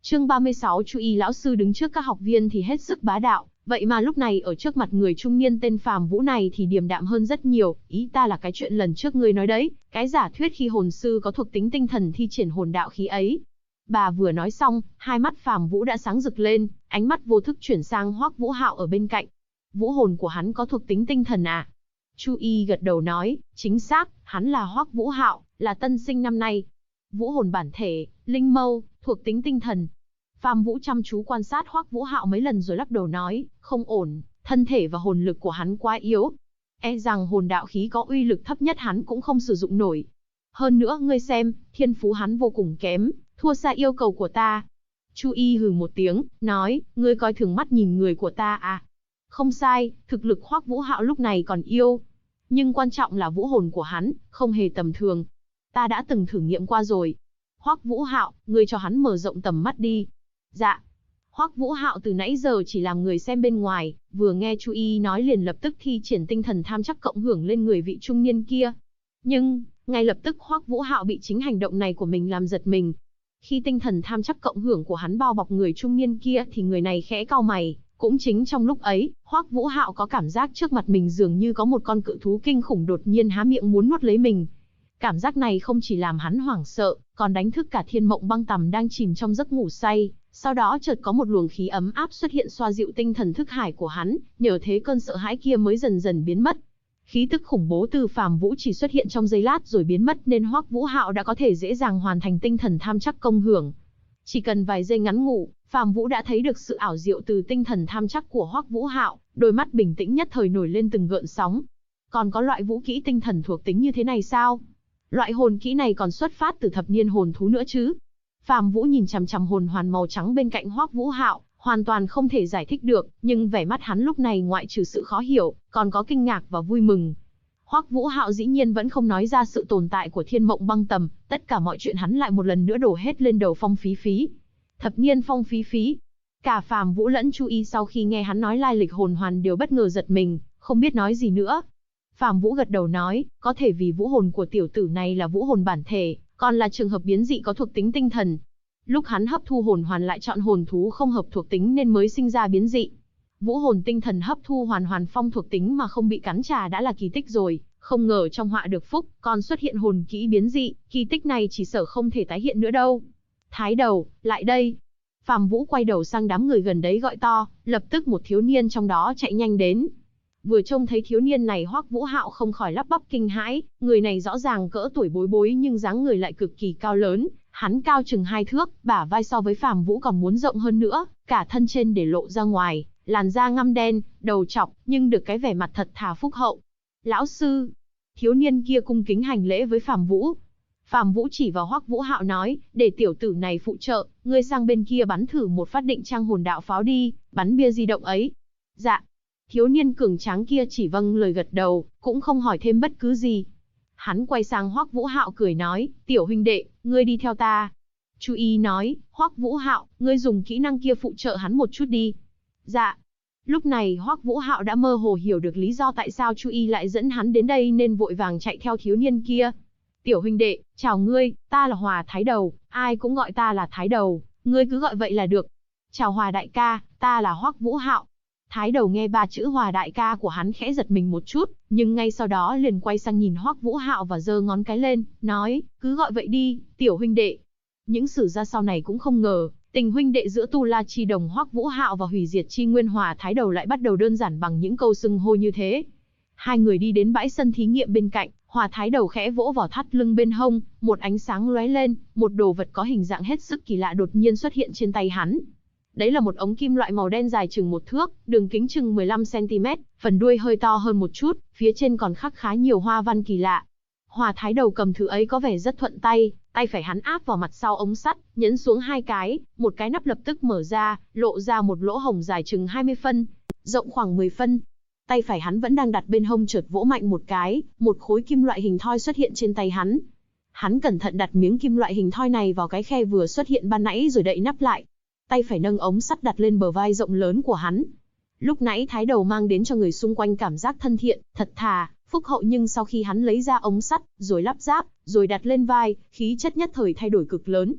Chương 36 Chu Y lão sư đứng trước các học viên thì hết sức bá đạo, vậy mà lúc này ở trước mặt người trung niên tên Phàm Vũ này thì điềm đạm hơn rất nhiều, ý ta là cái chuyện lần trước ngươi nói đấy, cái giả thuyết khi hồn sư có thuộc tính tinh thần thi triển hồn đạo khí ấy. Bà vừa nói xong, hai mắt Phàm Vũ đã sáng rực lên, ánh mắt vô thức chuyển sang Hoắc Vũ Hạo ở bên cạnh. Vũ hồn của hắn có thuộc tính tinh thần à? Chu Y gật đầu nói, chính xác, hắn là Hoắc Vũ Hạo, là tân sinh năm nay. Vũ hồn bản thể, linh mâu, thuộc tính tinh thần. Phàm Vũ chăm chú quan sát Hoắc Vũ Hạo mấy lần rồi lắc đầu nói, không ổn, thân thể và hồn lực của hắn quá yếu. E rằng hồn đạo khí có uy lực thấp nhất hắn cũng không sử dụng nổi. Hơn nữa ngươi xem, thiên phú hắn vô cùng kém, thua xa yêu cầu của ta. Chu Y hừ một tiếng, nói, ngươi coi thường mắt nhìn người của ta à? Không sai, thực lực Hoắc Vũ Hạo lúc này còn yêu. Nhưng quan trọng là vũ hồn của hắn, không hề tầm thường. Ta đã từng thử nghiệm qua rồi. Hoắc Vũ Hạo, ngươi cho hắn mở rộng tầm mắt đi. Dạ. Hoắc Vũ Hạo từ nãy giờ chỉ làm người xem bên ngoài, vừa nghe Chu Y nói liền lập tức thi triển tinh thần tham chắc cộng hưởng lên người vị trung niên kia. Nhưng, ngay lập tức Hoắc Vũ Hạo bị chính hành động này của mình làm giật mình. Khi tinh thần tham chắc cộng hưởng của hắn bao bọc người trung niên kia thì người này khẽ cau mày. Cũng chính trong lúc ấy, Hoắc Vũ Hạo có cảm giác trước mặt mình dường như có một con cự thú kinh khủng đột nhiên há miệng muốn nuốt lấy mình. Cảm giác này không chỉ làm hắn hoảng sợ, còn đánh thức cả Thiên Mộng Băng Tầm đang chìm trong giấc ngủ say. Sau đó chợt có một luồng khí ấm áp xuất hiện xoa dịu tinh thần thức hải của hắn, nhờ thế cơn sợ hãi kia mới dần dần biến mất. Khí tức khủng bố từ Phàm Vũ chỉ xuất hiện trong giây lát rồi biến mất nên Hoắc Vũ Hạo đã có thể dễ dàng hoàn thành tinh thần tham chắc công hưởng. Chỉ cần vài giây ngắn ngủi, Phàm Vũ đã thấy được sự ảo diệu từ tinh thần tham chắc của Hoắc Vũ Hạo, đôi mắt bình tĩnh nhất thời nổi lên từng gợn sóng. Còn có loại vũ kỹ tinh thần thuộc tính như thế này sao? Loại hồn kỹ này còn xuất phát từ thập niên hồn thú nữa chứ? Phàm Vũ nhìn chằm chằm hồn hoàn màu trắng bên cạnh Hoắc Vũ Hạo, hoàn toàn không thể giải thích được, nhưng vẻ mặt hắn lúc này ngoại trừ sự khó hiểu, còn có kinh ngạc và vui mừng. Hoắc Vũ Hạo dĩ nhiên vẫn không nói ra sự tồn tại của Thiên Mộng Băng Tầm, tất cả mọi chuyện hắn lại một lần nữa đổ hết lên đầu Phong Phí Phí. Thập niên Phong Phí Phí. Cả Phàm Vũ lẫn Chu Y sau khi nghe hắn nói lai lịch hồn hoàn đều bất ngờ giật mình, không biết nói gì nữa. Phàm Vũ gật đầu nói, có thể vì vũ hồn của tiểu tử này là vũ hồn bản thể, còn là trường hợp biến dị có thuộc tính tinh thần. Lúc hắn hấp thu hồn hoàn lại chọn hồn thú không hợp thuộc tính nên mới sinh ra biến dị. Vũ hồn tinh thần hấp thu hoàn phong thuộc tính mà không bị cắn trả đã là kỳ tích rồi, không ngờ trong họa được phúc, còn xuất hiện hồn kỹ biến dị, kỳ tích này chỉ sợ không thể tái hiện nữa đâu. Thái đầu, lại đây. Phàm Vũ quay đầu sang đám người gần đấy gọi to, lập tức một thiếu niên trong đó chạy nhanh đến. Vừa trông thấy thiếu niên này Hoắc Vũ Hạo không khỏi lắp bắp kinh hãi, người này rõ ràng cỡ tuổi bối bối nhưng dáng người lại cực kỳ cao lớn, hắn cao chừng 2 thước, bả vai so với Phàm Vũ còn muốn rộng hơn nữa, cả thân trên để lộ ra ngoài, làn da ngăm đen, đầu trọc, nhưng được cái vẻ mặt thật thà phúc hậu. Lão sư, thiếu niên kia cung kính hành lễ với Phàm Vũ. Phàm Vũ chỉ vào Hoắc Vũ Hạo nói, để tiểu tử này phụ trợ, ngươi sang bên kia bắn thử một phát định trang hồn đạo pháo đi, bắn bia di động ấy. Dạ. Thiếu niên cường tráng kia chỉ vâng lời gật đầu, cũng không hỏi thêm bất cứ gì. Hắn quay sang Hoắc Vũ Hạo cười nói, tiểu huynh đệ, ngươi đi theo ta. Chu Y nói, Hoắc Vũ Hạo, ngươi dùng kỹ năng kia phụ trợ hắn một chút đi. Dạ. Lúc này Hoắc Vũ Hạo đã mơ hồ hiểu được lý do tại sao Chu Y lại dẫn hắn đến đây nên vội vàng chạy theo thiếu niên kia. Tiểu huynh đệ, chào ngươi, ta là Hòa Thái Đầu, ai cũng gọi ta là Thái Đầu, ngươi cứ gọi vậy là được. Chào Hòa đại ca, ta là Hoắc Vũ Hạo. Thái Đầu nghe 3 chữ Hòa đại ca của hắn khẽ giật mình một chút, nhưng ngay sau đó liền quay sang nhìn Hoắc Vũ Hạo và giơ ngón cái lên, nói, cứ gọi vậy đi, tiểu huynh đệ. Những sử gia sau này cũng không ngờ, tình huynh đệ giữa Tu La Chi Đồng Hoắc Vũ Hạo và Hủy Diệt Chi Nguyên Hòa Thái Đầu lại bắt đầu đơn giản bằng những câu xưng hô như thế. Hai người đi đến bãi sân thí nghiệm bên cạnh, Hòa Thái Đầu khẽ vỗ vào thắt lưng bên hông, một ánh sáng lóe lên, một đồ vật có hình dạng hết sức kỳ lạ đột nhiên xuất hiện trên tay hắn. Đấy là một ống kim loại màu đen dài chừng 1 thước, đường kính chừng 15 cm, phần đuôi hơi to hơn một chút, phía trên còn khắc khá nhiều hoa văn kỳ lạ. Hòa Thái Đầu cầm thứ ấy có vẻ rất thuận tay, tay phải hắn áp vào mặt sau ống sắt, nhấn xuống 2 cái, một cái nắp lập tức mở ra, lộ ra một lỗ hổng dài chừng 20 phân, rộng khoảng 10 phân. Tay phải hắn vẫn đang đặt bên hông chợt vỗ mạnh một cái, một khối kim loại hình thoi xuất hiện trên tay hắn. Hắn cẩn thận đặt miếng kim loại hình thoi này vào cái khe vừa xuất hiện ban nãy rồi đậy nắp lại. Tay phải nâng ống sắt đặt lên bờ vai rộng lớn của hắn. Lúc nãy Thái Đầu mang đến cho người xung quanh cảm giác thân thiện, thật thà, phúc hậu, nhưng sau khi hắn lấy ra ống sắt, rồi lắp ráp, rồi đặt lên vai, khí chất nhất thời thay đổi cực lớn.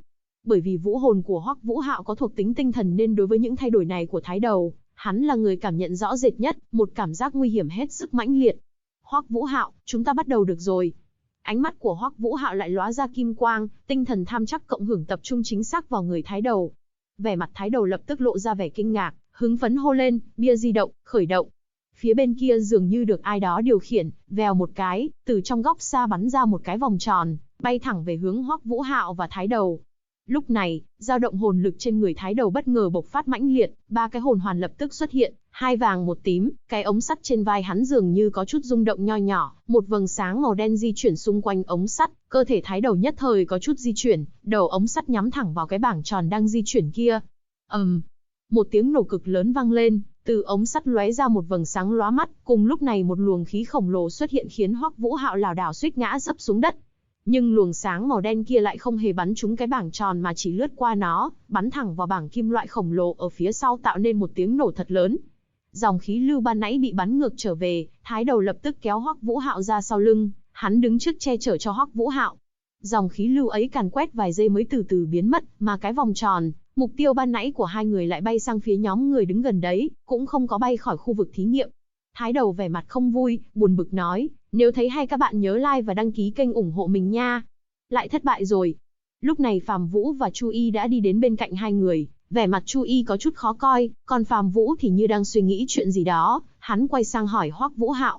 Bởi vì vũ hồn của Hoắc Vũ Hạo có thuộc tính tinh thần nên đối với những thay đổi này của Thái Đầu, hắn là người cảm nhận rõ rệt nhất, một cảm giác nguy hiểm hết sức mãnh liệt. Hoắc Vũ Hạo, chúng ta bắt đầu được rồi. Ánh mắt của Hoắc Vũ Hạo lại lóe ra kim quang, tinh thần tham chắc cộng hưởng tập trung chính xác vào người Thái Đầu. Vẻ mặt Thái Đầu lập tức lộ ra vẻ kinh ngạc, hứng phấn hô lên, bia di động, khởi động. Phía bên kia dường như được ai đó điều khiển, vèo một cái, từ trong góc xa bắn ra một cái vòng tròn, bay thẳng về hướng Hoắc Vũ Hạo và Thái Đầu. Lúc này, dao động hồn lực trên người Thái Đầu bất ngờ bộc phát mãnh liệt, ba cái hồn hoàn lập tức xuất hiện, hai vàng một tím, cái ống sắt trên vai hắn dường như có chút rung động nho nhỏ, một vầng sáng màu đen di chuyển xung quanh ống sắt, cơ thể Thái Đầu nhất thời có chút di chuyển, đầu ống sắt nhắm thẳng vào cái bảng tròn đang di chuyển kia. Một tiếng nổ cực lớn vang lên, từ ống sắt lóe ra một vầng sáng lóa mắt, cùng lúc này một luồng khí khổng lồ xuất hiện khiến Hoắc Vũ Hạo lảo đảo suýt ngã sấp xuống đất. Nhưng luồng sáng màu đen kia lại không hề bắn trúng cái bảng tròn mà chỉ lướt qua nó, bắn thẳng vào bảng kim loại khổng lồ ở phía sau tạo nên một tiếng nổ thật lớn. Dòng khí lưu ban nãy bị bắn ngược trở về, Thái Đầu lập tức kéo Hoắc Vũ Hạo ra sau lưng, hắn đứng trước che chở cho Hoắc Vũ Hạo. Dòng khí lưu ấy càn quét vài giây mới từ từ biến mất, mà cái vòng tròn, mục tiêu ban nãy của hai người lại bay sang phía nhóm người đứng gần đấy, cũng không có bay khỏi khu vực thí nghiệm. Thái Đầu vẻ mặt không vui, buồn bực nói, nếu thấy hay các bạn nhớ like và đăng ký kênh ủng hộ mình nha. Lại thất bại rồi. Lúc này Phàm Vũ và Chu Y đã đi đến bên cạnh hai người, vẻ mặt Chu Y có chút khó coi, còn Phàm Vũ thì như đang suy nghĩ chuyện gì đó, hắn quay sang hỏi Hoắc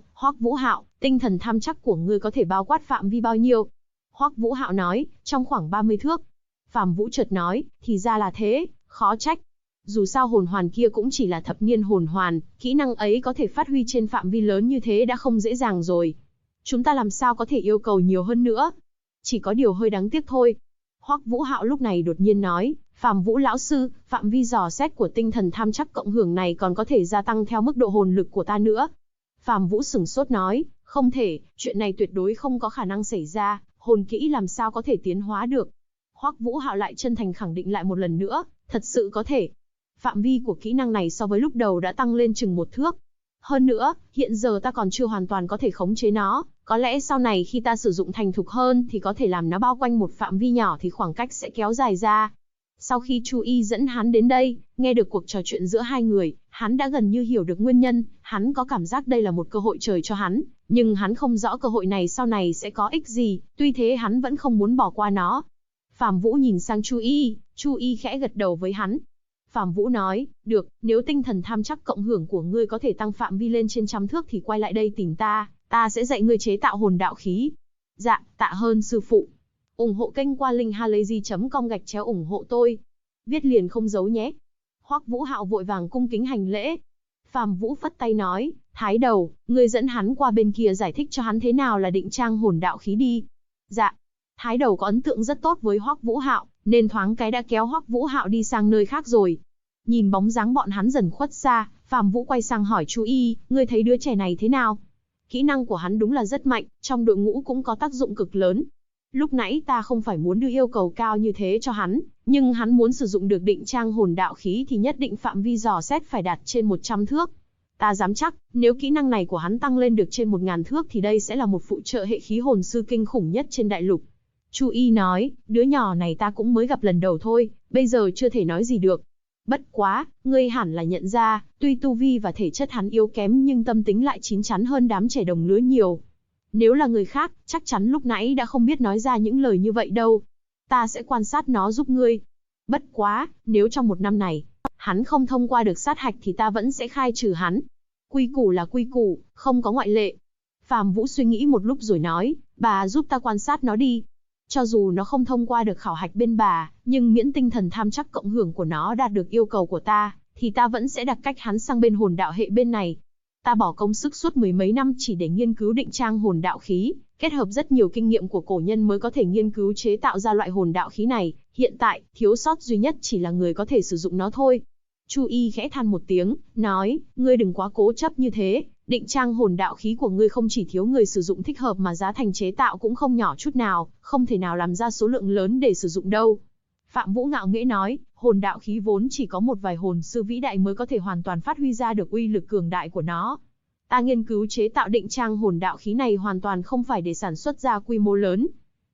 Vũ Hạo, tinh thần tham chắc của ngươi có thể bao quát phạm vi bao nhiêu? Hoắc Vũ Hạo nói, trong khoảng 30 thước. Phàm Vũ chợt nói, thì ra là thế, khó trách. Dù sao hồn hoàn kia cũng chỉ là thập niên hồn hoàn, kỹ năng ấy có thể phát huy trên phạm vi lớn như thế đã không dễ dàng rồi. Chúng ta làm sao có thể yêu cầu nhiều hơn nữa? Chỉ có điều hơi đáng tiếc thôi. Hoắc Vũ Hạo lúc này đột nhiên nói, Phàm Vũ lão sư, phạm vi dò xét của tinh thần tham chắc cộng hưởng này còn có thể gia tăng theo mức độ hồn lực của ta nữa. Phàm Vũ sửng sốt nói, không thể, chuyện này tuyệt đối không có khả năng xảy ra, hồn kỹ làm sao có thể tiến hóa được. Hoắc Vũ Hạo lại chân thành khẳng định lại một lần nữa, thật sự có thể. Phạm vi của kỹ năng này so với lúc đầu đã tăng lên chừng 1 thước. Hơn nữa, hiện giờ ta còn chưa hoàn toàn có thể khống chế nó, có lẽ sau này khi ta sử dụng thành thục hơn thì có thể làm nó bao quanh một phạm vi nhỏ thì khoảng cách sẽ kéo dài ra. Sau khi Chu Y dẫn hắn đến đây, nghe được cuộc trò chuyện giữa hai người, hắn đã gần như hiểu được nguyên nhân, hắn có cảm giác đây là một cơ hội trời cho hắn, nhưng hắn không rõ cơ hội này sau này sẽ có ích gì, tuy thế hắn vẫn không muốn bỏ qua nó. Phàm Vũ nhìn sang Chu Y khẽ gật đầu với hắn. Phàm Vũ nói, được, nếu tinh thần tham chắc cộng hưởng của ngươi có thể tăng phạm vi lên trên 100 thước thì quay lại đây tìm ta sẽ dạy ngươi chế tạo hồn đạo khí. Dạ, tạ ơn sư phụ. Ủng hộ kênh qua linkhalazy.com/ủng hộ tôi. Viết liền không giấu nhé. Hoắc Vũ Hạo vội vàng cung kính hành lễ. Phàm Vũ phất tay nói, Thái Đầu, ngươi dẫn hắn qua bên kia giải thích cho hắn thế nào là định trang hồn đạo khí đi. Dạ. Thái Đầu có ấn tượng rất tốt với Hoắc Vũ Hạo, nên thoáng cái đã kéo Hoắc Vũ Hạo đi sang nơi khác rồi. Nhìn bóng dáng bọn hắn dần khuất xa, Phàm Vũ quay sang hỏi Chu Y, ngươi thấy đứa trẻ này thế nào? Kỹ năng của hắn đúng là rất mạnh, trong đội ngũ cũng có tác dụng cực lớn. Lúc nãy ta không phải muốn đưa yêu cầu cao như thế cho hắn, nhưng hắn muốn sử dụng được định trang hồn đạo khí thì nhất định phạm vi dò xét phải đạt trên 100 thước. Ta dám chắc, nếu kỹ năng này của hắn tăng lên được trên 1000 thước thì đây sẽ là một phụ trợ hệ khí hồn sư kinh khủng nhất trên đại lục. Chu Y nói, đứa nhỏ này ta cũng mới gặp lần đầu thôi, bây giờ chưa thể nói gì được. Bất quá, ngươi hẳn là nhận ra, tuy tu vi và thể chất hắn yếu kém nhưng tâm tính lại chín chắn hơn đám trẻ đồng lứa nhiều. Nếu là người khác, chắc chắn lúc nãy đã không biết nói ra những lời như vậy đâu. Ta sẽ quan sát nó giúp ngươi. Bất quá, nếu trong 1 năm này, hắn không thông qua được sát hạch thì ta vẫn sẽ khai trừ hắn. Quy củ là quy củ, không có ngoại lệ. Phàm Vũ suy nghĩ một lúc rồi nói, bà giúp ta quan sát nó đi. Cho dù nó không thông qua được khảo hạch bên bà, nhưng miễn tinh thần tham chắc cộng hưởng của nó đạt được yêu cầu của ta, thì ta vẫn sẽ đặt cách hắn sang bên hồn đạo hệ bên này. Ta bỏ công sức suốt 10 mấy năm chỉ để nghiên cứu định trang hồn đạo khí, kết hợp rất nhiều kinh nghiệm của cổ nhân mới có thể nghiên cứu chế tạo ra loại hồn đạo khí này, hiện tại, thiếu sót duy nhất chỉ là người có thể sử dụng nó thôi. Chu Y khẽ than một tiếng, nói, ngươi đừng quá cố chấp như thế, định trang hồn đạo khí của ngươi không chỉ thiếu người sử dụng thích hợp mà giá thành chế tạo cũng không nhỏ chút nào, không thể nào làm ra số lượng lớn để sử dụng đâu. Phạm Vũ ngạo nghễ nói, hồn đạo khí vốn chỉ có một vài hồn sư vĩ đại mới có thể hoàn toàn phát huy ra được uy lực cường đại của nó. Ta nghiên cứu chế tạo định trang hồn đạo khí này hoàn toàn không phải để sản xuất ra quy mô lớn.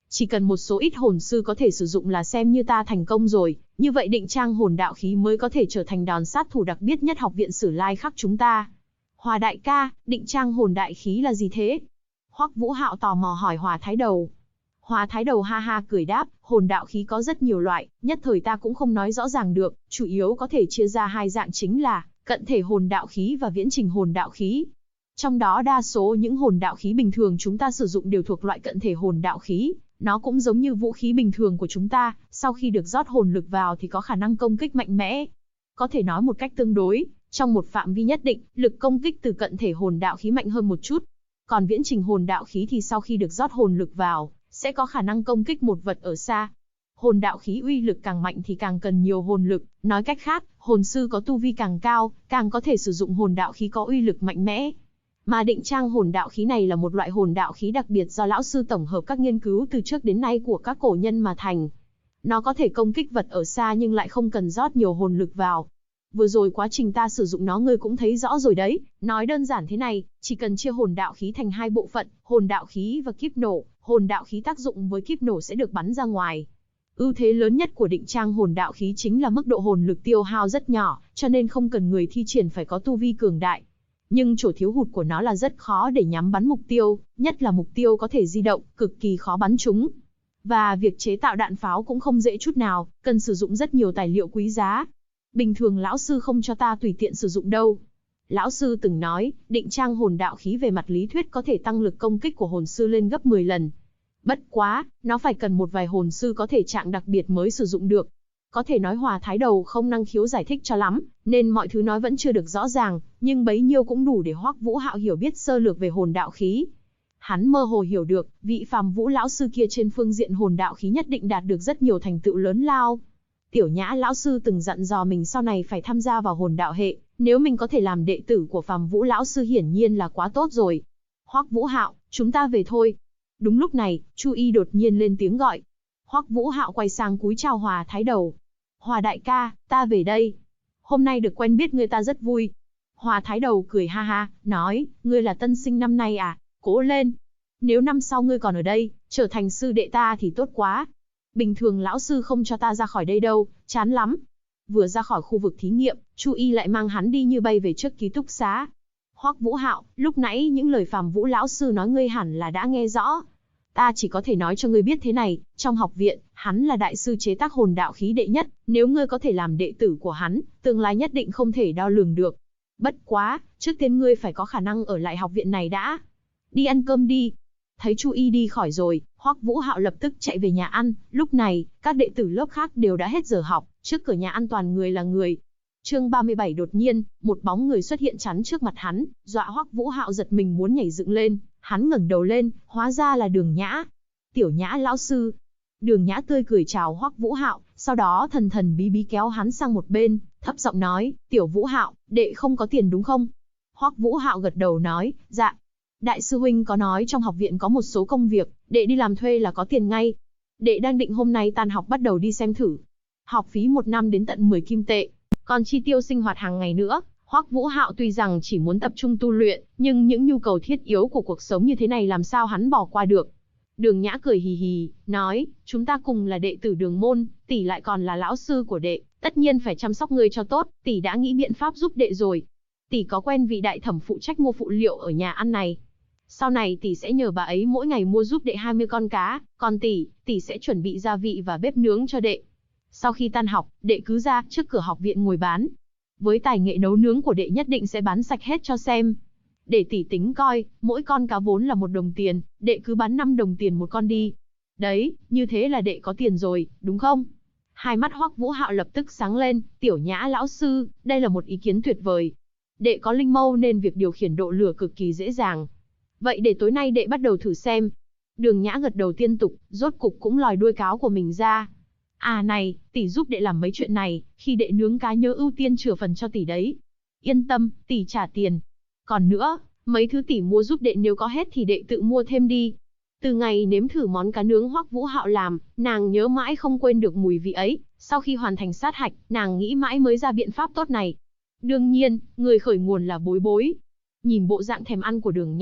Chỉ cần một số ít hồn sư có thể sử dụng là xem như ta thành công rồi, như vậy định trang hồn đạo khí mới có thể trở thành đòn sát thủ đặc biệt nhất học viện Sử Lai Khắc chúng ta. Hòa đại ca, định trang hồn đại khí là gì thế? Hoắc Vũ Hạo tò mò hỏi Hòa Thái Đầu. Hòa Thái Đầu ha ha cười đáp, hồn đạo khí có rất nhiều loại, nhất thời ta cũng không nói rõ ràng được, chủ yếu có thể chia ra hai dạng chính là cận thể hồn đạo khí và viễn trình hồn đạo khí. Trong đó đa số những hồn đạo khí bình thường chúng ta sử dụng đều thuộc loại cận thể hồn đạo khí, nó cũng giống như vũ khí bình thường của chúng ta, sau khi được rót hồn lực vào thì có khả năng công kích mạnh mẽ. Có thể nói một cách tương đối, trong một phạm vi nhất định, lực công kích từ cận thể hồn đạo khí mạnh hơn một chút. Còn viễn trình hồn đạo khí thì sau khi được rót hồn lực vào, sẽ có khả năng công kích một vật ở xa. Hồn đạo khí uy lực càng mạnh thì càng cần nhiều hồn lực, nói cách khác, hồn sư có tu vi càng cao, càng có thể sử dụng hồn đạo khí có uy lực mạnh mẽ. Mà định trang hồn đạo khí này là một loại hồn đạo khí đặc biệt do lão sư tổng hợp các nghiên cứu từ trước đến nay của các cổ nhân mà thành. Nó có thể công kích vật ở xa nhưng lại không cần rót nhiều hồn lực vào. Vừa rồi quá trình ta sử dụng nó ngươi cũng thấy rõ rồi đấy, nói đơn giản thế này, chỉ cần chia hồn đạo khí thành hai bộ phận, hồn đạo khí và kíp nổ, hồn đạo khí tác dụng với kíp nổ sẽ được bắn ra ngoài. Ưu thế lớn nhất của định trang hồn đạo khí chính là mức độ hồn lực tiêu hao rất nhỏ, cho nên không cần người thi triển phải có tu vi cường đại. Nhưng chỗ thiếu hụt của nó là rất khó để nhắm bắn mục tiêu, nhất là mục tiêu có thể di động, cực kỳ khó bắn trúng. Và việc chế tạo đạn pháo cũng không dễ chút nào, cần sử dụng rất nhiều tài liệu quý giá. Bình thường lão sư không cho ta tùy tiện sử dụng đâu. Lão sư từng nói, định trang hồn đạo khí về mặt lý thuyết có thể tăng lực công kích của hồn sư lên gấp 10 lần. Bất quá, nó phải cần một vài hồn sư có thể trạng đặc biệt mới sử dụng được. Có thể nói Hòa Thái Đầu không năng khiếu giải thích cho lắm, nên mọi thứ nói vẫn chưa được rõ ràng, nhưng bấy nhiêu cũng đủ để Hoắc Vũ Hạo hiểu biết sơ lược về hồn đạo khí. Hắn mơ hồ hiểu được, vị phàm vũ lão sư kia trên phương diện hồn đạo khí nhất định đạt được rất nhiều thành tựu lớn lao. Tiểu Nhã lão sư từng dặn dò mình sau này phải tham gia vào hồn đạo hệ, nếu mình có thể làm đệ tử của phàm vũ lão sư hiển nhiên là quá tốt rồi. Hoắc Vũ Hạo, chúng ta về thôi. Đúng lúc này, Chu Y đột nhiên lên tiếng gọi. Hoắc Vũ Hạo quay sang cúi chào Hòa Thái Đầu. Hòa đại ca, ta về đây. Hôm nay được quen biết ngươi ta rất vui. Hòa Thái Đầu cười ha ha, nói, ngươi là tân sinh năm nay à, cố lên. Nếu năm sau ngươi còn ở đây, trở thành sư đệ ta thì tốt quá. Bình thường lão sư không cho ta ra khỏi đây đâu, chán lắm. Vừa ra khỏi khu vực thí nghiệm, Chu Y lại mang hắn đi như bay về trước ký túc xá. Hoắc Vũ Hạo, lúc nãy những lời phàm vũ lão sư nói ngươi hẳn là đã nghe rõ. Ta chỉ có thể nói cho ngươi biết thế này, trong học viện, hắn là đại sư chế tác hồn đạo khí đệ nhất, nếu ngươi có thể làm đệ tử của hắn, tương lai nhất định không thể đo lường được. Bất quá, trước tiên ngươi phải có khả năng ở lại học viện này đã. Đi ăn cơm đi. Thấy Chu Y đi khỏi rồi, Hoắc Vũ Hạo lập tức chạy về nhà ăn, lúc này, các đệ tử lớp khác đều đã hết giờ học, trước cửa nhà ăn toàn người là người. Chương 37 đột nhiên, một bóng người xuất hiện chắn trước mặt hắn, dọa Hoắc Vũ Hạo giật mình muốn nhảy dựng lên, hắn ngẩng đầu lên, hóa ra là Đường Nhã. Tiểu Nhã lão sư. Đường Nhã tươi cười chào Hoắc Vũ Hạo, sau đó thần thần bí bí kéo hắn sang một bên, thấp giọng nói, "Tiểu Vũ Hạo, đệ không có tiền đúng không?" Hoắc Vũ Hạo gật đầu nói, "Dạ. Đại sư huynh có nói trong học viện có một số công việc, đệ đi làm thuê là có tiền ngay. Đệ đang định hôm nay tan học bắt đầu đi xem thử. Học phí 1 năm đến tận 10 kim tệ, còn chi tiêu sinh hoạt hàng ngày nữa." Hoắc Vũ Hạo tuy rằng chỉ muốn tập trung tu luyện, nhưng những nhu cầu thiết yếu của cuộc sống như thế này làm sao hắn bỏ qua được. Đường Nhã cười hì hì, nói, "Chúng ta cùng là đệ tử Đường môn, tỷ lại còn là lão sư của đệ, tất nhiên phải chăm sóc ngươi cho tốt, tỷ đã nghĩ biện pháp giúp đệ rồi. Tỷ có quen vị đại thẩm phụ trách mua phụ liệu ở nhà ăn này. Sau này tỷ sẽ nhờ bà ấy mỗi ngày mua giúp đệ 20 con cá, còn tỷ sẽ chuẩn bị gia vị và bếp nướng cho đệ. Sau khi tan học, đệ cứ ra trước cửa học viện ngồi bán. Với tài nghệ nấu nướng của đệ nhất định sẽ bán sạch hết cho xem. Để tỷ tính coi, mỗi con cá vốn là 1 đồng tiền, đệ cứ bán 5 đồng tiền một con đi. Đấy, như thế là đệ có tiền rồi, đúng không?" Hai mắt Hoắc Vũ Hạo lập tức sáng lên, "Tiểu Nhã lão sư, đây là một ý kiến tuyệt vời. Đệ có linh mâu nên việc điều khiển độ lửa cực kỳ dễ dàng. Vậy để tối nay đệ bắt đầu thử xem." Đường Nhã gật đầu tiên tục, rốt cục cũng lòi đuôi cáo của mình ra. "À này, tỷ giúp đệ làm mấy chuyện này, khi đệ nướng cá nhớ ưu tiên chừa phần cho tỷ đấy. Yên tâm, tỷ trả tiền. Còn nữa, mấy thứ tỷ mua giúp đệ nếu có hết thì đệ tự mua thêm đi." Từ ngày nếm thử món cá nướng Hoắc Vũ Hạo làm, nàng nhớ mãi không quên được mùi vị ấy, sau khi hoàn thành sát hạch, nàng nghĩ mãi mới ra biện pháp tốt này. Đương nhiên, người khởi nguồn là Bối Bối. Nhìn bộ dạng thèm ăn của Đường Nhã,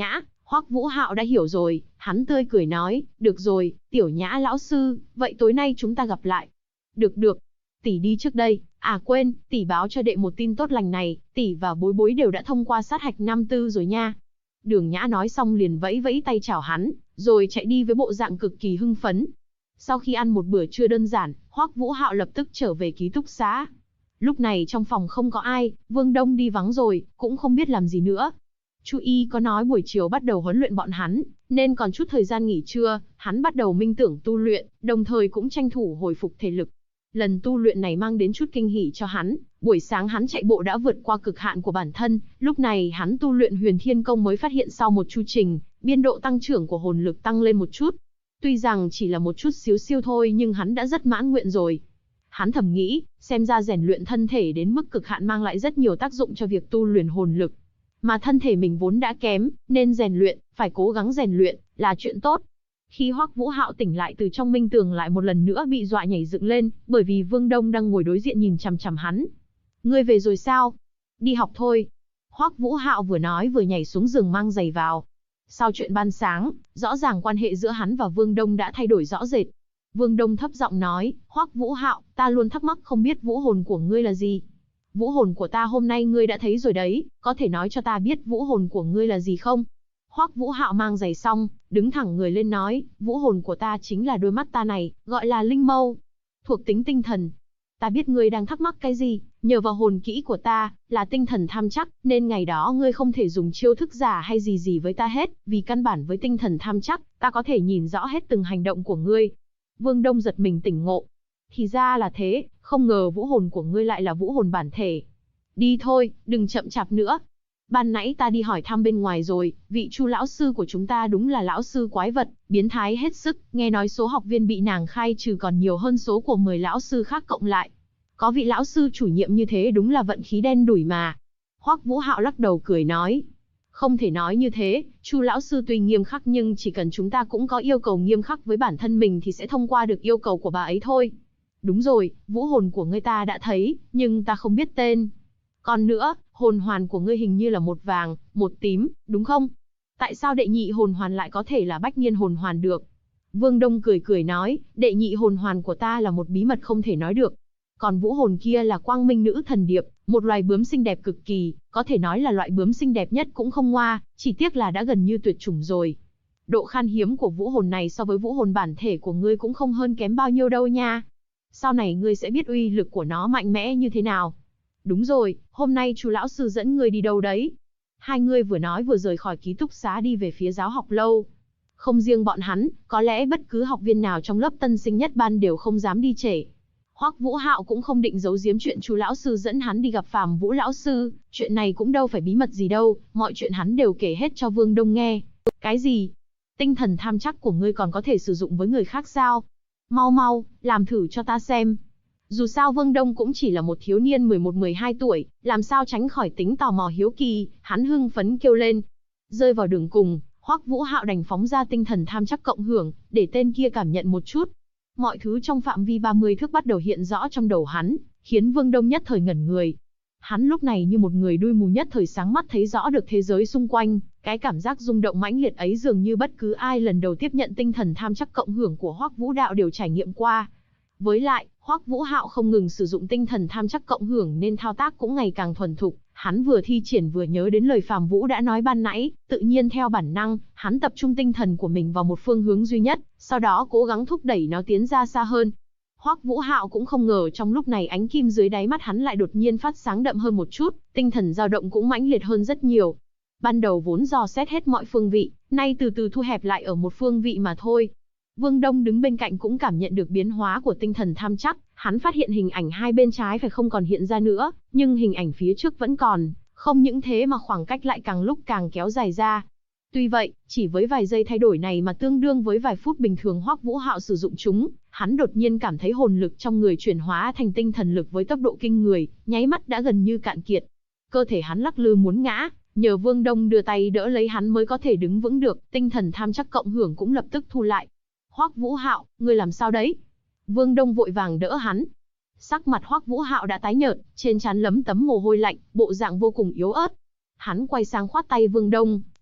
Hoắc Vũ Hạo đã hiểu rồi, hắn tươi cười nói, được rồi, Tiểu Nhã lão sư, vậy tối nay chúng ta gặp lại. Được được, tỷ đi trước đây, à quên, tỷ báo cho đệ một tin tốt lành này, tỷ và bối bối đều đã thông qua sát hạch năm tư rồi nha. Đường Nhã nói xong liền vẫy vẫy tay chào hắn, rồi chạy đi với bộ dạng cực kỳ hưng phấn. Sau khi ăn một bữa trưa đơn giản, Hoắc Vũ Hạo lập tức trở về ký túc xá. Lúc này trong phòng không có ai, Vương Đông đi vắng rồi, cũng không biết làm gì nữa. Chu Y có nói buổi chiều bắt đầu huấn luyện bọn hắn, nên còn chút thời gian nghỉ trưa, hắn bắt đầu minh tưởng tu luyện, đồng thời cũng tranh thủ hồi phục thể lực. Lần tu luyện này mang đến chút kinh hỉ cho hắn, buổi sáng hắn chạy bộ đã vượt qua cực hạn của bản thân, lúc này hắn tu luyện Huyền Thiên Công mới phát hiện sau một chu trình, biên độ tăng trưởng của hồn lực tăng lên một chút. Tuy rằng chỉ là một chút xíu siêu thôi nhưng hắn đã rất mãn nguyện rồi. Hắn thầm nghĩ, xem ra rèn luyện thân thể đến mức cực hạn mang lại rất nhiều tác dụng cho việc tu luyện hồn lực. Mà thân thể mình vốn đã kém, nên rèn luyện, phải cố gắng rèn luyện, là chuyện tốt. Khi Hoắc Vũ Hạo tỉnh lại từ trong minh tường lại một lần nữa bị dọa nhảy dựng lên, bởi vì Vương Đông đang ngồi đối diện nhìn chằm chằm hắn. Ngươi về rồi sao? Đi học thôi. Hoắc Vũ Hạo vừa nói vừa nhảy xuống giường mang giày vào. Sau chuyện ban sáng, rõ ràng quan hệ giữa hắn và Vương Đông đã thay đổi rõ rệt. Vương Đông thấp giọng nói, Hoắc Vũ Hạo, ta luôn thắc mắc không biết vũ hồn của ngươi là gì. Vũ hồn của ta hôm nay ngươi đã thấy rồi đấy, có thể nói cho ta biết vũ hồn của ngươi là gì không? Hoắc Vũ Hạo mang giày xong, đứng thẳng người lên nói, vũ hồn của ta chính là đôi mắt ta này, gọi là linh mâu. Thuộc tính tinh thần. Ta biết ngươi đang thắc mắc cái gì, nhờ vào hồn kỹ của ta, là tinh thần tham chắc, nên ngày đó ngươi không thể dùng chiêu thức giả hay gì gì với ta hết, vì căn bản với tinh thần tham chắc, ta có thể nhìn rõ hết từng hành động của ngươi. Vương Đông giật mình tỉnh ngộ. Thì ra là thế, không ngờ vũ hồn của ngươi lại là vũ hồn bản thể. Đi thôi, đừng chậm chạp nữa. Ban nãy ta đi hỏi thăm bên ngoài rồi, vị Chu lão sư của chúng ta đúng là lão sư quái vật, biến thái hết sức, nghe nói số học viên bị nàng khai trừ còn nhiều hơn số của 10 lão sư khác cộng lại. Có vị lão sư chủ nhiệm như thế đúng là vận khí đen đủi mà. Hoắc Vũ Hạo lắc đầu cười nói. Không thể nói như thế, Chu lão sư tuy nghiêm khắc nhưng chỉ cần chúng ta cũng có yêu cầu nghiêm khắc với bản thân mình thì sẽ thông qua được yêu cầu của bà ấy thôi. Đúng rồi, vũ hồn của ngươi ta đã thấy, nhưng ta không biết tên. Còn nữa, hồn hoàn của ngươi hình như là một vàng, một tím, đúng không? Tại sao đệ nhị hồn hoàn lại có thể là bách niên hồn hoàn được? Vương Đông cười cười nói, đệ nhị hồn hoàn của ta là một bí mật không thể nói được. Còn vũ hồn kia là quang minh nữ thần điệp, một loài bướm xinh đẹp cực kỳ, có thể nói là loại bướm xinh đẹp nhất cũng không ngoa, chỉ tiếc là đã gần như tuyệt chủng rồi. Độ khan hiếm của vũ hồn này so với vũ hồn bản thể của ngươi cũng không hơn kém bao nhiêu đâu nha. Sau này ngươi sẽ biết uy lực của nó mạnh mẽ như thế nào. Đúng rồi, hôm nay Chu lão sư dẫn ngươi đi đâu đấy? Hai người vừa nói vừa rời khỏi ký túc xá đi về phía giáo học lâu. Không riêng bọn hắn, có lẽ bất cứ học viên nào trong lớp tân sinh nhất ban đều không dám đi trễ. Hoắc Vũ Hạo cũng không định giấu giếm chuyện Chu lão sư dẫn hắn đi gặp Phàm Vũ lão sư, chuyện này cũng đâu phải bí mật gì đâu, mọi chuyện hắn đều kể hết cho Vương Đông nghe. Cái gì? Tinh thần tham chắc của ngươi còn có thể sử dụng với người khác sao? Mau mau, làm thử cho ta xem. Dù sao Vương Đông cũng chỉ là một thiếu niên 11-12 tuổi, làm sao tránh khỏi tính tò mò hiếu kỳ, hắn hưng phấn kêu lên. Rơi vào đường cùng, Hoắc Vũ Hạo đành phóng ra tinh thần tham chắc cộng hưởng, để tên kia cảm nhận một chút. Mọi thứ trong phạm vi 30 thước bắt đầu hiện rõ trong đầu hắn, khiến Vương Đông nhất thời ngẩn người. Hắn lúc này như một người đuôi mù nhất thời sáng mắt thấy rõ được thế giới xung quanh, cái cảm giác rung động mãnh liệt ấy dường như bất cứ ai lần đầu tiếp nhận tinh thần tham chắc cộng hưởng của Hoắc Vũ Đạo đều trải nghiệm qua. Với lại, Hoắc Vũ Hạo không ngừng sử dụng tinh thần tham chắc cộng hưởng nên thao tác cũng ngày càng thuần thục, hắn vừa thi triển vừa nhớ đến lời Phàm Vũ đã nói ban nãy, tự nhiên theo bản năng, hắn tập trung tinh thần của mình vào một phương hướng duy nhất, sau đó cố gắng thúc đẩy nó tiến ra xa hơn. Hoắc Vũ Hạo cũng không ngờ trong lúc này ánh kim dưới đáy mắt hắn lại đột nhiên phát sáng đậm hơn một chút, tinh thần dao động cũng mãnh liệt hơn rất nhiều. Ban đầu vốn dò xét hết mọi phương vị, nay từ từ thu hẹp lại ở một phương vị mà thôi. Vương Đông đứng bên cạnh cũng cảm nhận được biến hóa của tinh thần tham chắc, hắn phát hiện hình ảnh hai bên trái phải không còn hiện ra nữa, nhưng hình ảnh phía trước vẫn còn, không những thế mà khoảng cách lại càng lúc càng kéo dài ra. Tuy vậy, chỉ với vài giây thay đổi này mà tương đương với vài phút bình thường Hoắc Vũ Hạo sử dụng chúng, hắn đột nhiên cảm thấy hồn lực trong người chuyển hóa thành tinh thần lực với tốc độ kinh người, nháy mắt đã gần như cạn kiệt. Cơ thể hắn lắc lư muốn ngã, nhờ Vương Đông đưa tay đỡ lấy hắn mới có thể đứng vững được, tinh thần tham chắc cộng hưởng cũng lập tức thu lại. Hoắc Vũ Hạo, ngươi làm sao đấy? Vương Đông vội vàng đỡ hắn. Sắc mặt Hoắc Vũ Hạo đã tái nhợt, trên trán lấm tấm mồ hôi lạnh, bộ dạng vô cùng yếu ớt. Hắn quay sang khoát tay Vương Đông,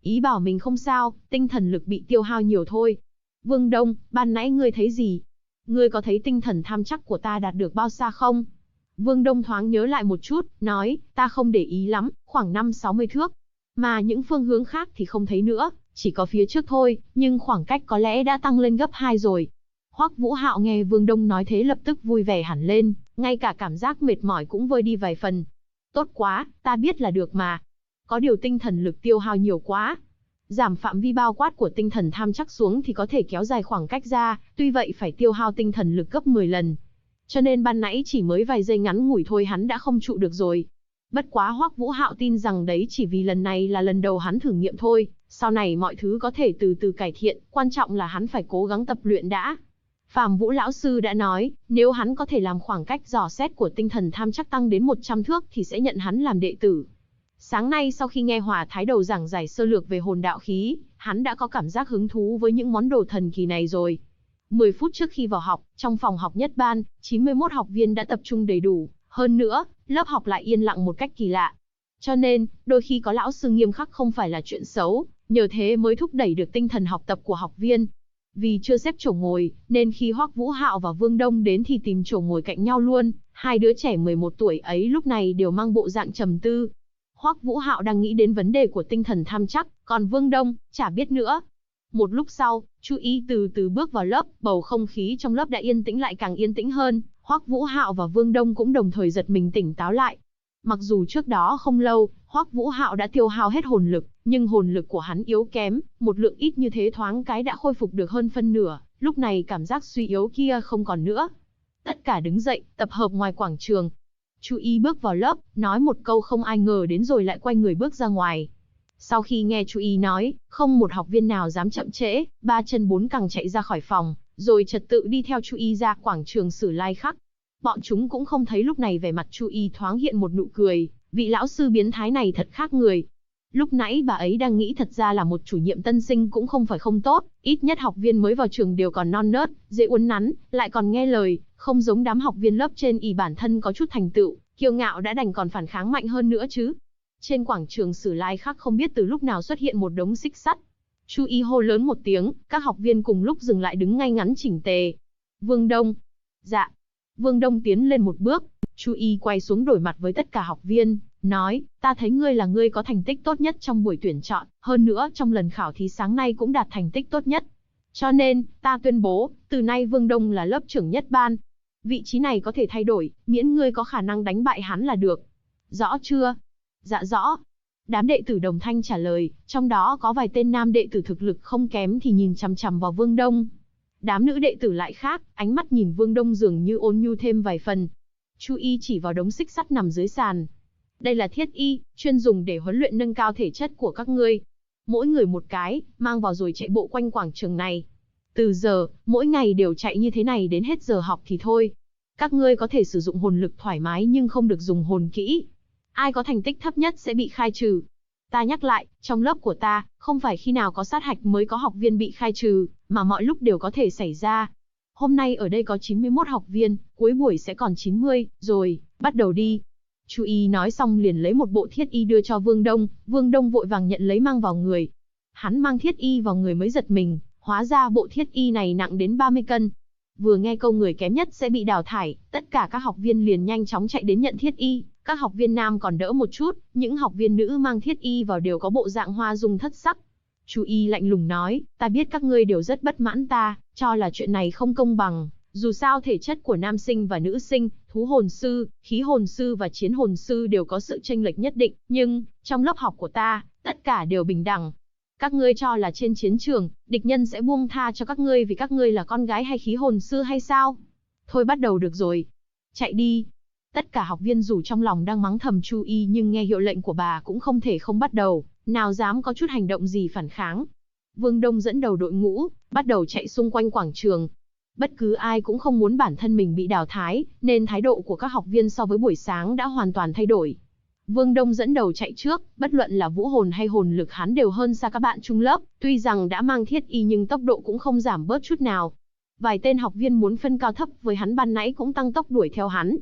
ý bảo mình không sao, tinh thần lực bị tiêu hao nhiều thôi. Vương Đông, ban nãy ngươi thấy gì? Ngươi có thấy tinh thần tham chắc của ta đạt được bao xa không? Vương Đông thoáng nhớ lại một chút, nói, ta không để ý lắm, khoảng 5-60 thước. Mà những phương hướng khác thì không thấy nữa, chỉ có phía trước thôi, nhưng khoảng cách có lẽ đã tăng lên gấp 2 rồi. Hoắc Vũ Hạo nghe Vương Đông nói thế lập tức vui vẻ hẳn lên, ngay cả cảm giác mệt mỏi cũng vơi đi vài phần. Tốt quá, ta biết là được mà. Có điều tinh thần lực tiêu hao nhiều quá. Giảm phạm vi bao quát của tinh thần tham chắc xuống thì có thể kéo dài khoảng cách ra, tuy vậy phải tiêu hao tinh thần lực gấp 10 lần. Cho nên ban nãy chỉ mới vài giây ngắn ngủi thôi hắn đã không trụ được rồi. Bất quá Hoắc Vũ Hạo tin rằng đấy chỉ vì lần này là lần đầu hắn thử nghiệm thôi, sau này mọi thứ có thể từ từ cải thiện, quan trọng là hắn phải cố gắng tập luyện đã. Phàm Vũ lão sư đã nói, nếu hắn có thể làm khoảng cách dò xét của tinh thần tham chắc tăng đến 100 thước thì sẽ nhận hắn làm đệ tử. Sáng nay sau khi nghe Hỏa Thái Đầu giảng giải sơ lược về hồn đạo khí, hắn đã có cảm giác hứng thú với những món đồ thần kỳ này rồi. 10 phút trước khi vào học, trong phòng học nhất ban, 91 học viên đã tập trung đầy đủ, hơn nữa, lớp học lại yên lặng một cách kỳ lạ. Cho nên, đôi khi có lão sư nghiêm khắc không phải là chuyện xấu, nhờ thế mới thúc đẩy được tinh thần học tập của học viên. Vì chưa xếp chỗ ngồi, nên khi Hoắc Vũ Hạo và Vương Đông đến thì tìm chỗ ngồi cạnh nhau luôn, hai đứa trẻ 11 tuổi ấy lúc này đều mang bộ dạng trầm tư. Hoắc Vũ Hạo đang nghĩ đến vấn đề của tinh thần tham chắc, còn Vương Đông, chả biết nữa. Một lúc sau, Chu Y từ từ bước vào lớp, bầu không khí trong lớp đã yên tĩnh lại càng yên tĩnh hơn, Hoắc Vũ Hạo và Vương Đông cũng đồng thời giật mình tỉnh táo lại. Mặc dù trước đó không lâu, Hoắc Vũ Hạo đã tiêu hao hết hồn lực, nhưng hồn lực của hắn yếu kém, một lượng ít như thế thoáng cái đã khôi phục được hơn phân nửa, lúc này cảm giác suy yếu kia không còn nữa. Tất cả đứng dậy, tập hợp ngoài quảng trường. Chu Y bước vào lớp, nói một câu không ai ngờ đến rồi lại quay người bước ra ngoài. Sau khi nghe Chu Y nói, không một học viên nào dám chậm trễ, 3 chân 4 cẳng chạy ra khỏi phòng, rồi trật tự đi theo Chu Y ra quảng trường Sử Lai Khắc. Bọn chúng cũng không thấy lúc này vẻ mặt Chu Y thoáng hiện một nụ cười, vị lão sư biến thái này thật khác người. Lúc nãy bà ấy đang nghĩ thật ra là một chủ nhiệm tân sinh cũng không phải không tốt, ít nhất học viên mới vào trường đều còn non nớt, dễ uốn nắn, lại còn nghe lời, không giống đám học viên lớp trên ỷ bản thân có chút thành tựu, kiêu ngạo đã đành còn phản kháng mạnh hơn nữa chứ. Trên quảng trường Sử Lai Khắc không biết từ lúc nào xuất hiện một đống xích sắt. Chu Y hô lớn một tiếng, các học viên cùng lúc dừng lại đứng ngay ngắn chỉnh tề. Vương Đông. Dạ. Vương Đông tiến lên một bước, Chu Y quay xuống đổi mặt với tất cả học viên, nói, ta thấy ngươi là người có thành tích tốt nhất trong buổi tuyển chọn, hơn nữa trong lần khảo thí sáng nay cũng đạt thành tích tốt nhất. Cho nên, ta tuyên bố, từ nay Vương Đông là lớp trưởng nhất ban. Vị trí này có thể thay đổi, miễn ngươi có khả năng đánh bại hắn là được. Rõ chưa? Dạ rõ. Đám đệ tử đồng thanh trả lời, trong đó có vài tên nam đệ tử thực lực không kém thì nhìn chằm chằm vào Vương Đông. Đám nữ đệ tử lại khác, ánh mắt nhìn Vương Đông dường như ôn nhu thêm vài phần. Chu Y chỉ vào đống xích sắt nằm dưới sàn. Đây là thiết y, chuyên dùng để huấn luyện nâng cao thể chất của các ngươi. Mỗi người một cái, mang vào rồi chạy bộ quanh quảng trường này. Từ giờ, mỗi ngày đều chạy như thế này đến hết giờ học thì thôi. Các ngươi có thể sử dụng hồn lực thoải mái nhưng không được dùng hồn kỹ. Ai có thành tích thấp nhất sẽ bị khai trừ. Ta nhắc lại, trong lớp của ta, không phải khi nào có sát hạch mới có học viên bị khai trừ, mà mọi lúc đều có thể xảy ra. Hôm nay ở đây có 91 học viên, cuối buổi sẽ còn 90, rồi, bắt đầu đi. Chu Y nói xong liền lấy một bộ thiết y đưa cho Vương Đông, Vương Đông vội vàng nhận lấy mang vào người. Hắn mang thiết y vào người mới giật mình, hóa ra bộ thiết y này nặng đến 30 cân. Vừa nghe câu người kém nhất sẽ bị đào thải, tất cả các học viên liền nhanh chóng chạy đến nhận thiết y. Các học viên nam còn đỡ một chút, những học viên nữ mang thiết y vào đều có bộ dạng hoa dung thất sắc. Chu Y lạnh lùng nói, ta biết các ngươi đều rất bất mãn ta, cho là chuyện này không công bằng. Dù sao thể chất của nam sinh và nữ sinh, thú hồn sư, khí hồn sư và chiến hồn sư đều có sự chênh lệch nhất định, nhưng, trong lớp học của ta, tất cả đều bình đẳng. Các ngươi cho là trên chiến trường, địch nhân sẽ buông tha cho các ngươi vì các ngươi là con gái hay khí hồn sư hay sao? Thôi bắt đầu được rồi. Chạy đi. Tất cả học viên dù trong lòng đang mắng thầm Chu Y nhưng nghe hiệu lệnh của bà cũng không thể không bắt đầu, nào dám có chút hành động gì phản kháng. Vương Đông dẫn đầu đội ngũ, bắt đầu chạy xung quanh quảng trường. Bất cứ ai cũng không muốn bản thân mình bị đào thải, nên thái độ của các học viên so với buổi sáng đã hoàn toàn thay đổi. Vương Đông dẫn đầu chạy trước, bất luận là vũ hồn hay hồn lực hắn đều hơn xa các bạn chung lớp, tuy rằng đã mang thiết y nhưng tốc độ cũng không giảm bớt chút nào. Vài tên học viên muốn phân cao thấp với hắn ban nãy cũng tăng tốc đuổi theo hắn.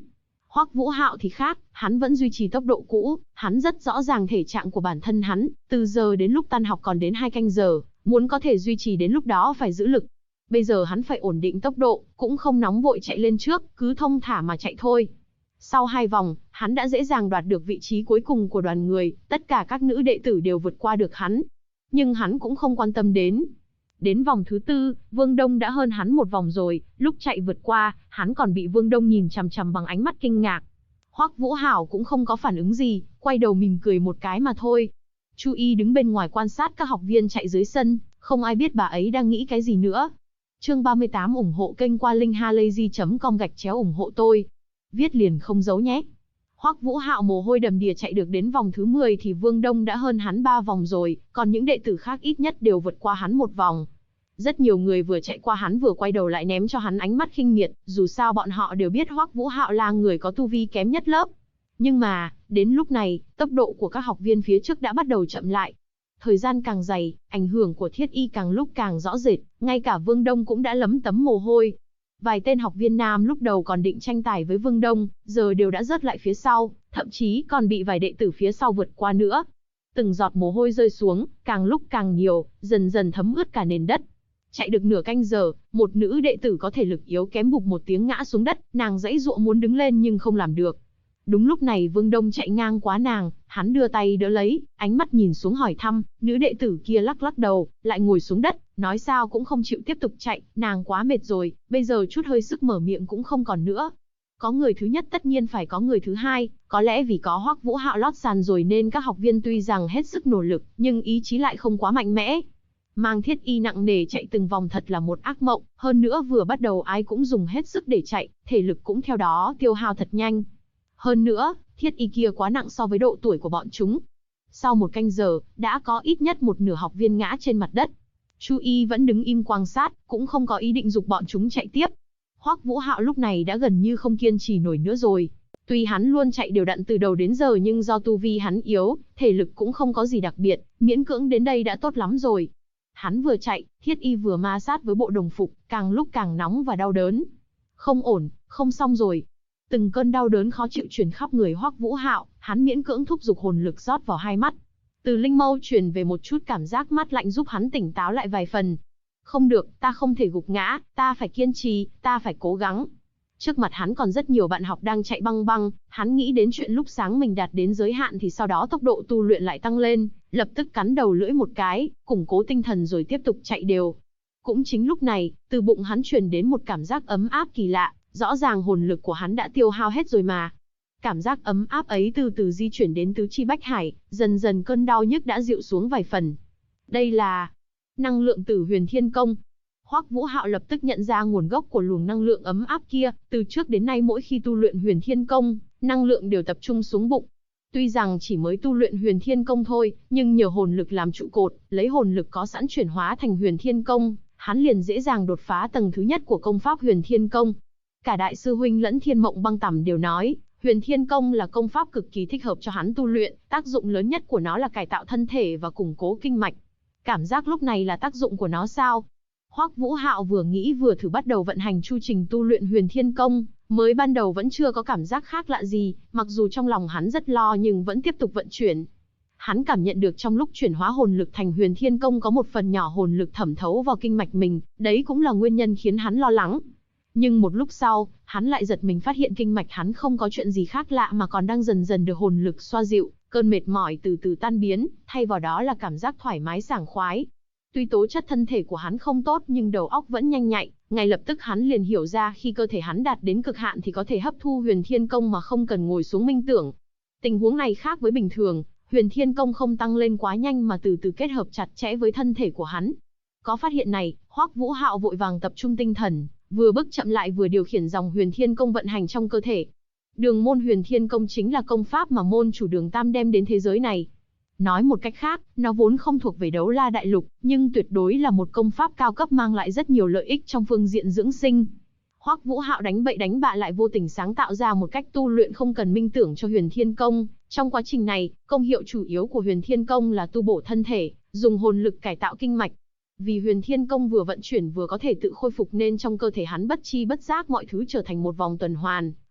Hoắc Vũ Hạo thì khác, hắn vẫn duy trì tốc độ cũ, hắn rất rõ ràng thể trạng của bản thân hắn, từ giờ đến lúc tan học còn đến 2 canh giờ, muốn có thể duy trì đến lúc đó phải giữ lực. Bây giờ hắn phải ổn định tốc độ, cũng không nóng vội chạy lên trước, cứ thong thả mà chạy thôi. Sau 2 vòng, hắn đã dễ dàng đoạt được vị trí cuối cùng của đoàn người, tất cả các nữ đệ tử đều vượt qua được hắn. Nhưng hắn cũng không quan tâm đến. Đến vòng thứ 4, Vương Đông đã hơn hắn 1 vòng rồi, lúc chạy vượt qua, hắn còn bị Vương Đông nhìn chằm chằm bằng ánh mắt kinh ngạc. Hoắc Vũ Hạo cũng không có phản ứng gì, quay đầu mỉm cười một cái mà thôi. Chu Y đứng bên ngoài quan sát các học viên chạy dưới sân, không ai biết bà ấy đang nghĩ cái gì nữa. Chương 38 ủng hộ kênh qua linkhalazy.com/ủng hộ tôi. Viết liền không giấu nhé. Hoắc Vũ Hạo mồ hôi đầm đìa chạy được đến vòng thứ 10 thì Vương Đông đã hơn hắn 3 vòng rồi, còn những đệ tử khác ít nhất đều vượt qua hắn 1 vòng. Rất nhiều người vừa chạy qua hắn vừa quay đầu lại ném cho hắn ánh mắt khinh miệt, dù sao bọn họ đều biết Hoắc Vũ Hạo là người có tu vi kém nhất lớp. Nhưng mà, đến lúc này, tốc độ của các học viên phía trước đã bắt đầu chậm lại. Thời gian càng dày, ảnh hưởng của Thiết Y càng lúc càng rõ rệt, ngay cả Vương Đông cũng đã lấm tấm mồ hôi. Vài tên học viên nam lúc đầu còn định tranh tài với Vương Đông, giờ đều đã rớt lại phía sau, thậm chí còn bị vài đệ tử phía sau vượt qua nữa. Từng giọt mồ hôi rơi xuống, càng lúc càng nhiều, dần dần thấm ướt cả nền đất. Chạy được nửa canh giờ, một nữ đệ tử có thể lực yếu kém bụp một tiếng ngã xuống đất, nàng giãy giụa muốn đứng lên nhưng không làm được. Đúng lúc này Vương Đông chạy ngang quá nàng, hắn đưa tay đỡ lấy, ánh mắt nhìn xuống hỏi thăm, nữ đệ tử kia lắc lắc đầu, lại ngồi xuống đất, nói sao cũng không chịu tiếp tục chạy, nàng quá mệt rồi, bây giờ chút hơi sức mở miệng cũng không còn nữa. Có người thứ nhất tất nhiên phải có người thứ hai, có lẽ vì có Hoắc Vũ Hạo lót sàn rồi nên các học viên tuy rằng hết sức nỗ lực, nhưng ý chí lại không quá mạnh mẽ. Mang Thiết Y nặng nề chạy từng vòng thật là một ác mộng, hơn nữa vừa bắt đầu ai cũng dùng hết sức để chạy, thể lực cũng theo đó tiêu hao thật nhanh. Hơn nữa, Thiết Y kia quá nặng so với độ tuổi của bọn chúng. Sau 1 canh giờ, đã có ít nhất một nửa học viên ngã trên mặt đất. Chu Y vẫn đứng im quan sát, cũng không có ý định giục bọn chúng chạy tiếp. Hoắc Vũ Hạo lúc này đã gần như không kiên trì nổi nữa rồi. Tuy hắn luôn chạy đều đặn từ đầu đến giờ nhưng do tu vi hắn yếu, thể lực cũng không có gì đặc biệt, miễn cưỡng đến đây đã tốt lắm rồi. Hắn vừa chạy, Thiết Y vừa ma sát với bộ đồng phục, càng lúc càng nóng và đau đớn. Không ổn, không xong rồi. Từng cơn đau đớn khó chịu truyền khắp người Hoắc Vũ Hạo, hắn miễn cưỡng thúc giục hồn lực rót vào 2 mắt. Từ linh mâu truyền về một chút cảm giác mát lạnh giúp hắn tỉnh táo lại vài phần. Không được, ta không thể gục ngã, ta phải kiên trì, ta phải cố gắng. Trước mặt hắn còn rất nhiều bạn học đang chạy băng băng, hắn nghĩ đến chuyện lúc sáng mình đạt đến giới hạn thì sau đó tốc độ tu luyện lại tăng lên, lập tức cắn đầu lưỡi một cái, củng cố tinh thần rồi tiếp tục chạy đều. Cũng chính lúc này, từ bụng hắn truyền đến một cảm giác ấm áp kỳ lạ, rõ ràng hồn lực của hắn đã tiêu hao hết rồi mà. Cảm giác ấm áp ấy từ từ di chuyển đến tứ chi bách hải, dần dần cơn đau nhức đã dịu xuống vài phần. Đây là năng lượng từ Huyền Thiên Công. Hoắc Vũ Hạo lập tức nhận ra nguồn gốc của luồng năng lượng ấm áp kia, từ trước đến nay mỗi khi tu luyện Huyền Thiên Công, năng lượng đều tập trung xuống bụng. Tuy rằng chỉ mới tu luyện Huyền Thiên Công thôi, nhưng nhờ hồn lực làm trụ cột, lấy hồn lực có sẵn chuyển hóa thành Huyền Thiên Công, hắn liền dễ dàng đột phá tầng thứ nhất của công pháp Huyền Thiên Công. Cả đại sư huynh lẫn Thiên Mộng Băng Tầm đều nói, Huyền Thiên Công là công pháp cực kỳ thích hợp cho hắn tu luyện, tác dụng lớn nhất của nó là cải tạo thân thể và củng cố kinh mạch. Cảm giác lúc này là tác dụng của nó sao? Hoắc Vũ Hạo vừa nghĩ vừa thử bắt đầu vận hành chu trình tu luyện Huyền Thiên Công, mới ban đầu vẫn chưa có cảm giác khác lạ gì, mặc dù trong lòng hắn rất lo nhưng vẫn tiếp tục vận chuyển. Hắn cảm nhận được trong lúc chuyển hóa hồn lực thành Huyền Thiên Công có một phần nhỏ hồn lực thẩm thấu vào kinh mạch mình, đấy cũng là nguyên nhân khiến hắn lo lắng. Nhưng một lúc sau, hắn lại giật mình phát hiện kinh mạch hắn không có chuyện gì khác lạ mà còn đang dần dần được hồn lực xoa dịu, cơn mệt mỏi từ từ tan biến, thay vào đó là cảm giác thoải mái sảng khoái. Tuy tố chất thân thể của hắn không tốt nhưng đầu óc vẫn nhanh nhạy, ngay lập tức hắn liền hiểu ra khi cơ thể hắn đạt đến cực hạn thì có thể hấp thu Huyền Thiên Công mà không cần ngồi xuống minh tưởng. Tình huống này khác với bình thường, Huyền Thiên Công không tăng lên quá nhanh mà từ từ kết hợp chặt chẽ với thân thể của hắn. Có phát hiện này, Hoắc Vũ Hạo vội vàng tập trung tinh thần, vừa bước chậm lại vừa điều khiển dòng Huyền Thiên Công vận hành trong cơ thể. Đường môn Huyền Thiên Công chính là công pháp mà môn chủ Đường Tam đem đến thế giới này. Nói một cách khác, nó vốn không thuộc về Đấu La Đại Lục, nhưng tuyệt đối là một công pháp cao cấp mang lại rất nhiều lợi ích trong phương diện dưỡng sinh. Hoắc Vũ Hạo đánh bậy đánh bạ lại vô tình sáng tạo ra một cách tu luyện không cần minh tưởng cho Huyền Thiên Công. Trong quá trình này, công hiệu chủ yếu của Huyền Thiên Công là tu bổ thân thể, dùng hồn lực cải tạo kinh mạch. Vì Huyền Thiên Công vừa vận chuyển vừa có thể tự khôi phục nên trong cơ thể hắn bất chi bất giác mọi thứ trở thành một vòng tuần hoàn,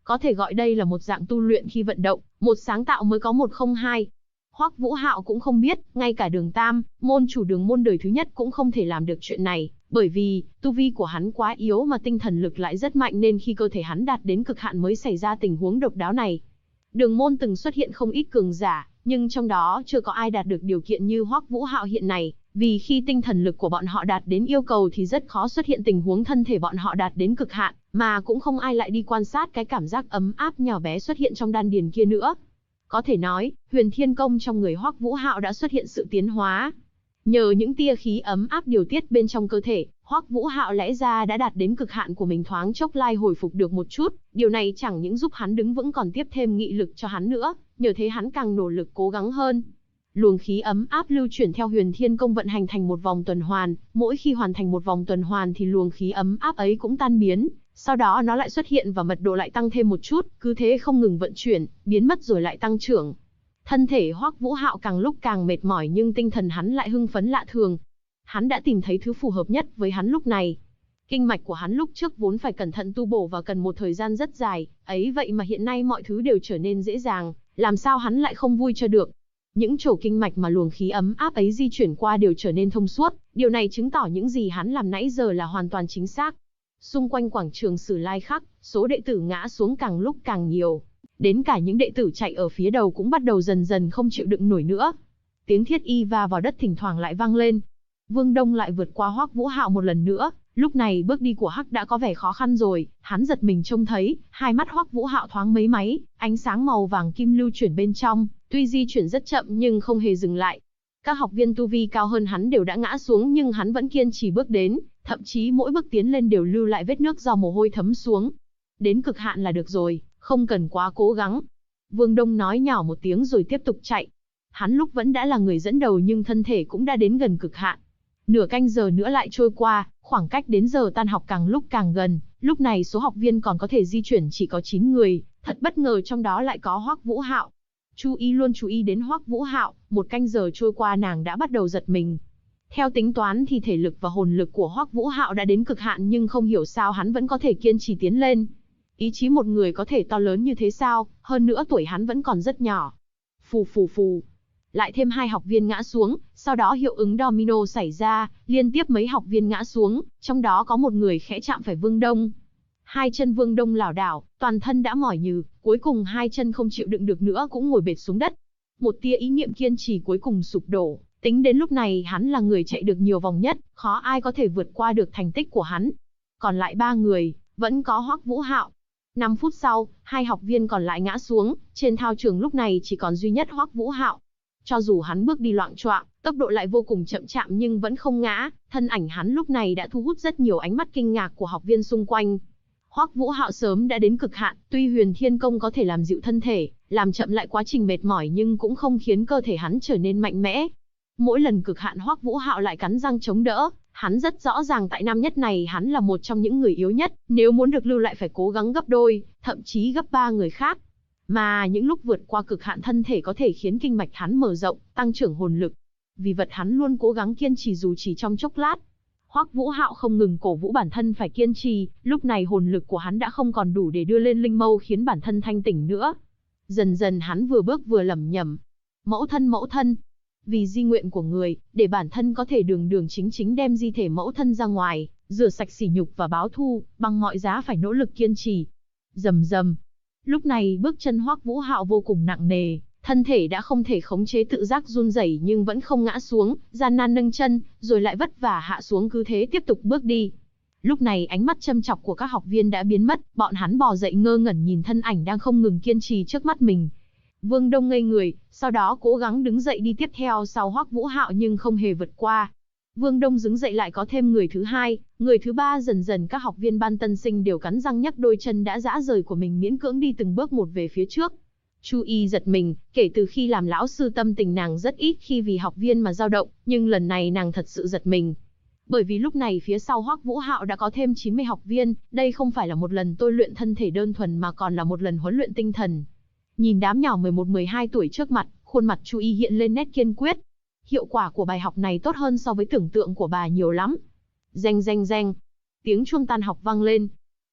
Có thể gọi đây là một dạng tu luyện khi vận động, một sáng tạo mới có một không hai. Hoắc Vũ Hạo cũng không biết, ngay cả Đường Tam, môn chủ đường môn đời thứ nhất cũng không thể làm được chuyện này, bởi vì, tu vi của hắn quá yếu mà tinh thần lực lại rất mạnh nên khi cơ thể hắn đạt đến cực hạn mới xảy ra tình huống độc đáo này. Đường môn từng xuất hiện không ít cường giả, nhưng trong đó chưa có ai đạt được điều kiện như Hoắc Vũ Hạo hiện này, vì khi tinh thần lực của bọn họ đạt đến yêu cầu thì rất khó xuất hiện tình huống thân thể bọn họ đạt đến cực hạn, mà cũng không ai lại đi quan sát cái cảm giác ấm áp nhỏ bé xuất hiện trong đan điền kia nữa. Có thể nói, Huyền Thiên Công trong người Hoắc Vũ Hạo đã xuất hiện sự tiến hóa. Nhờ những tia khí ấm áp điều tiết bên trong cơ thể, Hoắc Vũ Hạo lẽ ra đã đạt đến cực hạn của mình, thoáng chốc lai hồi phục được một chút, điều này chẳng những giúp hắn đứng vững còn tiếp thêm nghị lực cho hắn nữa, nhờ thế hắn càng nỗ lực cố gắng hơn. Luồng khí ấm áp lưu chuyển theo Huyền Thiên Công vận hành thành một vòng tuần hoàn, mỗi khi hoàn thành một vòng tuần hoàn thì luồng khí ấm áp ấy cũng tan biến, sau đó nó lại xuất hiện và mật độ lại tăng thêm một chút, cứ thế không ngừng vận chuyển, biến mất rồi lại tăng trưởng. Thân thể Hoắc Vũ Hạo càng lúc càng mệt mỏi nhưng tinh thần hắn lại hưng phấn lạ thường. Hắn đã tìm thấy thứ phù hợp nhất với hắn lúc này. Kinh mạch của hắn lúc trước vốn phải cẩn thận tu bổ và cần một thời gian rất dài, ấy vậy mà hiện nay mọi thứ đều trở nên dễ dàng, làm sao hắn lại không vui cho được. Những chỗ kinh mạch mà luồng khí ấm áp ấy di chuyển qua đều trở nên thông suốt, điều này chứng tỏ những gì hắn làm nãy giờ là hoàn toàn chính xác. Xung quanh quảng trường Sử Lai Khắc, số đệ tử ngã xuống càng lúc càng nhiều. Đến cả những đệ tử chạy ở phía đầu cũng bắt đầu dần dần không chịu đựng nổi nữa. Tiếng thiết y va vào đất thỉnh thoảng lại vang lên. Vương Đông lại vượt qua Hoắc Vũ Hạo một lần nữa, lúc này bước đi của Hắc đã có vẻ khó khăn rồi, hắn giật mình trông thấy, hai mắt Hoắc Vũ Hạo thoáng mấy máy, ánh sáng màu vàng kim lưu chuyển bên trong, tuy di chuyển rất chậm nhưng không hề dừng lại. Các học viên tu vi cao hơn hắn đều đã ngã xuống nhưng hắn vẫn kiên trì bước đến, thậm chí mỗi bước tiến lên đều lưu lại vết nước do mồ hôi thấm xuống. Đến cực hạn là được rồi, không cần quá cố gắng. Vương Đông nói nhỏ một tiếng rồi tiếp tục chạy. Hắn lúc vẫn đã là người dẫn đầu nhưng thân thể cũng đã đến gần cực hạn. Nửa canh giờ nữa lại trôi qua, khoảng cách đến giờ tan học càng lúc càng gần, lúc này số học viên còn có thể di chuyển chỉ có 9 người, thật bất ngờ trong đó lại có Hoắc Vũ Hạo. Chu Y luôn chú ý đến Hoắc Vũ Hạo, một canh giờ trôi qua nàng đã bắt đầu giật mình. Theo tính toán thì thể lực và hồn lực của Hoắc Vũ Hạo đã đến cực hạn nhưng không hiểu sao hắn vẫn có thể kiên trì tiến lên. Ý chí một người có thể to lớn như thế sao, hơn nữa tuổi hắn vẫn còn rất nhỏ. Phù phù phù. Lại thêm 2 học viên ngã xuống, sau đó hiệu ứng domino xảy ra, liên tiếp mấy học viên ngã xuống, trong đó có một người khẽ chạm phải Vương Đông. Hai chân Vương Đông lảo đảo, toàn thân đã mỏi nhừ, cuối cùng hai chân không chịu đựng được nữa cũng ngồi bệt xuống đất. Một tia ý niệm kiên trì cuối cùng sụp đổ, tính đến lúc này hắn là người chạy được nhiều vòng nhất, khó ai có thể vượt qua được thành tích của hắn. Còn lại 3 người, vẫn có Hoắc Vũ Hạo. 5 phút sau, 2 học viên còn lại ngã xuống, trên thao trường lúc này chỉ còn duy nhất Hoắc Vũ Hạo. Cho dù hắn bước đi loạng choạng, tốc độ lại vô cùng chậm chạm nhưng vẫn không ngã, thân ảnh hắn lúc này đã thu hút rất nhiều ánh mắt kinh ngạc của học viên xung quanh. Hoắc Vũ Hạo sớm đã đến cực hạn, tuy Huyền Thiên Công có thể làm dịu thân thể, làm chậm lại quá trình mệt mỏi nhưng cũng không khiến cơ thể hắn trở nên mạnh mẽ. Mỗi lần cực hạn Hoắc Vũ Hạo lại cắn răng chống đỡ, hắn rất rõ ràng tại năm nhất này hắn là một trong những người yếu nhất, nếu muốn được lưu lại phải cố gắng gấp đôi, thậm chí gấp 3 người khác. Mà những lúc vượt qua cực hạn thân thể có thể khiến kinh mạch hắn mở rộng, tăng trưởng hồn lực. Vì vậy hắn luôn cố gắng kiên trì dù chỉ trong chốc lát. Hoắc Vũ Hạo không ngừng cổ vũ bản thân phải kiên trì, lúc này hồn lực của hắn đã không còn đủ để đưa lên linh mâu khiến bản thân thanh tỉnh nữa. Dần dần hắn vừa bước vừa lẩm nhẩm. Mẫu thân, vì di nguyện của người, để bản thân có thể đường đường chính chính đem di thể mẫu thân ra ngoài, rửa sạch sỉ nhục và báo thù, bằng mọi giá phải nỗ lực kiên trì. Rầm rầm. Lúc này bước chân Hoắc Vũ Hạo vô cùng nặng nề, thân thể đã không thể khống chế tự giác run rẩy nhưng vẫn không ngã xuống, gian nan nâng chân, rồi lại vất vả hạ xuống cứ thế tiếp tục bước đi. Lúc này ánh mắt châm chọc của các học viên đã biến mất, bọn hắn bò dậy ngơ ngẩn nhìn thân ảnh đang không ngừng kiên trì trước mắt mình. Vương Đông ngây người, sau đó cố gắng đứng dậy đi tiếp theo sau Hoắc Vũ Hạo nhưng không hề vượt qua. Vương Đông đứng dậy lại có thêm người thứ 2, người thứ 3 dần dần các học viên ban tân sinh đều cắn răng nhấc đôi chân đã rã rời của mình miễn cưỡng đi từng bước một về phía trước. Chu Y giật mình, kể từ khi làm lão sư tâm tình nàng rất ít khi vì học viên mà dao động, nhưng lần này nàng thật sự giật mình. Bởi vì lúc này phía sau Hoắc Vũ Hạo đã có thêm 90 học viên, đây không phải là một lần tôi luyện thân thể đơn thuần mà còn là một lần huấn luyện tinh thần. Nhìn đám nhỏ 11-12 tuổi trước mặt, khuôn mặt Chu Y hiện lên nét kiên quyết. Hiệu quả của bài học này tốt hơn so với tưởng tượng của bà nhiều lắm. Reng reng reng. Tiếng chuông tan học vang lên.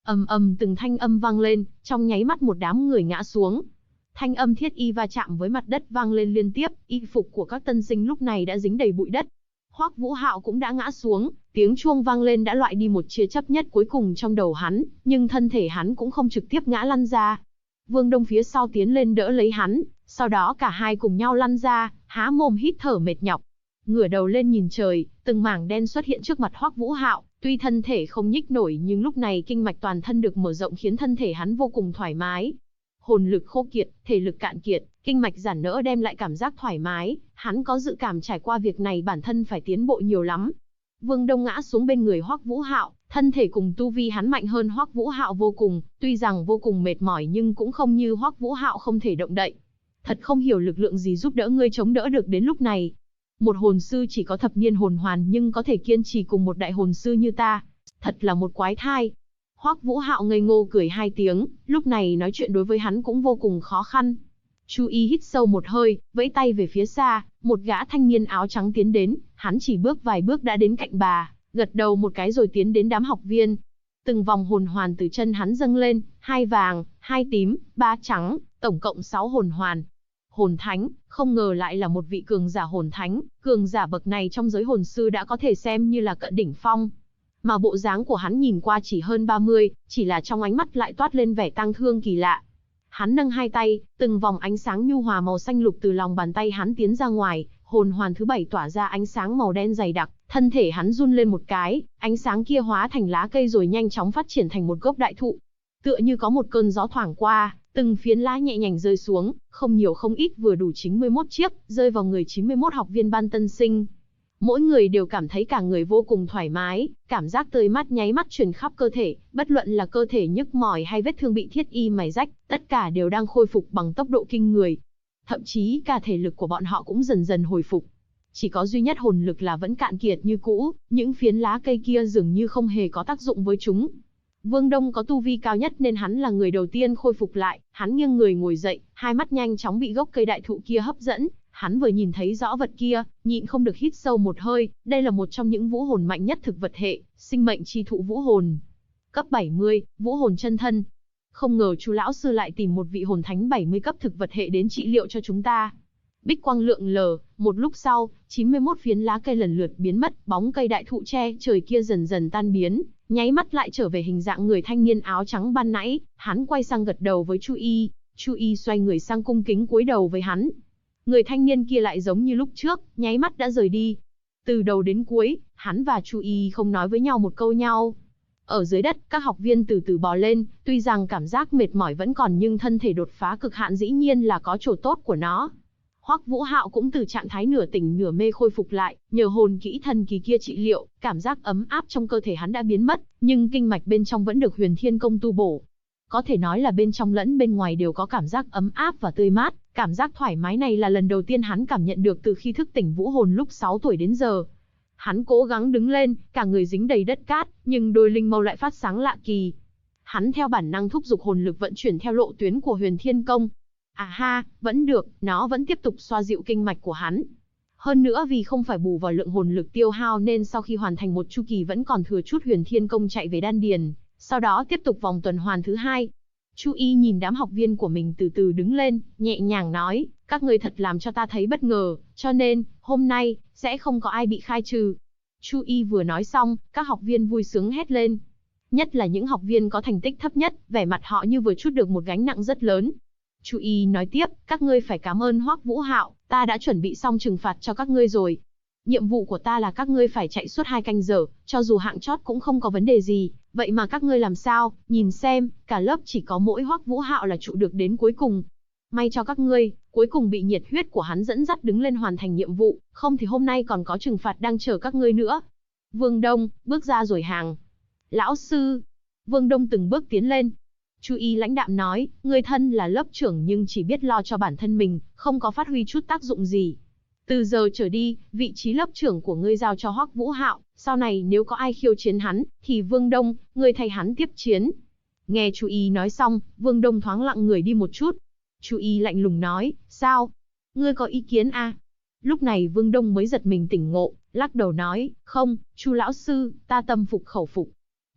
Ầm ầm từng thanh âm vang lên, trong nháy mắt một đám người ngã xuống. Thanh âm thiết y va chạm với mặt đất vang lên liên tiếp, y phục của các tân sinh lúc này đã dính đầy bụi đất. Hoắc Vũ Hạo cũng đã ngã xuống, tiếng chuông vang lên đã loại đi một chia chấp nhất cuối cùng trong đầu hắn, nhưng thân thể hắn cũng không trực tiếp ngã lăn ra. Vương Đông phía sau tiến lên đỡ lấy hắn, sau đó cả hai cùng nhau lăn ra, há mồm hít thở mệt nhọc. Ngửa đầu lên nhìn trời, từng mảng đen xuất hiện trước mặt Hoắc Vũ Hạo, tuy thân thể không nhích nổi nhưng lúc này kinh mạch toàn thân được mở rộng khiến thân thể hắn vô cùng thoải mái. Hồn lực khô kiệt, thể lực cạn kiệt, kinh mạch giãn nỡ đem lại cảm giác thoải mái, hắn có dự cảm trải qua việc này bản thân phải tiến bộ nhiều lắm. Vương Đông ngã xuống bên người Hoắc Vũ Hạo, thân thể cùng tu vi hắn mạnh hơn Hoắc Vũ Hạo vô cùng, tuy rằng vô cùng mệt mỏi nhưng cũng không như Hoắc Vũ Hạo không thể động đậy. Thật không hiểu lực lượng gì giúp đỡ ngươi chống đỡ được đến lúc này. Một hồn sư chỉ có thập niên hồn hoàn nhưng có thể kiên trì cùng một đại hồn sư như ta, thật là một quái thai. Hoắc Vũ Hạo ngây ngô cười hai tiếng, lúc này nói chuyện đối với hắn cũng vô cùng khó khăn. Chu Y hít sâu một hơi, vẫy tay về phía xa, một gã thanh niên áo trắng tiến đến, hắn chỉ bước vài bước đã đến cạnh bà, gật đầu một cái rồi tiến đến đám học viên. Từng vòng hồn hoàn từ chân hắn dâng lên, 2 vàng, 2 tím, 3 trắng, tổng cộng 6 hồn hoàn. Hồn thánh, không ngờ lại là một vị cường giả hồn thánh, cường giả bậc này trong giới hồn sư đã có thể xem như là cận đỉnh phong. Mà bộ dáng của hắn nhìn qua chỉ hơn 30, chỉ là trong ánh mắt lại toát lên vẻ tang thương kỳ lạ. Hắn nâng hai tay, từng vòng ánh sáng nhu hòa màu xanh lục từ lòng bàn tay hắn tiến ra ngoài, hồn hoàn thứ 7 tỏa ra ánh sáng màu đen dày đặc, thân thể hắn run lên một cái, ánh sáng kia hóa thành lá cây rồi nhanh chóng phát triển thành một gốc đại thụ. Tựa như có một cơn gió thoảng qua, từng phiến lá nhẹ nhàng rơi xuống, không nhiều không ít vừa đủ 91 chiếc, rơi vào người 91 học viên ban tân sinh. Mỗi người đều cảm thấy cả người vô cùng thoải mái, cảm giác tươi mát nháy mắt truyền khắp cơ thể, bất luận là cơ thể nhức mỏi hay vết thương bị thiết y mài rách, tất cả đều đang khôi phục bằng tốc độ kinh người. Thậm chí cả thể lực của bọn họ cũng dần dần hồi phục. Chỉ có duy nhất hồn lực là vẫn cạn kiệt như cũ, những phiến lá cây kia dường như không hề có tác dụng với chúng. Vương Đông có tu vi cao nhất nên hắn là người đầu tiên khôi phục lại, hắn nghiêng người ngồi dậy, hai mắt nhanh chóng bị gốc cây đại thụ kia hấp dẫn. Hắn vừa nhìn thấy rõ vật kia, nhịn không được hít sâu một hơi, đây là một trong những vũ hồn mạnh nhất thực vật hệ, sinh mệnh chi thụ vũ hồn. Cấp 70, vũ hồn chân thân. Không ngờ chú lão sư lại tìm một vị hồn thánh 70 cấp thực vật hệ đến trị liệu cho chúng ta. Bích quang lượng lờ, một lúc sau, 91 phiến lá cây lần lượt biến mất, bóng cây đại thụ che trời kia dần dần tan biến, nháy mắt lại trở về hình dạng người thanh niên áo trắng ban nãy, hắn quay sang gật đầu với Chu Y xoay người sang cung kính cúi đầu với hắn. Người thanh niên kia lại giống như lúc trước, nháy mắt đã rời đi. Từ đầu đến cuối, hắn và Chu Y không nói với nhau một câu nhau. Ở dưới đất, các học viên từ từ bò lên, tuy rằng cảm giác mệt mỏi vẫn còn nhưng thân thể đột phá cực hạn dĩ nhiên là có chỗ tốt của nó. Hoắc Vũ Hạo cũng từ trạng thái nửa tỉnh nửa mê khôi phục lại, nhờ hồn kỹ thần kỳ kia trị liệu, cảm giác ấm áp trong cơ thể hắn đã biến mất, nhưng kinh mạch bên trong vẫn được Huyền Thiên Công tu bổ. Có thể nói là bên trong lẫn bên ngoài đều có cảm giác ấm áp và tươi mát, cảm giác thoải mái này là lần đầu tiên hắn cảm nhận được từ khi thức tỉnh vũ hồn lúc 6 tuổi đến giờ. Hắn cố gắng đứng lên, cả người dính đầy đất cát, nhưng đôi linh mâu lại phát sáng lạ kỳ. Hắn theo bản năng thúc giục hồn lực vận chuyển theo lộ tuyến của Huyền Thiên Công. À ha, vẫn được, nó vẫn tiếp tục xoa dịu kinh mạch của hắn. Hơn nữa vì không phải bù vào lượng hồn lực tiêu hao nên sau khi hoàn thành một chu kỳ vẫn còn thừa chút Huyền Thiên Công chạy về đan điền, sau đó tiếp tục vòng tuần hoàn thứ 2. Chu Y nhìn đám học viên của mình từ từ đứng lên, nhẹ nhàng nói, các ngươi thật làm cho ta thấy bất ngờ, cho nên, hôm nay, sẽ không có ai bị khai trừ. Chu Y vừa nói xong, các học viên vui sướng hét lên. Nhất là những học viên có thành tích thấp nhất, vẻ mặt họ như vừa trút được một gánh nặng rất lớn. Chu Y nói tiếp, các ngươi phải cảm ơn Hoắc Vũ Hạo, ta đã chuẩn bị xong trừng phạt cho các ngươi rồi. Nhiệm vụ của ta là các ngươi phải chạy suốt 2 canh giờ, cho dù hạng chót cũng không có vấn đề gì, vậy mà các ngươi làm sao, nhìn xem, cả lớp chỉ có mỗi Hoắc Vũ Hạo là trụ được đến cuối cùng. May cho các ngươi, cuối cùng bị nhiệt huyết của hắn dẫn dắt đứng lên hoàn thành nhiệm vụ, không thì hôm nay còn có trừng phạt đang chờ các ngươi nữa. Vương Đông, bước ra rồi hàng. Lão sư. Vương Đông từng bước tiến lên. Chu Y lãnh đạm nói, ngươi thân là lớp trưởng nhưng chỉ biết lo cho bản thân mình, không có phát huy chút tác dụng gì. Từ giờ trở đi, vị trí lớp trưởng của ngươi giao cho Hoắc Vũ Hạo, sau này nếu có ai khiêu chiến hắn, thì Vương Đông, ngươi thay hắn tiếp chiến. Nghe Chu Y nói xong, Vương Đông thoáng lặng người đi một chút. Chu Y lạnh lùng nói, sao? Ngươi có ý kiến à? Lúc này Vương Đông mới giật mình tỉnh ngộ, lắc đầu nói, không, Chu lão sư, ta tâm phục khẩu phục.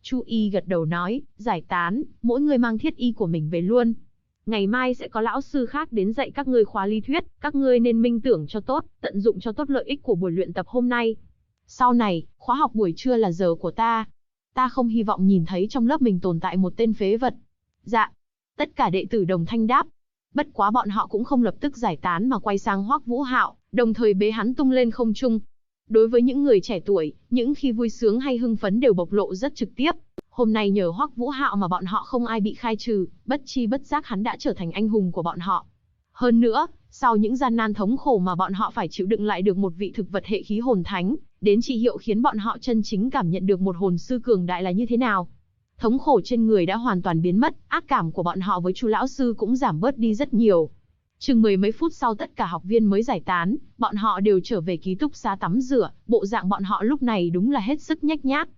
Chu Y gật đầu nói, giải tán, mỗi người mang thiết y của mình về luôn. Ngày mai sẽ có lão sư khác đến dạy các ngươi khóa lý thuyết, các ngươi nên minh tưởng cho tốt, tận dụng cho tốt lợi ích của buổi luyện tập hôm nay. Sau này, khóa học buổi trưa là giờ của ta. Ta không hy vọng nhìn thấy trong lớp mình tồn tại một tên phế vật. Dạ. Tất cả đệ tử đồng thanh đáp. Bất quá bọn họ cũng không lập tức giải tán mà quay sang Hoắc Vũ Hạo, đồng thời bế hắn tung lên không trung. Đối với những người trẻ tuổi, những khi vui sướng hay hưng phấn đều bộc lộ rất trực tiếp. Hôm nay nhờ Hoắc Vũ Hạo mà bọn họ không ai bị khai trừ, bất chi bất giác hắn đã trở thành anh hùng của bọn họ. Hơn nữa, sau những gian nan thống khổ mà bọn họ phải chịu đựng lại được một vị thực vật hệ khí hồn thánh, đến trị hiệu khiến bọn họ chân chính cảm nhận được một hồn sư cường đại là như thế nào. Thống khổ trên người đã hoàn toàn biến mất, ác cảm của bọn họ với Chu lão sư cũng giảm bớt đi rất nhiều. Chừng mười mấy phút sau tất cả học viên mới giải tán, bọn họ đều trở về ký túc xá tắm rửa, bộ dạng bọn họ lúc này đúng là hết sức nhếch nhác.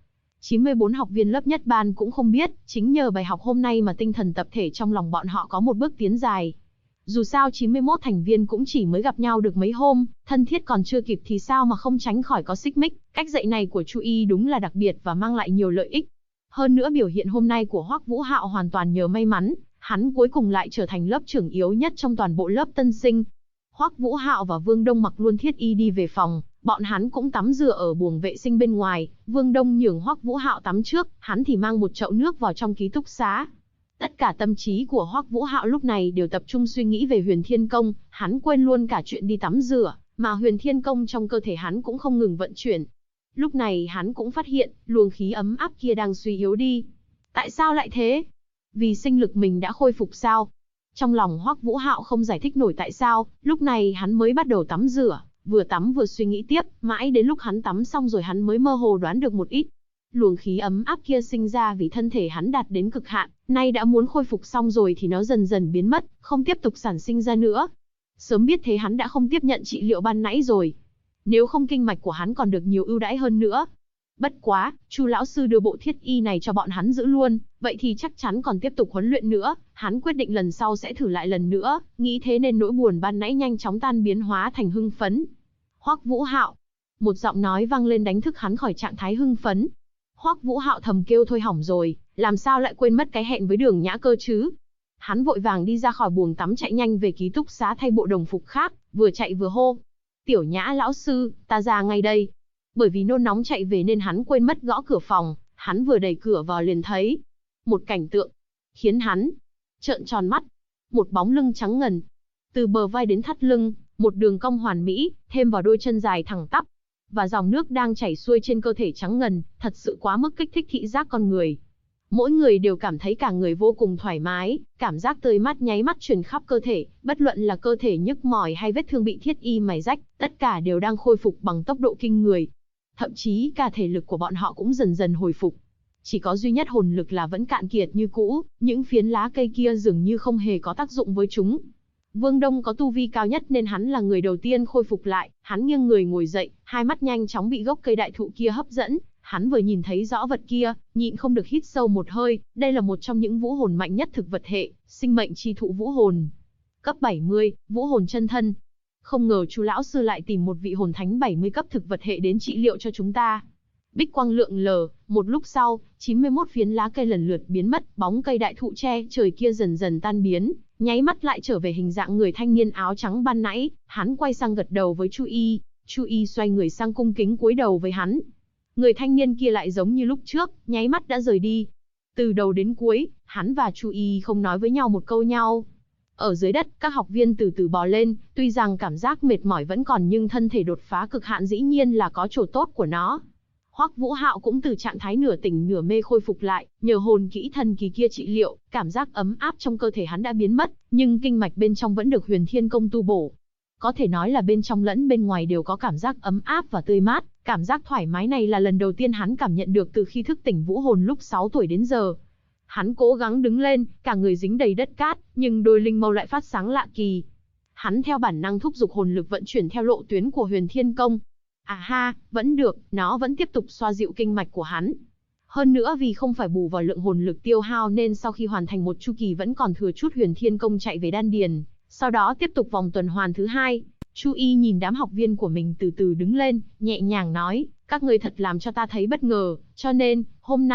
94 học viên lớp nhất ban cũng không biết, chính nhờ bài học hôm nay mà tinh thần tập thể trong lòng bọn họ có một bước tiến dài. Dù sao 91 thành viên cũng chỉ mới gặp nhau được mấy hôm, thân thiết còn chưa kịp thì sao mà không tránh khỏi có xích mích, cách dạy này của Chu Y đúng là đặc biệt và mang lại nhiều lợi ích. Hơn nữa biểu hiện hôm nay của Hoắc Vũ Hạo hoàn toàn nhờ may mắn, hắn cuối cùng lại trở thành lớp trưởng yếu nhất trong toàn bộ lớp tân sinh. Hoắc Vũ Hạo và Vương Đông mặc luôn thiết y đi về phòng, bọn hắn cũng tắm rửa ở buồng vệ sinh bên ngoài, Vương Đông nhường Hoắc Vũ Hạo tắm trước, hắn thì mang một chậu nước vào trong ký túc xá. Tất cả tâm trí của Hoắc Vũ Hạo lúc này đều tập trung suy nghĩ về Huyền Thiên Công, hắn quên luôn cả chuyện đi tắm rửa, mà Huyền Thiên Công trong cơ thể hắn cũng không ngừng vận chuyển. Lúc này hắn cũng phát hiện, luồng khí ấm áp kia đang suy yếu đi. Tại sao lại thế? Vì sinh lực mình đã khôi phục sao? Trong lòng Hoắc Vũ Hạo không giải thích nổi tại sao, lúc này hắn mới bắt đầu tắm rửa, vừa tắm vừa suy nghĩ tiếp, mãi đến lúc hắn tắm xong rồi hắn mới mơ hồ đoán được một ít. Luồng khí ấm áp kia sinh ra vì thân thể hắn đạt đến cực hạn, nay đã muốn khôi phục xong rồi thì nó dần dần biến mất, không tiếp tục sản sinh ra nữa. Sớm biết thế hắn đã không tiếp nhận trị liệu ban nãy rồi. Nếu không kinh mạch của hắn còn được nhiều ưu đãi hơn nữa. Bất quá, Chu lão sư đưa bộ thiết y này cho bọn hắn giữ luôn, vậy thì chắc chắn còn tiếp tục huấn luyện nữa, hắn quyết định lần sau sẽ thử lại lần nữa, nghĩ thế nên nỗi buồn ban nãy nhanh chóng tan biến hóa thành hưng phấn. Hoắc Vũ Hạo, một giọng nói vang lên đánh thức hắn khỏi trạng thái hưng phấn. Hoắc Vũ Hạo thầm kêu thôi hỏng rồi, làm sao lại quên mất cái hẹn với Đường Nhã Cơ chứ? Hắn vội vàng đi ra khỏi buồng tắm chạy nhanh về ký túc xá thay bộ đồng phục khác, vừa chạy vừa hô. Tiểu Nhã lão sư, ta ra ngay đây. Bởi vì nôn nóng chạy về nên hắn quên mất gõ cửa phòng, hắn vừa đẩy cửa vào liền thấy một cảnh tượng khiến hắn trợn tròn mắt. Một bóng lưng trắng ngần, từ bờ vai đến thắt lưng, một đường cong hoàn mỹ, thêm vào đôi chân dài thẳng tắp, và dòng nước đang chảy xuôi trên cơ thể trắng ngần, thật sự quá mức kích thích thị giác con người. Mỗi người đều cảm thấy cả người vô cùng thoải mái, cảm giác tươi mát nháy mắt truyền khắp cơ thể, bất luận là cơ thể nhức mỏi hay vết thương bị thiết y mài rách, tất cả đều đang khôi phục bằng tốc độ kinh người. Thậm chí cả thể lực của bọn họ cũng dần dần hồi phục. Chỉ có duy nhất hồn lực là vẫn cạn kiệt như cũ, những phiến lá cây kia dường như không hề có tác dụng với chúng. Vương Đông có tu vi cao nhất nên hắn là người đầu tiên khôi phục lại, hắn nghiêng người ngồi dậy, hai mắt nhanh chóng bị gốc cây đại thụ kia hấp dẫn, hắn vừa nhìn thấy rõ vật kia, nhịn không được hít sâu một hơi, đây là một trong những vũ hồn mạnh nhất thực vật hệ, sinh mệnh chi thụ vũ hồn. Cấp 70, vũ hồn chân thân. Không ngờ Chu lão sư lại tìm một vị hồn thánh 70 cấp thực vật hệ đến trị liệu cho chúng ta. Bích quang lượng lờ, một lúc sau, 91 phiến lá cây lần lượt biến mất, bóng cây đại thụ che trời kia dần dần tan biến, nháy mắt lại trở về hình dạng người thanh niên áo trắng ban nãy, hắn quay sang gật đầu với Chu Y xoay người sang cung kính cúi đầu với hắn. Người thanh niên kia lại giống như lúc trước, nháy mắt đã rời đi. Từ đầu đến cuối, hắn và Chu Y không nói với nhau một câu nhau. Ở dưới đất, các học viên từ từ bò lên, tuy rằng cảm giác mệt mỏi vẫn còn nhưng thân thể đột phá cực hạn dĩ nhiên là có chỗ tốt của nó. Hoắc Vũ Hạo cũng từ trạng thái nửa tỉnh nửa mê khôi phục lại, nhờ hồn kỹ thần kỳ kia trị liệu, cảm giác ấm áp trong cơ thể hắn đã biến mất, nhưng kinh mạch bên trong vẫn được Huyền Thiên Công tu bổ. Có thể nói là bên trong lẫn bên ngoài đều có cảm giác ấm áp và tươi mát, cảm giác thoải mái này là lần đầu tiên hắn cảm nhận được từ khi thức tỉnh vũ hồn lúc 6 tuổi đến giờ. Hắn cố gắng đứng lên, cả người dính đầy đất cát, nhưng đôi linh mâu lại phát sáng lạ kỳ. Hắn theo bản năng thúc giục hồn lực vận chuyển theo lộ tuyến của Huyền Thiên Công. À ha, vẫn được, nó vẫn tiếp tục xoa dịu kinh mạch của hắn. Hơn nữa vì không phải bù vào lượng hồn lực tiêu hao nên sau khi hoàn thành một chu kỳ vẫn còn thừa chút Huyền Thiên Công chạy về đan điền, sau đó tiếp tục vòng tuần hoàn thứ hai. Chu Y nhìn đám học viên của mình từ từ đứng lên, nhẹ nhàng nói, các người thật làm cho ta thấy bất ngờ, cho nên, hôm nay,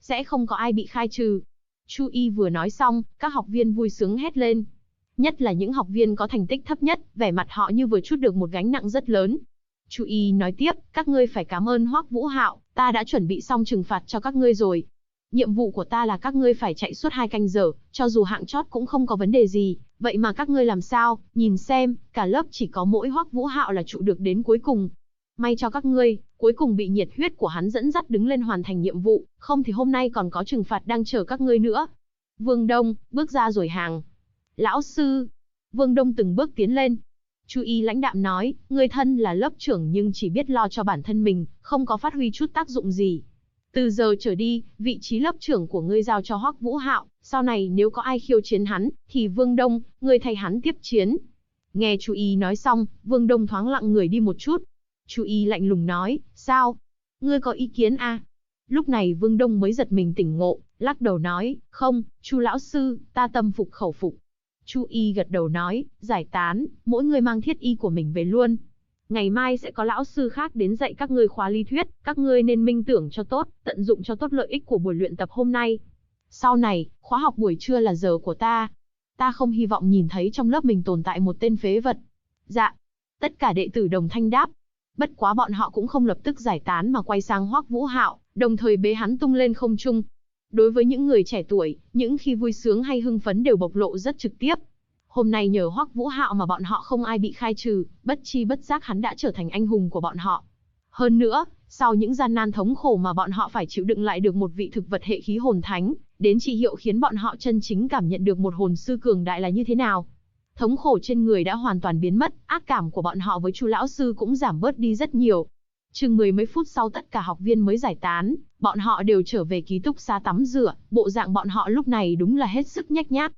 sẽ không có ai bị khai trừ. Chu Y vừa nói xong, các học viên vui sướng hét lên. Nhất là những học viên có thành tích thấp nhất, vẻ mặt họ như vừa trút được một gánh nặng rất lớn. Chu Y nói tiếp, các ngươi phải cảm ơn Hoắc Vũ Hạo, ta đã chuẩn bị xong trừng phạt cho các ngươi rồi. Nhiệm vụ của ta là các ngươi phải chạy suốt 2 canh giờ, cho dù hạng chót cũng không có vấn đề gì, vậy mà các ngươi làm sao, nhìn xem, cả lớp chỉ có mỗi Hoắc Vũ Hạo là trụ được đến cuối cùng. May cho các ngươi, cuối cùng bị nhiệt huyết của hắn dẫn dắt đứng lên hoàn thành nhiệm vụ, không thì hôm nay còn có trừng phạt đang chờ các ngươi nữa. Vương Đông, bước ra rồi hàng. Lão sư. Vương Đông từng bước tiến lên. Chu Y lãnh đạm nói, ngươi thân là lớp trưởng nhưng chỉ biết lo cho bản thân mình, không có phát huy chút tác dụng gì. Từ giờ trở đi, vị trí lớp trưởng của ngươi giao cho Hoắc Vũ Hạo, sau này nếu có ai khiêu chiến hắn, thì Vương Đông, ngươi thay hắn tiếp chiến. Nghe Chu Y nói xong, Vương Đông thoáng lặng người đi một chút. Chu Y lạnh lùng nói, sao? Ngươi có ý kiến à? Lúc này Vương Đông mới giật mình tỉnh ngộ, lắc đầu nói, không, Chu lão sư, ta tâm phục khẩu phục. Chu Y gật đầu nói, giải tán, mỗi người mang thiết y của mình về luôn. Ngày mai sẽ có lão sư khác đến dạy các ngươi khóa lý thuyết, các ngươi nên minh tưởng cho tốt, tận dụng cho tốt lợi ích của buổi luyện tập hôm nay. Sau này, khóa học buổi trưa là giờ của ta. Ta không hy vọng nhìn thấy trong lớp mình tồn tại một tên phế vật. Dạ. Tất cả đệ tử đồng thanh đáp. Bất quá bọn họ cũng không lập tức giải tán mà quay sang Hoắc Vũ Hạo, đồng thời bế hắn tung lên không trung. Đối với những người trẻ tuổi, những khi vui sướng hay hưng phấn đều bộc lộ rất trực tiếp. Hôm nay nhờ Hoắc Vũ Hạo mà bọn họ không ai bị khai trừ, bất chi bất giác hắn đã trở thành anh hùng của bọn họ. Hơn nữa, sau những gian nan thống khổ mà bọn họ phải chịu đựng lại được một vị thực vật hệ khí hồn thánh, đến trị hiệu khiến bọn họ chân chính cảm nhận được một hồn sư cường đại là như thế nào. Thống khổ trên người đã hoàn toàn biến mất, ác cảm của bọn họ với Chu lão sư cũng giảm bớt đi rất nhiều. Chừng mười mấy phút sau tất cả học viên mới giải tán, bọn họ đều trở về ký túc xá tắm rửa, bộ dạng bọn họ lúc này đúng là hết sức nhếch nhác.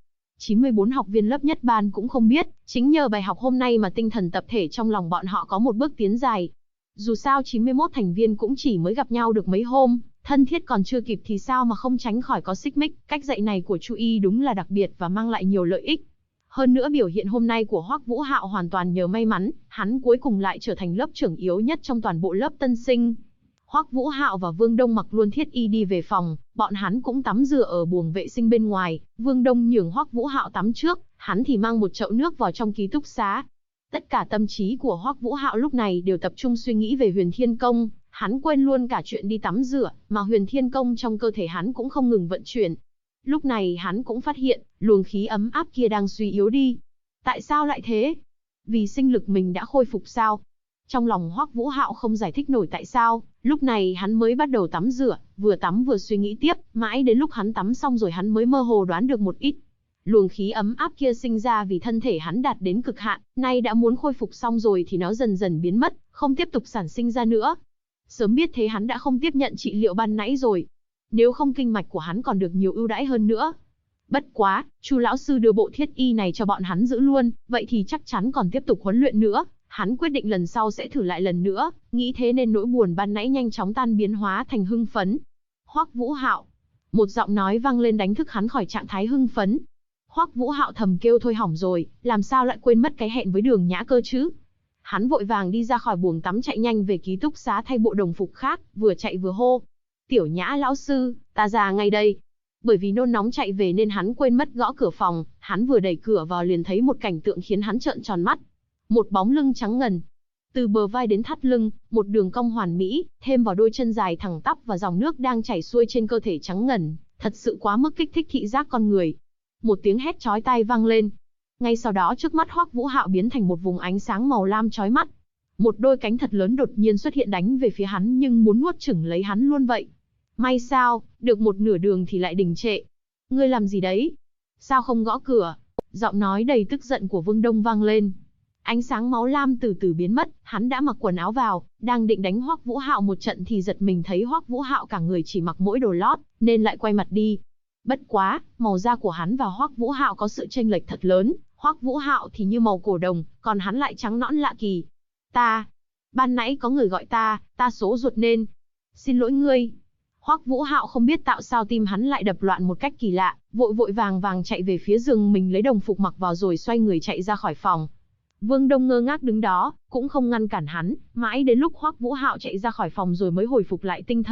94 học viên lớp nhất ban cũng không biết, chính nhờ bài học hôm nay mà tinh thần tập thể trong lòng bọn họ có một bước tiến dài. Dù sao 91 thành viên cũng chỉ mới gặp nhau được mấy hôm, thân thiết còn chưa kịp thì sao mà không tránh khỏi có xích mích, cách dạy này của Chu Y đúng là đặc biệt và mang lại nhiều lợi ích. Hơn nữa biểu hiện hôm nay của Hoắc Vũ Hạo hoàn toàn nhờ may mắn, hắn cuối cùng lại trở thành lớp trưởng yếu nhất trong toàn bộ lớp tân sinh. Hoắc Vũ Hạo và Vương Đông mặc luôn thiết y đi về phòng, bọn hắn cũng tắm rửa ở buồng vệ sinh bên ngoài, Vương Đông nhường Hoắc Vũ Hạo tắm trước, hắn thì mang một chậu nước vào trong ký túc xá. Tất cả tâm trí của Hoắc Vũ Hạo lúc này đều tập trung suy nghĩ về Huyền Thiên Công, hắn quên luôn cả chuyện đi tắm rửa, mà Huyền Thiên Công trong cơ thể hắn cũng không ngừng vận chuyển. Lúc này hắn cũng phát hiện, luồng khí ấm áp kia đang suy yếu đi. Tại sao lại thế? Vì sinh lực mình đã khôi phục sao? Trong lòng Hoắc Vũ Hạo không giải thích nổi tại sao, lúc này hắn mới bắt đầu tắm rửa, vừa tắm vừa suy nghĩ tiếp, mãi đến lúc hắn tắm xong rồi hắn mới mơ hồ đoán được một ít. Luồng khí ấm áp kia sinh ra vì thân thể hắn đạt đến cực hạn, nay đã muốn khôi phục xong rồi thì nó dần dần biến mất, không tiếp tục sản sinh ra nữa. Sớm biết thế hắn đã không tiếp nhận trị liệu ban nãy rồi. Nếu không kinh mạch của hắn còn được nhiều ưu đãi hơn nữa. Bất quá, Chu lão sư đưa bộ thiết y này cho bọn hắn giữ luôn, vậy thì chắc chắn còn tiếp tục huấn luyện nữa. Hắn quyết định lần sau sẽ thử lại lần nữa, nghĩ thế nên nỗi buồn ban nãy nhanh chóng tan biến hóa thành hưng phấn. Hoắc Vũ Hạo. Một giọng nói vang lên đánh thức hắn khỏi trạng thái hưng phấn. Hoắc Vũ Hạo thầm kêu thôi hỏng rồi, làm sao lại quên mất cái hẹn với Đường Nhã cơ chứ? Hắn vội vàng đi ra khỏi buồng tắm chạy nhanh về ký túc xá thay bộ đồng phục khác, vừa chạy vừa hô. Tiểu Nhã lão sư, ta ra ngay đây. Bởi vì nôn nóng chạy về nên hắn quên mất gõ cửa phòng, hắn vừa đẩy cửa vào liền thấy một cảnh tượng khiến hắn trợn tròn mắt. Một bóng lưng trắng ngần. Từ bờ vai đến thắt lưng, một đường cong hoàn mỹ, thêm vào đôi chân dài thẳng tắp và dòng nước đang chảy xuôi trên cơ thể trắng ngần, thật sự quá mức kích thích thị giác con người. Một tiếng hét chói tai vang lên. Ngay sau đó trước mắt Hoắc Vũ Hạo biến thành một vùng ánh sáng màu lam chói mắt. Một đôi cánh thật lớn đột nhiên xuất hiện đánh về phía hắn nhưng muốn nuốt chửng lấy hắn luôn vậy. May sao, được một nửa đường thì lại đình trệ. Ngươi làm gì đấy? Sao không gõ cửa? Giọng nói đầy tức giận của Vương Đông vang lên. Ánh sáng máu lam từ từ biến mất, hắn đã mặc quần áo vào, đang định đánh Hoắc Vũ Hạo một trận thì giật mình thấy Hoắc Vũ Hạo cả người chỉ mặc mỗi đồ lót, nên lại quay mặt đi. Bất quá, màu da của hắn và Hoắc Vũ Hạo có sự chênh lệch thật lớn, Hoắc Vũ Hạo thì như màu cổ đồng, còn hắn lại trắng nõn lạ kỳ. Ban nãy có người gọi ta số ruột nên. Xin lỗi ngươi. Hoắc Vũ Hạo không biết tạo sao tim hắn lại đập loạn một cách kỳ lạ, vội vàng chạy về phía giường mình lấy đồng phục mặc vào rồi xoay người chạy ra khỏi phòng. Vương Đông ngơ ngác đứng đó, cũng không ngăn cản hắn, mãi đến lúc Hoắc Vũ Hạo chạy ra khỏi phòng rồi mới hồi phục lại tinh thần,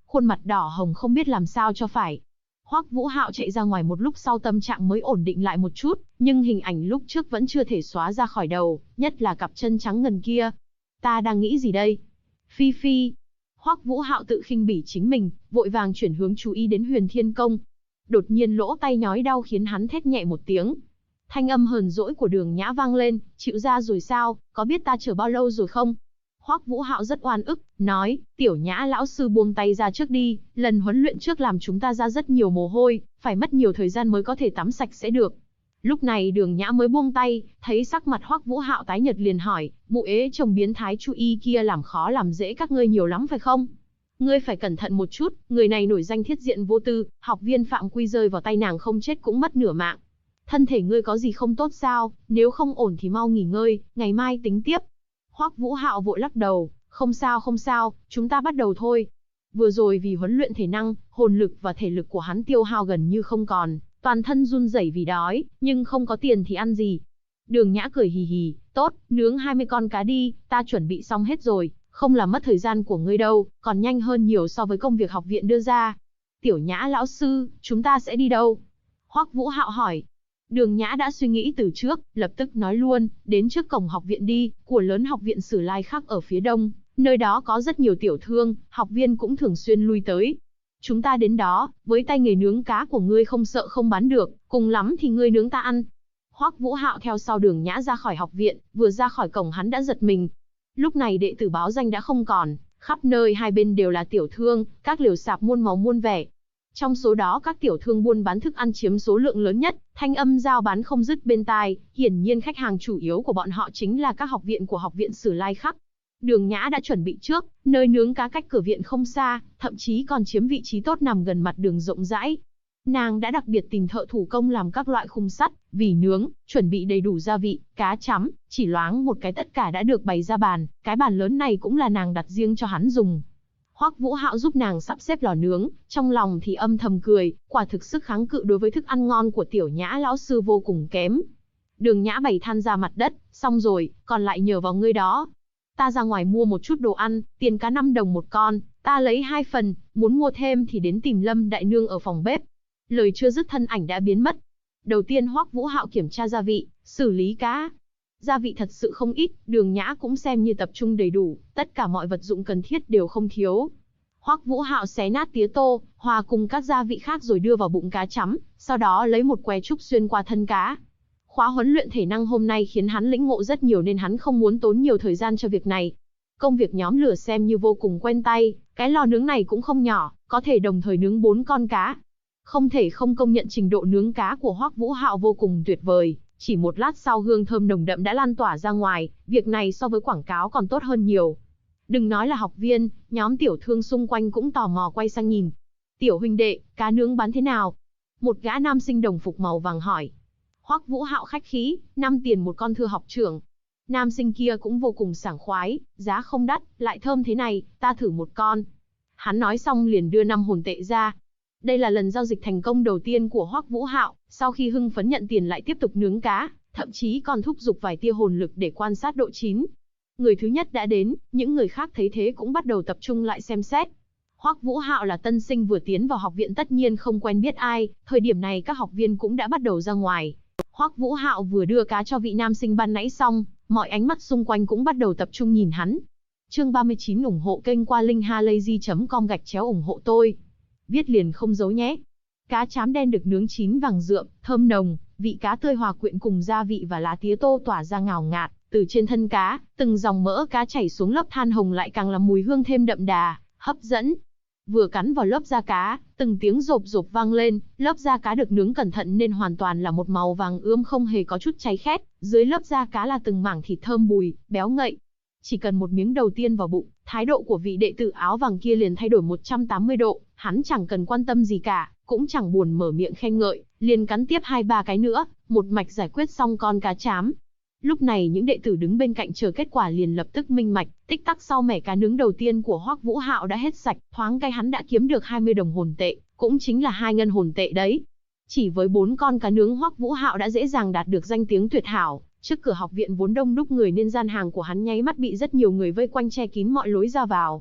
khuôn mặt đỏ hồng không biết làm sao cho phải. Hoắc Vũ Hạo chạy ra ngoài một lúc sau tâm trạng mới ổn định lại một chút, nhưng hình ảnh lúc trước vẫn chưa thể xóa ra khỏi đầu, nhất là cặp chân trắng ngần kia. Ta đang nghĩ gì đây? Phi Phi. Hoắc Vũ Hạo tự khinh bỉ chính mình, vội vàng chuyển hướng chú ý đến Huyền Thiên Công. Đột nhiên lỗ tay nhói đau khiến hắn thét nhẹ một tiếng. Thanh âm hờn dỗi của Đường Nhã vang lên, chịu ra rồi sao, có biết ta chờ bao lâu rồi không? Hoắc Vũ Hạo rất oan ức, nói, Tiểu Nhã lão sư buông tay ra trước đi, lần huấn luyện trước làm chúng ta ra rất nhiều mồ hôi, phải mất nhiều thời gian mới có thể tắm sạch sẽ được. Lúc này Đường Nhã mới buông tay, thấy sắc mặt Hoắc Vũ Hạo tái nhợt liền hỏi, mụ ế chồng biến thái Chu Y kia làm khó làm dễ các ngươi nhiều lắm phải không? Ngươi phải cẩn thận một chút, người này nổi danh thiết diện vô tư, học viên phạm quy rơi vào tay nàng không chết cũng mất nửa mạng. Thân thể ngươi có gì không tốt sao, nếu không ổn thì mau nghỉ ngơi, ngày mai tính tiếp. Hoắc Vũ Hạo vội lắc đầu, không sao, chúng ta bắt đầu thôi. Vừa rồi vì huấn luyện thể năng, hồn lực và thể lực của hắn tiêu hao gần như không còn, toàn thân run rẩy vì đói, nhưng không có tiền thì ăn gì. Đường Nhã cười hì hì, tốt, nướng 20 con cá đi, ta chuẩn bị xong hết rồi, không làm mất thời gian của ngươi đâu, còn nhanh hơn nhiều so với công việc học viện đưa ra. Tiểu Nhã lão sư, chúng ta sẽ đi đâu? Hoắc Vũ Hạo hỏi. Đường Nhã đã suy nghĩ từ trước, lập tức nói luôn, đến trước cổng học viện đi, của lớn học viện Sử Lai Khắc ở phía đông, nơi đó có rất nhiều tiểu thương, học viên cũng thường xuyên lui tới. Chúng ta đến đó, với tay nghề nướng cá của ngươi không sợ không bán được, cùng lắm thì ngươi nướng ta ăn. Hoắc Vũ Hạo theo sau Đường Nhã ra khỏi học viện, vừa ra khỏi cổng hắn đã giật mình. Lúc này đệ tử báo danh đã không còn, khắp nơi hai bên đều là tiểu thương, các lều sạp muôn màu muôn vẻ. Trong số đó các tiểu thương buôn bán thức ăn chiếm số lượng lớn nhất, thanh âm giao bán không dứt bên tai, hiển nhiên khách hàng chủ yếu của bọn họ chính là các học viện của học viện Sử Lai Khắc. Đường Nhã đã chuẩn bị trước, nơi nướng cá cách cửa viện không xa, thậm chí còn chiếm vị trí tốt nằm gần mặt đường rộng rãi. Nàng đã đặc biệt tìm thợ thủ công làm các loại khung sắt, vỉ nướng, chuẩn bị đầy đủ gia vị, cá chấm, chỉ loáng một cái tất cả đã được bày ra bàn, cái bàn lớn này cũng là nàng đặt riêng cho hắn dùng. Hoắc Vũ Hạo giúp nàng sắp xếp lò nướng, trong lòng thì âm thầm cười, quả thực sức kháng cự đối với thức ăn ngon của Tiểu Nhã lão sư vô cùng kém. Đường Nhã bày than ra mặt đất, xong rồi, còn lại nhờ vào ngươi đó. Ta ra ngoài mua một chút đồ ăn, tiền cá 5 đồng một con, ta lấy 2 phần, muốn mua thêm thì đến tìm Lâm đại nương ở phòng bếp. Lời chưa dứt thân ảnh đã biến mất. Đầu tiên Hoắc Vũ Hạo kiểm tra gia vị, xử lý cá. Gia vị thật sự không ít, Đường Nhã cũng xem như tập trung đầy đủ, tất cả mọi vật dụng cần thiết đều không thiếu. Hoắc Vũ Hạo xé nát tía tô, hòa cùng các gia vị khác rồi đưa vào bụng cá chấm, sau đó lấy một que trúc xuyên qua thân cá. Khóa huấn luyện thể năng hôm nay khiến hắn lĩnh ngộ rất nhiều nên hắn không muốn tốn nhiều thời gian cho việc này. Công việc nhóm lửa xem như vô cùng quen tay, cái lò nướng này cũng không nhỏ, có thể đồng thời nướng 4 con cá. Không thể không công nhận trình độ nướng cá của Hoắc Vũ Hạo vô cùng tuyệt vời, chỉ một lát sau hương thơm nồng đậm đã lan tỏa ra ngoài, việc này so với quảng cáo còn tốt hơn nhiều. Đừng nói là học viên, nhóm tiểu thương xung quanh cũng tò mò quay sang nhìn. Tiểu huynh đệ, cá nướng bán thế nào? Một gã nam sinh đồng phục màu vàng hỏi. Hoắc Vũ Hạo khách khí, 5 tiền một con thưa học trưởng. Nam sinh kia cũng vô cùng sảng khoái, giá không đắt, lại thơm thế này, ta thử một con. Hắn nói xong liền đưa 5 hồn tệ ra. Đây là lần giao dịch thành công đầu tiên của Hoắc Vũ Hạo, sau khi hưng phấn nhận tiền lại tiếp tục nướng cá, thậm chí còn thúc giục vài tia hồn lực để quan sát độ chín. Người thứ nhất đã đến, những người khác thấy thế cũng bắt đầu tập trung lại xem xét. Hoắc Vũ Hạo là tân sinh vừa tiến vào học viện tất nhiên không quen biết ai, thời điểm này các học viên cũng đã bắt đầu ra ngoài. Hoắc Vũ Hạo vừa đưa cá cho vị nam sinh ban nãy xong, mọi ánh mắt xung quanh cũng bắt đầu tập trung nhìn hắn. Chương 39 ủng hộ kênh qua linkhalazy.com/ủng hộ tôi. Viết liền không giấu nhé. Cá trám đen được nướng chín vàng rượm, thơm nồng, vị cá tươi hòa quyện cùng gia vị và lá tía tô tỏa ra ngào ngạt, từ trên thân cá, từng dòng mỡ cá chảy xuống lớp than hồng lại càng làm mùi hương thêm đậm đà, hấp dẫn. Vừa cắn vào lớp da cá, từng tiếng rộp rộp vang lên, lớp da cá được nướng cẩn thận nên hoàn toàn là một màu vàng ươm không hề có chút cháy khét, dưới lớp da cá là từng mảng thịt thơm bùi, béo ngậy. Chỉ cần một miếng đầu tiên vào bụng, thái độ của vị đệ tử áo vàng kia liền thay đổi 180 độ, hắn chẳng cần quan tâm gì cả, cũng chẳng buồn mở miệng khen ngợi, liền cắn tiếp 2-3 cái nữa, một mạch giải quyết xong con cá trám. Lúc này những đệ tử đứng bên cạnh chờ kết quả liền lập tức minh mạch, tích tắc sau mẻ cá nướng đầu tiên của Hoắc Vũ Hạo đã hết sạch, thoáng cái hắn đã kiếm được 20 đồng hồn tệ, cũng chính là 2 ngân hồn tệ đấy. Chỉ với 4 con cá nướng Hoắc Vũ Hạo đã dễ dàng đạt được danh tiếng tuyệt hảo, trước cửa học viện vốn đông đúc người nên gian hàng của hắn nháy mắt bị rất nhiều người vây quanh che kín mọi lối ra vào.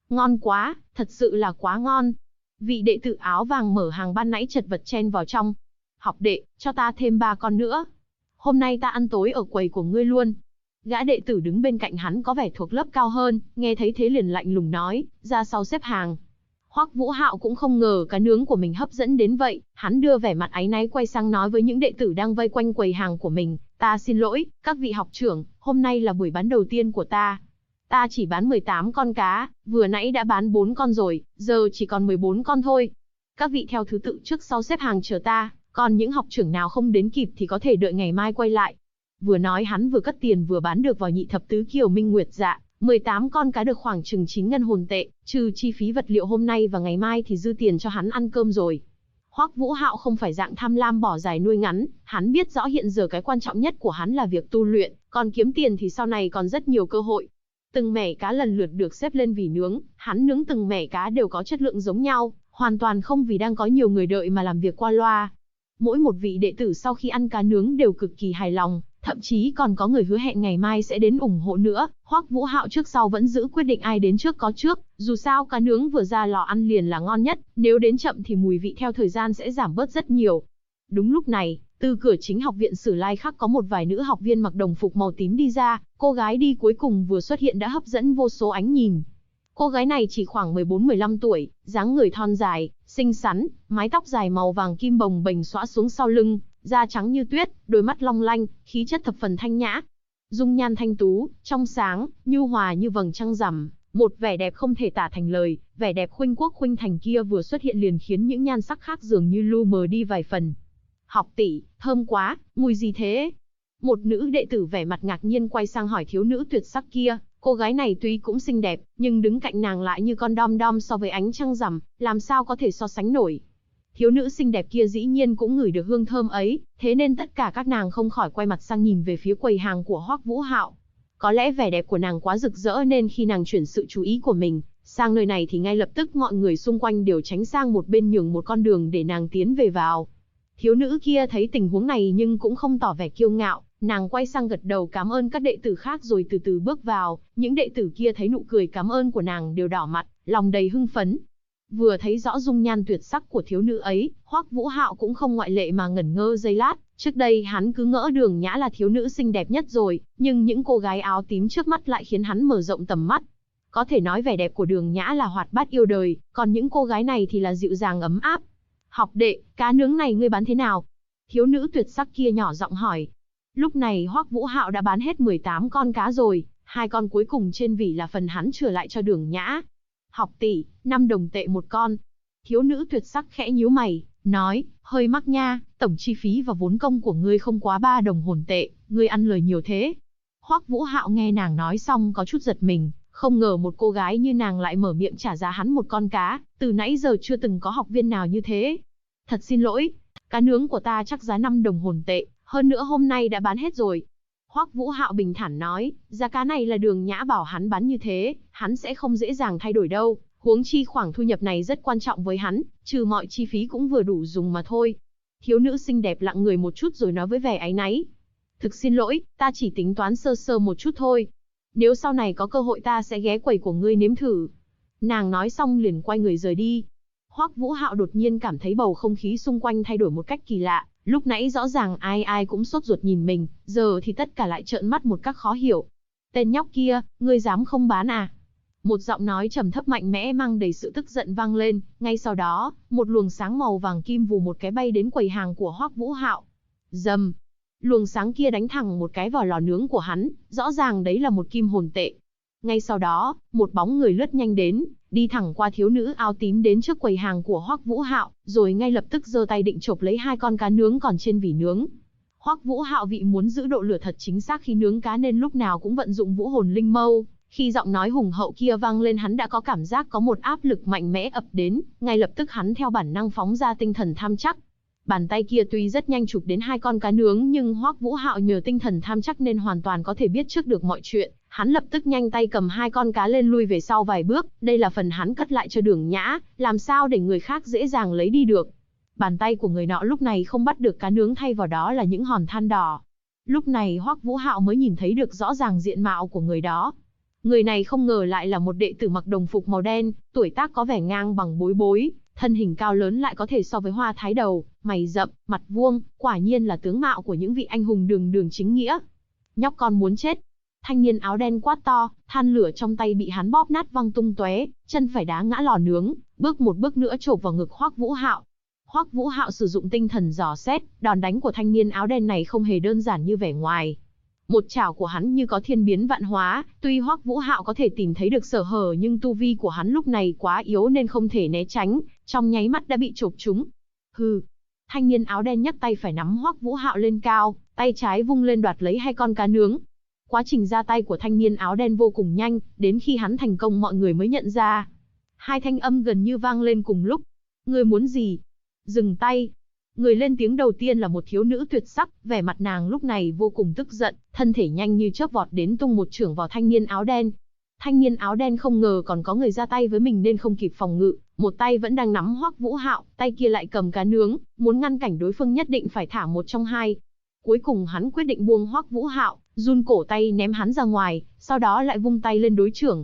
Ngon quá, thật sự là quá ngon. Vị đệ tử áo vàng mở hàng ban nãy chật vật chen vào trong. Học đệ, cho ta thêm 3 con nữa. Hôm nay ta ăn tối ở quầy của ngươi luôn. Gã đệ tử đứng bên cạnh hắn có vẻ thuộc lớp cao hơn, nghe thấy thế liền lạnh lùng nói, ra sau xếp hàng. Hoắc Vũ Hạo cũng không ngờ cá nướng của mình hấp dẫn đến vậy, hắn đưa vẻ mặt áy náy quay sang nói với những đệ tử đang vây quanh quầy hàng của mình, ta xin lỗi, các vị học trưởng, hôm nay là buổi bán đầu tiên của ta. Ta chỉ bán 18 con cá, vừa nãy đã bán 4 con rồi, giờ chỉ còn 14 con thôi. Các vị theo thứ tự trước sau xếp hàng chờ ta, còn những học trưởng nào không đến kịp thì có thể đợi ngày mai quay lại. Vừa nói hắn vừa cất tiền vừa bán được vào nhị thập tứ kiều minh nguyệt dạ, 18 con cá được khoảng chừng 9 ngân hồn tệ, trừ chi phí vật liệu hôm nay và ngày mai thì dư tiền cho hắn ăn cơm rồi. Hoắc Vũ Hạo không phải dạng tham lam bỏ dài nuôi ngắn, hắn biết rõ hiện giờ cái quan trọng nhất của hắn là việc tu luyện, còn kiếm tiền thì sau này còn rất nhiều cơ hội. Từng mẻ cá lần lượt được xếp lên vỉ nướng, hắn nướng từng mẻ cá đều có chất lượng giống nhau, hoàn toàn không vì đang có nhiều người đợi mà làm việc qua loa. Mỗi một vị đệ tử sau khi ăn cá nướng đều cực kỳ hài lòng, thậm chí còn có người hứa hẹn ngày mai sẽ đến ủng hộ nữa. Hoắc Vũ Hạo trước sau vẫn giữ quyết định ai đến trước có trước, dù sao cá nướng vừa ra lò ăn liền là ngon nhất, nếu đến chậm thì mùi vị theo thời gian sẽ giảm bớt rất nhiều. Đúng lúc này, từ cửa chính học viện Sử Lai Khắc có một vài nữ học viên mặc đồng phục màu tím đi ra, cô gái đi cuối cùng vừa xuất hiện đã hấp dẫn vô số ánh nhìn. Cô gái này chỉ khoảng 14-15 tuổi, dáng người thon dài, xinh xắn, mái tóc dài màu vàng kim bồng bềnh xõa xuống sau lưng, da trắng như tuyết, đôi mắt long lanh, khí chất thập phần thanh nhã. Dung nhan thanh tú, trong sáng, nhu hòa như vầng trăng rằm, một vẻ đẹp không thể tả thành lời, vẻ đẹp khuynh quốc khuynh thành kia vừa xuất hiện liền khiến những nhan sắc khác dường như lu mờ đi vài phần. Học tỷ, thơm quá, mùi gì thế? Một nữ đệ tử vẻ mặt ngạc nhiên quay sang hỏi thiếu nữ tuyệt sắc kia, cô gái này tuy cũng xinh đẹp, nhưng đứng cạnh nàng lại như con đom đom so với ánh trăng rằm, làm sao có thể so sánh nổi. Thiếu nữ xinh đẹp kia dĩ nhiên cũng ngửi được hương thơm ấy, thế nên tất cả các nàng không khỏi quay mặt sang nhìn về phía quầy hàng của Hoắc Vũ Hạo. Có lẽ vẻ đẹp của nàng quá rực rỡ nên khi nàng chuyển sự chú ý của mình sang nơi này thì ngay lập tức mọi người xung quanh đều tránh sang một bên nhường một con đường để nàng tiến về vào. Thiếu nữ kia thấy tình huống này nhưng cũng không tỏ vẻ kiêu ngạo, nàng quay sang gật đầu cảm ơn các đệ tử khác rồi từ từ bước vào, những đệ tử kia thấy nụ cười cảm ơn của nàng đều đỏ mặt, lòng đầy hưng phấn. Vừa thấy rõ dung nhan tuyệt sắc của thiếu nữ ấy, Hoắc Vũ Hạo cũng không ngoại lệ mà ngẩn ngơ giây lát, trước đây hắn cứ ngỡ Đường Nhã là thiếu nữ xinh đẹp nhất rồi, nhưng những cô gái áo tím trước mắt lại khiến hắn mở rộng tầm mắt. Có thể nói vẻ đẹp của Đường Nhã là hoạt bát yêu đời, còn những cô gái này thì là dịu dàng ấm áp. Học đệ, cá nướng này ngươi bán thế nào? Thiếu nữ tuyệt sắc kia nhỏ giọng hỏi. Lúc này Hoắc Vũ Hạo đã bán hết 18 con cá rồi, 2 con cuối cùng trên vỉ là phần hắn chừa lại cho Đường Nhã. Học tỷ, 5 đồng tệ một con. Thiếu nữ tuyệt sắc khẽ nhíu mày, nói, hơi mắc nha, tổng chi phí và vốn công của ngươi không quá 3 đồng hồn tệ, ngươi ăn lời nhiều thế. Hoắc Vũ Hạo nghe nàng nói xong có chút giật mình, không ngờ một cô gái như nàng lại mở miệng trả giá hắn một con cá, từ nãy giờ chưa từng có học viên nào như thế. Thật xin lỗi, cá nướng của ta chắc giá 5 đồng hồn tệ, hơn nữa hôm nay đã bán hết rồi. Hoắc Vũ Hạo bình thản nói, giá cá này là Đường Nhã bảo hắn bán như thế, hắn sẽ không dễ dàng thay đổi đâu, huống chi khoản thu nhập này rất quan trọng với hắn, trừ mọi chi phí cũng vừa đủ dùng mà thôi. Thiếu nữ xinh đẹp lặng người một chút rồi nói với vẻ áy náy. Thực xin lỗi, ta chỉ tính toán sơ sơ một chút thôi. Nếu sau này có cơ hội ta sẽ ghé quầy của ngươi nếm thử. Nàng nói xong liền quay người rời đi. Hoắc Vũ Hạo đột nhiên cảm thấy bầu không khí xung quanh thay đổi một cách kỳ lạ, lúc nãy rõ ràng ai ai cũng sốt ruột nhìn mình, giờ thì tất cả lại trợn mắt một cách khó hiểu. Tên nhóc kia, ngươi dám không bán à? Một giọng nói trầm thấp mạnh mẽ mang đầy sự tức giận vang lên, ngay sau đó, một luồng sáng màu vàng kim vù một cái bay đến quầy hàng của Hoắc Vũ Hạo. Rầm, luồng sáng kia đánh thẳng một cái vào lò nướng của hắn, rõ ràng đấy là một kim hồn tệ. Ngay sau đó, một bóng người lướt nhanh đến, đi thẳng qua thiếu nữ áo tím đến trước quầy hàng của Hoắc Vũ Hạo, rồi ngay lập tức giơ tay định chộp lấy 2 con cá nướng còn trên vỉ nướng. Hoắc Vũ Hạo vì muốn giữ độ lửa thật chính xác khi nướng cá nên lúc nào cũng vận dụng vũ hồn linh mâu. Khi giọng nói hùng hậu kia vang lên hắn đã có cảm giác có một áp lực mạnh mẽ ập đến, ngay lập tức hắn theo bản năng phóng ra tinh thần tham chắc. Bàn tay kia tuy rất nhanh chụp đến 2 con cá nướng nhưng Hoắc Vũ Hạo nhờ tinh thần tham chắc nên hoàn toàn có thể biết trước được mọi chuyện. Hắn lập tức nhanh tay cầm 2 con cá lên lui về sau vài bước, đây là phần hắn cất lại cho Đường Nhã, làm sao để người khác dễ dàng lấy đi được. Bàn tay của người nọ lúc này không bắt được cá nướng, thay vào đó là những hòn than đỏ. Lúc này Hoắc Vũ Hạo mới nhìn thấy được rõ ràng diện mạo của người đó. Người này không ngờ lại là một đệ tử mặc đồng phục màu đen, tuổi tác có vẻ ngang bằng Bối Bối, thân hình cao lớn lại có thể so với Hoa Thái Đầu, mày rậm, mặt vuông, quả nhiên là tướng mạo của những vị anh hùng đường đường chính nghĩa. Nhóc con muốn chết. Thanh niên áo đen quát to, than lửa trong tay bị hắn bóp nát văng tung tóe, chân phải đá ngã lò nướng, bước một bước nữa chộp vào ngực Hoắc Vũ Hạo. Hoắc Vũ Hạo sử dụng tinh thần dò xét, đòn đánh của thanh niên áo đen này không hề đơn giản như vẻ ngoài. Một chảo của hắn như có thiên biến vạn hóa, tuy Hoắc Vũ Hạo có thể tìm thấy được sở hở nhưng tu vi của hắn lúc này quá yếu nên không thể né tránh, trong nháy mắt đã bị chộp trúng. Hừ. Thanh niên áo đen nhấc tay phải nắm Hoắc Vũ Hạo lên cao, tay trái vung lên đoạt lấy 2 con cá nướng. Quá trình ra tay của thanh niên áo đen vô cùng nhanh, đến khi hắn thành công mọi người mới nhận ra. 2 thanh âm gần như vang lên cùng lúc. Ngươi muốn gì? Dừng tay. Người lên tiếng đầu tiên là một thiếu nữ tuyệt sắc, vẻ mặt nàng lúc này vô cùng tức giận, thân thể nhanh như chớp vọt đến tung một chưởng vào thanh niên áo đen. Thanh niên áo đen không ngờ còn có người ra tay với mình nên không kịp phòng ngự, một tay vẫn đang nắm Hoắc Vũ Hạo, tay kia lại cầm cá nướng, muốn ngăn cảnh đối phương nhất định phải thả một trong hai. Cuối cùng hắn quyết định buông Hoắc Vũ Hạo, run cổ tay ném hắn ra ngoài, sau đó lại vung tay lên đối chưởng.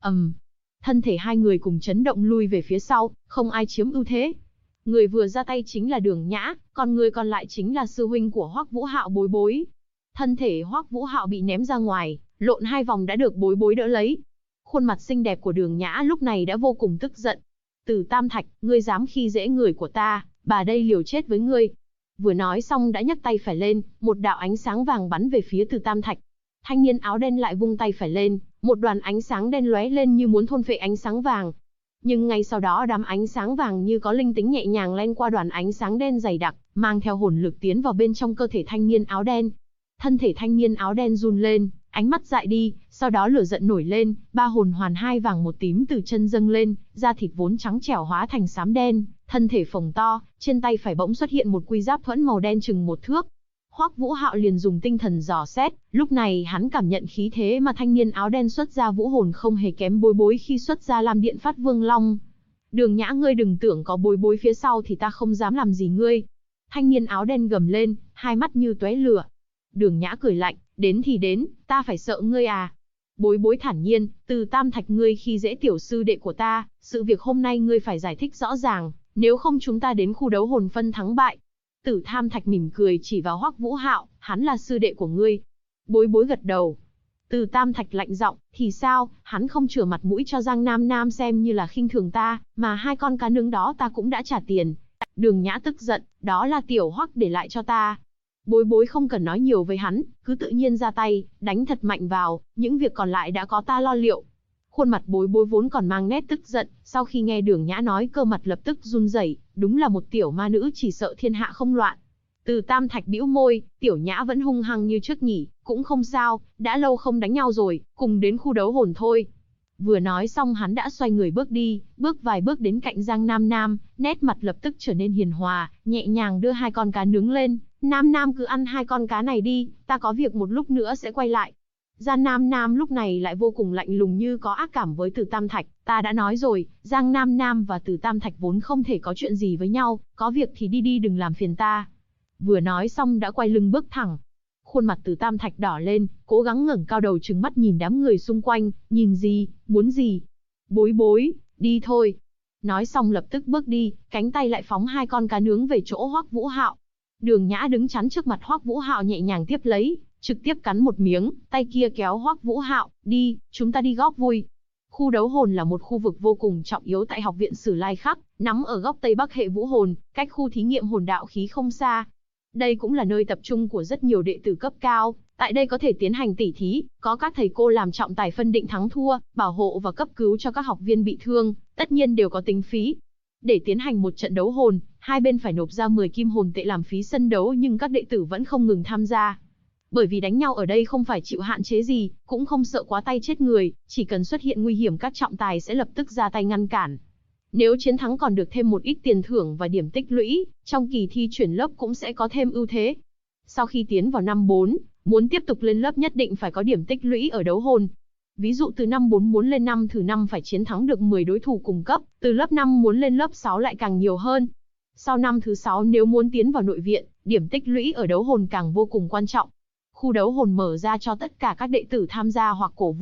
Thân thể hai người cùng chấn động lui về phía sau, không ai chiếm ưu thế. Người vừa ra tay chính là Đường Nhã, còn người còn lại chính là sư huynh của Hoắc Vũ Hạo, Bối Bối. Thân thể Hoắc Vũ Hạo bị ném ra ngoài, lộn 2 vòng đã được Bối Bối đỡ lấy. Khuôn mặt xinh đẹp của Đường Nhã lúc này đã vô cùng tức giận. Từ Tam Thạch, ngươi dám khi dễ người của ta, bà đây liều chết với ngươi. Vừa nói xong đã nhấc tay phải lên, một đạo ánh sáng vàng bắn về phía Từ Tam Thạch. Thanh niên áo đen lại vung tay phải lên, một đoàn ánh sáng đen lóe lên như muốn thôn phệ ánh sáng vàng. Nhưng ngay sau đó đám ánh sáng vàng như có linh tính nhẹ nhàng len qua đoàn ánh sáng đen dày đặc, mang theo hồn lực tiến vào bên trong cơ thể thanh niên áo đen. Thân thể thanh niên áo đen run lên, ánh mắt dại đi, sau đó lửa giận nổi lên, 3 hồn hoàn 2 vàng 1 tím từ chân dâng lên, da thịt vốn trắng trẻo hóa thành xám đen, thân thể phồng to, trên tay phải bỗng xuất hiện một quy giáp thuẫn màu đen chừng 1 thước. Hoắc Vũ Hạo liền dùng tinh thần dò xét, lúc này hắn cảm nhận khí thế mà thanh niên áo đen xuất ra vũ hồn không hề kém Bối Bối khi xuất ra Lam Điện Phát Vương Long. Đường Nhã, ngươi đừng tưởng có Bối Bối phía sau thì ta không dám làm gì ngươi. Thanh niên áo đen gầm lên, hai mắt như tóe lửa. Đường Nhã cười lạnh, đến thì đến, ta phải sợ ngươi à? Bối Bối thản nhiên, Từ Tam Thạch, ngươi khi dễ tiểu sư đệ của ta, sự việc hôm nay ngươi phải giải thích rõ ràng, nếu không chúng ta đến khu đấu hồn phân thắng bại. Tử Tam Thạch mỉm cười chỉ vào Hoắc Vũ Hạo, hắn là sư đệ của ngươi. Bối Bối gật đầu. Từ Tam Thạch lạnh giọng, thì sao, hắn không chừa mặt mũi cho Giang Nam Nam xem như là khinh thường ta, mà 2 con cá nướng đó ta cũng đã trả tiền. Đường Nhã tức giận, đó là tiểu Hoắc để lại cho ta. Bối Bối không cần nói nhiều với hắn, cứ tự nhiên ra tay, đánh thật mạnh vào, những việc còn lại đã có ta lo liệu. Khuôn mặt Bối Bối vốn còn mang nét tức giận, sau khi nghe Đường Nhã nói cơ mặt lập tức run rẩy, đúng là một tiểu ma nữ chỉ sợ thiên hạ không loạn. Từ Tam Thạch bĩu môi, tiểu Nhã vẫn hung hăng như trước nhỉ, cũng không sao, đã lâu không đánh nhau rồi, cùng đến khu đấu hồn thôi. Vừa nói xong hắn đã xoay người bước đi, bước vài bước đến cạnh Giang Nam Nam, nét mặt lập tức trở nên hiền hòa, nhẹ nhàng đưa 2 con cá nướng lên. Nam Nam cứ ăn 2 con cá này đi, ta có việc một lúc nữa sẽ quay lại. Giang Nam Nam lúc này lại vô cùng lạnh lùng như có ác cảm với Từ Tam Thạch. Ta đã nói rồi, Giang Nam Nam và Từ Tam Thạch vốn không thể có chuyện gì với nhau, có việc thì đi đi đừng làm phiền ta. Vừa nói xong đã quay lưng bước thẳng. Khuôn mặt Từ Tam Thạch đỏ lên, cố gắng ngẩng cao đầu trừng mắt nhìn đám người xung quanh, nhìn gì, muốn gì? Bối Bối, đi thôi. Nói xong lập tức bước đi, cánh tay lại phóng 2 con cá nướng về chỗ Hoắc Vũ Hạo. Đường Nhã đứng chắn trước mặt Hoắc Vũ Hạo nhẹ nhàng tiếp lấy, trực tiếp cắn một miếng, tay kia kéo Hoắc Vũ Hạo, đi, chúng ta đi góp vui. Khu đấu hồn là một khu vực vô cùng trọng yếu tại Học viện Sử Lai Khắc, nằm ở góc Tây Bắc hệ vũ hồn, cách khu thí nghiệm hồn đạo khí không xa. Đây cũng là nơi tập trung của rất nhiều đệ tử cấp cao, tại đây có thể tiến hành tỉ thí, có các thầy cô làm trọng tài phân định thắng thua, bảo hộ và cấp cứu cho các học viên bị thương, tất nhiên đều có tính phí. Để tiến hành một trận đấu hồn, hai bên phải nộp ra 10 kim hồn tệ làm phí sân đấu nhưng các đệ tử vẫn không ngừng tham gia. Bởi vì đánh nhau ở đây không phải chịu hạn chế gì, cũng không sợ quá tay chết người, chỉ cần xuất hiện nguy hiểm các trọng tài sẽ lập tức ra tay ngăn cản. Nếu chiến thắng còn được thêm một ít tiền thưởng và điểm tích lũy, trong kỳ thi chuyển lớp cũng sẽ có thêm ưu thế. Sau khi tiến vào năm 4, muốn tiếp tục lên lớp nhất định phải có điểm tích lũy ở đấu hồn. Ví dụ từ năm 4 muốn lên năm thứ 5 phải chiến thắng được 10 đối thủ cùng cấp, từ lớp 5 muốn lên lớp 6 lại càng nhiều hơn. Sau năm thứ 6 nếu muốn tiến vào nội viện, điểm tích lũy ở đấu hồn càng vô cùng quan trọng. Khu đấu hồn mở ra cho tất cả các đệ tử tham gia hoặc cổ vũ,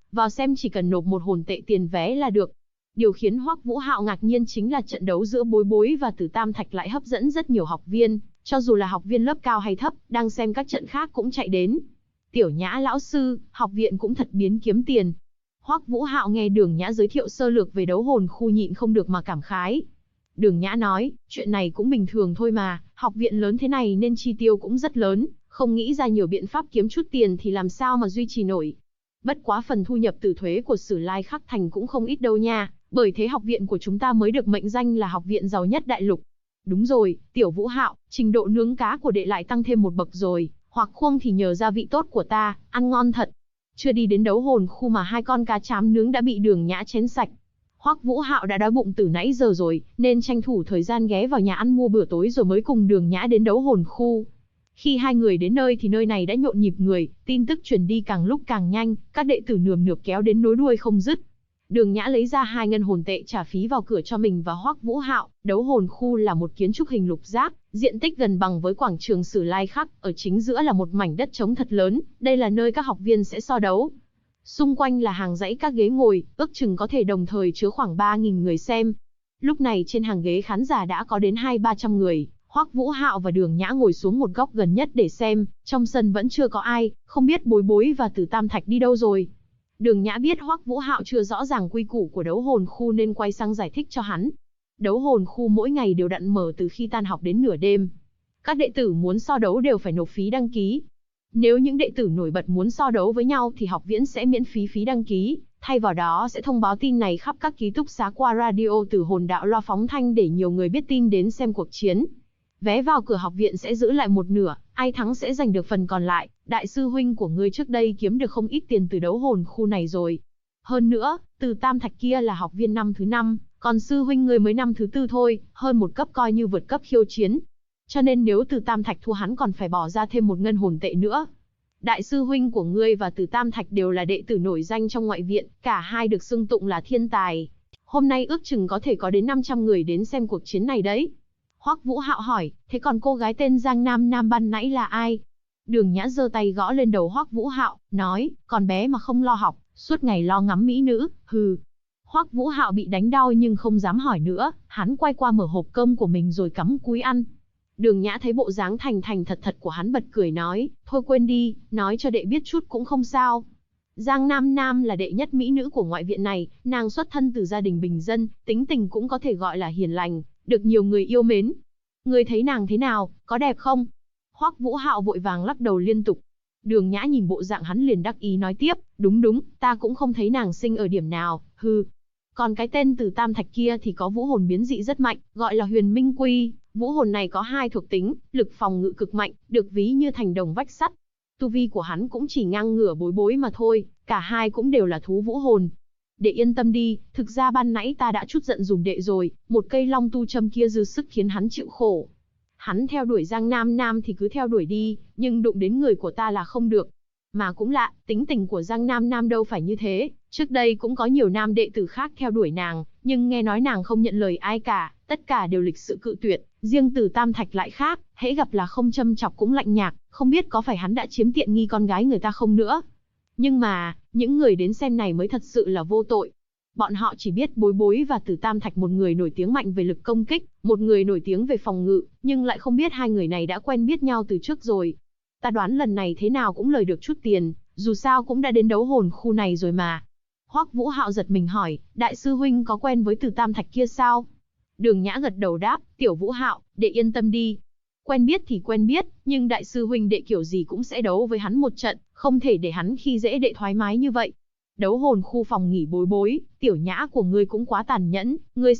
vào xem chỉ cần nộp một hồn tệ tiền vé là được. Điều khiến Hoắc Vũ Hạo ngạc nhiên chính là trận đấu giữa Bối Bối và Từ Tam Thạch lại hấp dẫn rất nhiều học viên, cho dù là học viên lớp cao hay thấp, đang xem các trận khác cũng chạy đến. Tiểu Nhã lão sư, học viện cũng thật biến kiếm tiền. Hoắc Vũ Hạo nghe Đường Nhã giới thiệu sơ lược về đấu hồn khu nhịn không được mà cảm khái. Đường Nhã nói, chuyện này cũng bình thường thôi mà, học viện lớn thế này nên chi tiêu cũng rất lớn, không nghĩ ra nhiều biện pháp kiếm chút tiền thì làm sao mà duy trì nổi. Bất quá phần thu nhập từ thuế của Sử Lai Khắc Thành cũng không ít đâu nha, bởi thế học viện của chúng ta mới được mệnh danh là học viện giàu nhất đại lục. Đúng rồi, Tiểu Vũ Hạo, trình độ nướng cá của đệ lại tăng thêm một bậc rồi, hoặc khuông thì nhờ gia vị tốt của ta, ăn ngon thật. Chưa đi đến đấu hồn khu mà hai con cá trám nướng đã bị Đường Nhã chén sạch. Hoắc Vũ Hạo đã đói bụng từ nãy giờ rồi, nên tranh thủ thời gian ghé vào nhà ăn mua bữa tối rồi mới cùng Đường Nhã đến đấu hồn khu. Khi hai người đến nơi thì nơi này đã nhộn nhịp người, tin tức truyền đi càng lúc càng nhanh, các đệ tử nườm nượp kéo đến nối đuôi không dứt. Đường Nhã lấy ra 2 ngân hồn tệ trả phí vào cửa cho mình và Hoắc Vũ Hạo. Đấu hồn khu là một kiến trúc hình lục giác, diện tích gần bằng với quảng trường Sử Lai Khắc, ở chính giữa là một mảnh đất trống thật lớn, đây là nơi các học viên sẽ so đấu. Xung quanh là hàng dãy các ghế ngồi, ước chừng có thể đồng thời chứa khoảng 3.000 người xem. Lúc này trên hàng ghế khán giả đã có đến 200-300 người. Hoắc Vũ Hạo và Đường Nhã ngồi xuống một góc gần nhất để xem, trong sân vẫn chưa có ai, không biết Bối Bối và Từ Tam Thạch đi đâu rồi. Đường Nhã biết Hoắc Vũ Hạo chưa rõ ràng quy củ của đấu hồn khu nên quay sang giải thích cho hắn. Đấu hồn khu mỗi ngày đều đặn mở từ khi tan học đến nửa đêm. Các đệ tử muốn so đấu đều phải nộp phí đăng ký. Nếu những đệ tử nổi bật muốn so đấu với nhau thì học viện sẽ miễn phí đăng ký, thay vào đó sẽ thông báo tin này khắp các ký túc xá qua radio từ hồn đạo loa phóng thanh để nhiều người biết tin đến xem cuộc chiến. Vé vào cửa học viện sẽ giữ lại một nửa, ai thắng sẽ giành được phần còn lại. Đại sư huynh của ngươi trước đây kiếm được không ít tiền từ đấu hồn khu này rồi. Hơn nữa, Từ Tam Thạch kia là học viên năm thứ 5, còn sư huynh ngươi mới năm thứ 4 thôi, hơn một cấp coi như vượt cấp khiêu chiến. Cho nên nếu Từ Tam Thạch thua hắn còn phải bỏ ra thêm một ngân hồn tệ nữa. Đại sư huynh của ngươi và Từ Tam Thạch đều là đệ tử nổi danh trong ngoại viện, cả hai được xưng tụng là thiên tài. Hôm nay ước chừng có thể có đến 500 người đến xem cuộc chiến này đấy. Hoắc Vũ Hạo hỏi, thế còn cô gái tên Giang Nam Nam ban nãy là ai? Đường Nhã giơ tay gõ lên đầu Hoắc Vũ Hạo, nói, con bé mà không lo học, suốt ngày lo ngắm mỹ nữ, hừ. Hoắc Vũ Hạo bị đánh đau nhưng không dám hỏi nữa, hắn quay qua mở hộp cơm của mình rồi cắm cúi ăn. Đường Nhã thấy bộ dáng thành thành thật thật của hắn bật cười nói, thôi quên đi, nói cho đệ biết chút cũng không sao. Giang Nam Nam là đệ nhất mỹ nữ của ngoại viện này, nàng xuất thân từ gia đình bình dân, tính tình cũng có thể gọi là hiền lành, được nhiều người yêu mến. Ngươi thấy nàng thế nào, có đẹp không? Hoắc Vũ Hạo vội vàng lắc đầu liên tục. Đường Nhã nhìn bộ dạng hắn liền đắc ý nói tiếp, đúng, ta cũng không thấy nàng xinh ở điểm nào, hừ. Còn cái tên Từ Tam Thạch kia thì có vũ hồn biến dị rất mạnh, gọi là Huyền Minh Quy. Vũ hồn này có 2 thuộc tính, lực phòng ngự cực mạnh, được ví như thành đồng vách sắt. Tu vi của hắn cũng chỉ ngang ngửa Bối Bối mà thôi, cả hai cũng đều là thú vũ hồn. Đệ yên tâm đi, thực ra ban nãy ta đã chút giận dùng đệ rồi, một cây long tu châm kia dư sức khiến hắn chịu khổ. Hắn theo đuổi Giang Nam Nam thì cứ theo đuổi đi, nhưng đụng đến người của ta là không được. Mà cũng lạ, tính tình của Giang Nam Nam đâu phải như thế, trước đây cũng có nhiều nam đệ tử khác theo đuổi nàng, nhưng nghe nói nàng không nhận lời ai cả, tất cả đều lịch sự cự tuyệt, riêng Từ Tam Thạch lại khác, hễ gặp là không châm chọc cũng lạnh nhạt, không biết có phải hắn đã chiếm tiện nghi con gái người ta không nữa. Nhưng mà, những người đến xem này mới thật sự là vô tội. Bọn họ chỉ biết Bối Bối và Từ Tam Thạch, một người nổi tiếng mạnh về lực công kích, một người nổi tiếng về phòng ngự, nhưng lại không biết hai người này đã quen biết nhau từ trước rồi. Ta đoán lần này thế nào cũng lời được chút tiền, dù sao cũng đã đến đấu hồn khu này rồi mà. Hoắc Vũ Hạo giật mình hỏi, đại sư huynh có quen với Từ Tam Thạch kia sao? Đường Nhã gật đầu đáp, Tiểu Vũ Hạo, đệ yên tâm đi. Quen biết thì quen biết, nhưng đại sư huynh đệ kiểu gì cũng sẽ đấu với hắn một trận, không thể để hắn khi dễ đệ thoải mái như vậy. Đấu hồn khu phòng nghỉ Bối Bối, Tiểu Nhã của ngươi cũng quá tàn nhẫn, ngươi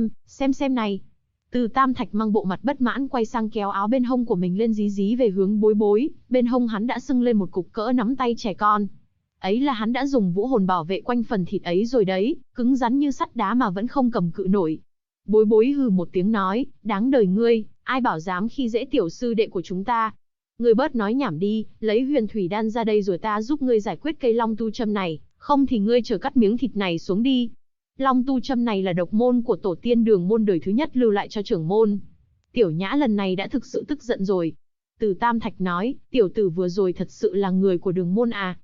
xem này. Từ Tam Thạch mang bộ mặt bất mãn quay sang kéo áo bên hông của mình lên dí về hướng Bối Bối, bên hông hắn đã sưng lên một cục cỡ nắm tay trẻ con. Ấy là hắn đã dùng vũ hồn bảo vệ quanh phần thịt ấy rồi đấy, cứng rắn như sắt đá mà vẫn không cầm cự nổi. Bối Bối hừ một tiếng nói, đáng đời ngươi, ai bảo dám khi dễ tiểu sư đệ của chúng ta. Ngươi bớt nói nhảm đi, lấy huyền thủy đan ra đây rồi ta giúp ngươi giải quyết cây long tu châm này, không thì ngươi chờ cắt miếng thịt này xuống đi. Long tu châm này là độc môn của tổ tiên Đường môn đời thứ nhất lưu lại cho trưởng môn. Tiểu Nhã lần này đã thực sự tức giận rồi. Từ Tam Thạch nói, tiểu tử vừa rồi thật sự là người của Đường môn à?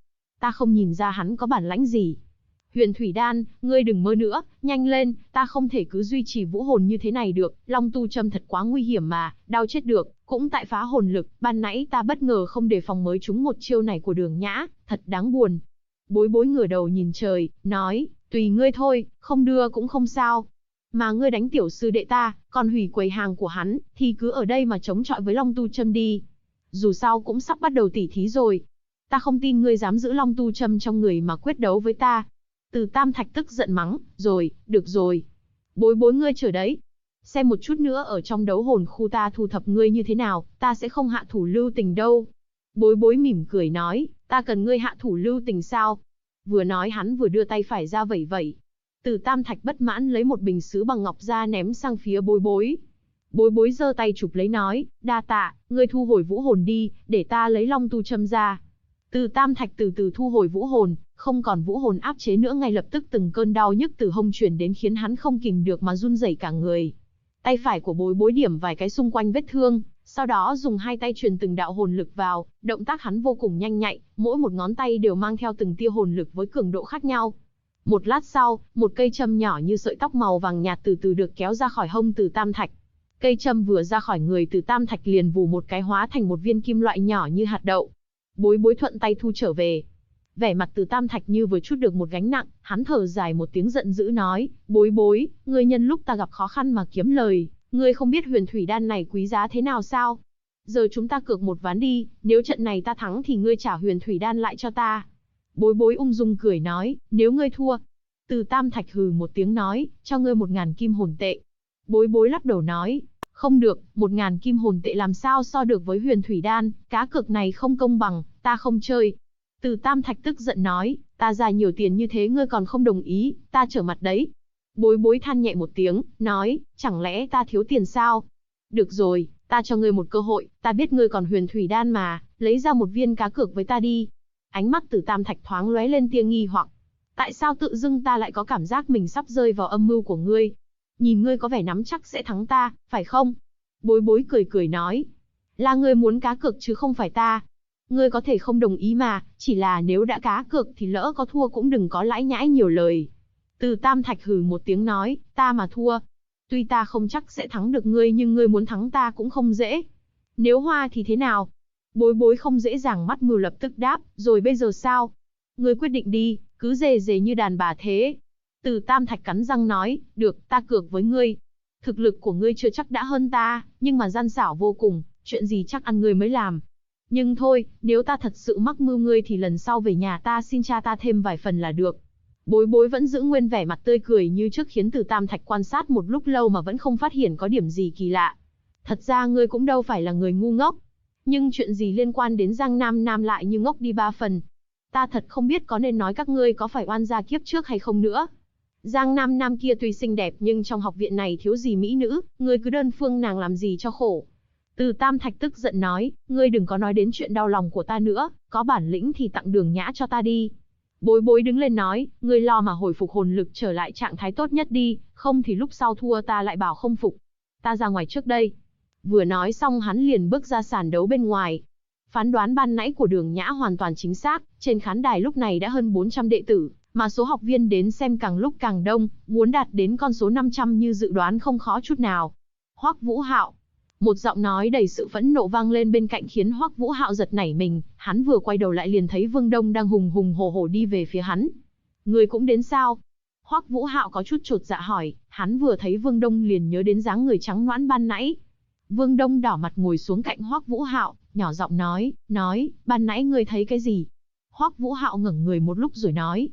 ta không nhìn ra hắn có bản lãnh gì. Huyền Thủy Đan, ngươi đừng mơ nữa, nhanh lên, ta không thể cứ duy trì vũ hồn như thế này được, Long tu châm thật quá nguy hiểm mà, đau chết được, cũng tại phá hồn lực, ban nãy ta bất ngờ không đề phòng mới trúng một chiêu này của Đường Nhã, thật đáng buồn. Bối bối ngửa đầu nhìn trời, nói, tùy ngươi thôi, không đưa cũng không sao. Mà ngươi đánh tiểu sư đệ ta, còn hủy quầy hàng của hắn, thì cứ ở đây mà chống chọi với Long tu châm đi. Dù sao cũng sắp bắt đầu tỉ thí rồi. Ta không tin ngươi dám giữ Long tu châm trong người mà quyết đấu với ta. Từ Tam Thạch tức giận mắng, rồi, được rồi. Bối bối ngươi chờ đấy. Xem một chút nữa ở trong đấu hồn khu ta thu thập ngươi như thế nào, ta sẽ không hạ thủ lưu tình đâu. Bối bối mỉm cười nói, ta cần ngươi hạ thủ lưu tình sao? Vừa nói hắn vừa đưa tay phải ra vẩy vẩy. Từ Tam Thạch bất mãn lấy một bình sứ bằng ngọc ra ném sang phía bối bối. Bối bối giơ tay chụp lấy nói, đa tạ, ngươi thu hồi vũ hồn đi, để ta lấy Long tu châm ra. Từ Tam Thạch từ từ thu hồi vũ hồn, không còn vũ hồn áp chế nữa, ngay lập tức từng cơn đau nhức từ hông truyền đến khiến hắn không kìm được mà run rẩy cả người. Tay phải của bối bối điểm vài cái xung quanh vết thương, sau đó dùng hai tay truyền từng đạo hồn lực vào, động tác hắn vô cùng nhanh nhạy, mỗi một ngón tay đều mang theo từng tia hồn lực với cường độ khác nhau. Một lát sau, một cây châm nhỏ như sợi tóc màu vàng nhạt từ từ được kéo ra khỏi hông Từ Tam Thạch. Cây châm vừa ra khỏi người Từ Tam Thạch liền vù một cái hóa thành một viên kim loại nhỏ như hạt đậu. Bối bối thuận tay thu trở về. Vẻ mặt Từ Tam Thạch như vừa trút được một gánh nặng, hắn thở dài một tiếng giận dữ nói, bối bối, ngươi nhân lúc ta gặp khó khăn mà kiếm lời, ngươi không biết huyền thủy đan này quý giá thế nào sao? Giờ chúng ta cược một ván đi, nếu trận này ta thắng thì ngươi trả huyền thủy đan lại cho ta. Bối bối ung dung cười nói, nếu ngươi thua. Từ Tam Thạch hừ một tiếng nói, cho ngươi 1000 kim hồn tệ. Bối bối lắc đầu nói, không được, 1000 kim hồn tệ làm sao so được với huyền thủy đan, cá cược này không công bằng, ta không chơi. Từ Tam Thạch tức giận nói, ta ra nhiều tiền như thế ngươi còn không đồng ý, ta trở mặt đấy. Bối bối than nhẹ một tiếng, nói, chẳng lẽ ta thiếu tiền sao? Được rồi, ta cho ngươi một cơ hội, ta biết ngươi còn huyền thủy đan mà, lấy ra một viên cá cược với ta đi. Ánh mắt Từ Tam Thạch thoáng lóe lên tia nghi hoặc. Tại sao tự dưng ta lại có cảm giác mình sắp rơi vào âm mưu của ngươi? Nhìn ngươi có vẻ nắm chắc sẽ thắng ta, phải không? Bối bối cười cười nói. Là ngươi muốn cá cược chứ không phải ta. Ngươi có thể không đồng ý mà, chỉ là nếu đã cá cược thì lỡ có thua cũng đừng có lãi nhãi nhiều lời. Từ Tam Thạch hừ một tiếng nói, ta mà thua. Tuy ta không chắc sẽ thắng được ngươi nhưng ngươi muốn thắng ta cũng không dễ. Nếu hoa thì thế nào? Bối bối không dễ dàng mắt mưu lập tức đáp, rồi bây giờ sao? Ngươi quyết định đi, cứ rề rề như đàn bà thế. Từ Tam Thạch cắn răng nói, được, ta cược với ngươi. Thực lực của ngươi chưa chắc đã hơn ta, nhưng mà gian xảo vô cùng, chuyện gì chắc ăn ngươi mới làm. Nhưng thôi, nếu ta thật sự mắc mưu ngươi thì lần sau về nhà ta xin cha ta thêm vài phần là được. Bối bối vẫn giữ nguyên vẻ mặt tươi cười như trước khiến Từ Tam Thạch quan sát một lúc lâu mà vẫn không phát hiện có điểm gì kỳ lạ. Thật ra ngươi cũng đâu phải là người ngu ngốc. Nhưng chuyện gì liên quan đến Giang Nam Nam lại như ngốc đi 3 phần. Ta thật không biết có nên nói các ngươi có phải oan gia kiếp trước hay không nữa. Giang Nam Nam kia tuy xinh đẹp nhưng trong học viện này thiếu gì mỹ nữ, ngươi cứ đơn phương nàng làm gì cho khổ. Từ Tam Thạch tức giận nói, ngươi đừng có nói đến chuyện đau lòng của ta nữa, có bản lĩnh thì tặng Đường Nhã cho ta đi. Bối bối đứng lên nói, ngươi lo mà hồi phục hồn lực trở lại trạng thái tốt nhất đi, không thì lúc sau thua ta lại bảo không phục. Ta ra ngoài trước đây. Vừa nói xong hắn liền bước ra sàn đấu bên ngoài. Phán đoán ban nãy của Đường Nhã hoàn toàn chính xác, trên khán đài lúc này đã hơn 400 đệ tử, mà số học viên đến xem càng lúc càng đông, muốn đạt đến con số 500 như dự đoán không khó chút nào. Hoắc Vũ Hạo. Một giọng nói đầy sự phẫn nộ vang lên bên cạnh khiến Hoắc Vũ Hạo giật nảy mình, hắn vừa quay đầu lại liền thấy Vương Đông đang hùng hùng hổ hổ đi về phía hắn. Người cũng đến sao? Hoắc Vũ Hạo có chút chột dạ hỏi, hắn vừa thấy Vương Đông liền nhớ đến dáng người trắng nõn ban nãy. Vương Đông đỏ mặt ngồi xuống cạnh Hoắc Vũ Hạo, nhỏ giọng nói, ban nãy ngươi thấy cái gì? Hoắc Vũ Hạo ngẩng người một lúc rồi nói,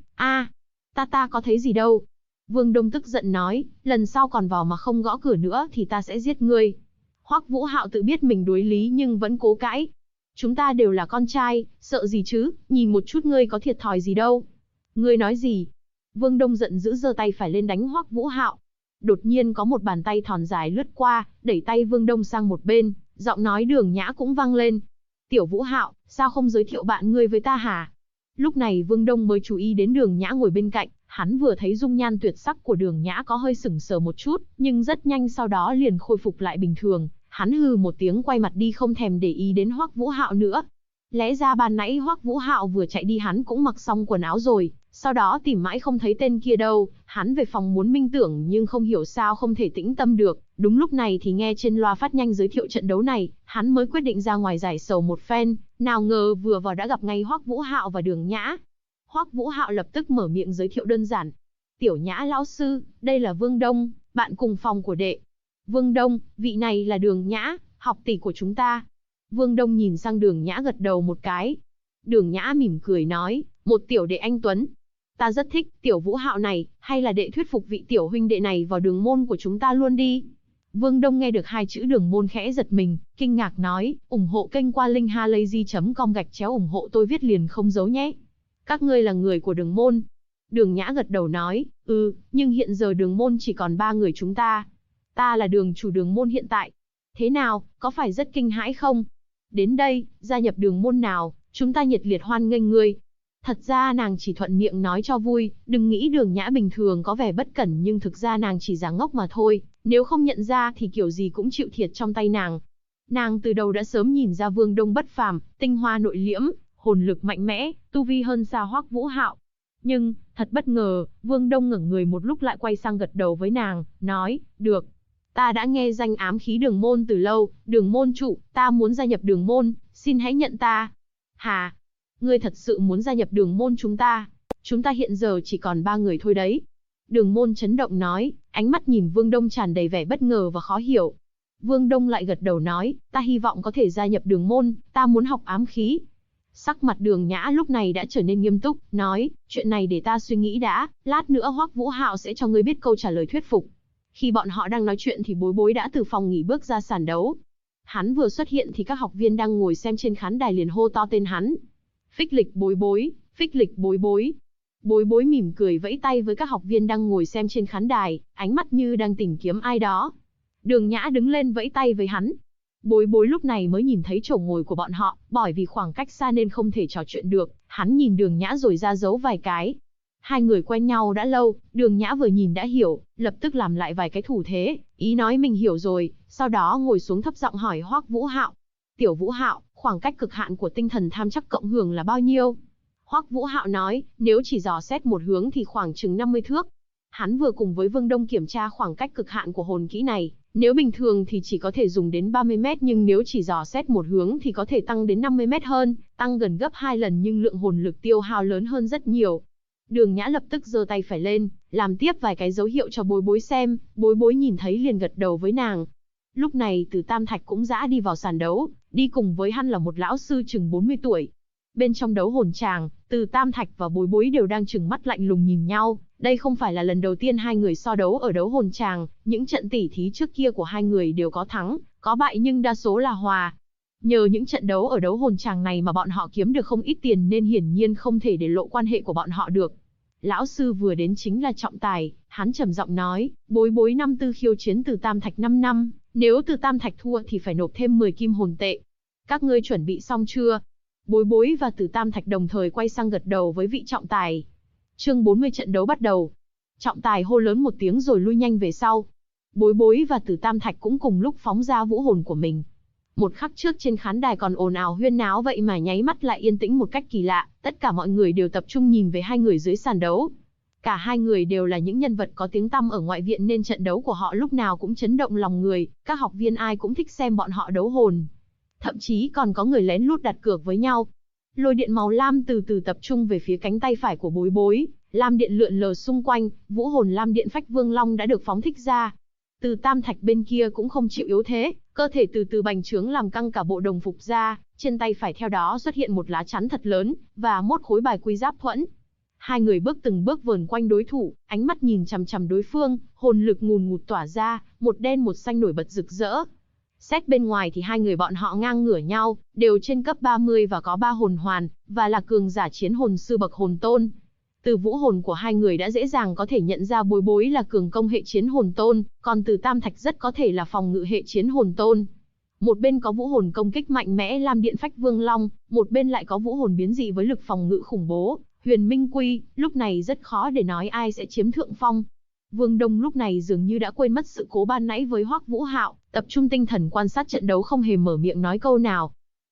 ta có thấy gì đâu. Vương Đông tức giận nói, lần sau còn vào mà không gõ cửa nữa thì ta sẽ giết ngươi. Hoắc Vũ Hạo tự biết mình đối lý nhưng vẫn cố cãi. Chúng ta đều là con trai, sợ gì chứ, nhìn một chút ngươi có thiệt thòi gì đâu. Ngươi nói gì? Vương Đông giận dữ giơ tay phải lên đánh Hoắc Vũ Hạo. Đột nhiên có một bàn tay thon dài lướt qua, đẩy tay Vương Đông sang một bên, giọng nói Đường Nhã cũng vang lên. Tiểu Vũ Hạo, sao không giới thiệu bạn ngươi với ta hả? Lúc này Vương Đông mới chú ý đến Đường Nhã ngồi bên cạnh, hắn vừa thấy dung nhan tuyệt sắc của Đường Nhã có hơi sững sờ một chút, nhưng rất nhanh sau đó liền khôi phục lại bình thường. Hắn hừ một tiếng quay mặt đi không thèm để ý đến Hoắc Vũ Hạo nữa. Lẽ ra ban nãy Hoắc Vũ Hạo vừa chạy đi hắn cũng mặc xong quần áo rồi, sau đó tìm mãi không thấy tên kia đâu, hắn về phòng muốn minh tưởng nhưng không hiểu sao không thể tĩnh tâm được. Đúng lúc này thì nghe trên loa phát nhanh giới thiệu trận đấu này, hắn mới quyết định ra ngoài giải sầu một phen, nào ngờ vừa vào đã gặp ngay Hoắc Vũ Hạo và Đường Nhã. Hoắc Vũ Hạo lập tức mở miệng giới thiệu đơn giản. Tiểu Nhã lão sư, đây là Vương Đông, bạn cùng phòng của đệ. Vương Đông, vị này là Đường Nhã, học tỷ của chúng ta. Vương Đông nhìn sang Đường Nhã gật đầu một cái. Đường Nhã mỉm cười nói, một tiểu đệ anh Tuấn. Ta rất thích tiểu Vũ Hạo này, hay là đệ thuyết phục vị tiểu huynh đệ này vào đường môn của chúng ta luôn đi. Vương Đông nghe được hai chữ đường môn khẽ giật mình, kinh ngạc nói, ủng hộ kênh qua linkhalazy.com/ủng hộ tôi viết liền không giấu nhé. Các ngươi là người của đường môn. Đường Nhã gật đầu nói, nhưng hiện giờ đường môn chỉ còn 3 người chúng ta. Ta là đường chủ đường môn hiện tại. Thế nào, có phải rất kinh hãi không? Đến đây, gia nhập đường môn nào, chúng ta nhiệt liệt hoan nghênh ngươi. Thật ra nàng chỉ thuận miệng nói cho vui, đừng nghĩ Đường Nhã bình thường có vẻ bất cẩn nhưng thực ra nàng chỉ giả ngốc mà thôi, nếu không nhận ra thì kiểu gì cũng chịu thiệt trong tay nàng. Nàng từ đầu đã sớm nhìn ra Vương Đông bất phàm, tinh hoa nội liễm, hồn lực mạnh mẽ, tu vi hơn xa Hoắc Vũ Hạo. Nhưng, thật bất ngờ, Vương Đông ngẩng người một lúc lại quay sang gật đầu với nàng, nói, được. Ta đã nghe danh ám khí đường môn từ lâu, đường môn chủ, ta muốn gia nhập đường môn, xin hãy nhận ta. Hà, ngươi thật sự muốn gia nhập đường môn chúng ta? Chúng ta hiện giờ chỉ còn 3 người thôi đấy. Đường môn chấn động nói, ánh mắt nhìn Vương Đông tràn đầy vẻ bất ngờ và khó hiểu. Vương Đông lại gật đầu nói, ta hy vọng có thể gia nhập đường môn, ta muốn học ám khí. Sắc mặt Đường Nhã lúc này đã trở nên nghiêm túc, nói, chuyện này để ta suy nghĩ đã, lát nữa Hoắc Vũ Hạo sẽ cho ngươi biết câu trả lời thuyết phục. Khi bọn họ đang nói chuyện thì Bối Bối đã từ phòng nghỉ bước ra sàn đấu. Hắn vừa xuất hiện thì các học viên đang ngồi xem trên khán đài liền hô to tên hắn. Phích lịch Bối Bối, phích lịch Bối Bối. Bối Bối mỉm cười vẫy tay với các học viên đang ngồi xem trên khán đài, ánh mắt như đang tìm kiếm ai đó. Đường Nhã đứng lên vẫy tay với hắn. Bối Bối lúc này mới nhìn thấy chỗ ngồi của bọn họ, bởi vì khoảng cách xa nên không thể trò chuyện được, hắn nhìn Đường Nhã rồi ra dấu vài cái. Hai người quen nhau đã lâu, Đường Nhã vừa nhìn đã hiểu, lập tức làm lại vài cái thủ thế, ý nói mình hiểu rồi, sau đó ngồi xuống thấp giọng hỏi Hoắc Vũ Hạo. Tiểu Vũ Hạo, khoảng cách cực hạn của tinh thần tham chắc cộng hưởng là bao nhiêu? Hoắc Vũ Hạo nói, nếu chỉ dò xét một hướng thì khoảng chừng 50 thước. Hắn vừa cùng với Vương Đông kiểm tra khoảng cách cực hạn của hồn kỹ này, nếu bình thường thì chỉ có thể dùng đến 30 mét nhưng nếu chỉ dò xét một hướng thì có thể tăng đến 50 mét hơn, tăng gần gấp 2 lần nhưng lượng hồn lực tiêu hao lớn hơn rất nhiều. Đường Nhã lập tức giơ tay phải lên, làm tiếp vài cái dấu hiệu cho Bối Bối xem, Bối Bối nhìn thấy liền gật đầu với nàng. Lúc này Từ Tam Thạch cũng dã đi vào sàn đấu, đi cùng với hắn là một lão sư chừng 40 tuổi. Bên trong đấu hồn tràng, Từ Tam Thạch và Bối Bối đều đang trừng mắt lạnh lùng nhìn nhau, đây không phải là lần đầu tiên hai người so đấu ở đấu hồn tràng, những trận tỉ thí trước kia của hai người đều có thắng, có bại nhưng đa số là hòa. Nhờ những trận đấu ở đấu hồn tràng này mà bọn họ kiếm được không ít tiền nên hiển nhiên không thể để lộ quan hệ của bọn họ được. Lão sư vừa đến chính là Trọng Tài, hắn trầm giọng nói, Bối Bối năm tư khiêu chiến Từ Tam Thạch 5 năm, nếu Từ Tam Thạch thua thì phải nộp thêm 10 kim hồn tệ. Các ngươi chuẩn bị xong chưa? Bối Bối và Từ Tam Thạch đồng thời quay sang gật đầu với vị Trọng Tài. Chương 40 trận đấu bắt đầu. Trọng Tài hô lớn một tiếng rồi lui nhanh về sau. Bối Bối và Từ Tam Thạch cũng cùng lúc phóng ra vũ hồn của mình. Một khắc trước trên khán đài còn ồn ào huyên náo vậy mà nháy mắt lại yên tĩnh một cách kỳ lạ, tất cả mọi người đều tập trung nhìn về hai người dưới sàn đấu. Cả hai người đều là những nhân vật có tiếng tăm ở ngoại viện nên trận đấu của họ lúc nào cũng chấn động lòng người, các học viên ai cũng thích xem bọn họ đấu hồn. Thậm chí còn có người lén lút đặt cược với nhau. Lôi điện màu lam từ từ tập trung về phía cánh tay phải của Bối Bối, lam điện lượn lờ xung quanh, vũ hồn lam điện phách vương long đã được phóng thích ra. Từ Tam Thạch bên kia cũng không chịu yếu thế, cơ thể từ từ bành trướng làm căng cả bộ đồng phục ra, trên tay phải theo đó xuất hiện một lá chắn thật lớn, và một khối bài quy giáp thuẫn. Hai người bước từng bước vờn quanh đối thủ, ánh mắt nhìn chằm chằm đối phương, hồn lực ngùn ngụt tỏa ra, một đen một xanh nổi bật rực rỡ. Xét bên ngoài thì hai người bọn họ ngang ngửa nhau, đều trên cấp 30 và có 3 hồn hoàn, và là cường giả chiến hồn sư bậc hồn tôn. Từ vũ hồn của hai người đã dễ dàng có thể nhận ra Bối Bối là cường công hệ chiến hồn tôn, còn Từ Tam Thạch rất có thể là phòng ngự hệ chiến hồn tôn. Một bên có vũ hồn công kích mạnh mẽ lam điện phách vương long, một bên lại có vũ hồn biến dị với lực phòng ngự khủng bố, huyền minh quy, lúc này rất khó để nói ai sẽ chiếm thượng phong. Vương Đông lúc này dường như đã quên mất sự cố ban nãy với Hoắc Vũ Hạo, tập trung tinh thần quan sát trận đấu không hề mở miệng nói câu nào.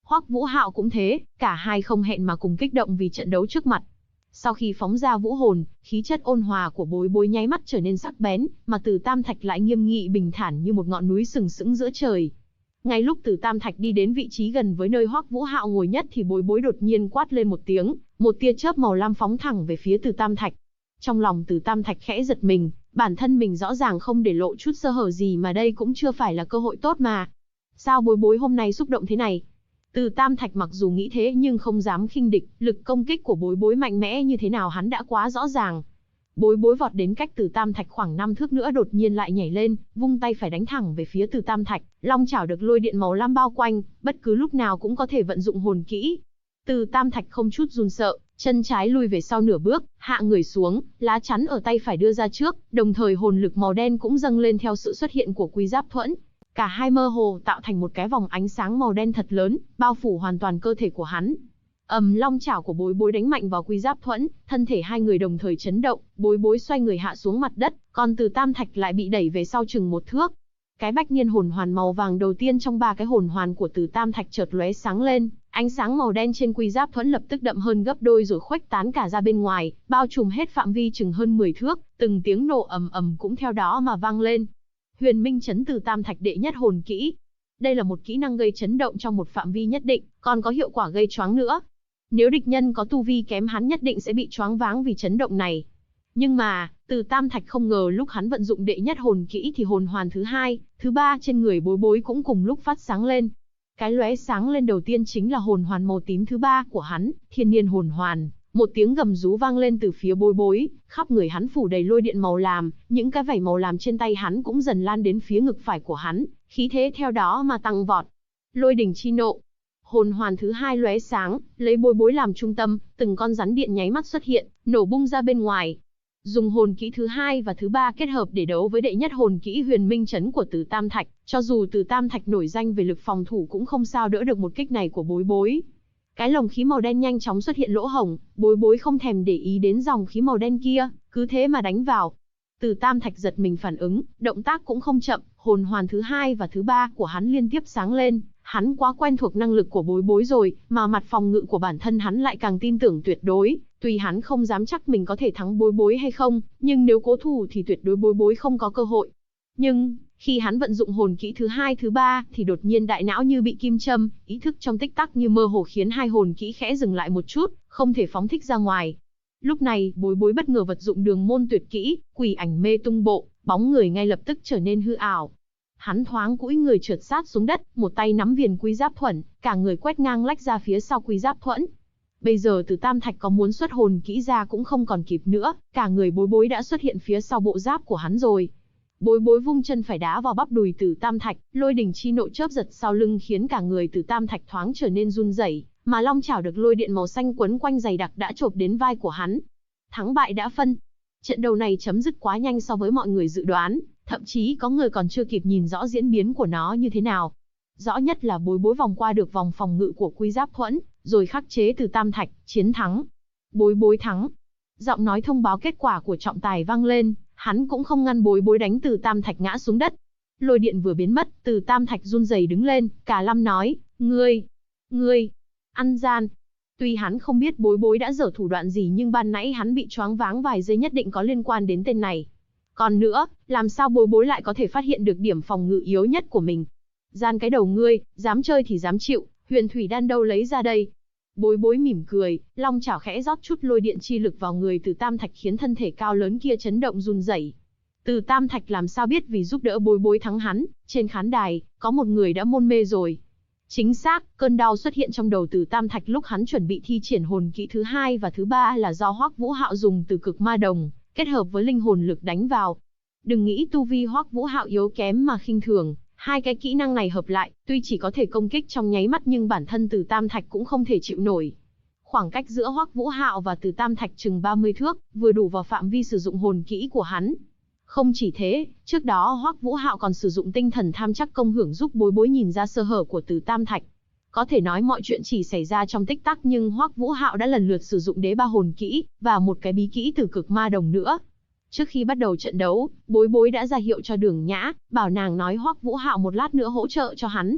Hoắc Vũ Hạo cũng thế, cả hai không hẹn mà cùng kích động vì trận đấu trước mặt. Sau khi phóng ra vũ hồn, khí chất ôn hòa của Bối Bối nháy mắt trở nên sắc bén, mà Từ Tam Thạch lại nghiêm nghị bình thản như một ngọn núi sừng sững giữa trời. Ngay lúc Từ Tam Thạch đi đến vị trí gần với nơi Hoắc Vũ Hạo ngồi nhất thì Bối Bối đột nhiên quát lên một tiếng, một tia chớp màu lam phóng thẳng về phía Từ Tam Thạch. Trong lòng Từ Tam Thạch khẽ giật mình, bản thân mình rõ ràng không để lộ chút sơ hở gì mà đây cũng chưa phải là cơ hội tốt mà. Sao Bối Bối hôm nay xúc động thế này? Từ Tam Thạch mặc dù nghĩ thế nhưng không dám khinh địch, lực công kích của Bối Bối mạnh mẽ như thế nào hắn đã quá rõ ràng. Bối Bối vọt đến cách Từ Tam Thạch khoảng 5 thước nữa đột nhiên lại nhảy lên, vung tay phải đánh thẳng về phía Từ Tam Thạch, long chảo được lôi điện màu lam bao quanh, bất cứ lúc nào cũng có thể vận dụng hồn kỹ. Từ Tam Thạch không chút run sợ, chân trái lùi về sau nửa bước, hạ người xuống, lá chắn ở tay phải đưa ra trước, đồng thời hồn lực màu đen cũng dâng lên theo sự xuất hiện của Quy Giáp Thuẫn. Cả hai mơ hồ tạo thành một cái vòng ánh sáng màu đen thật lớn, bao phủ hoàn toàn cơ thể của hắn. Long chảo của Bối Bối đánh mạnh vào Quy Giáp Thuẫn, thân thể hai người đồng thời chấn động, Bối Bối xoay người hạ xuống mặt đất, còn Từ Tam Thạch lại bị đẩy về sau chừng 1 thước. Cái bách niên hồn hoàn màu vàng đầu tiên trong 3 cái hồn hoàn của Từ Tam Thạch chợt lóe sáng lên, ánh sáng màu đen trên Quy Giáp Thuẫn lập tức đậm hơn gấp đôi rồi khuếch tán cả ra bên ngoài, bao trùm hết phạm vi chừng hơn 10 thước, từng tiếng nổ ầm ầm cũng theo đó mà vang lên. Huyền Minh chấn Từ Tam Thạch đệ nhất hồn kỹ. Đây là một kỹ năng gây chấn động trong một phạm vi nhất định, còn có hiệu quả gây choáng nữa. Nếu địch nhân có tu vi kém hắn nhất định sẽ bị choáng váng vì chấn động này. Nhưng mà, Từ Tam Thạch không ngờ lúc hắn vận dụng đệ nhất hồn kỹ thì hồn hoàn thứ hai, thứ ba trên người Bối Bối cũng cùng lúc phát sáng lên. Cái lóe sáng lên đầu tiên chính là hồn hoàn màu tím thứ ba của hắn, Thiên Niên hồn hoàn. Một tiếng gầm rú vang lên từ phía Bối Bối, khắp người hắn phủ đầy lôi điện màu lam, những cái vảy màu lam trên tay hắn cũng dần lan đến phía ngực phải của hắn, khí thế theo đó mà tăng vọt. Lôi đỉnh chi nộ. Hồn hoàn thứ hai lóe sáng, lấy Bối Bối làm trung tâm, từng con rắn điện nháy mắt xuất hiện, nổ bung ra bên ngoài. Dùng hồn kỹ thứ hai và thứ ba kết hợp để đấu với đệ nhất hồn kỹ Huyền Minh chấn của Từ Tam Thạch, cho dù Từ Tam Thạch nổi danh về lực phòng thủ cũng không sao đỡ được một kích này của Bối Bối. Cái lồng khí màu đen nhanh chóng xuất hiện lỗ hổng, Bối Bối không thèm để ý đến dòng khí màu đen kia, cứ thế mà đánh vào. Từ Tam Thạch giật mình phản ứng, động tác cũng không chậm, hồn hoàn thứ hai và thứ ba của hắn liên tiếp sáng lên, hắn quá quen thuộc năng lực của Bối Bối rồi, mà mặt phòng ngự của bản thân hắn lại càng tin tưởng tuyệt đối, tuy hắn không dám chắc mình có thể thắng Bối Bối hay không, nhưng nếu cố thủ thì tuyệt đối Bối Bối không có cơ hội. Nhưng, khi hắn vận dụng hồn kỹ thứ hai thứ ba thì đột nhiên đại não như bị kim châm, ý thức trong tích tắc như mơ hồ khiến hai hồn kỹ khẽ dừng lại một chút, không thể phóng thích ra ngoài. Lúc này, Bối Bối bất ngờ vận dụng đường môn tuyệt kỹ, Quỷ Ảnh Mê Tung Bộ, bóng người ngay lập tức trở nên hư ảo. Hắn thoáng cũi người trượt sát xuống đất, một tay nắm viền Quy Giáp Thuẫn, cả người quét ngang lách ra phía sau Quy Giáp Thuẫn. Bây giờ Từ Tam Thạch có muốn xuất hồn kỹ ra cũng không còn kịp nữa, cả người Bối Bối đã xuất hiện phía sau bộ giáp của hắn rồi. Bối Bối vung chân phải đá vào bắp đùi Từ Tam Thạch, lôi đỉnh chi nộ chớp giật sau lưng khiến cả người Từ Tam Thạch thoáng trở nên run rẩy, mà long chảo được lôi điện màu xanh quấn quanh dày đặc đã chộp đến vai của hắn. Thắng bại đã phân. Trận đấu này chấm dứt quá nhanh so với mọi người dự đoán, thậm chí có người còn chưa kịp nhìn rõ diễn biến của nó như thế nào. Rõ nhất là Bối Bối vòng qua được vòng phòng ngự của Quy Giáp Thuẫn, rồi khắc chế Từ Tam Thạch, chiến thắng. Bối Bối thắng. Giọng nói thông báo kết quả của trọng tài vang lên, hắn cũng không ngăn Bối Bối đánh Từ Tam Thạch ngã xuống đất. Lôi điện vừa biến mất, Từ Tam Thạch run rẩy đứng lên, cả lâm nói, ngươi, ăn gian. Tuy hắn không biết Bối Bối đã dở thủ đoạn gì nhưng ban nãy hắn bị choáng váng vài giây nhất định có liên quan đến tên này. Còn nữa, làm sao Bối Bối lại có thể phát hiện được điểm phòng ngự yếu nhất của mình? Gian cái đầu ngươi, dám chơi thì dám chịu, huyền thủy đan đâu lấy ra đây? Bối Bối mỉm cười, long chảo khẽ rót chút lôi điện chi lực vào người Từ Tam Thạch khiến thân thể cao lớn kia chấn động run rẩy. Từ Tam Thạch làm sao biết vì giúp đỡ Bối Bối thắng hắn, trên khán đài, có một người đã môn mê rồi. Chính xác, cơn đau xuất hiện trong đầu Từ Tam Thạch lúc hắn chuẩn bị thi triển hồn kỹ thứ hai và thứ ba là do Hoắc Vũ Hạo dùng Từ Cực Ma Đồng, kết hợp với linh hồn lực đánh vào. Đừng nghĩ tu vi Hoắc Vũ Hạo yếu kém mà khinh thường, hai cái kỹ năng này hợp lại, tuy chỉ có thể công kích trong nháy mắt nhưng bản thân Từ Tam Thạch cũng không thể chịu nổi. Khoảng cách giữa Hoắc Vũ Hạo và Từ Tam Thạch chừng 30 thước, vừa đủ vào phạm vi sử dụng hồn kỹ của hắn. Không chỉ thế, trước đó Hoắc Vũ Hạo còn sử dụng tinh thần tham chắc công hưởng giúp Bối Bối nhìn ra sơ hở của Từ Tam Thạch. Có thể nói mọi chuyện chỉ xảy ra trong tích tắc nhưng Hoắc Vũ Hạo đã lần lượt sử dụng đế ba hồn kỹ, và một cái bí kỹ Từ Cực Ma Đồng nữa. Trước khi bắt đầu trận đấu, Bối Bối đã ra hiệu cho Đường Nhã, bảo nàng nói Hoắc Vũ Hạo một lát nữa hỗ trợ cho hắn.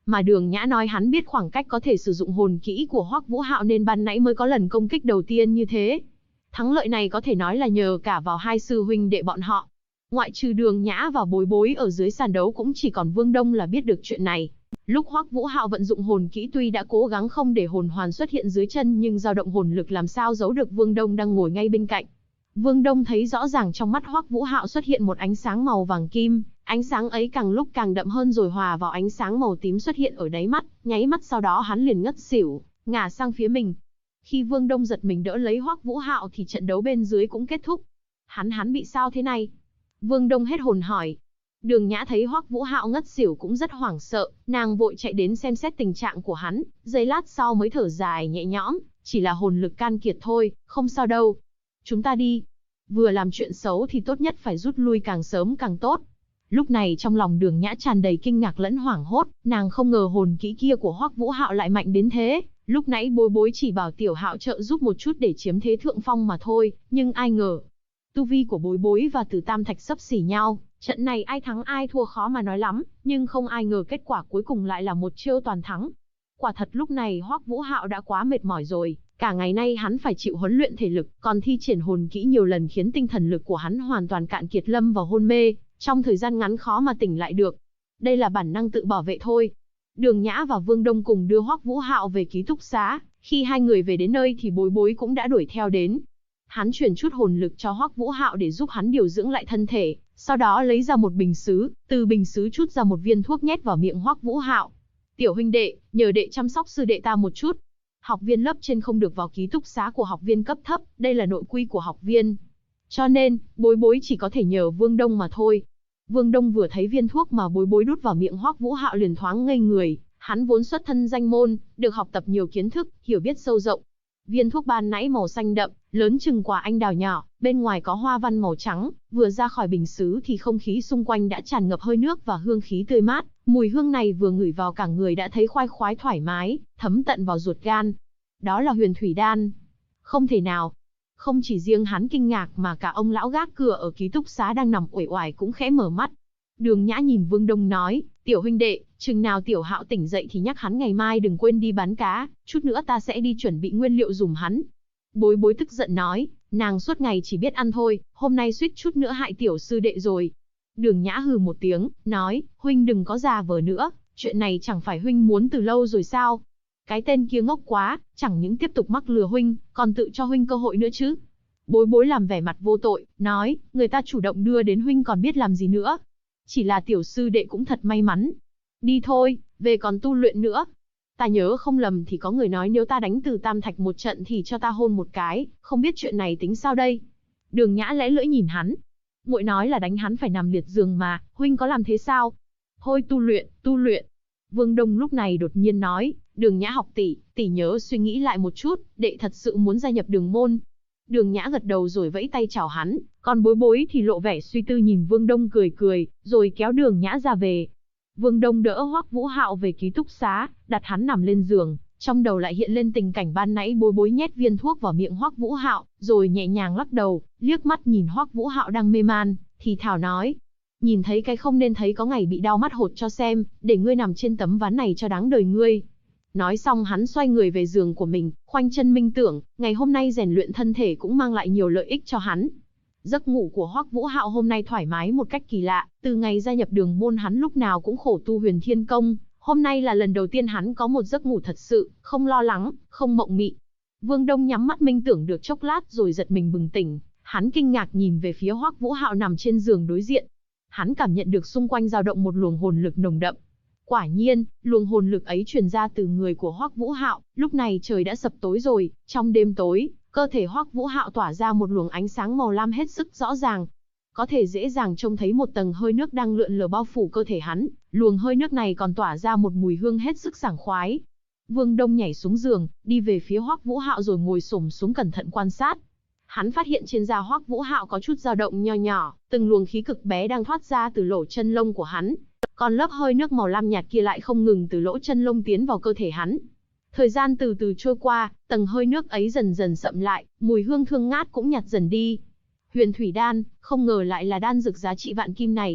Mà Đường Nhã nói hắn biết khoảng cách có thể sử dụng hồn kỹ của Hoắc Vũ Hạo nên ban nãy mới có lần công kích đầu tiên như thế. Thắng lợi này có thể nói là nhờ cả vào hai sư huynh đệ bọn họ. Ngoại trừ Đường Nhã và Bối Bối ở dưới sàn đấu cũng chỉ còn Vương Đông là biết được chuyện này. Lúc Hoắc Vũ Hạo vận dụng hồn kỹ tuy đã cố gắng không để hồn hoàn xuất hiện dưới chân nhưng dao động hồn lực làm sao giấu được Vương Đông đang ngồi ngay bên cạnh. Vương Đông thấy rõ ràng trong mắt Hoắc Vũ Hạo xuất hiện một ánh sáng màu vàng kim, ánh sáng ấy càng lúc càng đậm hơn rồi hòa vào ánh sáng màu tím xuất hiện ở đáy mắt, nháy mắt sau đó hắn liền ngất xỉu, ngả sang phía mình. Khi Vương Đông giật mình đỡ lấy Hoắc Vũ Hạo thì trận đấu bên dưới cũng kết thúc. Hắn bị sao thế này? Vương Đông hết hồn hỏi. Đường Nhã thấy Hoắc Vũ Hạo ngất xỉu cũng rất hoảng sợ, nàng vội chạy đến xem xét tình trạng của hắn, giây lát sau mới thở dài nhẹ nhõm, chỉ là hồn lực can kiệt thôi, không sao đâu. Chúng ta đi. Vừa làm chuyện xấu thì tốt nhất phải rút lui càng sớm càng tốt. Lúc này trong lòng Đường Nhã tràn đầy kinh ngạc lẫn hoảng hốt, nàng không ngờ hồn kỹ kia của Hoắc Vũ Hạo lại mạnh đến thế. Lúc nãy Bối Bối chỉ bảo Tiểu Hạo trợ giúp một chút để chiếm thế thượng phong mà thôi, nhưng ai ngờ tu vi của Bối Bối và Từ Tam Thạch xấp xỉ nhau, trận này ai thắng ai thua khó mà nói lắm, nhưng không ai ngờ kết quả cuối cùng lại là một chiêu toàn thắng. Quả thật lúc này Hoắc Vũ Hạo đã quá mệt mỏi rồi, cả ngày nay hắn phải chịu huấn luyện thể lực, còn thi triển hồn kỹ nhiều lần khiến tinh thần lực của hắn hoàn toàn cạn kiệt lâm vào hôn mê, trong thời gian ngắn khó mà tỉnh lại được. Đây là bản năng tự bảo vệ thôi. Đường Nhã và Vương Đông cùng đưa Hoắc Vũ Hạo về ký túc xá, khi hai người về đến nơi thì Bối Bối cũng đã đuổi theo đến. Hắn truyền chút hồn lực cho Hoắc Vũ Hạo để giúp hắn điều dưỡng lại thân thể, sau đó lấy ra một bình sứ, từ bình sứ chút ra một viên thuốc nhét vào miệng Hoắc Vũ Hạo. Tiểu huynh đệ, nhờ đệ chăm sóc sư đệ ta một chút. Học viên lớp trên không được vào ký túc xá của học viên cấp thấp, đây là nội quy của học viên. Cho nên, Bối Bối chỉ có thể nhờ Vương Đông mà thôi. Vương Đông vừa thấy viên thuốc mà Bối Bối đút vào miệng Hoắc Vũ Hạo liền thoáng ngây người, hắn vốn xuất thân danh môn, được học tập nhiều kiến thức, hiểu biết sâu rộng. Viên thuốc ban nãy màu xanh đậm, lớn chừng quả anh đào nhỏ, bên ngoài có hoa văn màu trắng, vừa ra khỏi bình sứ thì không khí xung quanh đã tràn ngập hơi nước và hương khí tươi mát, mùi hương này vừa ngửi vào cả người đã thấy khoái khoái thoải mái, thấm tận vào ruột gan. Đó là Huyền Thủy Đan. Không thể nào. Không chỉ riêng hắn kinh ngạc mà cả ông lão gác cửa ở ký túc xá đang nằm uể oải cũng khẽ mở mắt. Đường Nhã nhìn Vương Đông nói, tiểu huynh đệ, chừng nào Tiểu Hạo tỉnh dậy thì nhắc hắn ngày mai đừng quên đi bán cá, chút nữa ta sẽ đi chuẩn bị nguyên liệu dùm hắn. Bối Bối tức giận nói, nàng suốt ngày chỉ biết ăn thôi, hôm nay suýt chút nữa hại tiểu sư đệ rồi. Đường Nhã hừ một tiếng, nói, huynh đừng có già vờ nữa, chuyện này chẳng phải huynh muốn từ lâu rồi sao? Cái tên kia ngốc quá, chẳng những tiếp tục mắc lừa huynh, còn tự cho huynh cơ hội nữa chứ. Bối Bối làm vẻ mặt vô tội, nói, người ta chủ động đưa đến huynh còn biết làm gì nữa. Chỉ là tiểu sư đệ cũng thật may mắn. Đi thôi, về còn tu luyện nữa. Ta nhớ không lầm thì có người nói nếu ta đánh Từ Tam Thạch một trận thì cho ta hôn một cái, không biết chuyện này tính sao đây? Đường Nhã lẽ lưỡi nhìn hắn. Muội nói là đánh hắn phải nằm liệt giường mà, huynh có làm thế sao? Thôi tu luyện, tu luyện. Vương Đông lúc này đột nhiên nói, Đường Nhã học tỷ, tỷ nhớ suy nghĩ lại một chút, đệ thật sự muốn gia nhập Đường môn. Đường Nhã gật đầu rồi vẫy tay chào hắn, còn Bối Bối thì lộ vẻ suy tư nhìn Vương Đông cười cười, rồi kéo Đường Nhã ra về. Vương Đông đỡ Hoắc Vũ Hạo về ký túc xá, đặt hắn nằm lên giường, trong đầu lại hiện lên tình cảnh ban nãy Bối Bối nhét viên thuốc vào miệng Hoắc Vũ Hạo, rồi nhẹ nhàng lắc đầu, liếc mắt nhìn Hoắc Vũ Hạo đang mê man, thì thào nói: "Nhìn thấy cái không nên thấy có ngày bị đau mắt hột cho xem, để ngươi nằm trên tấm ván này cho đáng đời ngươi." Nói xong hắn xoay người về giường của mình, khoanh chân minh tưởng, ngày hôm nay rèn luyện thân thể cũng mang lại nhiều lợi ích cho hắn. Giấc ngủ của Hoắc Vũ Hạo hôm nay thoải mái một cách kỳ lạ, từ ngày gia nhập Đường môn hắn lúc nào cũng khổ tu Huyền Thiên Công, hôm nay là lần đầu tiên hắn có một giấc ngủ thật sự, không lo lắng, không mộng mị. Vương Đông nhắm mắt minh tưởng được chốc lát rồi giật mình bừng tỉnh, hắn kinh ngạc nhìn về phía Hoắc Vũ Hạo nằm trên giường đối diện. Hắn cảm nhận được xung quanh dao động một luồng hồn lực nồng đậm. Quả nhiên, luồng hồn lực ấy truyền ra từ người của Hoắc Vũ Hạo, lúc này trời đã sập tối rồi, trong đêm tối, cơ thể Hoắc Vũ Hạo tỏa ra một luồng ánh sáng màu lam hết sức rõ ràng. Có thể dễ dàng trông thấy một tầng hơi nước đang lượn lờ bao phủ cơ thể hắn, luồng hơi nước này còn tỏa ra một mùi hương hết sức sảng khoái. Vương Đông nhảy xuống giường, đi về phía Hoắc Vũ Hạo rồi ngồi xổm xuống cẩn thận quan sát. Hắn phát hiện trên da Hoắc Vũ Hạo có chút dao động nho nhỏ, từng luồng khí cực bé đang thoát ra từ lỗ chân lông của hắn. Còn lớp hơi nước màu lam nhạt kia lại không ngừng từ lỗ chân lông tiến vào cơ thể hắn. Thời gian từ từ trôi qua, tầng hơi nước ấy dần dần sậm lại, mùi hương thơm ngát cũng nhạt dần đi. Huyền Thủy Đan, không ngờ lại là đan dược giá trị vạn kim này.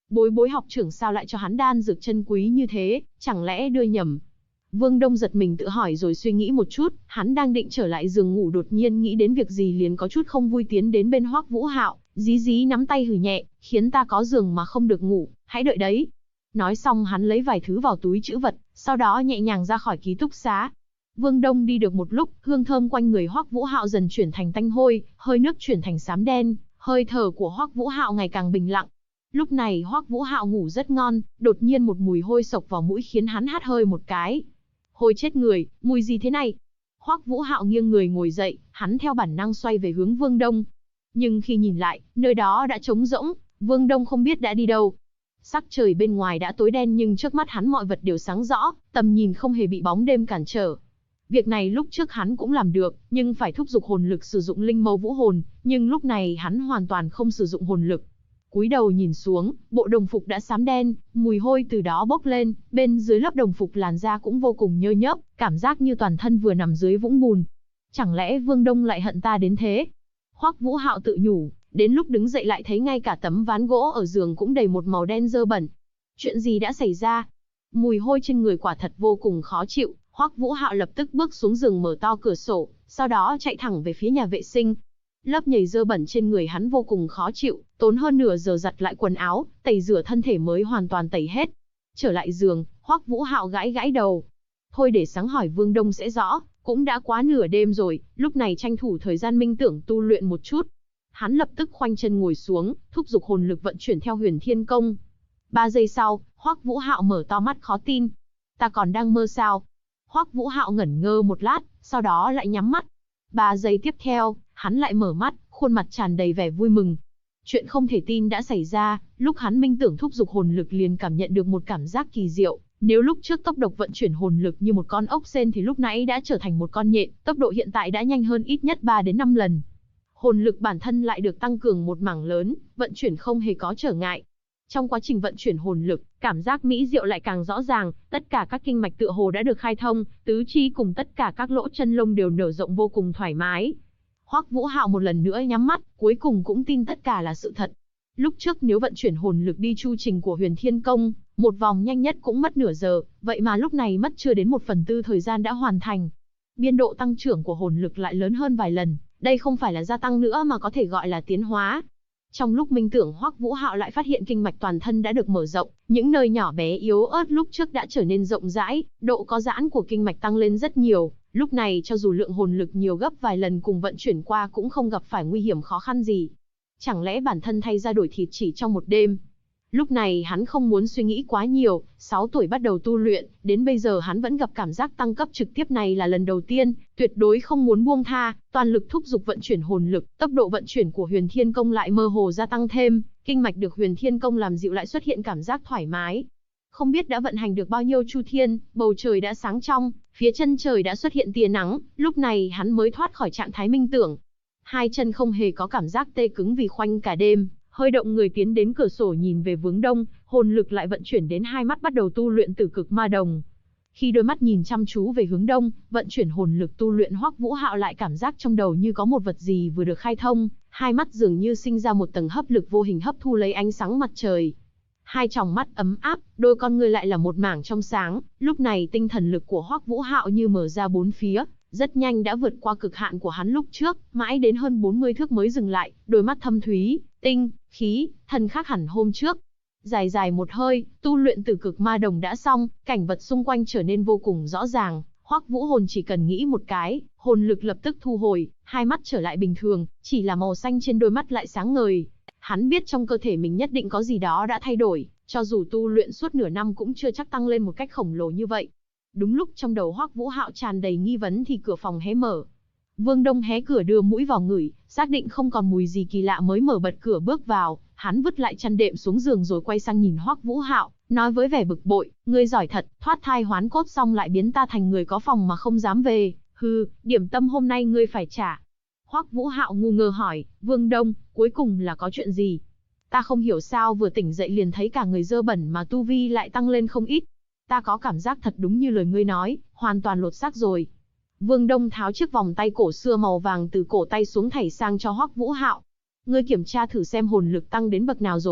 Bối bối học trưởng sao lại cho hắn đan dược chân quý như thế, chẳng lẽ đưa nhầm? Vương Đông giật mình tự hỏi rồi suy nghĩ một chút, hắn đang định trở lại giường ngủ đột nhiên nghĩ đến việc gì liền có chút không vui tiến đến bên Hoắc Vũ Hạo, dí dí nắm tay hừ nhẹ, khiến ta có giường mà không được ngủ, hãy đợi đấy. Nói xong hắn lấy vài thứ vào túi trữ vật, sau đó nhẹ nhàng ra khỏi ký túc xá. Vương Đông đi được một lúc, hương thơm quanh người Hoắc Vũ Hạo dần chuyển thành tanh hôi, hơi nước chuyển thành xám đen, hơi thở của Hoắc Vũ Hạo ngày càng bình lặng. Lúc này Hoắc Vũ Hạo ngủ rất ngon, đột nhiên một mùi hôi sộc vào mũi khiến hắn hắt hơi một cái. Hôi chết người, mùi gì thế này? Hoắc Vũ Hạo nghiêng người ngồi dậy, hắn theo bản năng xoay về hướng Vương Đông. Nhưng khi nhìn lại, nơi đó đã trống rỗng, Vương Đông không biết đã đi đâu. Sắc trời bên ngoài đã tối đen nhưng trước mắt hắn mọi vật đều sáng rõ, tầm nhìn không hề bị bóng đêm cản trở. Việc này lúc trước hắn cũng làm được, nhưng phải thúc giục hồn lực sử dụng linh mâu vũ hồn, nhưng lúc này hắn hoàn toàn không sử dụng hồn lực. Cúi đầu nhìn xuống, bộ đồng phục đã xám đen, mùi hôi từ đó bốc lên, bên dưới lớp đồng phục làn da cũng vô cùng nhơ nhớp, cảm giác như toàn thân vừa nằm dưới vũng bùn. Chẳng lẽ Vương Đông lại hận ta đến thế? Hoắc Vũ Hạo tự nhủ, đến lúc đứng dậy lại thấy ngay cả tấm ván gỗ ở giường cũng đầy một màu đen dơ bẩn. Chuyện gì đã xảy ra? Mùi hôi trên người quả thật vô cùng khó chịu, Hoắc Vũ Hạo lập tức bước xuống giường mở to cửa sổ, sau đó chạy thẳng về phía nhà vệ sinh. Lớp nhầy dơ bẩn trên người hắn vô cùng khó chịu, tốn hơn nửa giờ giặt lại quần áo, tẩy rửa thân thể mới hoàn toàn tẩy hết. Trở lại giường, Hoắc Vũ Hạo gãi gãi đầu. Thôi để sáng hỏi Vương Đông sẽ rõ, cũng đã quá nửa đêm rồi, lúc này tranh thủ thời gian minh tưởng tu luyện một chút. Hắn lập tức khoanh chân ngồi xuống, thúc giục hồn lực vận chuyển theo Huyền Thiên Công. 3 giây sau, Hoắc Vũ Hạo mở to mắt khó tin. Ta còn đang mơ sao? Hoắc Vũ Hạo ngẩn ngơ một lát, sau đó lại nhắm mắt. 3 giây tiếp theo, hắn lại mở mắt, khuôn mặt tràn đầy vẻ vui mừng. Chuyện không thể tin đã xảy ra, lúc hắn minh tưởng thúc giục hồn lực liền cảm nhận được một cảm giác kỳ diệu. Nếu lúc trước tốc độ vận chuyển hồn lực như một con ốc sên thì lúc nãy đã trở thành một con nhện, tốc độ hiện tại đã nhanh hơn ít nhất 3 đến 5 lần. Hồn lực bản thân lại được tăng cường một mảng lớn, vận chuyển không hề có trở ngại. Trong quá trình vận chuyển hồn lực, cảm giác mỹ diệu lại càng rõ ràng, tất cả các kinh mạch tựa hồ đã được khai thông, tứ chi cùng tất cả các lỗ chân lông đều nở rộng vô cùng thoải mái. Hoắc Vũ Hạo một lần nữa nhắm mắt, cuối cùng cũng tin tất cả là sự thật. Lúc trước nếu vận chuyển hồn lực đi chu trình của Huyền Thiên Công, một vòng nhanh nhất cũng mất nửa giờ, vậy mà lúc này mất chưa đến 1/4 thời gian đã hoàn thành. Biên độ tăng trưởng của hồn lực lại lớn hơn vài lần, đây không phải là gia tăng nữa mà có thể gọi là tiến hóa. Trong lúc minh tưởng Hoắc Vũ Hạo lại phát hiện kinh mạch toàn thân đã được mở rộng, những nơi nhỏ bé yếu ớt lúc trước đã trở nên rộng rãi, độ có giãn của kinh mạch tăng lên rất nhiều. Lúc này cho dù lượng hồn lực nhiều gấp vài lần cùng vận chuyển qua cũng không gặp phải nguy hiểm khó khăn gì. Chẳng lẽ bản thân thay ra đổi thịt chỉ trong một đêm? Lúc này hắn không muốn suy nghĩ quá nhiều, 6 tuổi bắt đầu tu luyện, đến bây giờ hắn vẫn gặp cảm giác tăng cấp trực tiếp này là lần đầu tiên, tuyệt đối không muốn buông tha, toàn lực thúc giục vận chuyển hồn lực, tốc độ vận chuyển của Huyền Thiên Công lại mơ hồ gia tăng thêm, kinh mạch được Huyền Thiên Công làm dịu lại xuất hiện cảm giác thoải mái. Không biết đã vận hành được bao nhiêu chu thiên, bầu trời đã sáng trong, phía chân trời đã xuất hiện tia nắng, lúc này hắn mới thoát khỏi trạng thái minh tưởng. Hai chân không hề có cảm giác tê cứng vì khoanh cả đêm, hơi động người tiến đến cửa sổ nhìn về hướng đông, hồn lực lại vận chuyển đến hai mắt bắt đầu tu luyện Tử Cực Ma Đồng. Khi đôi mắt nhìn chăm chú về hướng đông, vận chuyển hồn lực tu luyện Hoắc Vũ Hạo lại cảm giác trong đầu như có một vật gì vừa được khai thông, hai mắt dường như sinh ra một tầng hấp lực vô hình hấp thu lấy ánh sáng mặt trời. Hai tròng mắt ấm áp, đôi con người lại là một mảng trong sáng, lúc này tinh thần lực của Hoắc Vũ Hạo như mở ra bốn phía, rất nhanh đã vượt qua cực hạn của hắn lúc trước, mãi đến hơn 40 thước mới dừng lại, đôi mắt thâm thúy, tinh, khí, thần khác hẳn hôm trước. Dài dài một hơi, tu luyện Tử Cực Ma Đồng đã xong, cảnh vật xung quanh trở nên vô cùng rõ ràng, Hoắc Vũ Hồn chỉ cần nghĩ một cái, hồn lực lập tức thu hồi, hai mắt trở lại bình thường, chỉ là màu xanh trên đôi mắt lại sáng ngời. Hắn biết trong cơ thể mình nhất định có gì đó đã thay đổi, cho dù tu luyện suốt nửa năm cũng chưa chắc tăng lên một cách khổng lồ như vậy. Đúng lúc trong đầu Hoắc Vũ Hạo tràn đầy nghi vấn thì cửa phòng hé mở. Vương Đông hé cửa đưa mũi vào ngửi, xác định không còn mùi gì kỳ lạ mới mở bật cửa bước vào, hắn vứt lại chăn đệm xuống giường rồi quay sang nhìn Hoắc Vũ Hạo, nói với vẻ bực bội, ngươi giỏi thật, thoát thai hoán cốt xong lại biến ta thành người có phòng mà không dám về, hừ, điểm tâm hôm nay ngươi phải trả. Hoắc Vũ Hạo ngu ngơ hỏi, Vương Đông, cuối cùng là có chuyện gì? Ta không hiểu sao vừa tỉnh dậy liền thấy cả người dơ bẩn mà tu vi lại tăng lên không ít. Ta có cảm giác thật đúng như lời ngươi nói, hoàn toàn lột xác rồi. Vương Đông tháo chiếc vòng tay cổ xưa màu vàng từ cổ tay xuống thảy sang cho Hoắc Vũ Hạo. Ngươi kiểm tra thử xem hồn lực tăng đến bậc nào rồi,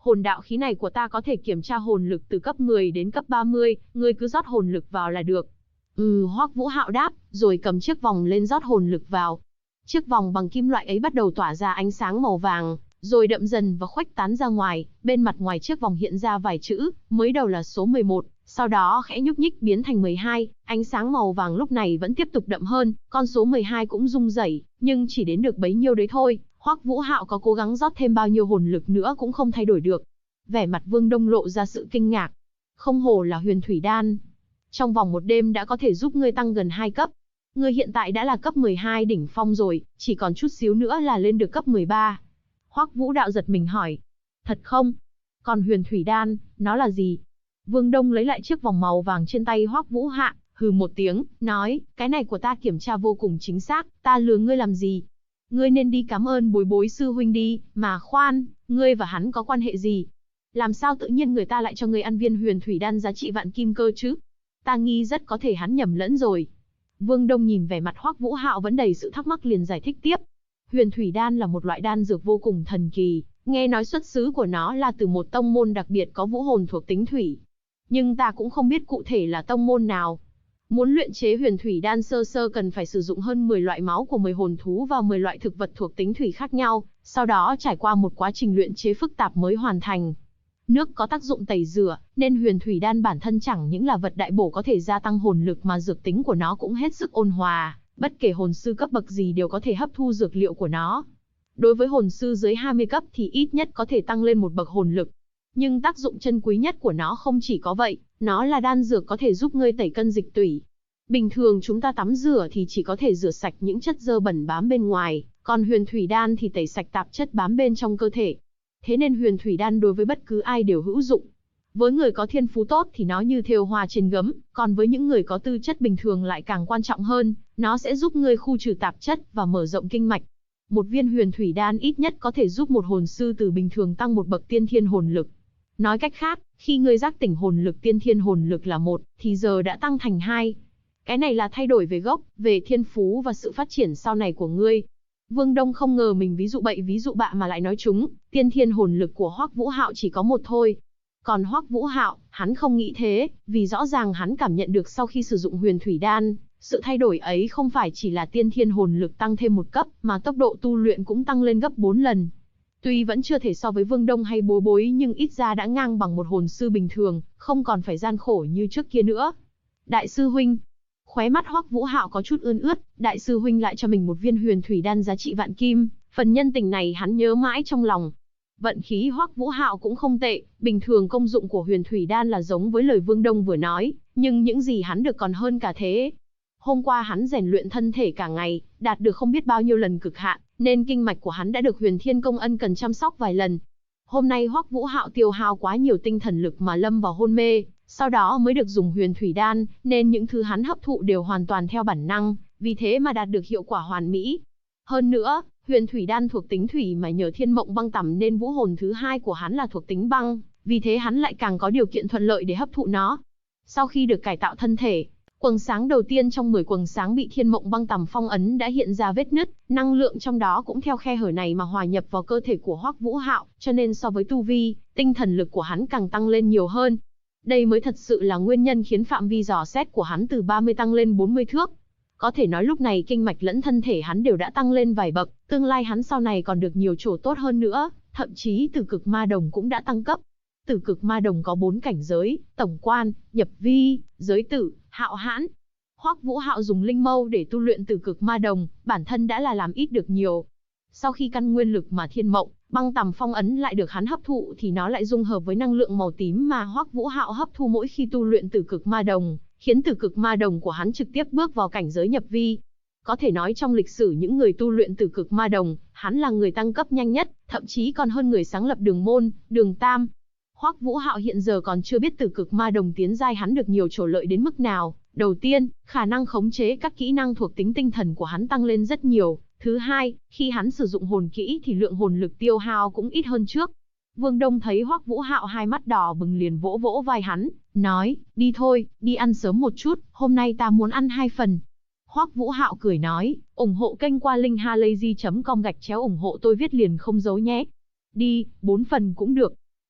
Hồn đạo khí này của ta có thể kiểm tra hồn lực từ cấp 10 đến cấp 30, ngươi cứ rót hồn lực vào là được. Hoắc Vũ Hạo đáp, rồi cầm chiếc vòng lên rót hồn lực vào. Chiếc vòng bằng kim loại ấy bắt đầu tỏa ra ánh sáng màu vàng, rồi đậm dần và khuếch tán ra ngoài, bên mặt ngoài chiếc vòng hiện ra vài chữ, mới đầu là số 11, sau đó khẽ nhúc nhích biến thành 12, ánh sáng màu vàng lúc này vẫn tiếp tục đậm hơn, con số 12 cũng rung rẩy, nhưng chỉ đến được bấy nhiêu đấy thôi, Hoắc Vũ Hạo có cố gắng rót thêm bao nhiêu hồn lực nữa cũng không thay đổi được. Vẻ mặt Vương Đông lộ ra sự kinh ngạc. Không hổ là huyền thủy đan. Trong vòng một đêm đã có thể giúp ngươi tăng gần 2 cấp. Ngươi hiện tại đã là cấp 12 đỉnh phong rồi, chỉ còn chút xíu nữa là lên được cấp 13. Hoắc Vũ Đạo giật mình hỏi. Thật không? Còn huyền thủy đan, nó là gì? Vương Đông lấy lại chiếc vòng màu vàng trên tay Hoắc Vũ Hạo, hừ một tiếng, nói, cái này của ta kiểm tra vô cùng chính xác, ta lừa ngươi làm gì? Ngươi nên đi cảm ơn Bối Bối sư huynh đi, mà khoan, ngươi và hắn có quan hệ gì? Làm sao tự nhiên người ta lại cho ngươi ăn viên huyền thủy đan giá trị vạn kim cơ chứ? Ta nghi rất có thể hắn nhầm lẫn rồi. Vương Đông nhìn vẻ mặt Hoắc Vũ Hạo vẫn đầy sự thắc mắc liền giải thích tiếp. Huyền thủy đan là một loại đan dược vô cùng thần kỳ, nghe nói xuất xứ của nó là từ một tông môn đặc biệt có vũ hồn thuộc tính thủy. Nhưng ta cũng không biết cụ thể là tông môn nào. Muốn luyện chế huyền thủy đan sơ sơ cần phải sử dụng hơn 10 loại máu của 10 hồn thú và 10 loại thực vật thuộc tính thủy khác nhau, sau đó trải qua một quá trình luyện chế phức tạp mới hoàn thành. Nước có tác dụng tẩy rửa, nên huyền thủy đan bản thân chẳng những là vật đại bổ có thể gia tăng hồn lực mà dược tính của nó cũng hết sức ôn hòa, bất kể hồn sư cấp bậc gì đều có thể hấp thu dược liệu của nó. Đối với hồn sư dưới 20 cấp thì ít nhất có thể tăng lên một bậc hồn lực. Nhưng tác dụng chân quý nhất của nó không chỉ có vậy, nó là đan dược có thể giúp ngươi tẩy cân dịch tủy. Bình thường chúng ta tắm rửa thì chỉ có thể rửa sạch những chất dơ bẩn bám bên ngoài, còn huyền thủy đan thì tẩy sạch tạp chất bám bên trong cơ thể. Thế nên huyền thủy đan đối với bất cứ ai đều hữu dụng. Với người có thiên phú tốt thì nó như thêu hoa trên gấm, còn với những người có tư chất bình thường lại càng quan trọng hơn, nó sẽ giúp ngươi khu trừ tạp chất và mở rộng kinh mạch. Một viên huyền thủy đan ít nhất có thể giúp một hồn sư từ bình thường tăng một bậc tiên thiên hồn lực. Nói cách khác, khi ngươi giác tỉnh hồn lực tiên thiên hồn lực là 1, thì giờ đã tăng thành 2. Cái này là thay đổi về gốc, về thiên phú và sự phát triển sau này của ngươi. Vương Đông không ngờ mình ví dụ bậy ví dụ bạ mà lại nói trúng, tiên thiên hồn lực của Hoắc Vũ Hạo chỉ có 1 thôi. Còn Hoắc Vũ Hạo, hắn không nghĩ thế, vì rõ ràng hắn cảm nhận được sau khi sử dụng huyền thủy đan, sự thay đổi ấy không phải chỉ là tiên thiên hồn lực tăng thêm 1 cấp, mà tốc độ tu luyện cũng tăng lên gấp 4 lần. Tuy vẫn chưa thể so với Vương Đông hay Bối Bối nhưng ít ra đã ngang bằng một hồn sư bình thường, không còn phải gian khổ như trước kia nữa. Đại sư huynh, khóe mắt Hoắc Vũ Hạo có chút ươn ướt, đại sư huynh lại cho mình một viên huyền thủy đan giá trị vạn kim, phần nhân tình này hắn nhớ mãi trong lòng. Vận khí Hoắc Vũ Hạo cũng không tệ, bình thường công dụng của huyền thủy đan là giống với lời Vương Đông vừa nói, nhưng những gì hắn được còn hơn cả thế. Hôm qua hắn rèn luyện thân thể cả ngày, đạt được không biết bao nhiêu lần cực hạn, nên kinh mạch của hắn đã được Huyền Thiên Công ân cần chăm sóc vài lần. Hôm nay Hoắc Vũ Hạo tiêu hao quá nhiều tinh thần lực mà lâm vào hôn mê, sau đó mới được dùng huyền thủy đan, nên những thứ hắn hấp thụ đều hoàn toàn theo bản năng, vì thế mà đạt được hiệu quả hoàn mỹ. Hơn nữa, huyền thủy đan thuộc tính thủy mà nhờ Thiên Mộng Băng Tẩm nên vũ hồn thứ 2 của hắn là thuộc tính băng, vì thế hắn lại càng có điều kiện thuận lợi để hấp thụ nó. Sau khi được cải tạo thân thể, quầng sáng đầu tiên trong 10 quầng sáng bị Thiên Mộng Băng Tẩm phong ấn đã hiện ra vết nứt, năng lượng trong đó cũng theo khe hở này mà hòa nhập vào cơ thể của Hoắc Vũ Hạo, cho nên so với tu vi, tinh thần lực của hắn càng tăng lên nhiều hơn. Đây mới thật sự là nguyên nhân khiến phạm vi dò xét của hắn từ 30 tăng lên 40 thước. Có thể nói lúc này kinh mạch lẫn thân thể hắn đều đã tăng lên vài bậc, tương lai hắn sau này còn được nhiều chỗ tốt hơn nữa, thậm chí Tử Cực Ma Đồng cũng đã tăng cấp. Tử Cực Ma Đồng có 4 cảnh giới: Tổng Quan, Nhập Vi, Giới Tử, Hạo Hãn. Hoắc Vũ Hạo dùng linh mâu để tu luyện Tử Cực Ma Đồng, bản thân đã là làm ít được nhiều. Sau khi căn nguyên lực mà Thiên Mộng Băng Tẩm phong ấn lại được hắn hấp thụ thì nó lại dung hợp với năng lượng màu tím mà Hoắc Vũ Hạo hấp thu mỗi khi tu luyện Tử Cực Ma Đồng, khiến Tử Cực Ma Đồng của hắn trực tiếp bước vào cảnh giới nhập vi. Có thể nói trong lịch sử những người tu luyện Tử Cực Ma Đồng, hắn là người tăng cấp nhanh nhất, thậm chí còn hơn người sáng lập Đường Môn, Đường Tam. Hoắc Vũ Hạo hiện giờ còn chưa biết Tử Cực Ma Đồng tiến giai hắn được nhiều chỗ lợi đến mức nào. Đầu tiên, khả năng khống chế các kỹ năng thuộc tính tinh thần của hắn tăng lên rất nhiều. Thứ hai, khi hắn sử dụng hồn kỹ thì lượng hồn lực tiêu hao cũng ít hơn trước. Vương Đông thấy Hoắc Vũ Hạo hai mắt đỏ bừng liền vỗ vỗ vai hắn, nói, đi thôi, đi ăn sớm một chút, hôm nay ta muốn ăn 2 phần. Hoắc Vũ Hạo cười nói, ủng hộ kênh qua link halayzi.com/ủng hộ tôi viết liền không giấu nhé. Đi, 4 phần cũng được.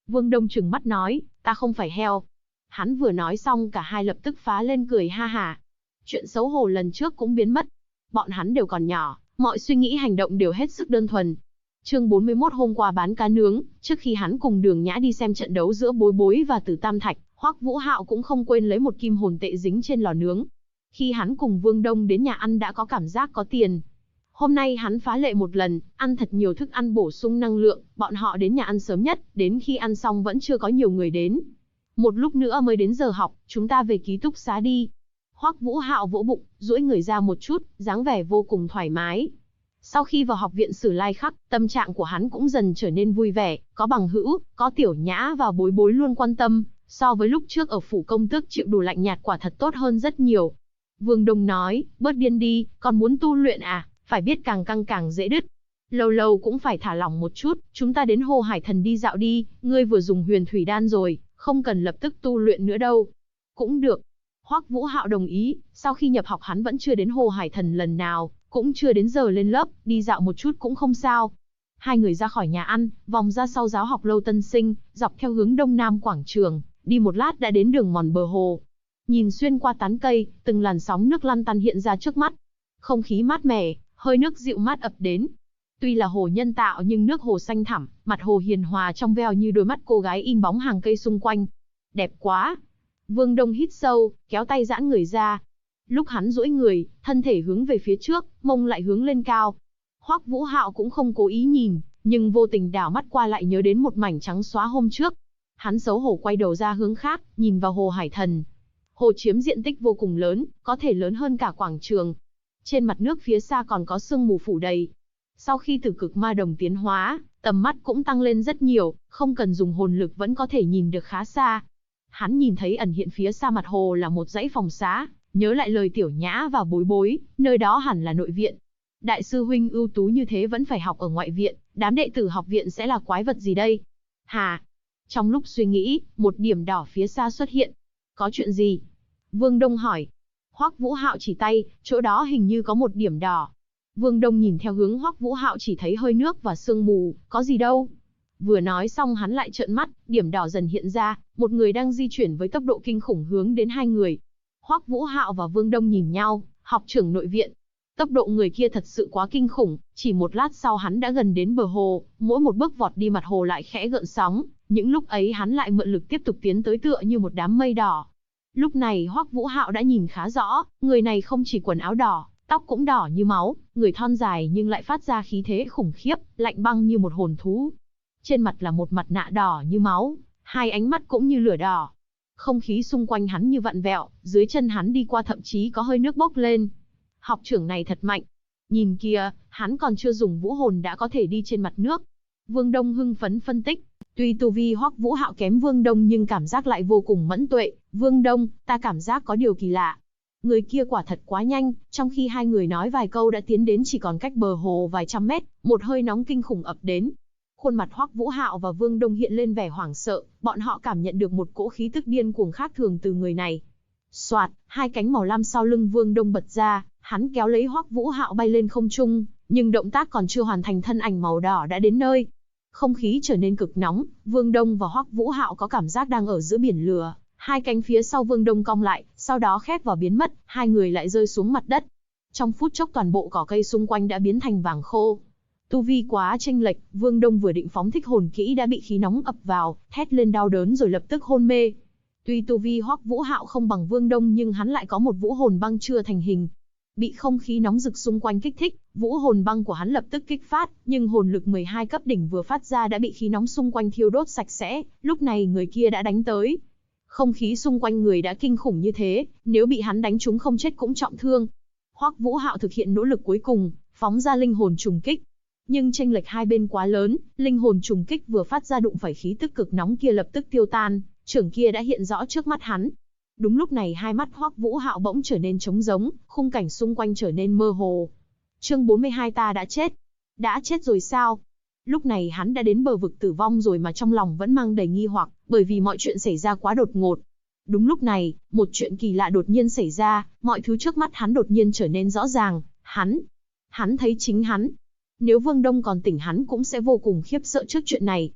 Vương Đông trừng mắt nói, ta không phải heo. Hắn vừa nói xong cả hai lập tức phá lên cười ha hả. Chuyện xấu hổ lần trước cũng biến mất. Bọn hắn đều còn nhỏ, mọi suy nghĩ hành động đều hết sức đơn thuần. Chương 41 hôm qua bán cá nướng, trước khi hắn cùng Đường Nhã đi xem trận đấu giữa Bối Bối và Tử Tam Thạch, Hoắc Vũ Hạo cũng không quên lấy một kim hồn tệ dính trên lò nướng. Khi hắn cùng Vương Đông đến nhà ăn đã có cảm giác có tiền. Hôm nay hắn phá lệ một lần, ăn thật nhiều thức ăn bổ sung năng lượng, bọn họ đến nhà ăn sớm nhất, đến khi ăn xong vẫn chưa có nhiều người đến. Một lúc nữa mới đến giờ học, chúng ta về ký túc xá đi. Hoắc Vũ Hạo vỗ bụng, duỗi người ra một chút, dáng vẻ vô cùng thoải mái. Sau khi vào học viện Sử Lai Khắc, tâm trạng của hắn cũng dần trở nên vui vẻ, có bằng hữu, có Tiểu Nhã và Bối Bối luôn quan tâm, so với lúc trước ở phủ công tước chịu đủ lạnh nhạt quả thật tốt hơn rất nhiều. Vương Đông nói, bớt điên đi, còn muốn tu luyện à, phải biết càng căng càng dễ đứt. Lâu lâu cũng phải thả lỏng một chút, chúng ta đến Hồ Hải Thần đi dạo đi, ngươi vừa dùng huyền thủy đan rồi, không cần lập tức tu luyện nữa đâu. Cũng được. Hoắc Vũ Hạo đồng ý, sau khi nhập học hắn vẫn chưa đến Hồ Hải Thần lần nào, cũng chưa đến giờ lên lớp, đi dạo một chút cũng không sao. Hai người ra khỏi nhà ăn, vòng ra sau giáo học lâu Tân Sinh, dọc theo hướng đông nam quảng trường, đi một lát đã đến đường mòn bờ hồ. Nhìn xuyên qua tán cây, từng làn sóng nước lăn tăn hiện ra trước mắt. Không khí mát mẻ, hơi nước dịu mát ập đến. Tuy là hồ nhân tạo nhưng nước hồ xanh thẳm, mặt hồ hiền hòa trong veo như đôi mắt cô gái in bóng hàng cây xung quanh. Đẹp quá. Vương Đông hít sâu, kéo tay giãn người ra. Lúc hắn duỗi người, thân thể hướng về phía trước, mông lại hướng lên cao. Hoắc Vũ Hạo cũng không cố ý nhìn, nhưng vô tình đảo mắt qua lại nhớ đến một mảnh trắng xóa hôm trước. Hắn xấu hổ quay đầu ra hướng khác, nhìn vào Hồ Hải Thần. Hồ chiếm diện tích vô cùng lớn, có thể lớn hơn cả quảng trường. Trên mặt nước phía xa còn có sương mù phủ đầy. Sau khi từ cực ma đồng tiến hóa, tầm mắt cũng tăng lên rất nhiều, không cần dùng hồn lực vẫn có thể nhìn được khá xa. Hắn nhìn thấy ẩn hiện phía xa mặt hồ là một dãy phòng xá, nhớ lại lời Tiểu Nhã và Bối Bối, nơi đó hẳn là nội viện. Đại sư huynh ưu tú như thế vẫn phải học ở ngoại viện, đám đệ tử học viện sẽ là quái vật gì đây? Hà! Trong lúc suy nghĩ, một điểm đỏ phía xa xuất hiện. Có chuyện gì? Vương Đông hỏi. Hoắc Vũ Hạo chỉ tay, chỗ đó hình như có một điểm đỏ. Vương Đông nhìn theo hướng Hoắc Vũ Hạo chỉ thấy hơi nước và sương mù, có gì đâu. Vừa nói xong hắn lại trợn mắt, điểm đỏ dần hiện ra, một người đang di chuyển với tốc độ kinh khủng hướng đến hai người. Hoắc Vũ Hạo và Vương Đông nhìn nhau, học trưởng nội viện. Tốc độ người kia thật sự quá kinh khủng, chỉ một lát sau hắn đã gần đến bờ hồ, mỗi một bước vọt đi mặt hồ lại khẽ gợn sóng, những lúc ấy hắn lại mượn lực tiếp tục tiến tới tựa như một đám mây đỏ. Lúc này Hoắc Vũ Hạo đã nhìn khá rõ, người này không chỉ quần áo đỏ, tóc cũng đỏ như máu, người thon dài nhưng lại phát ra khí thế khủng khiếp, lạnh băng như một hồn thú. Trên mặt là một mặt nạ đỏ như máu, hai ánh mắt cũng như lửa đỏ. Không khí xung quanh hắn như vặn vẹo, dưới chân hắn đi qua thậm chí có hơi nước bốc lên. Học trưởng này thật mạnh. Nhìn kìa, hắn còn chưa dùng vũ hồn đã có thể đi trên mặt nước. Vương Đông hưng phấn phân tích. Tuy tu vi Hoắc Vũ Hạo kém Vương Đông nhưng cảm giác lại vô cùng mẫn tuệ. Vương Đông, ta cảm giác có điều kỳ lạ. Người kia quả thật quá nhanh, trong khi hai người nói vài câu đã tiến đến chỉ còn cách bờ hồ vài trăm mét, một hơi nóng kinh khủng ập đến. Khuôn mặt Hoắc Vũ Hạo và Vương Đông hiện lên vẻ hoảng sợ, bọn họ cảm nhận được một cỗ khí tức điên cuồng khác thường từ người này. Soạt, hai cánh màu lam sau lưng Vương Đông bật ra, hắn kéo lấy Hoắc Vũ Hạo bay lên không trung, nhưng động tác còn chưa hoàn thành thân ảnh màu đỏ đã đến nơi. Không khí trở nên cực nóng, Vương Đông và Hoắc Vũ Hạo có cảm giác đang ở giữa biển lửa. Hai cánh phía sau Vương Đông cong lại, sau đó khép vào biến mất, hai người lại rơi xuống mặt đất. Trong phút chốc toàn bộ cỏ cây xung quanh đã biến thành vàng khô. Tu vi quá chênh lệch, Vương Đông vừa định phóng thích hồn kỹ đã bị khí nóng ập vào, thét lên đau đớn rồi lập tức hôn mê. Tuy tu vi Hoắc Vũ Hạo không bằng Vương Đông nhưng hắn lại có một vũ hồn băng chưa thành hình. Bị không khí nóng rực xung quanh kích thích, vũ hồn băng của hắn lập tức kích phát, nhưng hồn lực 12 cấp đỉnh vừa phát ra đã bị khí nóng xung quanh thiêu đốt sạch sẽ, lúc này người kia đã đánh tới. Không khí xung quanh người đã kinh khủng như thế, nếu bị hắn đánh trúng không chết cũng trọng thương. Hoắc Vũ Hạo thực hiện nỗ lực cuối cùng, phóng ra linh hồn trùng kích. Nhưng chênh lệch hai bên quá lớn, linh hồn trùng kích vừa phát ra đụng phải khí tức cực nóng kia lập tức tiêu tan, trưởng kia đã hiện rõ trước mắt hắn. Đúng lúc này hai mắt Hoắc Vũ Hạo bỗng trở nên trống rỗng, khung cảnh xung quanh trở nên mơ hồ. Chương 42 ta đã chết. Đã chết rồi sao? Lúc này hắn đã đến bờ vực tử vong rồi mà trong lòng vẫn mang đầy nghi hoặc, bởi vì mọi chuyện xảy ra quá đột ngột. Đúng lúc này, một chuyện kỳ lạ đột nhiên xảy ra, mọi thứ trước mắt hắn đột nhiên trở nên rõ ràng, hắn thấy chính hắn. Nếu Vương Đông còn tỉnh hắn cũng sẽ vô cùng khiếp sợ trước chuyện này.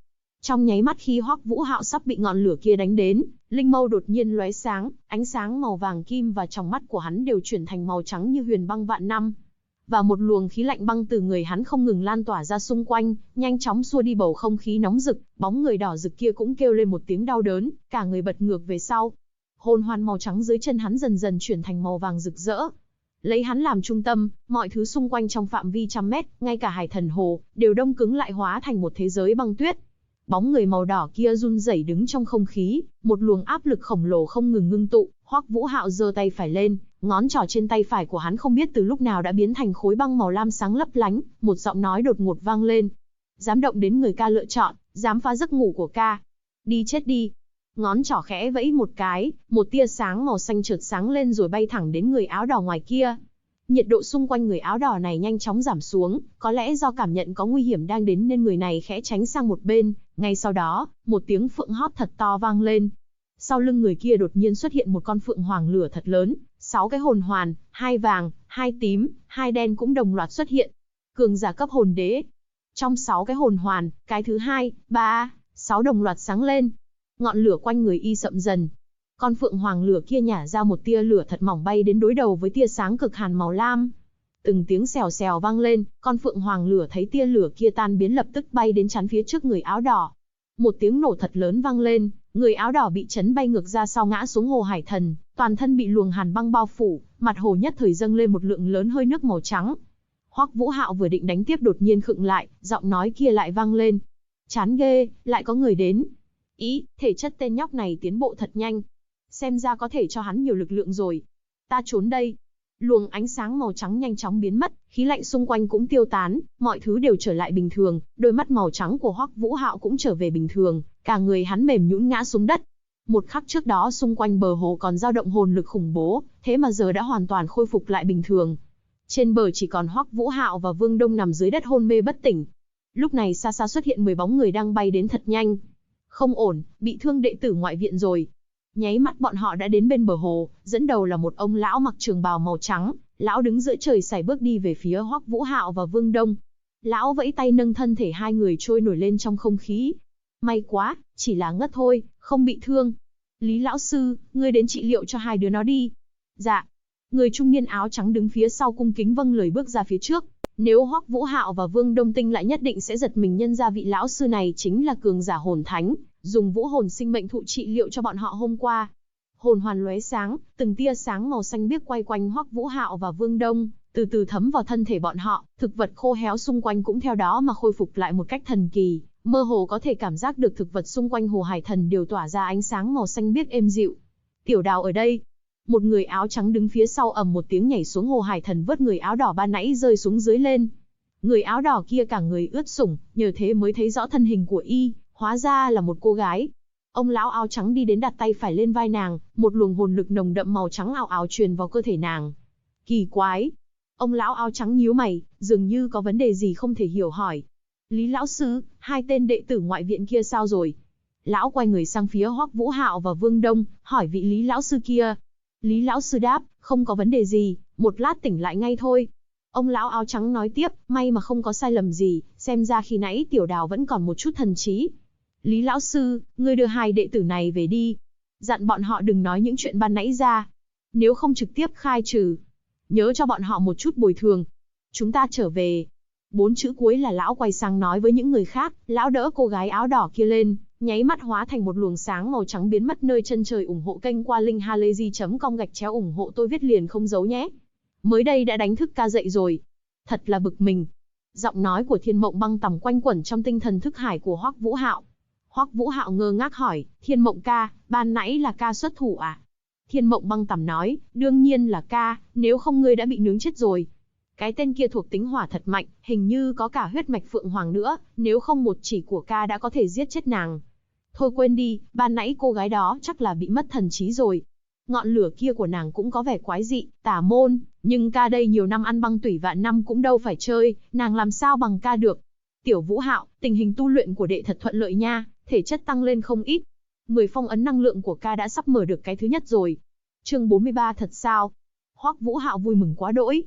Trong nháy mắt khi Hoắc Vũ Hạo sắp bị ngọn lửa kia đánh đến, linh mâu đột nhiên lóe sáng, ánh sáng màu vàng kim và trong mắt của hắn đều chuyển thành màu trắng như huyền băng vạn năm. Và một luồng khí lạnh băng từ người hắn không ngừng lan tỏa ra xung quanh, nhanh chóng xua đi bầu không khí nóng rực, bóng người đỏ rực kia cũng kêu lên một tiếng đau đớn, cả người bật ngược về sau. Hồn hoàn màu trắng dưới chân hắn dần dần chuyển thành màu vàng rực rỡ. Lấy hắn làm trung tâm, mọi thứ xung quanh trong phạm vi trăm mét, ngay cả hải thần hồ, đều đông cứng lại hóa thành một thế giới băng tuyết. Bóng người màu đỏ kia run rẩy đứng trong không khí, một luồng áp lực khổng lồ không ngừng ngưng tụ. Hoắc Vũ Hạo giơ tay phải lên, ngón trỏ trên tay phải của hắn không biết từ lúc nào đã biến thành khối băng màu lam sáng lấp lánh, một giọng nói đột ngột vang lên. Dám động đến người ca lựa chọn, dám phá giấc ngủ của ca. Đi chết đi. Ngón trỏ khẽ vẫy một cái, một tia sáng màu xanh chợt sáng lên rồi bay thẳng đến người áo đỏ ngoài kia. Nhiệt độ xung quanh người áo đỏ này nhanh chóng giảm xuống, có lẽ do cảm nhận có nguy hiểm đang đến nên người này khẽ tránh sang một bên. Ngay sau đó, một tiếng phượng hót thật to vang lên. Sau lưng người kia đột nhiên xuất hiện một con phượng hoàng lửa thật lớn, 6 cái hồn hoàn, 2 vàng, 2 tím, 2 đen cũng đồng loạt xuất hiện. Cường giả cấp hồn đế. Trong 6 cái hồn hoàn, cái thứ 2, 3, 6 đồng loạt sáng lên. Ngọn lửa quanh người y sậm dần. Con phượng hoàng lửa kia nhả ra một tia lửa thật mỏng bay đến đối đầu với tia sáng cực hàn màu lam. Từng tiếng xèo xèo vang lên, con phượng hoàng lửa thấy tia lửa kia tan biến lập tức bay đến chắn phía trước người áo đỏ. Một tiếng nổ thật lớn vang lên, người áo đỏ bị chấn bay ngược ra sau ngã xuống hồ hải thần, toàn thân bị luồng hàn băng bao phủ, mặt hồ nhất thời dâng lên một lượng lớn hơi nước màu trắng. Hoắc Vũ Hạo vừa định đánh tiếp đột nhiên khựng lại, giọng nói kia lại vang lên. Chán ghê, lại có người đến. Ý, thể chất tên nhóc này tiến bộ thật nhanh. Xem ra có thể cho hắn nhiều lực lượng rồi. Ta trốn đây. Luồng ánh sáng màu trắng nhanh chóng biến mất, khí lạnh xung quanh cũng tiêu tán, mọi thứ đều trở lại bình thường, đôi mắt màu trắng của Hoắc Vũ Hạo cũng trở về bình thường, cả người hắn mềm nhũn ngã xuống đất. Một khắc trước đó xung quanh bờ hồ còn dao động hồn lực khủng bố, thế mà giờ đã hoàn toàn khôi phục lại bình thường. Trên bờ chỉ còn Hoắc Vũ Hạo và Vương Đông nằm dưới đất hôn mê bất tỉnh. Lúc này xa xa xuất hiện 10 bóng người đang bay đến thật nhanh. Không ổn, bị thương đệ tử ngoại viện rồi. Nháy mắt bọn họ đã đến bên bờ hồ, dẫn đầu là một ông lão mặc trường bào màu trắng, lão đứng giữa trời sải bước đi về phía Hoắc Vũ Hạo và Vương Đông. Lão vẫy tay nâng thân thể hai người trôi nổi lên trong không khí. May quá, chỉ là ngất thôi, không bị thương. Lý lão sư, ngươi đến trị liệu cho hai đứa nó đi. Dạ. Người trung niên áo trắng đứng phía sau cung kính vâng lời bước ra phía trước. Nếu Hoắc Vũ Hạo và Vương Đông Tinh lại nhất định sẽ giật mình nhân ra vị lão sư này chính là cường giả hồn thánh, dùng vũ hồn sinh mệnh thụ trị liệu cho bọn họ hôm qua. Hồn hoàn lóe sáng, từng tia sáng màu xanh biếc quay quanh Hoắc Vũ Hạo và Vương Đông, từ từ thấm vào thân thể bọn họ, thực vật khô héo xung quanh cũng theo đó mà khôi phục lại một cách thần kỳ, mơ hồ có thể cảm giác được thực vật xung quanh hồ hải thần đều tỏa ra ánh sáng màu xanh biếc êm dịu. Tiểu Đào ở đây. Một người áo trắng đứng phía sau ầm một tiếng nhảy xuống hồ hải thần vớt người áo đỏ ban nãy rơi xuống dưới lên. Người áo đỏ kia cả người ướt sũng, nhờ thế mới thấy rõ thân hình của y, hóa ra là một cô gái. Ông lão áo trắng đi đến đặt tay phải lên vai nàng, một luồng hồn lực nồng đậm màu trắng ào ào truyền vào cơ thể nàng. Kỳ quái. Ông lão áo trắng nhíu mày, dường như có vấn đề gì không thể hiểu hỏi. Lý lão sư, hai tên đệ tử ngoại viện kia sao rồi? Lão quay người sang phía Hoắc Vũ Hạo và Vương Đông, hỏi vị Lý lão sư kia. Lý lão sư đáp, không có vấn đề gì, một lát tỉnh lại ngay thôi. Ông lão áo trắng nói tiếp, may mà không có sai lầm gì, xem ra khi nãy Tiểu Đào vẫn còn một chút thần trí. Lý lão sư, ngươi đưa hai đệ tử này về đi. Dặn bọn họ đừng nói những chuyện ban nãy ra. Nếu không trực tiếp khai trừ. Nhớ cho bọn họ một chút bồi thường. Chúng ta trở về. 4 chữ cuối là lão quay sang nói với những người khác, lão đỡ cô gái áo đỏ kia lên, nháy mắt hóa thành một luồng sáng màu trắng biến mất nơi chân trời. Ủng hộ kênh qua linkhalazy.com ủng hộ tôi viết liền không giấu nhé. Mới đây đã đánh thức ca dậy rồi. Thật là bực mình. Giọng nói của Thiên Mộng Băng tầm quanh quẩn trong tinh thần thức hải của Hoắc Vũ Hạo. Hoắc Vũ Hạo ngơ ngác hỏi, Thiên Mộng ca, ban nãy là ca xuất thủ à? Thiên Mộng Băng tầm nói, đương nhiên là ca, nếu không ngươi đã bị nướng chết rồi. Cái tên kia thuộc tính hỏa thật mạnh, hình như có cả huyết mạch phượng hoàng nữa, nếu không một chỉ của ca đã có thể giết chết nàng. Thôi quên đi, ban nãy cô gái đó chắc là bị mất thần trí rồi. Ngọn lửa kia của nàng cũng có vẻ quái dị, tà môn, nhưng ca đây nhiều năm ăn băng tủy vạn năm cũng đâu phải chơi, nàng làm sao bằng ca được. Tiểu Vũ Hạo, tình hình tu luyện của đệ thật thuận lợi nha, thể chất tăng lên không ít. 10 phong ấn năng lượng của ca đã sắp mở được cái thứ nhất rồi. Chương 43 thật sao? Hoắc Vũ Hạo vui mừng quá đỗi.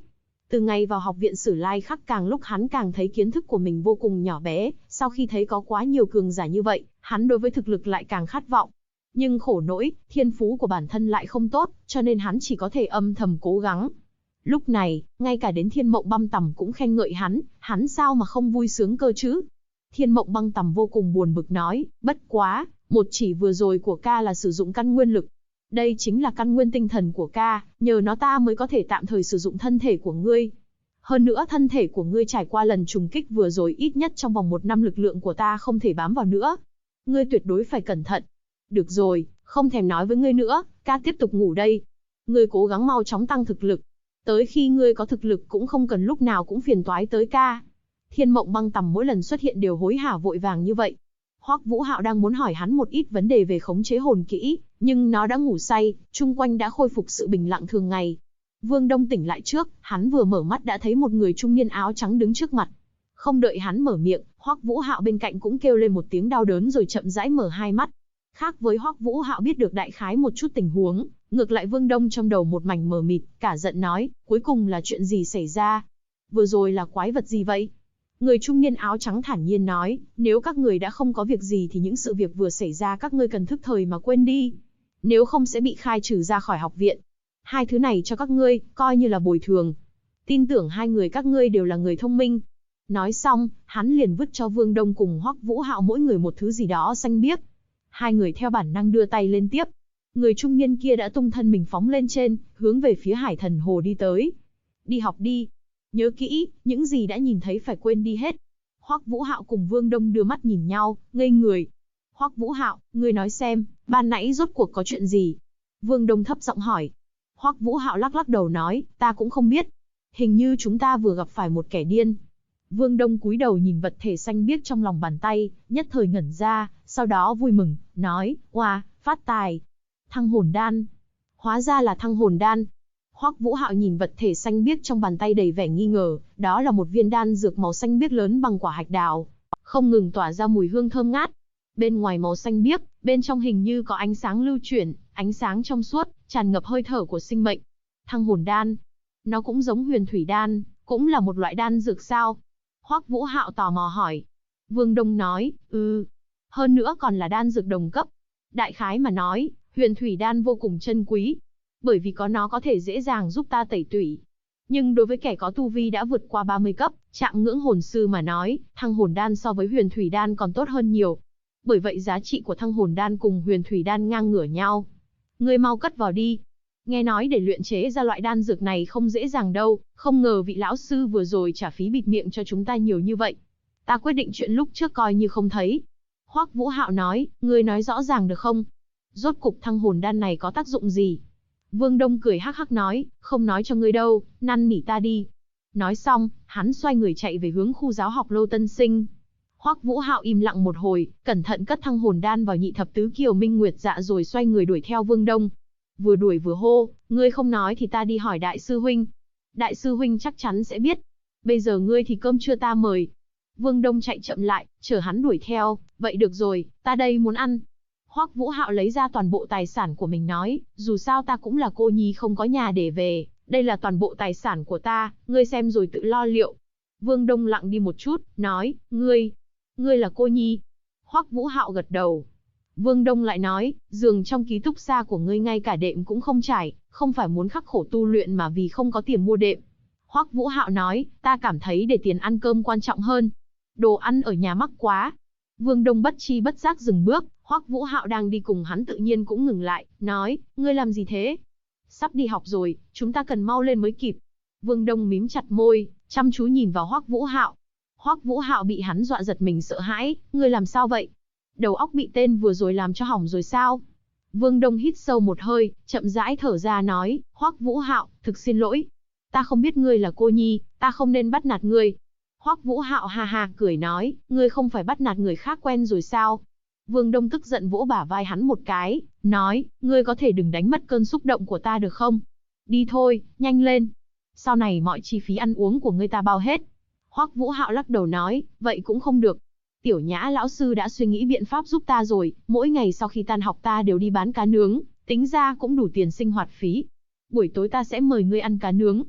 Từ ngày vào học viện Sử Lai Khắc càng lúc hắn càng thấy kiến thức của mình vô cùng nhỏ bé, sau khi thấy có quá nhiều cường giả như vậy, hắn đối với thực lực lại càng khát vọng. Nhưng khổ nỗi, thiên phú của bản thân lại không tốt, cho nên hắn chỉ có thể âm thầm cố gắng. Lúc này, ngay cả đến Thiên Mộng Băng Tầm cũng khen ngợi hắn sao mà không vui sướng cơ chứ? Thiên Mộng Băng Tầm vô cùng buồn bực nói, bất quá, một chỉ vừa rồi của ca là sử dụng căn nguyên lực. Đây chính là căn nguyên tinh thần của ca, nhờ nó ta mới có thể tạm thời sử dụng thân thể của ngươi. Hơn nữa thân thể của ngươi trải qua lần trùng kích vừa rồi ít nhất trong vòng 1 năm lực lượng của ta không thể bám vào nữa. Ngươi tuyệt đối phải cẩn thận. Được rồi, không thèm nói với ngươi nữa, ca tiếp tục ngủ đây. Ngươi cố gắng mau chóng tăng thực lực. Tới khi ngươi có thực lực cũng không cần lúc nào cũng phiền toái tới ca. Thiên Mộng Băng Tầm mỗi lần xuất hiện đều hối hả vội vàng như vậy. Hoắc Vũ Hạo đang muốn hỏi hắn một ít vấn đề về khống chế hồn kỹ, nhưng nó đã ngủ say, chung quanh đã khôi phục sự bình lặng thường ngày. Vương Đông tỉnh lại trước, hắn vừa mở mắt đã thấy một người trung niên áo trắng đứng trước mặt. Không đợi hắn mở miệng, Hoắc Vũ Hạo bên cạnh cũng kêu lên một tiếng đau đớn rồi chậm rãi mở hai mắt. Khác với Hoắc Vũ Hạo biết được đại khái một chút tình huống, ngược lại Vương Đông trong đầu một mảnh mờ mịt, cả giận nói, cuối cùng là chuyện gì xảy ra? Vừa rồi là quái vật gì vậy? Người trung niên áo trắng thản nhiên nói, nếu các người đã không có việc gì thì những sự việc vừa xảy ra các ngươi cần thức thời mà quên đi. Nếu không sẽ bị khai trừ ra khỏi học viện. Hai thứ này cho các ngươi, coi như là bồi thường. Tin tưởng hai người các ngươi đều là người thông minh. Nói xong, hắn liền vứt cho Vương Đông cùng Hoắc Vũ Hạo mỗi người một thứ gì đó xanh biếc. Hai người theo bản năng đưa tay lên tiếp. Người trung niên kia đã tung thân mình phóng lên trên, hướng về phía Hải Thần Hồ đi tới. Đi học đi. Nhớ kỹ, những gì đã nhìn thấy phải quên đi hết. Hoắc Vũ Hạo cùng Vương Đông đưa mắt nhìn nhau, ngây người. Hoắc Vũ Hạo, ngươi nói xem, ban nãy rốt cuộc có chuyện gì? Vương Đông thấp giọng hỏi. Hoắc Vũ Hạo lắc lắc đầu nói, ta cũng không biết. Hình như chúng ta vừa gặp phải một kẻ điên. Vương Đông cúi đầu nhìn vật thể xanh biếc trong lòng bàn tay, nhất thời ngẩn ra, sau đó vui mừng, nói, oa, phát tài. Thăng hồn đan. Hóa ra là thăng hồn đan. Hoắc Vũ Hạo nhìn vật thể xanh biếc trong bàn tay đầy vẻ nghi ngờ, đó là một viên đan dược màu xanh biếc lớn bằng quả hạch đào, không ngừng tỏa ra mùi hương thơm ngát. Bên ngoài màu xanh biếc, bên trong hình như có ánh sáng lưu chuyển, ánh sáng trong suốt, tràn ngập hơi thở của sinh mệnh. Thăng hồn đan. Nó cũng giống huyền thủy đan, cũng là một loại đan dược sao? Hoắc Vũ Hạo tò mò hỏi. Vương Đông nói, hơn nữa còn là đan dược đồng cấp. Đại khái mà nói, huyền thủy đan vô cùng chân quý. Bởi vì có nó có thể dễ dàng giúp ta tẩy tủy. Nhưng đối với kẻ có tu vi đã vượt qua 30 cấp, chạm ngưỡng hồn sư mà nói, thăng hồn đan so với huyền thủy đan còn tốt hơn nhiều. Bởi vậy giá trị của thăng hồn đan cùng huyền thủy đan ngang ngửa nhau. Ngươi mau cất vào đi. Nghe nói để luyện chế ra loại đan dược này không dễ dàng đâu, không ngờ vị lão sư vừa rồi trả phí bịt miệng cho chúng ta nhiều như vậy. Ta quyết định chuyện lúc trước coi như không thấy. Hoắc Vũ Hạo nói, ngươi nói rõ ràng được không? Rốt cục thăng hồn đan này có tác dụng gì? Vương Đông cười hắc hắc nói, không nói cho ngươi đâu, năn nỉ ta đi. Nói xong, hắn xoay người chạy về hướng khu giáo học Lô Tân Sinh. Hoắc Vũ Hạo im lặng một hồi, cẩn thận cất thăng hồn đan vào nhị thập tứ kiều minh nguyệt dạ rồi xoay người đuổi theo Vương Đông. Vừa đuổi vừa hô, ngươi không nói thì ta đi hỏi đại sư huynh. Đại sư huynh chắc chắn sẽ biết. Bây giờ ngươi thì cơm trưa ta mời. Vương Đông chạy chậm lại, chờ hắn đuổi theo, vậy được rồi, ta đây muốn ăn. Hoắc Vũ Hạo lấy ra toàn bộ tài sản của mình nói, dù sao ta cũng là cô nhi không có nhà để về, đây là toàn bộ tài sản của ta, ngươi xem rồi tự lo liệu. Vương Đông lặng đi một chút, nói, ngươi là cô nhi. Hoắc Vũ Hạo gật đầu. Vương Đông lại nói, giường trong ký túc xá của ngươi ngay cả đệm cũng không trải, không phải muốn khắc khổ tu luyện mà vì không có tiền mua đệm. Hoắc Vũ Hạo nói, ta cảm thấy để tiền ăn cơm quan trọng hơn. Đồ ăn ở nhà mắc quá. Vương Đông bất chi bất giác dừng bước, Hoắc Vũ Hạo đang đi cùng hắn tự nhiên cũng ngừng lại, nói, ngươi làm gì thế? Sắp đi học rồi, chúng ta cần mau lên mới kịp. Vương Đông mím chặt môi, chăm chú nhìn vào Hoắc Vũ Hạo. Hoắc Vũ Hạo bị hắn dọa giật mình sợ hãi, ngươi làm sao vậy? Đầu óc bị tên vừa rồi làm cho hỏng rồi sao? Vương Đông hít sâu một hơi, chậm rãi thở ra nói, Hoắc Vũ Hạo, thực xin lỗi. Ta không biết ngươi là cô nhi, ta không nên bắt nạt ngươi. Hoắc Vũ Hạo ha ha cười nói, ngươi không phải bắt nạt người khác quen rồi sao? Vương Đông tức giận vỗ bả vai hắn một cái, nói, ngươi có thể đừng đánh mất cơn xúc động của ta được không? Đi thôi, nhanh lên. Sau này mọi chi phí ăn uống của ngươi ta bao hết. Hoắc Vũ Hạo lắc đầu nói, vậy cũng không được. Tiểu Nhã lão sư đã suy nghĩ biện pháp giúp ta rồi, mỗi ngày sau khi tan học ta đều đi bán cá nướng, tính ra cũng đủ tiền sinh hoạt phí. Buổi tối ta sẽ mời ngươi ăn cá nướng.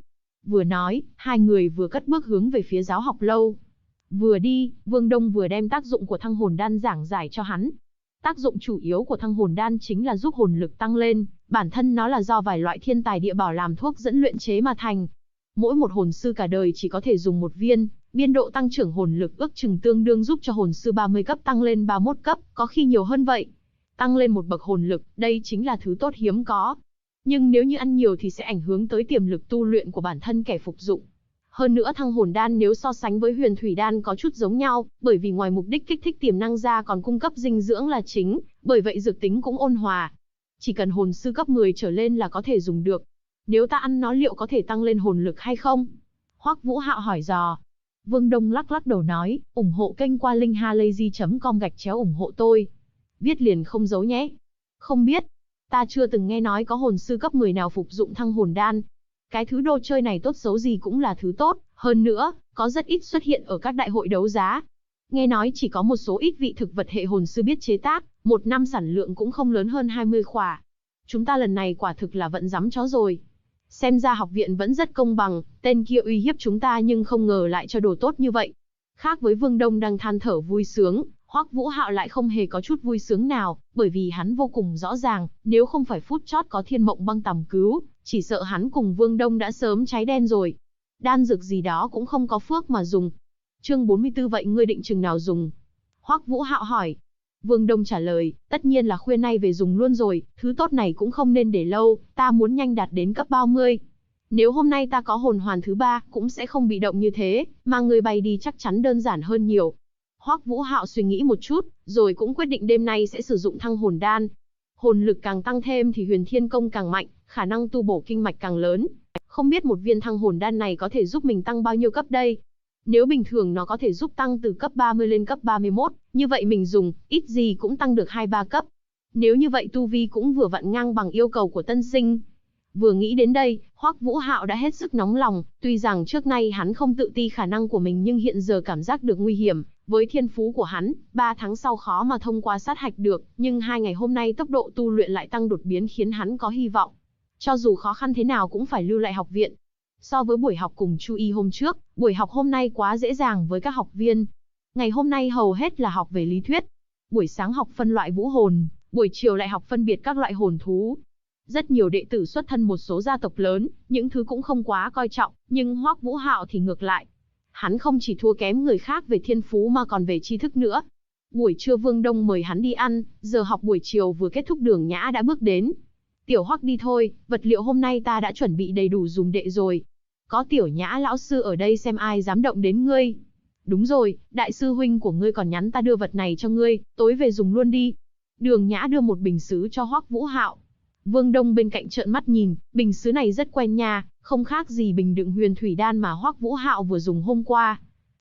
Vừa nói, hai người vừa cất bước hướng về phía giáo học lâu. Vừa đi, Vương Đông vừa đem tác dụng của thăng hồn đan giảng giải cho hắn. Tác dụng chủ yếu của thăng hồn đan chính là giúp hồn lực tăng lên, bản thân nó là do vài loại thiên tài địa bảo làm thuốc dẫn luyện chế mà thành. Mỗi một hồn sư cả đời chỉ có thể dùng một viên, biên độ tăng trưởng hồn lực ước chừng tương đương giúp cho hồn sư 30 cấp tăng lên 31 cấp, có khi nhiều hơn vậy. Tăng lên một bậc hồn lực, đây chính là thứ tốt hiếm có. Nhưng nếu như ăn nhiều thì sẽ ảnh hưởng tới tiềm lực tu luyện của bản thân kẻ phục dụng. Hơn nữa thăng hồn đan nếu so sánh với huyền thủy đan có chút giống nhau, bởi vì ngoài mục đích kích thích tiềm năng ra còn cung cấp dinh dưỡng là chính, bởi vậy dược tính cũng ôn hòa. Chỉ cần hồn sư cấp 10 trở lên là có thể dùng được. Nếu ta ăn nó liệu có thể tăng lên hồn lực hay không? Hoắc Vũ Hạo hỏi dò. Vương Đông lắc lắc đầu nói, ủng hộ kênh qua link halayzi.com ủng hộ tôi. Viết liền không giấu nhé. Không biết. Ta chưa từng nghe nói có hồn sư cấp 10 nào phục dụng thăng hồn đan. Cái thứ đồ chơi này tốt xấu gì cũng là thứ tốt, hơn nữa, có rất ít xuất hiện ở các đại hội đấu giá. Nghe nói chỉ có một số ít vị thực vật hệ hồn sư biết chế tác, một năm sản lượng cũng không lớn hơn 20 khỏa. Chúng ta lần này quả thực là vận rắm chó rồi. Xem ra học viện vẫn rất công bằng, tên kia uy hiếp chúng ta nhưng không ngờ lại cho đồ tốt như vậy. Khác với Vương Đông đang than thở vui sướng, Hoắc Vũ Hạo lại không hề có chút vui sướng nào, bởi vì hắn vô cùng rõ ràng, nếu không phải phút chót có Thiên Mộng Băng tầm cứu, chỉ sợ hắn cùng Vương Đông đã sớm cháy đen rồi. Đan dược gì đó cũng không có phước mà dùng. Chương 44 vậy ngươi định chừng nào dùng? Hoắc Vũ Hạo hỏi. Vương Đông trả lời, tất nhiên là khuya nay về dùng luôn rồi, thứ tốt này cũng không nên để lâu, ta muốn nhanh đạt đến cấp 30. Nếu hôm nay ta có hồn hoàn thứ 3, cũng sẽ không bị động như thế, mà người bay đi chắc chắn đơn giản hơn nhiều. Hoắc Vũ Hạo suy nghĩ một chút, rồi cũng quyết định đêm nay sẽ sử dụng thăng hồn đan. Hồn lực càng tăng thêm thì huyền thiên công càng mạnh, khả năng tu bổ kinh mạch càng lớn. Không biết một viên thăng hồn đan này có thể giúp mình tăng bao nhiêu cấp đây? Nếu bình thường nó có thể giúp tăng từ cấp 30 lên cấp 31, như vậy mình dùng, ít gì cũng tăng được 2-3 cấp. Nếu như vậy tu vi cũng vừa vặn ngang bằng yêu cầu của tân sinh. Vừa nghĩ đến đây, Hoắc Vũ Hạo đã hết sức nóng lòng, tuy rằng trước nay hắn không tự ti khả năng của mình nhưng hiện giờ cảm giác được nguy hiểm. Với thiên phú của hắn, 3 tháng sau khó mà thông qua sát hạch được, nhưng 2 ngày hôm nay tốc độ tu luyện lại tăng đột biến khiến hắn có hy vọng. Cho dù khó khăn thế nào cũng phải lưu lại học viện. So với buổi học cùng Chu Y hôm trước, buổi học hôm nay quá dễ dàng với các học viên. Ngày hôm nay hầu hết là học về lý thuyết. Buổi sáng học phân loại vũ hồn, buổi chiều lại học phân biệt các loại hồn thú. Rất nhiều đệ tử xuất thân một số gia tộc lớn, những thứ cũng không quá coi trọng, nhưng Hoắc Vũ Hạo thì ngược lại. Hắn không chỉ thua kém người khác về thiên phú mà còn về tri thức nữa. Buổi trưa Vương Đông mời hắn đi ăn, giờ học buổi chiều vừa kết thúc Đường Nhã đã bước đến. Tiểu Hoắc đi thôi, vật liệu hôm nay ta đã chuẩn bị đầy đủ dùng đệ rồi. Có Tiểu Nhã lão sư ở đây xem ai dám động đến ngươi. Đúng rồi, đại sư huynh của ngươi còn nhắn ta đưa vật này cho ngươi, tối về dùng luôn đi. Đường Nhã đưa một bình sứ cho Hoắc Vũ Hạo. Vương Đông bên cạnh trợn mắt nhìn, bình sứ này rất quen nha, không khác gì bình đựng huyền thủy đan mà Hoắc Vũ Hạo vừa dùng hôm qua.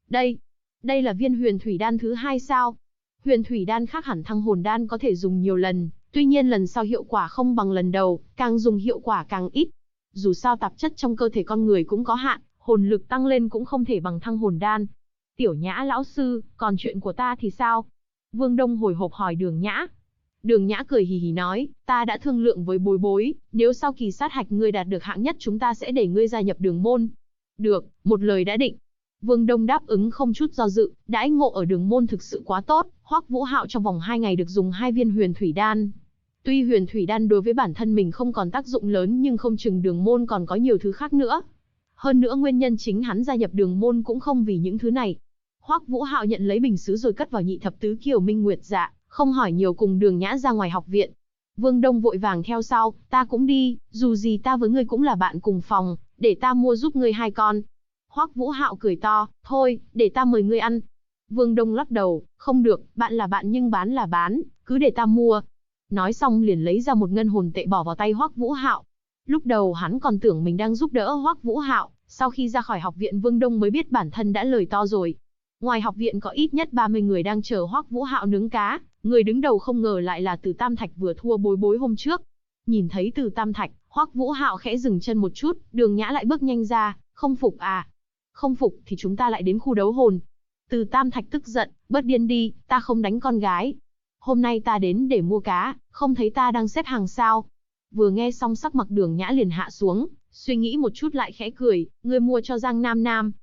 Đây là viên huyền thủy đan thứ 2 sao? Huyền thủy đan khác hẳn thăng hồn đan có thể dùng nhiều lần, tuy nhiên lần sau hiệu quả không bằng lần đầu, càng dùng hiệu quả càng ít. Dù sao tạp chất trong cơ thể con người cũng có hạn, hồn lực tăng lên cũng không thể bằng thăng hồn đan. Tiểu Nhã lão sư, còn chuyện của ta thì sao? Vương Đông hồi hộp hỏi Đường Nhã. Đường Nhã cười hì hì nói, ta đã thương lượng với Bối Bối, nếu sau kỳ sát hạch ngươi đạt được hạng nhất chúng ta sẽ để ngươi gia nhập Đường môn. Được, một lời đã định. Vương Đông đáp ứng không chút do dự, đãi ngộ ở Đường môn thực sự quá tốt, Hoắc Vũ Hạo trong vòng 2 ngày được dùng 2 viên huyền thủy đan. Tuy huyền thủy đan đối với bản thân mình không còn tác dụng lớn nhưng không chừng Đường môn còn có nhiều thứ khác nữa. Hơn nữa nguyên nhân chính hắn gia nhập Đường môn cũng không vì những thứ này. Hoắc Vũ Hạo nhận lấy bình sứ rồi cất vào nhị thập tứ kiều minh nguyệt dạ, không hỏi nhiều cùng Đường Nhã ra ngoài học viện. Vương Đông vội vàng theo sau, ta cũng đi, dù gì ta với ngươi cũng là bạn cùng phòng, để ta mua giúp ngươi 2 con. Hoắc Vũ Hạo cười to, thôi, để ta mời ngươi ăn. Vương Đông lắc đầu, không được, bạn là bạn nhưng bán là bán, cứ để ta mua. Nói xong liền lấy ra một ngân hồn tệ bỏ vào tay Hoắc Vũ Hạo. Lúc đầu hắn còn tưởng mình đang giúp đỡ Hoắc Vũ Hạo, sau khi ra khỏi học viện Vương Đông mới biết bản thân đã lời to rồi. Ngoài học viện có ít nhất 30 người đang chờ Hoắc Vũ Hạo nướng cá, người đứng đầu không ngờ lại là Từ Tam Thạch vừa thua Bối Bối hôm trước. Nhìn thấy Từ Tam Thạch, Hoắc Vũ Hạo khẽ dừng chân một chút, Đường Nhã lại bước nhanh ra, không phục à? Không phục thì chúng ta lại đến khu đấu hồn. Từ Tam Thạch tức giận, bớt điên đi, ta không đánh con gái. Hôm nay ta đến để mua cá, không thấy ta đang xếp hàng sao? Vừa nghe xong sắc mặt Đường Nhã liền hạ xuống, Suy nghĩ một chút lại khẽ cười, ngươi mua cho Giang Nam Nam.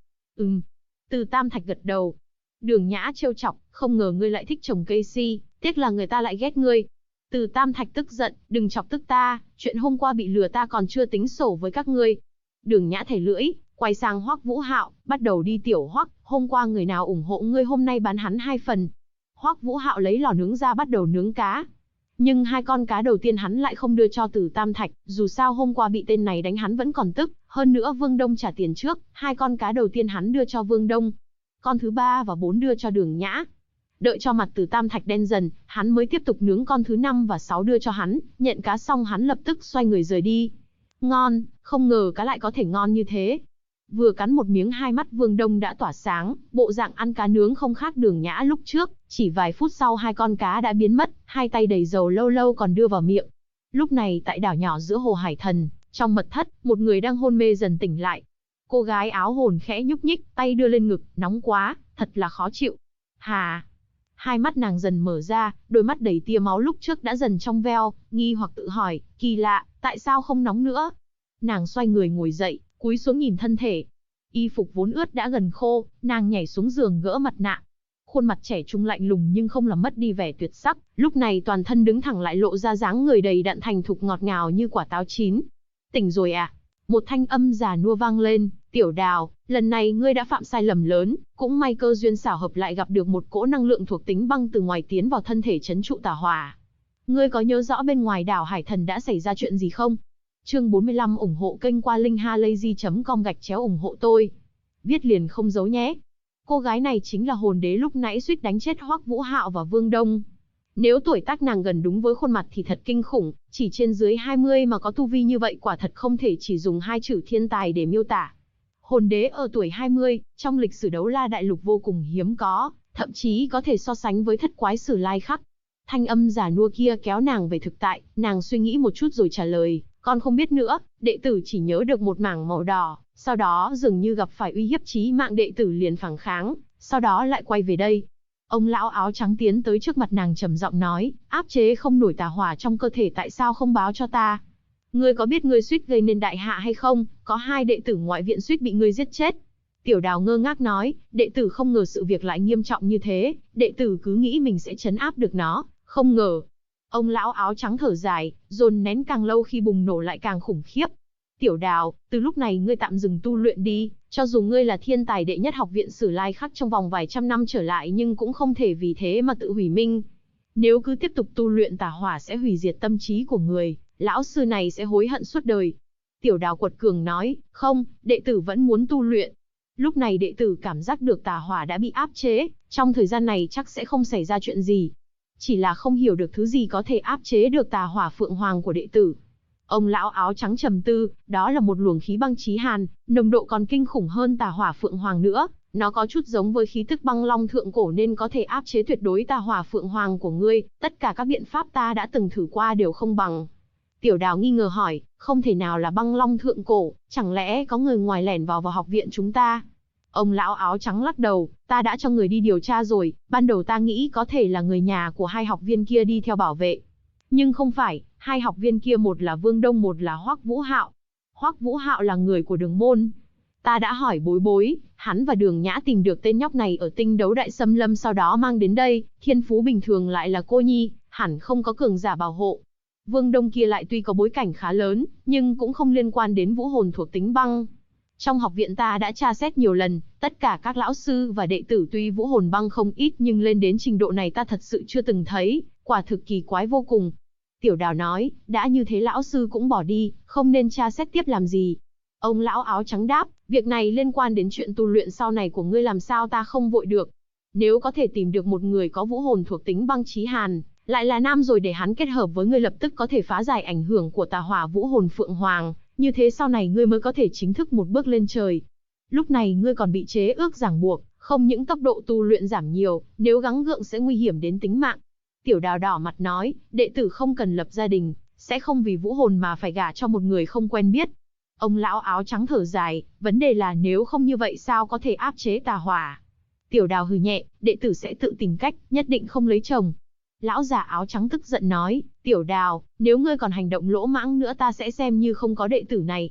Từ Tam Thạch gật đầu. Đường Nhã trêu chọc, không ngờ ngươi lại thích trồng cây si, tiếc là người ta lại ghét ngươi. Từ Tam Thạch tức giận, đừng chọc tức ta, chuyện hôm qua bị lừa ta còn chưa tính sổ với các ngươi. Đường Nhã thẻ lưỡi, quay sang Hoắc Vũ Hạo, bắt đầu đi tiểu Hoắc, hôm qua người nào ủng hộ ngươi hôm nay bán hắn 2 phần. Hoắc Vũ Hạo lấy lò nướng ra bắt đầu nướng cá. Nhưng 2 con cá đầu tiên hắn lại không đưa cho Từ Tam Thạch, dù sao hôm qua bị tên này đánh hắn vẫn còn tức, hơn nữa Vương Đông trả tiền trước, 2 con cá đầu tiên hắn đưa cho Vương Đông. Con thứ 3 và 4 đưa cho Đường Nhã. Đợi cho mặt Từ Tam Thạch đen dần, hắn mới tiếp tục nướng con thứ 5 và 6 đưa cho hắn, nhận cá xong hắn lập tức xoay người rời đi. Ngon, không ngờ cá lại có thể ngon như thế. Vừa cắn một miếng hai mắt Vương Đông đã tỏa sáng, bộ dạng ăn cá nướng không khác Đường Nhã lúc trước, chỉ vài phút sau 2 con cá đã biến mất, 2 tay đầy dầu lâu lâu còn đưa vào miệng. Lúc này tại đảo nhỏ giữa hồ Hải Thần, trong mật thất, một người đang hôn mê dần tỉnh lại. Cô gái áo hồn khẽ nhúc nhích, tay đưa lên ngực, nóng quá, thật là khó chịu. Hà! Hai mắt nàng dần mở ra, đôi mắt đầy tia máu lúc trước đã dần trong veo, nghi hoặc tự hỏi, kỳ lạ, tại sao không nóng nữa? Nàng xoay người ngồi dậy, cúi xuống nhìn thân thể. Y phục vốn ướt đã gần khô, nàng nhảy xuống giường gỡ mặt nạ. Khuôn mặt trẻ trung lạnh lùng nhưng không làm mất đi vẻ tuyệt sắc, lúc này toàn thân đứng thẳng lại lộ ra dáng người đầy đặn thành thục ngọt ngào như quả táo chín. Tỉnh rồi à? Một thanh âm già nua vang lên, Tiểu Đào, lần này ngươi đã phạm sai lầm lớn, cũng may cơ duyên xảo hợp lại gặp được một cỗ năng lượng thuộc tính băng từ ngoài tiến vào thân thể trấn trụ tà hỏa. Ngươi có nhớ rõ bên ngoài đảo Hải Thần đã xảy ra chuyện gì không? Chương 45 ủng hộ kênh qua linkhalazy.com/ủng hộ tôi. Viết liền không giấu nhé. Cô gái này chính là hồn đế lúc nãy suýt đánh chết Hoắc Vũ Hạo và Vương Đông. Nếu tuổi tác nàng gần đúng với khuôn mặt thì thật kinh khủng, chỉ trên dưới 20 mà có tu vi như vậy quả thật không thể chỉ dùng 2 chữ thiên tài để miêu tả. Hồn đế ở tuổi 20, trong lịch sử đấu la đại lục vô cùng hiếm có, thậm chí có thể so sánh với thất quái sử lai khắc. Thanh âm giả nua kia kéo nàng về thực tại, nàng suy nghĩ một chút rồi trả lời, con không biết nữa, đệ tử chỉ nhớ được một mảng màu đỏ, sau đó dường như gặp phải uy hiếp chí mạng đệ tử liền phản kháng, sau đó lại quay về đây. Ông lão áo trắng tiến tới trước mặt nàng trầm giọng nói, áp chế không nổi tà hỏa trong cơ thể tại sao không báo cho ta? Ngươi có biết ngươi suýt gây nên đại hạ hay không, có 2 đệ tử ngoại viện suýt bị ngươi giết chết. Tiểu Đào ngơ ngác nói, đệ tử không ngờ sự việc lại nghiêm trọng như thế, đệ tử cứ nghĩ mình sẽ trấn áp được nó, không ngờ. Ông lão áo trắng thở dài, dồn nén càng lâu khi bùng nổ lại càng khủng khiếp. Tiểu Đào, từ lúc này ngươi tạm dừng tu luyện đi, cho dù ngươi là thiên tài đệ nhất học viện sử lai khắc trong vòng vài trăm năm trở lại nhưng cũng không thể vì thế mà tự hủy minh. Nếu cứ tiếp tục tu luyện tà hỏa sẽ hủy diệt tâm trí của người, lão sư này sẽ hối hận suốt đời. Tiểu Đào quật cường nói, không, đệ tử vẫn muốn tu luyện. Lúc này đệ tử cảm giác được tà hỏa đã bị áp chế, trong thời gian này chắc sẽ không xảy ra chuyện gì. Chỉ là không hiểu được thứ gì có thể áp chế được tà hỏa phượng hoàng của đệ tử. Ông lão áo trắng trầm tư, đó là một luồng khí băng chí hàn, nồng độ còn kinh khủng hơn tà hỏa phượng hoàng nữa, nó có chút giống với khí tức băng long thượng cổ nên có thể áp chế tuyệt đối tà hỏa phượng hoàng của ngươi, tất cả các biện pháp ta đã từng thử qua đều không bằng. Tiểu Đào nghi ngờ hỏi, không thể nào là băng long thượng cổ, chẳng lẽ có người ngoài lẻn vào học viện chúng ta? Ông lão áo trắng lắc đầu, ta đã cho người đi điều tra rồi, ban đầu ta nghĩ có thể là người nhà của 2 học viên kia đi theo bảo vệ. Nhưng không phải, 2 học viên kia một là Vương Đông một là Hoắc Vũ Hạo. Hoắc Vũ Hạo là người của Đường môn. Ta đã hỏi Bối Bối, hắn và Đường Nhã tìm được tên nhóc này ở Tinh Đấu Đại Xâm Lâm sau đó mang đến đây, thiên phú bình thường lại là cô nhi, hẳn không có cường giả bảo hộ. Vương Đông kia lại tuy có bối cảnh khá lớn, nhưng cũng không liên quan đến vũ hồn thuộc tính băng. Trong học viện ta đã tra xét nhiều lần, tất cả các lão sư và đệ tử tuy vũ hồn băng không ít nhưng lên đến trình độ này ta thật sự chưa từng thấy, quả thực kỳ quái vô cùng. Tiểu Đào nói, đã như thế lão sư cũng bỏ đi, không nên tra xét tiếp làm gì. Ông lão áo trắng đáp, việc này liên quan đến chuyện tu luyện sau này của ngươi làm sao ta không vội được. Nếu có thể tìm được một người có vũ hồn thuộc tính băng chí hàn, lại là nam rồi để hắn kết hợp với ngươi lập tức có thể phá giải ảnh hưởng của tà hỏa vũ hồn phượng hoàng, như thế sau này ngươi mới có thể chính thức một bước lên trời. Lúc này ngươi còn bị chế ước ràng buộc, không những tốc độ tu luyện giảm nhiều, nếu gắng gượng sẽ nguy hiểm đến tính mạng. Tiểu Đào đỏ mặt nói, đệ tử không cần lập gia đình, sẽ không vì vũ hồn mà phải gả cho một người không quen biết. Ông lão áo trắng thở dài, vấn đề là nếu không như vậy sao có thể áp chế tà hỏa. Tiểu Đào hừ nhẹ, đệ tử sẽ tự tìm cách, nhất định không lấy chồng. Lão già áo trắng tức giận nói, Tiểu Đào, nếu ngươi còn hành động lỗ mãng nữa ta sẽ xem như không có đệ tử này.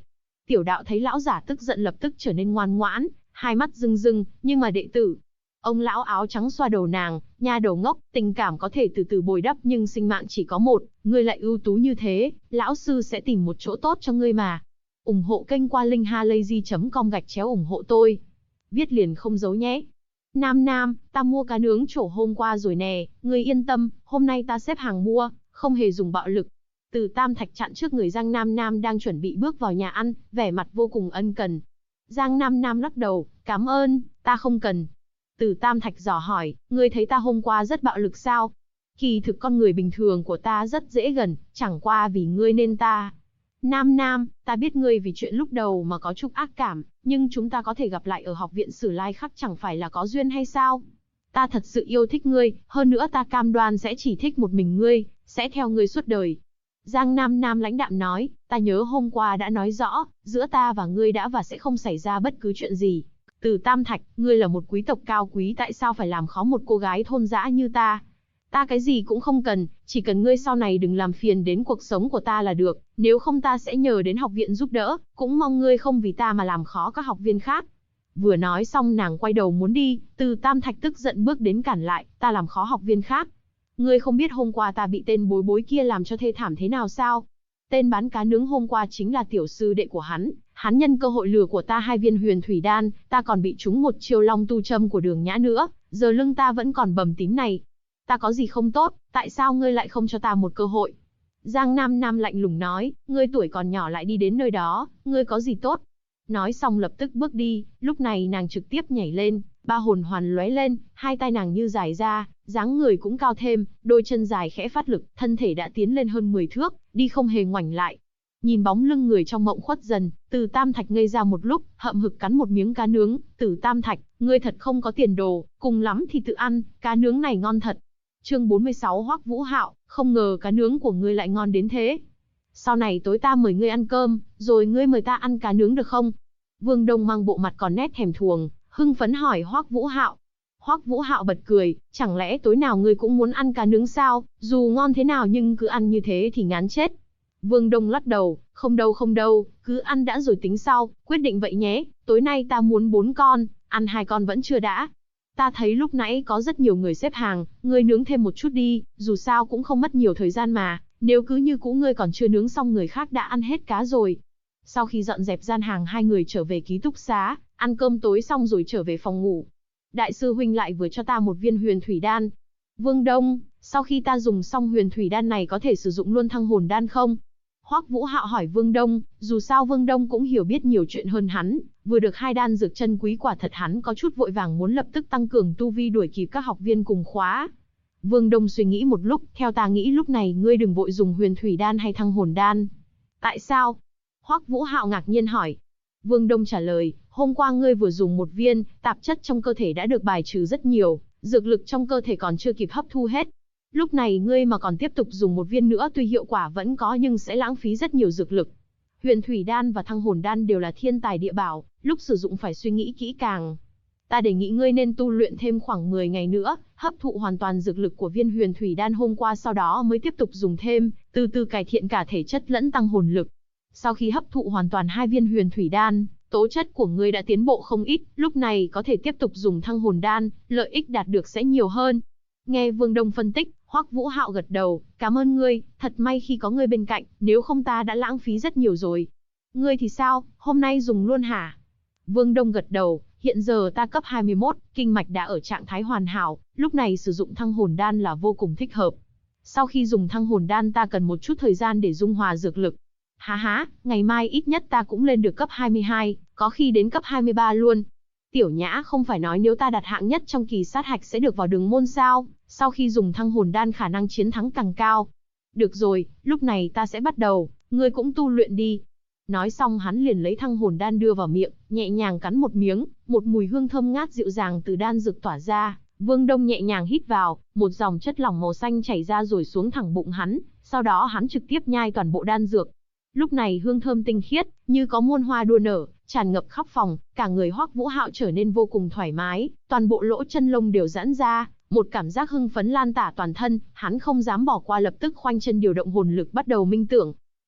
Tiểu đạo thấy lão giả tức giận lập tức trở nên ngoan ngoãn, hai mắt rưng rưng, nhưng mà đệ tử. Ông lão áo trắng xoa đầu nàng, nha đầu ngốc, tình cảm có thể từ từ bồi đắp nhưng sinh mạng chỉ có một, ngươi lại ưu tú như thế, lão sư sẽ tìm một chỗ tốt cho ngươi mà. Ủng hộ kênh qua linkhalazy.com/ủng hộ tôi. Viết liền không giấu nhé. Nam Nam, ta mua cá nướng trổ hôm qua rồi nè, ngươi yên tâm, hôm nay ta xếp hàng mua, không hề dùng bạo lực. Từ Tam Thạch chặn trước người Giang Nam Nam đang chuẩn bị bước vào nhà ăn, vẻ mặt vô cùng ân cần. Giang Nam Nam lắc đầu, cảm ơn, ta không cần. Từ Tam Thạch dò hỏi, ngươi thấy ta hôm qua rất bạo lực sao? Kỳ thực con người bình thường của ta rất dễ gần, chẳng qua vì ngươi nên ta. Nam Nam, ta biết ngươi vì chuyện lúc đầu mà có chút ác cảm, nhưng chúng ta có thể gặp lại ở học viện Sử Lai Khắc chẳng phải là có duyên hay sao? Ta thật sự yêu thích ngươi, hơn nữa ta cam đoan sẽ chỉ thích một mình ngươi, sẽ theo ngươi suốt đời. Giang Nam Nam lãnh đạm nói, ta nhớ hôm qua đã nói rõ, giữa ta và ngươi đã và sẽ không xảy ra bất cứ chuyện gì. Từ Tam Thạch, ngươi là một quý tộc cao quý, tại sao phải làm khó một cô gái thôn dã như ta? Ta cái gì cũng không cần, chỉ cần ngươi sau này đừng làm phiền đến cuộc sống của ta là được, nếu không ta sẽ nhờ đến học viện giúp đỡ, cũng mong ngươi không vì ta mà làm khó các học viên khác. Vừa nói xong nàng quay đầu muốn đi, Từ Tam Thạch tức giận bước đến cản lại, ta làm khó học viên khác. Ngươi không biết hôm qua ta bị tên bối bối kia làm cho thê thảm thế nào sao? Tên bán cá nướng hôm qua chính là tiểu sư đệ của hắn nhân cơ hội lừa của ta 2 viên huyền thủy đan, ta còn bị trúng một chiêu long tu châm của Đường Nhã nữa, giờ lưng ta vẫn còn bầm tím này. Ta có gì không tốt, tại sao ngươi lại không cho ta một cơ hội? Giang Nam Nam lạnh lùng nói, ngươi tuổi còn nhỏ lại đi đến nơi đó, ngươi có gì tốt? Nói xong lập tức bước đi, lúc này nàng trực tiếp nhảy lên, ba hồn hoàn lóe lên, hai tay nàng như dài ra, dáng người cũng cao thêm, đôi chân dài khẽ phát lực, thân thể đã tiến lên hơn 10 thước, đi không hề ngoảnh lại. Nhìn bóng lưng người trong mộng khuất dần, Từ Tam Thạch ngây ra một lúc, hậm hực cắn một miếng cá nướng. Từ Tam Thạch, ngươi thật không có tiền đồ, cùng lắm thì tự ăn, cá nướng này ngon thật. Chương 46 Hoắc Vũ Hạo, không ngờ cá nướng của ngươi lại ngon đến thế. Sau này tối ta mời ngươi ăn cơm, rồi ngươi mời ta ăn cá nướng được không? Vương Đông mang bộ mặt còn nét thèm thuồng, hưng phấn hỏi Hoắc Vũ Hạo. Hoắc Vũ Hạo bật cười, chẳng lẽ tối nào ngươi cũng muốn ăn cá nướng sao? Dù ngon thế nào nhưng cứ ăn như thế thì ngán chết. Vương Đông lắc đầu, không đâu, cứ ăn đã rồi tính sau, quyết định vậy nhé, tối nay ta muốn 4 con, ăn 2 con vẫn chưa đã. Ta thấy lúc nãy có rất nhiều người xếp hàng, ngươi nướng thêm một chút đi, dù sao cũng không mất nhiều thời gian mà, nếu cứ như cũ ngươi còn chưa nướng xong người khác đã ăn hết cá rồi. Sau khi dọn dẹp gian hàng, hai người trở về ký túc xá, ăn cơm tối xong rồi trở về phòng ngủ. Đại sư huynh lại vừa cho ta một viên huyền thủy đan. Vương Đông, sau khi ta dùng xong huyền thủy đan này có thể sử dụng luôn thăng hồn đan không? Hoắc Vũ Hạo hỏi Vương Đông, dù sao Vương Đông cũng hiểu biết nhiều chuyện hơn hắn, vừa được 2 đan dược chân quý quả thật hắn có chút vội vàng muốn lập tức tăng cường tu vi đuổi kịp các học viên cùng khóa. Vương Đông suy nghĩ một lúc, theo ta nghĩ lúc này ngươi đừng vội dùng huyền thủy đan hay thăng hồn đan. Tại sao? Hoắc Vũ Hạo ngạc nhiên hỏi. Vương Đông trả lời, hôm qua ngươi vừa dùng một viên, tạp chất trong cơ thể đã được bài trừ rất nhiều, dược lực trong cơ thể còn chưa kịp hấp thu hết. Lúc này ngươi mà còn tiếp tục dùng một viên nữa tuy hiệu quả vẫn có nhưng sẽ lãng phí rất nhiều dược lực. Huyền thủy đan và thăng hồn đan đều là thiên tài địa bảo, lúc sử dụng phải suy nghĩ kỹ càng. Ta đề nghị ngươi nên tu luyện thêm khoảng 10 ngày nữa, hấp thụ hoàn toàn dược lực của viên huyền thủy đan hôm qua sau đó mới tiếp tục dùng thêm, từ từ cải thiện cả thể chất lẫn tăng hồn lực. Sau khi hấp thụ hoàn toàn 2 viên huyền thủy đan, tố chất của ngươi đã tiến bộ không ít, lúc này có thể tiếp tục dùng thăng hồn đan, lợi ích đạt được sẽ nhiều hơn. Nghe Vương Đông phân tích, Hoắc Vũ Hạo gật đầu, cảm ơn ngươi, thật may khi có ngươi bên cạnh, nếu không ta đã lãng phí rất nhiều rồi. Ngươi thì sao, hôm nay dùng luôn hả? Vương Đông gật đầu, hiện giờ ta cấp 21, kinh mạch đã ở trạng thái hoàn hảo, lúc này sử dụng thăng hồn đan là vô cùng thích hợp. Sau khi dùng thăng hồn đan ta cần một chút thời gian để dung hòa dược lực. Há, ngày mai ít nhất ta cũng lên được cấp 22, có khi đến cấp 23 luôn. Tiểu Nhã không phải nói nếu ta đạt hạng nhất trong kỳ sát hạch sẽ được vào đường môn sao, sau khi dùng thăng hồn đan khả năng chiến thắng càng cao. Được rồi, lúc này ta sẽ bắt đầu, ngươi cũng tu luyện đi. Nói xong hắn liền lấy thăng hồn đan đưa vào miệng, nhẹ nhàng cắn một miếng, một mùi hương thơm ngát dịu dàng từ đan dược tỏa ra. Vương Đông nhẹ nhàng hít vào, một dòng chất lỏng màu xanh chảy ra rồi xuống thẳng bụng hắn, sau đó hắn trực tiếp nhai toàn bộ đan dược. Lúc này hương thơm tinh khiết, như có muôn hoa đua nở, tràn ngập khắp phòng, cả người Hoắc Vũ Hạo trở nên vô cùng thoải mái, toàn bộ lỗ chân lông đều giãn ra, một cảm giác hưng phấn lan tỏa toàn thân, hắn không dám bỏ qua lập tức khoanh chân điều động hồn lực bắt đầu minh tưởng.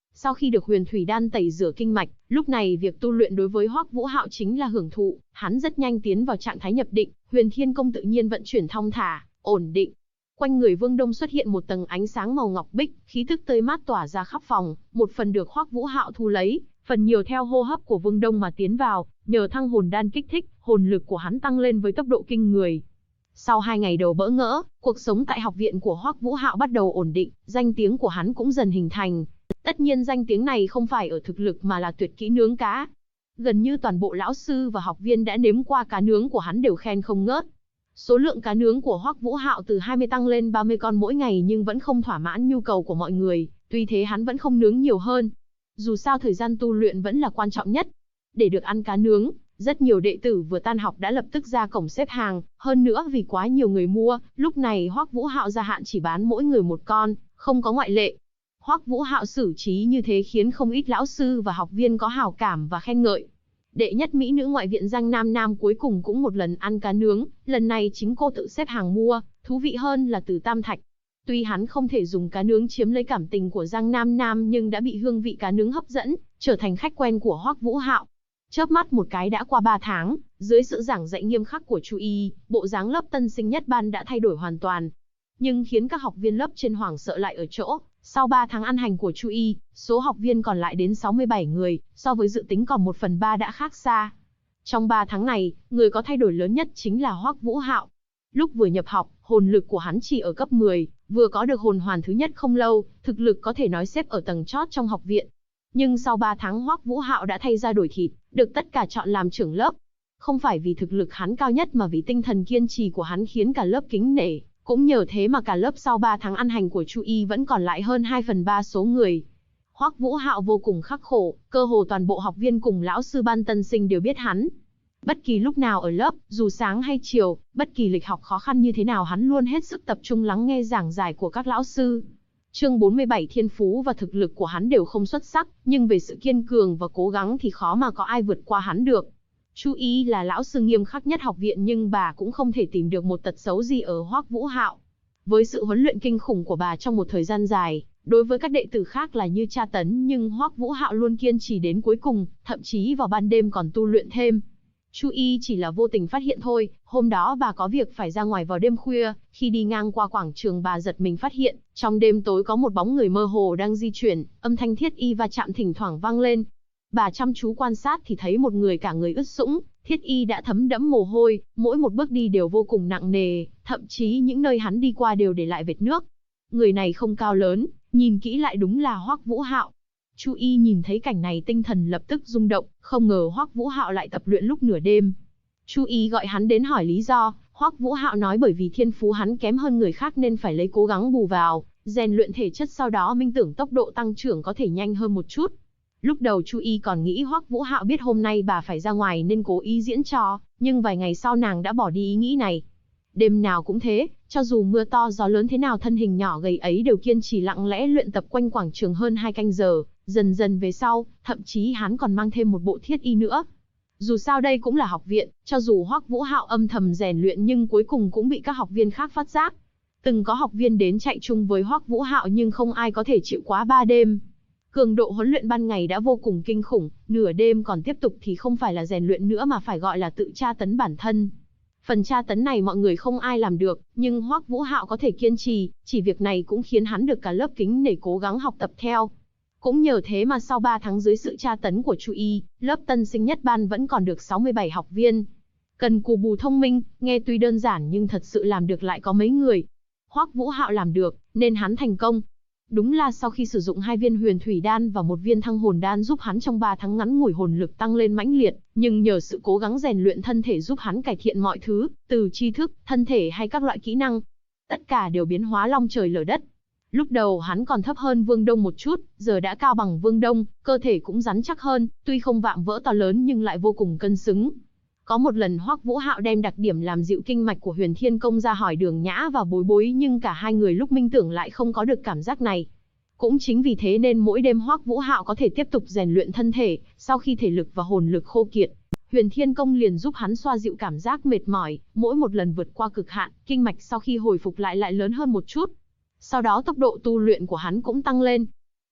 Sau khi được huyền thủy đan tẩy rửa kinh mạch, lúc này việc tu luyện đối với Hoắc Vũ Hạo chính là hưởng thụ, hắn rất nhanh tiến vào trạng thái nhập định, Huyền Thiên Công tự nhiên vận chuyển thong thả, ổn định. Quanh người Vương Đông xuất hiện một tầng ánh sáng màu ngọc bích, khí tức tươi mát tỏa ra khắp phòng, một phần được Hoắc Vũ Hạo thu lấy, phần nhiều theo hô hấp của Vương Đông mà tiến vào, nhờ thăng hồn đan kích thích, hồn lực của hắn tăng lên với tốc độ kinh người. Sau 2 ngày đầu bỡ ngỡ, cuộc sống tại học viện của Hoắc Vũ Hạo bắt đầu ổn định, danh tiếng của hắn cũng dần hình thành. Tất nhiên danh tiếng này không phải ở thực lực mà là tuyệt kỹ nướng cá. Gần như toàn bộ lão sư và học viên đã nếm qua cá nướng của hắn đều khen không ngớt. Số lượng cá nướng của Hoắc Vũ Hạo từ 20 tăng lên 30 con mỗi ngày nhưng vẫn không thỏa mãn nhu cầu của mọi người, tuy thế hắn vẫn không nướng nhiều hơn. Dù sao thời gian tu luyện vẫn là quan trọng nhất. Để được ăn cá nướng, rất nhiều đệ tử vừa tan học đã lập tức ra cổng xếp hàng, hơn nữa vì quá nhiều người mua, lúc này Hoắc Vũ Hạo gia hạn chỉ bán mỗi người một con, không có ngoại lệ. Hoắc Vũ Hạo xử trí như thế khiến không ít lão sư và học viên có hảo cảm và khen ngợi. Đệ nhất mỹ nữ ngoại viện Giang Nam Nam cuối cùng cũng một lần ăn cá nướng, lần này chính cô tự xếp hàng mua, thú vị hơn là từ Tam Thạch. Tuy hắn không thể dùng cá nướng chiếm lấy cảm tình của Giang Nam Nam nhưng đã bị hương vị cá nướng hấp dẫn, trở thành khách quen của Hoắc Vũ Hạo. Chớp mắt một cái đã qua 3 tháng, dưới sự giảng dạy nghiêm khắc của Chu Y, bộ dáng lớp tân sinh nhất ban đã thay đổi hoàn toàn. Nhưng khiến các học viên lớp trên hoảng sợ lại ở chỗ, sau 3 tháng ăn hành của Chu Y, số học viên còn lại đến 67 người, so với dự tính còn 1/3 đã khác xa. Trong 3 tháng này, người có thay đổi lớn nhất chính là Hoắc Vũ Hạo. Lúc vừa nhập học, hồn lực của hắn chỉ ở cấp 10, vừa có được hồn hoàn thứ nhất không lâu, thực lực có thể nói xếp ở tầng chót trong học viện. Nhưng sau 3 tháng Hoắc Vũ Hạo đã thay ra đổi thịt, được tất cả chọn làm trưởng lớp. Không phải vì thực lực hắn cao nhất mà vì tinh thần kiên trì của hắn khiến cả lớp kính nể. Cũng nhờ thế mà cả lớp sau 3 tháng ăn hành của Chu Y vẫn còn lại hơn 2/3 số người. Hoắc Vũ Hạo vô cùng khắc khổ, cơ hồ toàn bộ học viên cùng lão sư ban tân sinh đều biết hắn. Bất kỳ lúc nào ở lớp, dù sáng hay chiều, bất kỳ lịch học khó khăn như thế nào hắn luôn hết sức tập trung lắng nghe giảng giải của các lão sư. Chương 47 thiên phú và thực lực của hắn đều không xuất sắc, nhưng về sự kiên cường và cố gắng thì khó mà có ai vượt qua hắn được. Chu Y là lão sư nghiêm khắc nhất học viện nhưng bà cũng không thể tìm được một tật xấu gì ở Hoắc Vũ Hạo. Với sự huấn luyện kinh khủng của bà trong một thời gian dài, đối với các đệ tử khác là như tra tấn nhưng Hoắc Vũ Hạo luôn kiên trì đến cuối cùng, thậm chí vào ban đêm còn tu luyện thêm. Chu Y chỉ là vô tình phát hiện thôi, hôm đó bà có việc phải ra ngoài vào đêm khuya, khi đi ngang qua quảng trường bà giật mình phát hiện, trong đêm tối có một bóng người mơ hồ đang di chuyển, âm thanh thiết y va chạm thỉnh thoảng vang lên. Bà chăm chú quan sát thì thấy một người cả người ướt sũng, thiết y đã thấm đẫm mồ hôi, mỗi một bước đi đều vô cùng nặng nề, thậm chí những nơi hắn đi qua đều để lại vệt nước. Người này không cao lớn, nhìn kỹ lại đúng là Hoắc Vũ Hạo. Chu Y nhìn thấy cảnh này tinh thần lập tức rung động, không ngờ Hoắc Vũ Hạo lại tập luyện lúc nửa đêm. Chu Y gọi hắn đến hỏi lý do, Hoắc Vũ Hạo nói bởi vì thiên phú hắn kém hơn người khác nên phải lấy cố gắng bù vào, rèn luyện thể chất sau đó minh tưởng tốc độ tăng trưởng có thể nhanh hơn một chút. Lúc đầu Chu Y còn nghĩ Hoắc Vũ Hạo biết hôm nay bà phải ra ngoài nên cố ý diễn trò, nhưng vài ngày sau nàng đã bỏ đi ý nghĩ này. Đêm nào cũng thế, cho dù mưa to gió lớn thế nào thân hình nhỏ gầy ấy đều kiên trì lặng lẽ luyện tập quanh quảng trường hơn 2 canh giờ, dần dần về sau, thậm chí hắn còn mang thêm một bộ thiết y nữa. Dù sao đây cũng là học viện, cho dù Hoắc Vũ Hạo âm thầm rèn luyện nhưng cuối cùng cũng bị các học viên khác phát giác. Từng có học viên đến chạy chung với Hoắc Vũ Hạo nhưng không ai có thể chịu quá 3 đêm. Cường độ huấn luyện ban ngày đã vô cùng kinh khủng, nửa đêm còn tiếp tục thì không phải là rèn luyện nữa mà phải gọi là tự tra tấn bản thân. Phần tra tấn này mọi người không ai làm được, nhưng Hoắc Vũ Hạo có thể kiên trì, chỉ việc này cũng khiến hắn được cả lớp kính nể cố gắng học tập theo. Cũng nhờ thế mà sau 3 tháng dưới sự tra tấn của Chu Y, lớp tân sinh nhất ban vẫn còn được 67 học viên. Cần cù bù thông minh, nghe tuy đơn giản nhưng thật sự làm được lại có mấy người. Hoắc Vũ Hạo làm được, nên hắn thành công. Đúng là sau khi sử dụng 2 viên huyền thủy đan và 1 viên thăng hồn đan giúp hắn trong 3 tháng ngắn ngủi hồn lực tăng lên mãnh liệt, nhưng nhờ sự cố gắng rèn luyện thân thể giúp hắn cải thiện mọi thứ, từ tri thức, thân thể hay các loại kỹ năng. Tất cả đều biến hóa long trời lở đất. Lúc đầu hắn còn thấp hơn Vương Đông một chút, giờ đã cao bằng Vương Đông, cơ thể cũng rắn chắc hơn, tuy không vạm vỡ to lớn nhưng lại vô cùng cân xứng. Có một lần Hoắc Vũ Hạo đem đặc điểm làm dịu kinh mạch của Huyền Thiên Công ra hỏi Đường Nhã và Bối Bối nhưng cả hai người lúc minh tưởng lại không có được cảm giác này. Cũng chính vì thế nên mỗi đêm Hoắc Vũ Hạo có thể tiếp tục rèn luyện thân thể, sau khi thể lực và hồn lực khô kiệt, Huyền Thiên Công liền giúp hắn xoa dịu cảm giác mệt mỏi, mỗi một lần vượt qua cực hạn, kinh mạch sau khi hồi phục lại lớn hơn một chút. Sau đó tốc độ tu luyện của hắn cũng tăng lên.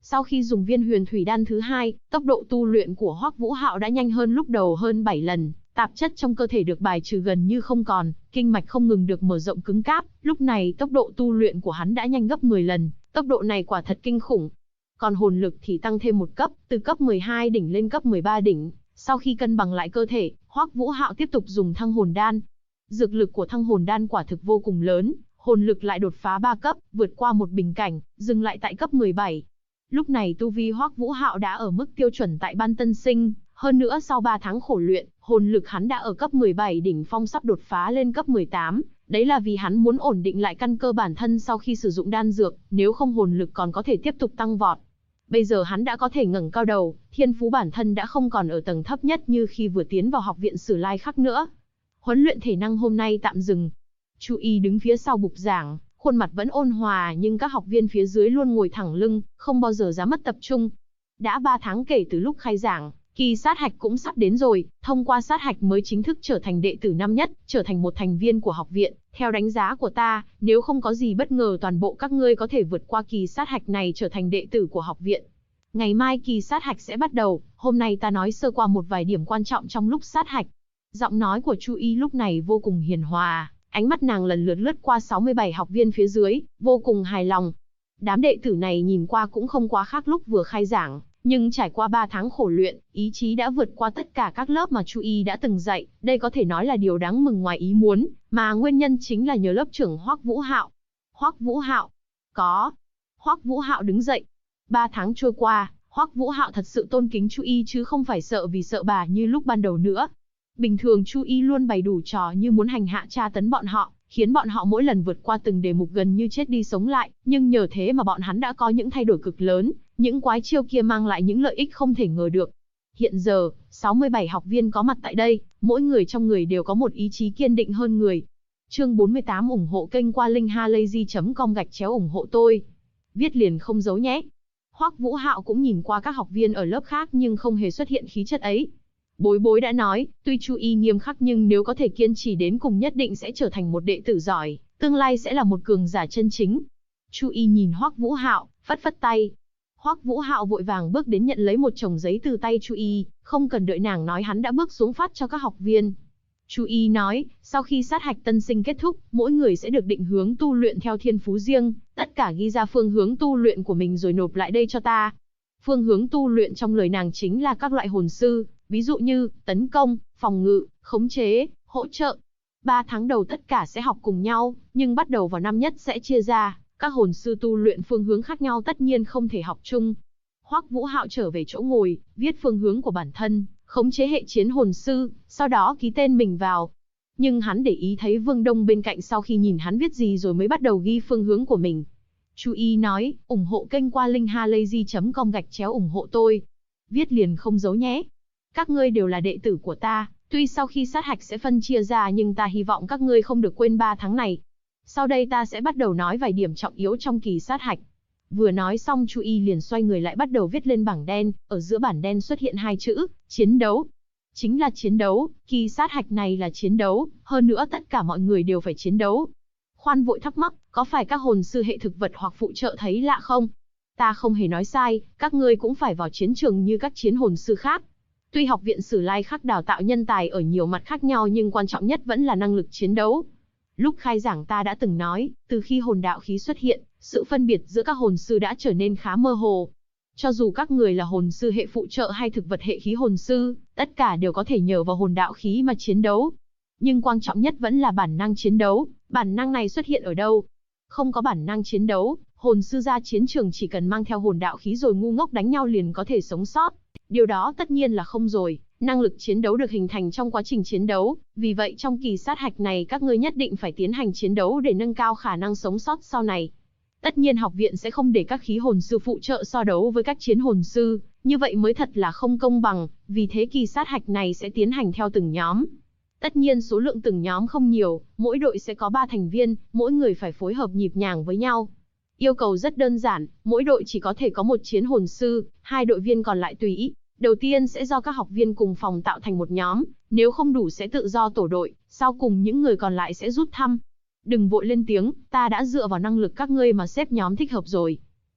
Sau khi dùng viên huyền thủy đan thứ hai, tốc độ tu luyện của Hoắc Vũ Hạo đã nhanh hơn lúc đầu hơn 7 lần, tạp chất trong cơ thể được bài trừ gần như không còn, kinh mạch không ngừng được mở rộng cứng cáp, lúc này tốc độ tu luyện của hắn đã nhanh gấp 10 lần, tốc độ này quả thật kinh khủng. Còn hồn lực thì tăng thêm một cấp, từ cấp 12 đỉnh lên cấp 13 đỉnh. Sau khi cân bằng lại cơ thể, Hoắc Vũ Hạo tiếp tục dùng thăng hồn đan. Dược lực của thăng hồn đan quả thực vô cùng lớn, hồn lực lại đột phá 3 cấp, vượt qua một bình cảnh, dừng lại tại cấp 17. Lúc này tu vi Hoắc Vũ Hạo đã ở mức tiêu chuẩn tại ban tân sinh, hơn nữa sau 3 tháng khổ luyện, hồn lực hắn đã ở cấp 17 đỉnh phong sắp đột phá lên cấp 18. Đấy là vì hắn muốn ổn định lại căn cơ bản thân sau khi sử dụng đan dược, nếu không hồn lực còn có thể tiếp tục tăng vọt. Bây giờ hắn đã có thể ngẩng cao đầu, thiên phú bản thân đã không còn ở tầng thấp nhất như khi vừa tiến vào học viện Sử Lai Khắc nữa. Huấn luyện thể năng hôm nay tạm dừng. Chu Y đứng phía sau bục giảng, khuôn mặt vẫn ôn hòa nhưng các học viên phía dưới luôn ngồi thẳng lưng, không bao giờ dám mất tập trung. Đã 3 tháng kể từ lúc khai giảng, kỳ sát hạch cũng sắp đến rồi, thông qua sát hạch mới chính thức trở thành đệ tử năm nhất, trở thành một thành viên của học viện. Theo đánh giá của ta, nếu không có gì bất ngờ toàn bộ các ngươi có thể vượt qua kỳ sát hạch này trở thành đệ tử của học viện. Ngày mai kỳ sát hạch sẽ bắt đầu, hôm nay ta nói sơ qua một vài điểm quan trọng trong lúc sát hạch. Giọng nói của Chu Y lúc này vô cùng hiền hòa, ánh mắt nàng lần lượt lướt qua 67 học viên phía dưới, vô cùng hài lòng. Đám đệ tử này nhìn qua cũng không quá khác lúc vừa khai giảng, nhưng trải qua 3 tháng khổ luyện, ý chí đã vượt qua tất cả các lớp mà Chu Y đã từng dạy, đây có thể nói là điều đáng mừng ngoài ý muốn, mà nguyên nhân chính là nhờ lớp trưởng Hoắc Vũ Hạo. Hoắc Vũ Hạo? Có. Hoắc Vũ Hạo đứng dậy. 3 tháng trôi qua, Hoắc Vũ Hạo thật sự tôn kính Chu Y chứ không phải sợ vì sợ bà như lúc ban đầu nữa. Bình thường Chu Y luôn bày đủ trò như muốn hành hạ tra tấn bọn họ, khiến bọn họ mỗi lần vượt qua từng đề mục gần như chết đi sống lại, nhưng nhờ thế mà bọn hắn đã có những thay đổi cực lớn, những quái chiêu kia mang lại những lợi ích không thể ngờ được. Hiện giờ, 67 học viên có mặt tại đây, mỗi người trong người đều có một ý chí kiên định hơn người. Chương 48 ủng hộ kênh qua linkhalazy.com/ủng hộ tôi. Viết liền không giấu nhé. Hoắc Vũ Hạo cũng nhìn qua các học viên ở lớp khác nhưng không hề xuất hiện khí chất ấy. Bối bối đã nói, tuy Chu Y nghiêm khắc nhưng nếu có thể kiên trì đến cùng nhất định sẽ trở thành một đệ tử giỏi, tương lai sẽ là một cường giả chân chính. Chu Y nhìn Hoắc Vũ Hạo, phất phất tay. Hoắc Vũ Hạo vội vàng bước đến nhận lấy một chồng giấy từ tay Chu Y, không cần đợi nàng nói hắn đã bước xuống phát cho các học viên. Chu Y nói, sau khi sát hạch tân sinh kết thúc, mỗi người sẽ được định hướng tu luyện theo thiên phú riêng, tất cả ghi ra phương hướng tu luyện của mình rồi nộp lại đây cho ta. Phương hướng tu luyện trong lời nàng chính là các loại hồn sư, ví dụ như tấn công, phòng ngự, khống chế, hỗ trợ. 3 tháng đầu tất cả sẽ học cùng nhau, nhưng bắt đầu vào năm nhất sẽ chia ra, các hồn sư tu luyện phương hướng khác nhau tất nhiên không thể học chung. Hoắc Vũ Hạo trở về chỗ ngồi, viết phương hướng của bản thân, khống chế hệ chiến hồn sư, sau đó ký tên mình vào. Nhưng hắn để ý thấy Vương Đông bên cạnh sau khi nhìn hắn viết gì rồi mới bắt đầu ghi phương hướng của mình. Chu Y nói, ủng hộ kênh qua linkhalazy.com/ủng hộ tôi. Viết liền không giấu nhé. Các ngươi đều là đệ tử của ta, tuy sau khi sát hạch sẽ phân chia ra nhưng ta hy vọng các ngươi không được quên 3 tháng này. Sau đây ta sẽ bắt đầu nói vài điểm trọng yếu trong kỳ sát hạch. Vừa nói xong Chu Y liền xoay người lại bắt đầu viết lên bảng đen, ở giữa bảng đen xuất hiện 2 chữ, chiến đấu. Chính là chiến đấu, kỳ sát hạch này là chiến đấu, hơn nữa tất cả mọi người đều phải chiến đấu. Khoan vội thắc mắc, có phải các hồn sư hệ thực vật hoặc phụ trợ thấy lạ không? Ta không hề nói sai, các ngươi cũng phải vào chiến trường như các chiến hồn sư khác. Tuy học viện Sử Lai Khắc đào tạo nhân tài ở nhiều mặt khác nhau nhưng quan trọng nhất vẫn là năng lực chiến đấu. Lúc khai giảng ta đã từng nói, từ khi hồn đạo khí xuất hiện, sự phân biệt giữa các hồn sư đã trở nên khá mơ hồ. Cho dù các người là hồn sư hệ phụ trợ hay thực vật hệ khí hồn sư, tất cả đều có thể nhờ vào hồn đạo khí mà chiến đấu. Nhưng quan trọng nhất vẫn là bản năng chiến đấu, bản năng này xuất hiện ở đâu? Không có bản năng chiến đấu, hồn sư ra chiến trường chỉ cần mang theo hồn đạo khí rồi ngu ngốc đánh nhau liền có thể sống sót. Điều đó tất nhiên là không rồi, năng lực chiến đấu được hình thành trong quá trình chiến đấu, vì vậy trong kỳ sát hạch này các ngươi nhất định phải tiến hành chiến đấu để nâng cao khả năng sống sót sau này. Tất nhiên học viện sẽ không để các khí hồn sư phụ trợ so đấu với các chiến hồn sư, như vậy mới thật là không công bằng, vì thế kỳ sát hạch này sẽ tiến hành theo từng nhóm. Tất nhiên số lượng từng nhóm không nhiều, mỗi đội sẽ có 3 thành viên, mỗi người phải phối hợp nhịp nhàng với nhau. Yêu cầu rất đơn giản, mỗi đội chỉ có thể có một chiến hồn sư, 2 đội viên còn lại tùy ý. Đầu tiên sẽ do các học viên cùng phòng tạo thành một nhóm, nếu không đủ sẽ tự do tổ đội, sau cùng những người còn lại sẽ rút thăm. Đừng vội lên tiếng, ta đã dựa vào năng lực các ngươi mà xếp nhóm thích hợp rồi.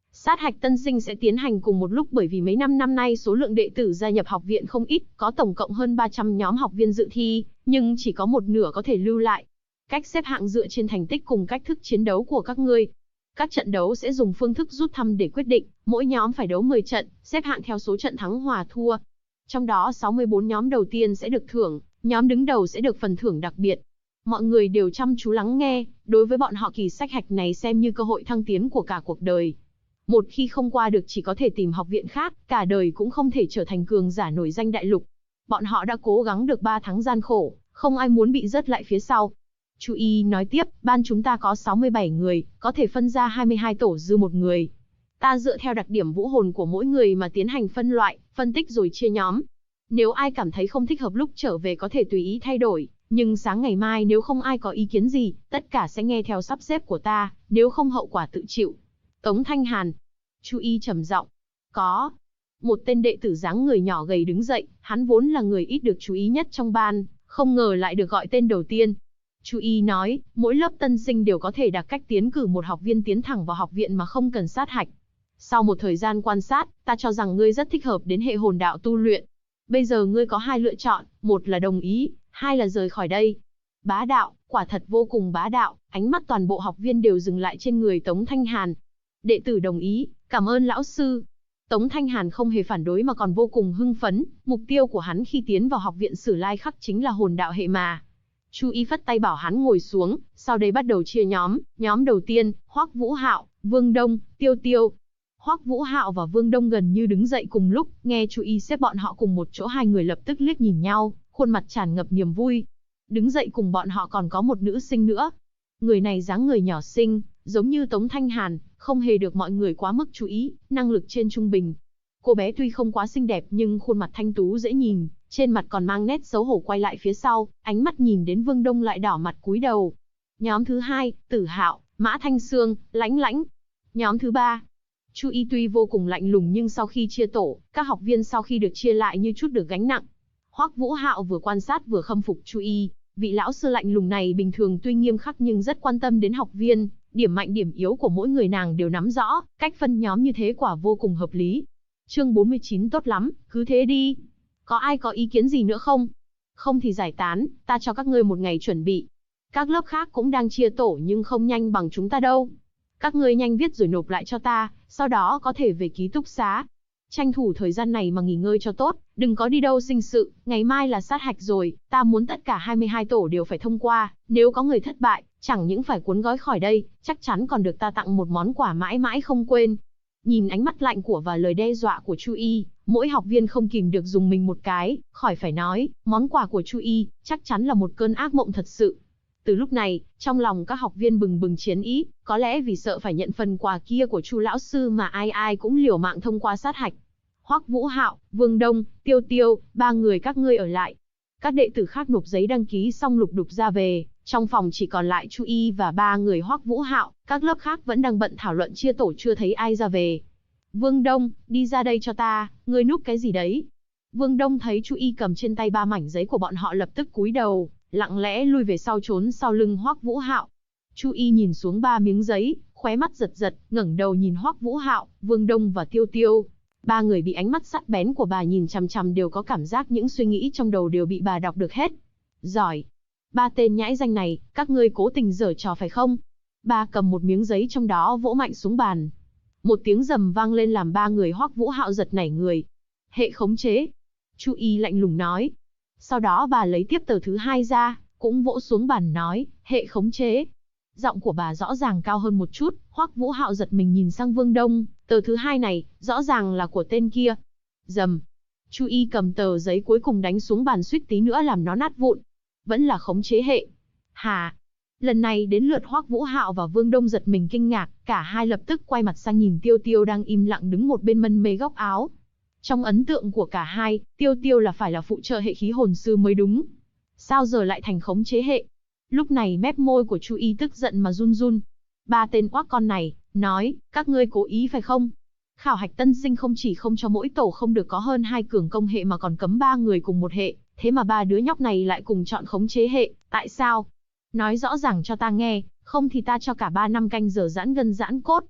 Sát hạch tân sinh sẽ tiến hành cùng một lúc bởi vì mấy năm nay số lượng đệ tử gia nhập học viện không ít, có tổng cộng hơn 300 nhóm học viên dự thi, nhưng chỉ có một nửa có thể lưu lại. Cách xếp hạng dựa trên thành tích cùng cách thức chiến đấu của các ngươi. Các trận đấu sẽ dùng phương thức rút thăm để quyết định, mỗi nhóm phải đấu 10 trận, xếp hạng theo số trận thắng hòa thua. Trong đó 64 nhóm đầu tiên sẽ được thưởng, nhóm đứng đầu sẽ được phần thưởng đặc biệt. Mọi người đều chăm chú lắng nghe, đối với bọn họ kỳ sát hạch này xem như cơ hội thăng tiến của cả cuộc đời. Một khi không qua được chỉ có thể tìm học viện khác, cả đời cũng không thể trở thành cường giả nổi danh đại lục. Bọn họ đã cố gắng được 3 tháng gian khổ, không ai muốn bị rớt lại phía sau. Chu Y nói tiếp, ban chúng ta có 67 người, có thể phân ra 22 tổ dư một người. Ta dựa theo đặc điểm vũ hồn của mỗi người mà tiến hành phân loại, phân tích rồi chia nhóm. Nếu ai cảm thấy không thích hợp lúc trở về có thể tùy ý thay đổi, nhưng sáng ngày mai nếu không ai có ý kiến gì, tất cả sẽ nghe theo sắp xếp của ta, nếu không hậu quả tự chịu. Tống Thanh Hàn. Chu Y trầm giọng. Có. Một tên đệ tử dáng người nhỏ gầy đứng dậy, hắn vốn là người ít được chú ý nhất trong ban, không ngờ lại được gọi tên đầu tiên. Chu Y nói, mỗi lớp tân sinh đều có thể đặt cách tiến cử một học viên tiến thẳng vào học viện mà không cần sát hạch. Sau một thời gian quan sát, ta cho rằng ngươi rất thích hợp đến hệ hồn đạo tu luyện. Bây giờ ngươi có 2 lựa chọn, một là đồng ý, 2 là rời khỏi đây. Bá đạo, quả thật vô cùng bá đạo, ánh mắt toàn bộ học viên đều dừng lại trên người Tống Thanh Hàn. Đệ tử đồng ý, cảm ơn lão sư. Tống Thanh Hàn không hề phản đối mà còn vô cùng hưng phấn, mục tiêu của hắn khi tiến vào học viện Sử Lai Khắc chính là hồn đạo hệ mà. Chu Y phất tay bảo hắn ngồi xuống, sau đây bắt đầu chia nhóm, nhóm đầu tiên, Hoắc Vũ Hạo, Vương Đông, Tiêu Tiêu. Hoắc Vũ Hạo và Vương Đông gần như đứng dậy cùng lúc, nghe Chu Y xếp bọn họ cùng một chỗ, hai người lập tức liếc nhìn nhau, khuôn mặt tràn ngập niềm vui. Đứng dậy cùng bọn họ còn có một nữ sinh nữa. Người này dáng người nhỏ xinh, giống như Tống Thanh Hàn, không hề được mọi người quá mức chú ý, năng lực trên trung bình. Cô bé tuy không quá xinh đẹp nhưng khuôn mặt thanh tú dễ nhìn, trên mặt còn mang nét xấu hổ quay lại phía sau, ánh mắt nhìn đến Vương Đông lại đỏ mặt cúi đầu. Nhóm thứ 2, Tử Hạo, Mã Thanh Sương, Lãnh Lãnh. Nhóm thứ 3. Chu Y tuy vô cùng lạnh lùng nhưng sau khi chia tổ, các học viên sau khi được chia lại như chút được gánh nặng. Hoắc Vũ Hạo vừa quan sát vừa khâm phục Chu Y, vị lão sư lạnh lùng này bình thường tuy nghiêm khắc nhưng rất quan tâm đến học viên, điểm mạnh điểm yếu của mỗi người nàng đều nắm rõ, cách phân nhóm như thế quả vô cùng hợp lý. Chương 49 tốt lắm, cứ thế đi. Có ai có ý kiến gì nữa không? Không thì giải tán, ta cho các ngươi một ngày chuẩn bị. Các lớp khác cũng đang chia tổ nhưng không nhanh bằng chúng ta đâu. Các ngươi nhanh viết rồi nộp lại cho ta, sau đó có thể về ký túc xá. Tranh thủ thời gian này mà nghỉ ngơi cho tốt, đừng có đi đâu sinh sự, ngày mai là sát hạch rồi, ta muốn tất cả 22 tổ đều phải thông qua, nếu có người thất bại, chẳng những phải cuốn gói khỏi đây, chắc chắn còn được ta tặng một món quà mãi mãi không quên. Nhìn ánh mắt lạnh của và lời đe dọa của Chu Y, mỗi học viên không kìm được dùng mình một cái, khỏi phải nói, món quà của Chu Y chắc chắn là một cơn ác mộng thật sự. Từ lúc này, trong lòng các học viên bừng bừng chiến ý, có lẽ vì sợ phải nhận phần quà kia của Chu lão sư mà ai ai cũng liều mạng thông qua sát hạch. Hoắc Vũ Hạo, Vương Đông, Tiêu Tiêu, 3 người các ngươi ở lại. Các đệ tử khác nộp giấy đăng ký xong lục đục ra về, trong phòng chỉ còn lại Chu Y và 3 người Hoắc Vũ Hạo, các lớp khác vẫn đang bận thảo luận chia tổ chưa thấy ai ra về. Vương Đông, đi ra đây cho ta, ngươi núp cái gì đấy? Vương Đông thấy Chu Y cầm trên tay 3 mảnh giấy của bọn họ lập tức cúi đầu, lặng lẽ lui về sau trốn sau lưng Hoắc Vũ Hạo. Chu Y nhìn xuống 3 miếng giấy, khóe mắt giật giật, ngẩng đầu nhìn Hoắc Vũ Hạo, Vương Đông và Tiêu Tiêu. 3 người bị ánh mắt sắc bén của bà nhìn chằm chằm đều có cảm giác những suy nghĩ trong đầu đều bị bà đọc được hết. Giỏi. 3 tên nhãi danh này, các ngươi cố tình giở trò phải không? Bà cầm một miếng giấy trong đó vỗ mạnh xuống bàn. Một tiếng rầm vang lên làm 3 người Hoắc Vũ Hạo giật nảy người. Hệ khống chế. Chu Y lạnh lùng nói. Sau đó bà lấy tiếp tờ thứ 2 ra, cũng vỗ xuống bàn nói, hệ khống chế. Giọng của bà rõ ràng cao hơn một chút, Hoắc Vũ Hạo giật mình nhìn sang Vương Đông, tờ thứ 2 này, rõ ràng là của tên kia. Rầm. Chu Y cầm tờ giấy cuối cùng đánh xuống bàn suýt tí nữa làm nó nát vụn. Vẫn là khống chế hệ. Hà. Lần này đến lượt Hoắc Vũ Hạo và Vương Đông giật mình kinh ngạc, cả hai lập tức quay mặt sang nhìn Tiêu Tiêu đang im lặng đứng một bên mân mê góc áo. Trong ấn tượng của cả hai, Tiêu Tiêu là phải là phụ trợ hệ khí hồn sư mới đúng. Sao giờ lại thành khống chế hệ? Lúc này mép môi của Chu Y tức giận mà run run. 3 tên oác con này, nói, các ngươi cố ý phải không? Khảo hạch tân sinh không chỉ không cho mỗi tổ không được có hơn 2 cường công hệ mà còn cấm 3 người cùng một hệ, thế mà 3 đứa nhóc này lại cùng chọn khống chế hệ, tại sao? Nói rõ ràng cho ta nghe, không thì ta cho cả 3 năm canh giờ giãn gân giãn cốt.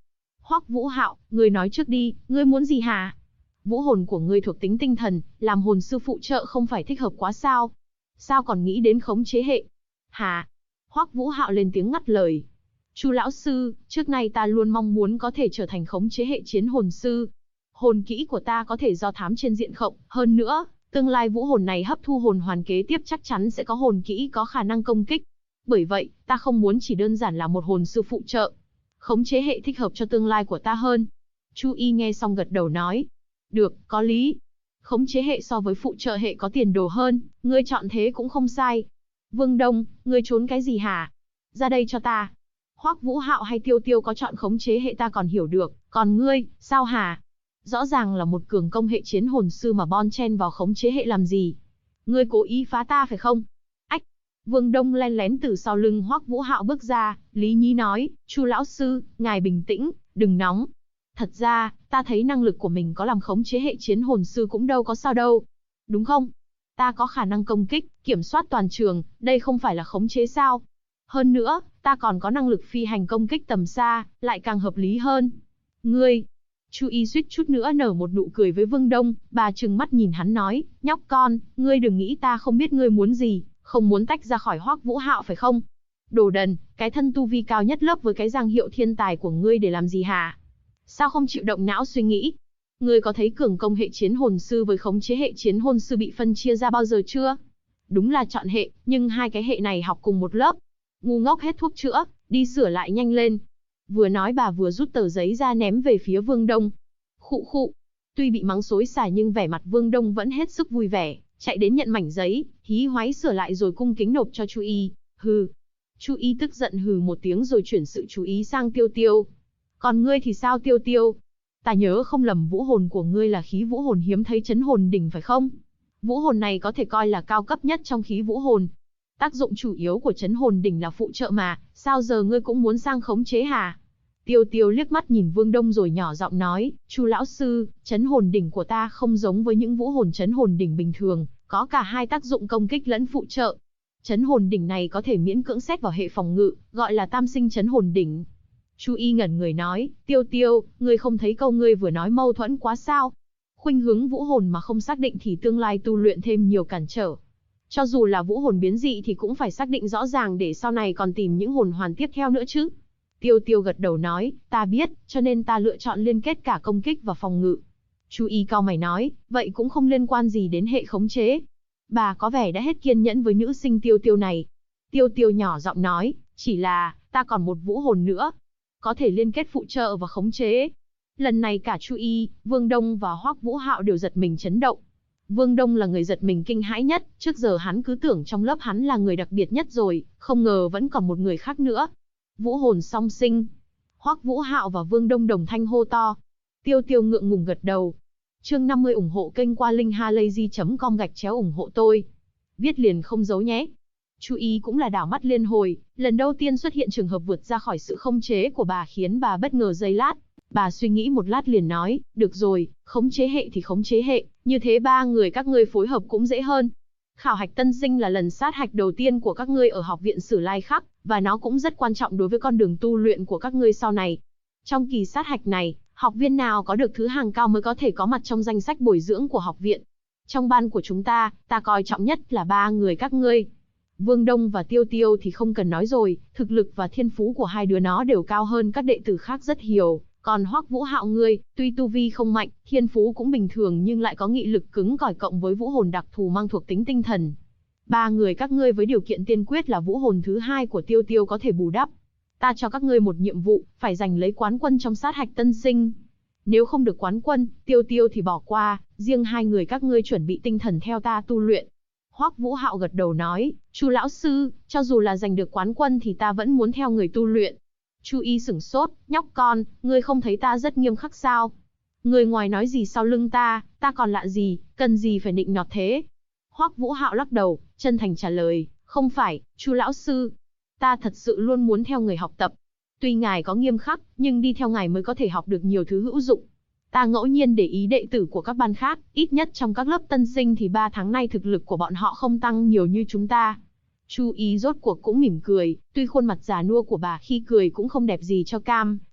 Hoắc Vũ Hạo, ngươi nói trước đi, ngươi muốn gì hả? Vũ hồn của ngươi thuộc tính tinh thần, làm hồn sư phụ trợ không phải thích hợp quá sao? Sao còn nghĩ đến khống chế hệ? Hả? Hoắc Vũ Hạo lên tiếng ngắt lời. Chu lão sư, trước nay ta luôn mong muốn có thể trở thành khống chế hệ chiến hồn sư. Hồn kỹ của ta có thể do thám trên diện rộng, hơn nữa, tương lai vũ hồn này hấp thu hồn hoàn kế tiếp chắc chắn sẽ có hồn kỹ có khả năng công kích. Bởi vậy, ta không muốn chỉ đơn giản là một hồn sư phụ trợ. Khống chế hệ thích hợp cho tương lai của ta hơn. Chu Y nghe xong gật đầu nói. Được, có lý. Khống chế hệ so với phụ trợ hệ có tiền đồ hơn, ngươi chọn thế cũng không sai. Vương Đông, ngươi trốn cái gì hả? Ra đây cho ta. Hoắc Vũ Hạo hay Tiêu Tiêu có chọn khống chế hệ ta còn hiểu được, còn ngươi, sao hả? Rõ ràng là một cường công hệ chiến hồn sư mà bon chen vào khống chế hệ làm gì? Ngươi cố ý phá ta phải không? Ách! Vương Đông len lén từ sau lưng Hoắc Vũ Hạo bước ra, lý nhí nói, Chu lão sư, ngài bình tĩnh, đừng nóng. Thật ra, ta thấy năng lực của mình có làm khống chế hệ chiến hồn sư cũng đâu có sao đâu. Đúng không? Ta có khả năng công kích, kiểm soát toàn trường, đây không phải là khống chế sao? Hơn nữa, ta còn có năng lực phi hành công kích tầm xa, lại càng hợp lý hơn. Ngươi! Chu Y suýt chút nữa nở một nụ cười với Vương Đông, bà trừng mắt nhìn hắn nói, nhóc con, ngươi đừng nghĩ ta không biết ngươi muốn gì, không muốn tách ra khỏi Hoắc Vũ Hạo phải không? Đồ đần, cái thân tu vi cao nhất lớp với cái danh hiệu thiên tài của ngươi để làm gì hả? Sao không chịu động não suy nghĩ? Ngươi có thấy cường công hệ chiến hồn sư với khống chế hệ chiến hồn sư bị phân chia ra bao giờ chưa? Đúng là chọn hệ, nhưng hai cái hệ này học cùng một lớp. Ngu ngốc hết thuốc chữa, đi sửa lại nhanh lên. Vừa nói bà vừa rút tờ giấy ra ném về phía Vương Đông. Khụ khụ. Tuy bị mắng xối xả nhưng vẻ mặt Vương Đông vẫn hết sức vui vẻ, chạy đến nhận mảnh giấy, hí hoáy sửa lại rồi cung kính nộp cho Chu Y. Hừ. Chu Y tức giận hừ một tiếng rồi chuyển sự chú ý sang Tiêu Tiêu. Còn ngươi thì sao Tiêu Tiêu? Ta nhớ không lầm vũ hồn của ngươi là khí vũ hồn hiếm thấy chấn hồn đỉnh phải không? Vũ hồn này có thể coi là cao cấp nhất trong khí vũ hồn. Tác dụng chủ yếu của chấn hồn đỉnh là phụ trợ mà, sao giờ ngươi cũng muốn sang khống chế hả? Tiêu Tiêu liếc mắt nhìn Vương Đông rồi nhỏ giọng nói, Chu lão sư, chấn hồn đỉnh của ta không giống với những vũ hồn chấn hồn đỉnh bình thường, có cả hai tác dụng công kích lẫn phụ trợ. Chấn hồn đỉnh này có thể miễn cưỡng xét vào hệ phòng ngự, gọi là tam sinh chấn hồn đỉnh. Chu Y ngẩn người nói, Tiêu Tiêu, ngươi không thấy câu ngươi vừa nói mâu thuẫn quá sao? Khuynh hướng vũ hồn mà không xác định thì tương lai tu luyện thêm nhiều cản trở. Cho dù là vũ hồn biến dị thì cũng phải xác định rõ ràng để sau này còn tìm những hồn hoàn tiếp theo nữa chứ. Tiêu Tiêu gật đầu nói, ta biết, cho nên ta lựa chọn liên kết cả công kích và phòng ngự. Chu Y cau mày nói, vậy cũng không liên quan gì đến hệ khống chế. Bà có vẻ đã hết kiên nhẫn với nữ sinh Tiêu Tiêu này. Tiêu Tiêu nhỏ giọng nói, chỉ là, ta còn một vũ hồn nữa. Có thể liên kết phụ trợ và khống chế. Lần này cả Chu Y, Vương Đông và Hoắc Vũ Hạo đều giật mình chấn động. Vương Đông là người giật mình kinh hãi nhất, trước giờ hắn cứ tưởng trong lớp hắn là người đặc biệt nhất rồi, không ngờ vẫn còn một người khác nữa. Vũ hồn song sinh. Hoắc Vũ Hạo và Vương Đông đồng thanh hô to. Tiêu Tiêu ngượng ngùng gật đầu. Chương 50 ủng hộ kênh qua linkhalazy.com/ủng hộ tôi. Viết liền không giấu nhé. Chu Y cũng là đảo mắt liên hồi, lần đầu tiên xuất hiện trường hợp vượt ra khỏi sự khống chế của bà khiến bà bất ngờ giây lát. Bà suy nghĩ một lát liền nói, được rồi, khống chế hệ thì khống chế hệ, như thế ba người các ngươi phối hợp cũng dễ hơn. Khảo hạch tân sinh là lần sát hạch đầu tiên của các ngươi ở học viện Sử Lai Khắc, và nó cũng rất quan trọng đối với con đường tu luyện của các ngươi sau này. Trong kỳ sát hạch này, học viên nào có được thứ hạng cao mới có thể có mặt trong danh sách bồi dưỡng của học viện. Trong ban của chúng ta, ta coi trọng nhất là ba người các ngươi. Vương Đông và Tiêu Tiêu thì không cần nói rồi, thực lực và thiên phú của hai đứa nó đều cao hơn các đệ tử khác rất nhiều. Còn Hoắc Vũ Hạo ngươi, tuy tu vi không mạnh, thiên phú cũng bình thường nhưng lại có nghị lực cứng cỏi cộng với vũ hồn đặc thù mang thuộc tính tinh thần. Ba người các ngươi với điều kiện tiên quyết là vũ hồn thứ hai của Tiêu Tiêu có thể bù đắp. Ta cho các ngươi một nhiệm vụ, phải giành lấy quán quân trong sát hạch tân sinh. Nếu không được quán quân, Tiêu Tiêu thì bỏ qua, riêng hai người các ngươi chuẩn bị tinh thần theo ta tu luyện. Hoắc Vũ Hạo gật đầu nói, Chu lão sư, cho dù là giành được quán quân thì ta vẫn muốn theo người tu luyện. Chu Y sửng sốt, nhóc con, ngươi không thấy ta rất nghiêm khắc sao? Ngươi ngoài nói gì sau lưng ta còn lạ gì, cần gì phải nịnh nọt thế? Hoắc Vũ Hạo lắc đầu, chân thành trả lời, không phải, Chu lão sư. Ta thật sự luôn muốn theo người học tập. Tuy ngài có nghiêm khắc, nhưng đi theo ngài mới có thể học được nhiều thứ hữu dụng. Ta ngẫu nhiên để ý đệ tử của các ban khác, ít nhất trong các lớp tân sinh thì 3 tháng nay thực lực của bọn họ không tăng nhiều như chúng ta. Chu Y rốt cuộc cũng mỉm cười, tuy khuôn mặt già nua của bà khi cười cũng không đẹp gì cho cam,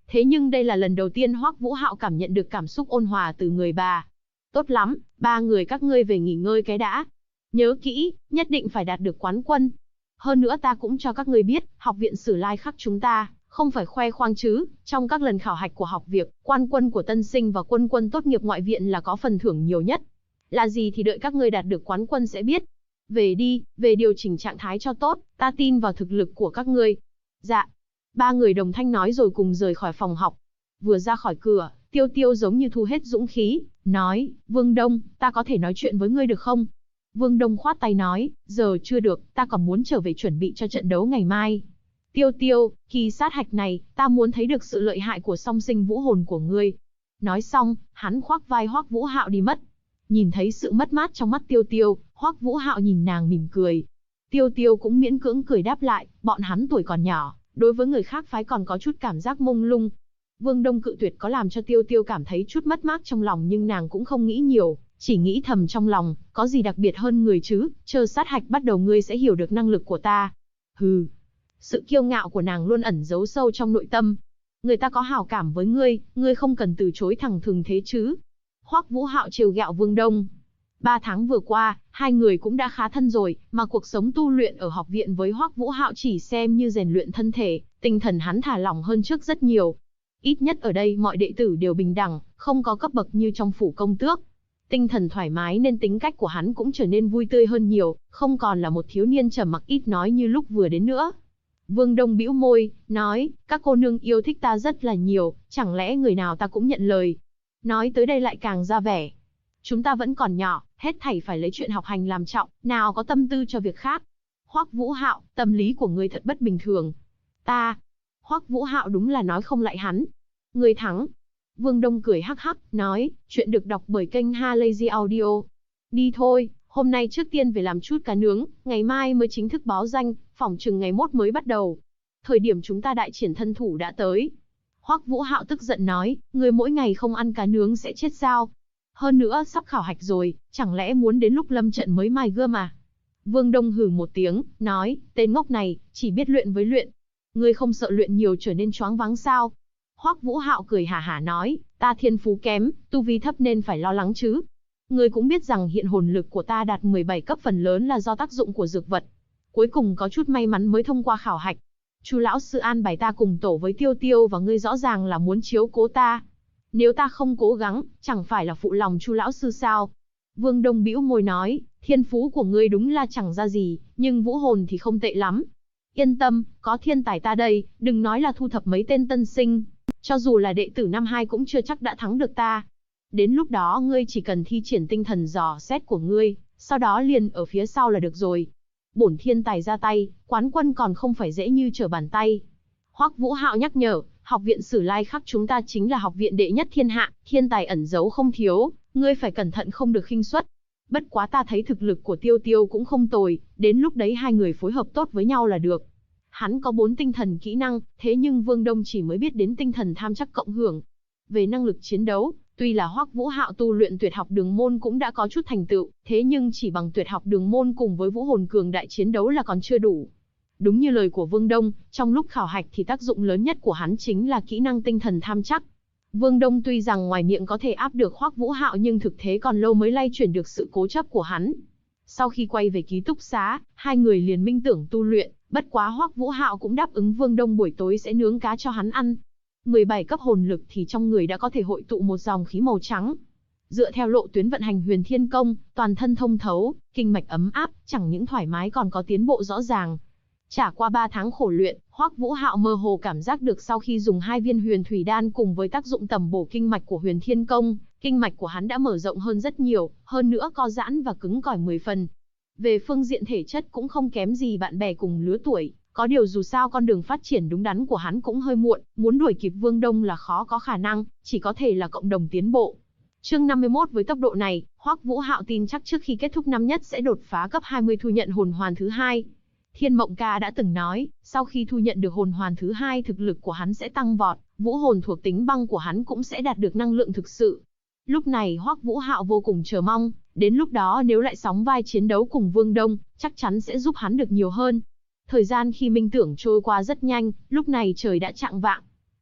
Thế nhưng đây là lần đầu tiên Hoắc Vũ Hạo cảm nhận được cảm xúc ôn hòa từ người bà. Tốt lắm, ba người các ngươi về nghỉ ngơi cái đã. Nhớ kỹ, nhất định phải đạt được quán quân. Hơn nữa ta cũng cho các ngươi biết, học viện Sử Lai Khắc chúng ta, không phải khoe khoang chứ, trong các lần khảo hạch của học việc, quan quân của tân sinh và quân quân tốt nghiệp ngoại viện là có phần thưởng nhiều nhất. Là gì thì đợi các ngươi đạt được quán quân sẽ biết. Về đi, về điều chỉnh trạng thái cho tốt, ta tin vào thực lực của các ngươi. Dạ. Ba người đồng thanh nói rồi cùng rời khỏi phòng học. Vừa ra khỏi cửa, Tiêu Tiêu giống như thu hết dũng khí, nói, Vương Đông, ta có thể nói chuyện với ngươi được không? Vương Đông khoát tay nói, giờ chưa được, ta còn muốn trở về chuẩn bị cho trận đấu ngày mai. Tiêu Tiêu, kỳ sát hạch này, ta muốn thấy được sự lợi hại của song sinh vũ hồn của ngươi. Nói xong, hắn khoác vai Hoắc Vũ Hạo đi mất. Nhìn thấy sự mất mát trong mắt Tiêu Tiêu, Hoắc Vũ Hạo nhìn nàng mỉm cười. Tiêu Tiêu cũng miễn cưỡng cười đáp lại, bọn hắn tuổi còn nhỏ, đối với người khác phái còn có chút cảm giác mông lung. Vương Đông cự tuyệt có làm cho Tiêu Tiêu cảm thấy chút mất mát trong lòng nhưng nàng cũng không nghĩ nhiều, chỉ nghĩ thầm trong lòng, có gì đặc biệt hơn người chứ, chờ sát hạch bắt đầu ngươi sẽ hiểu được năng lực của ta. Hừ. Sự kiêu ngạo của nàng luôn ẩn giấu sâu trong nội tâm. Người ta có hảo cảm với ngươi không cần từ chối thẳng thừng thế chứ. Hoắc Vũ Hạo trêu ghẹo Vương Đông. 3 tháng vừa qua, hai người cũng đã khá thân rồi, mà cuộc sống tu luyện ở học viện với Hoắc Vũ Hạo chỉ xem như rèn luyện thân thể, tinh thần hắn thả lỏng hơn trước rất nhiều. Ít nhất ở đây mọi đệ tử đều bình đẳng, không có cấp bậc như trong phủ công tước. Tinh thần thoải mái nên tính cách của hắn cũng trở nên vui tươi hơn nhiều, không còn là một thiếu niên trầm mặc ít nói như lúc vừa đến nữa. Vương Đông bĩu môi, nói, các cô nương yêu thích ta rất là nhiều, chẳng lẽ người nào ta cũng nhận lời. Nói tới đây lại càng ra vẻ. Chúng ta vẫn còn nhỏ, hết thảy phải lấy chuyện học hành làm trọng, nào có tâm tư cho việc khác. Hoắc Vũ Hạo, tâm lý của ngươi thật bất bình thường. Ta. Hoắc Vũ Hạo đúng là nói không lại hắn. Ngươi thắng. Vương Đông cười hắc hắc, nói, chuyện được đọc bởi kênh Halazy Audio. Đi thôi, hôm nay trước tiên về làm chút cá nướng, ngày mai mới chính thức báo danh, phỏng chừng ngày mốt mới bắt đầu. Thời điểm chúng ta đại triển thân thủ đã tới. Hoắc Vũ Hạo tức giận nói, ngươi mỗi ngày không ăn cá nướng sẽ chết sao? Hơn nữa sắp khảo hạch rồi, chẳng lẽ muốn đến lúc lâm trận mới mài gươm à? Vương Đông hừ một tiếng, nói, tên ngốc này, chỉ biết luyện với luyện. Ngươi không sợ luyện nhiều trở nên choáng váng sao? Hoắc Vũ Hạo cười hả hả nói, ta thiên phú kém, tu vi thấp nên phải lo lắng chứ. Ngươi cũng biết rằng hiện hồn lực của ta đạt 17 cấp phần lớn là do tác dụng của dược vật. Cuối cùng có chút may mắn mới thông qua khảo hạch. Chu lão sư an bài ta cùng tổ với Tiêu Tiêu và ngươi rõ ràng là muốn chiếu cố ta. Nếu ta không cố gắng, chẳng phải là phụ lòng Chu lão sư sao? Vương Đông bĩu môi nói, thiên phú của ngươi đúng là chẳng ra gì, nhưng vũ hồn thì không tệ lắm. Yên tâm, có thiên tài ta đây, đừng nói là thu thập mấy tên tân sinh. Cho dù là đệ tử năm 2 cũng chưa chắc đã thắng được ta. Đến lúc đó ngươi chỉ cần thi triển tinh thần dò xét của ngươi, sau đó liền ở phía sau là được rồi. Bổn thiên tài ra tay, quán quân còn không phải dễ như trở bàn tay. Hoắc Vũ Hạo nhắc nhở, học viện Sử Lai Khắc chúng ta chính là học viện đệ nhất thiên hạ, thiên tài ẩn giấu không thiếu, ngươi phải cẩn thận không được khinh suất. Bất quá ta thấy thực lực của Tiêu Tiêu cũng không tồi, đến lúc đấy hai người phối hợp tốt với nhau là được. Hắn có 4 tinh thần kỹ năng, thế nhưng Vương Đông chỉ mới biết đến tinh thần tham chắc cộng hưởng. Về năng lực chiến đấu, tuy là Hoắc Vũ Hạo tu luyện tuyệt học đường môn cũng đã có chút thành tựu, thế nhưng chỉ bằng tuyệt học đường môn cùng với vũ hồn cường đại chiến đấu là còn chưa đủ. Đúng như lời của Vương Đông, trong lúc khảo hạch thì tác dụng lớn nhất của hắn chính là kỹ năng tinh thần tham chắc. Vương Đông tuy rằng ngoài miệng có thể áp được Hoắc Vũ Hạo nhưng thực tế còn lâu mới lay chuyển được sự cố chấp của hắn. Sau khi quay về ký túc xá, hai người liền minh tưởng tu luyện, bất quá Hoắc Vũ Hạo cũng đáp ứng Vương Đông buổi tối sẽ nướng cá cho hắn ăn. 17 cấp hồn lực thì trong người đã có thể hội tụ một dòng khí màu trắng. Dựa theo lộ tuyến vận hành Huyền Thiên Công, toàn thân thông thấu, kinh mạch ấm áp, chẳng những thoải mái còn có tiến bộ rõ ràng. Trải qua 3 tháng khổ luyện, Hoắc Vũ Hạo mơ hồ cảm giác được sau khi dùng 2 viên Huyền Thủy Đan cùng với tác dụng tầm bổ kinh mạch của Huyền Thiên Công, kinh mạch của hắn đã mở rộng hơn rất nhiều, hơn nữa co giãn và cứng cỏi 10 phần. Về phương diện thể chất cũng không kém gì bạn bè cùng lứa tuổi, có điều dù sao con đường phát triển đúng đắn của hắn cũng hơi muộn, muốn đuổi kịp Vương Đông là khó có khả năng, chỉ có thể là cộng đồng tiến bộ. Chương 51 với tốc độ này, Hoắc Vũ Hạo tin chắc trước khi kết thúc năm nhất sẽ đột phá cấp 20 thu nhận hồn hoàn thứ 2. Thiên Mộng Ca đã từng nói, sau khi thu nhận được hồn hoàn thứ 2 thực lực của hắn sẽ tăng vọt, vũ hồn thuộc tính băng của hắn cũng sẽ đạt được năng lượng thực sự. Lúc này Hoắc Vũ Hạo vô cùng chờ mong, đến lúc đó nếu lại sóng vai chiến đấu cùng Vương Đông, chắc chắn sẽ giúp hắn được nhiều hơn. Thời gian khi minh tưởng trôi qua rất nhanh, lúc này trời đã chạng vạng.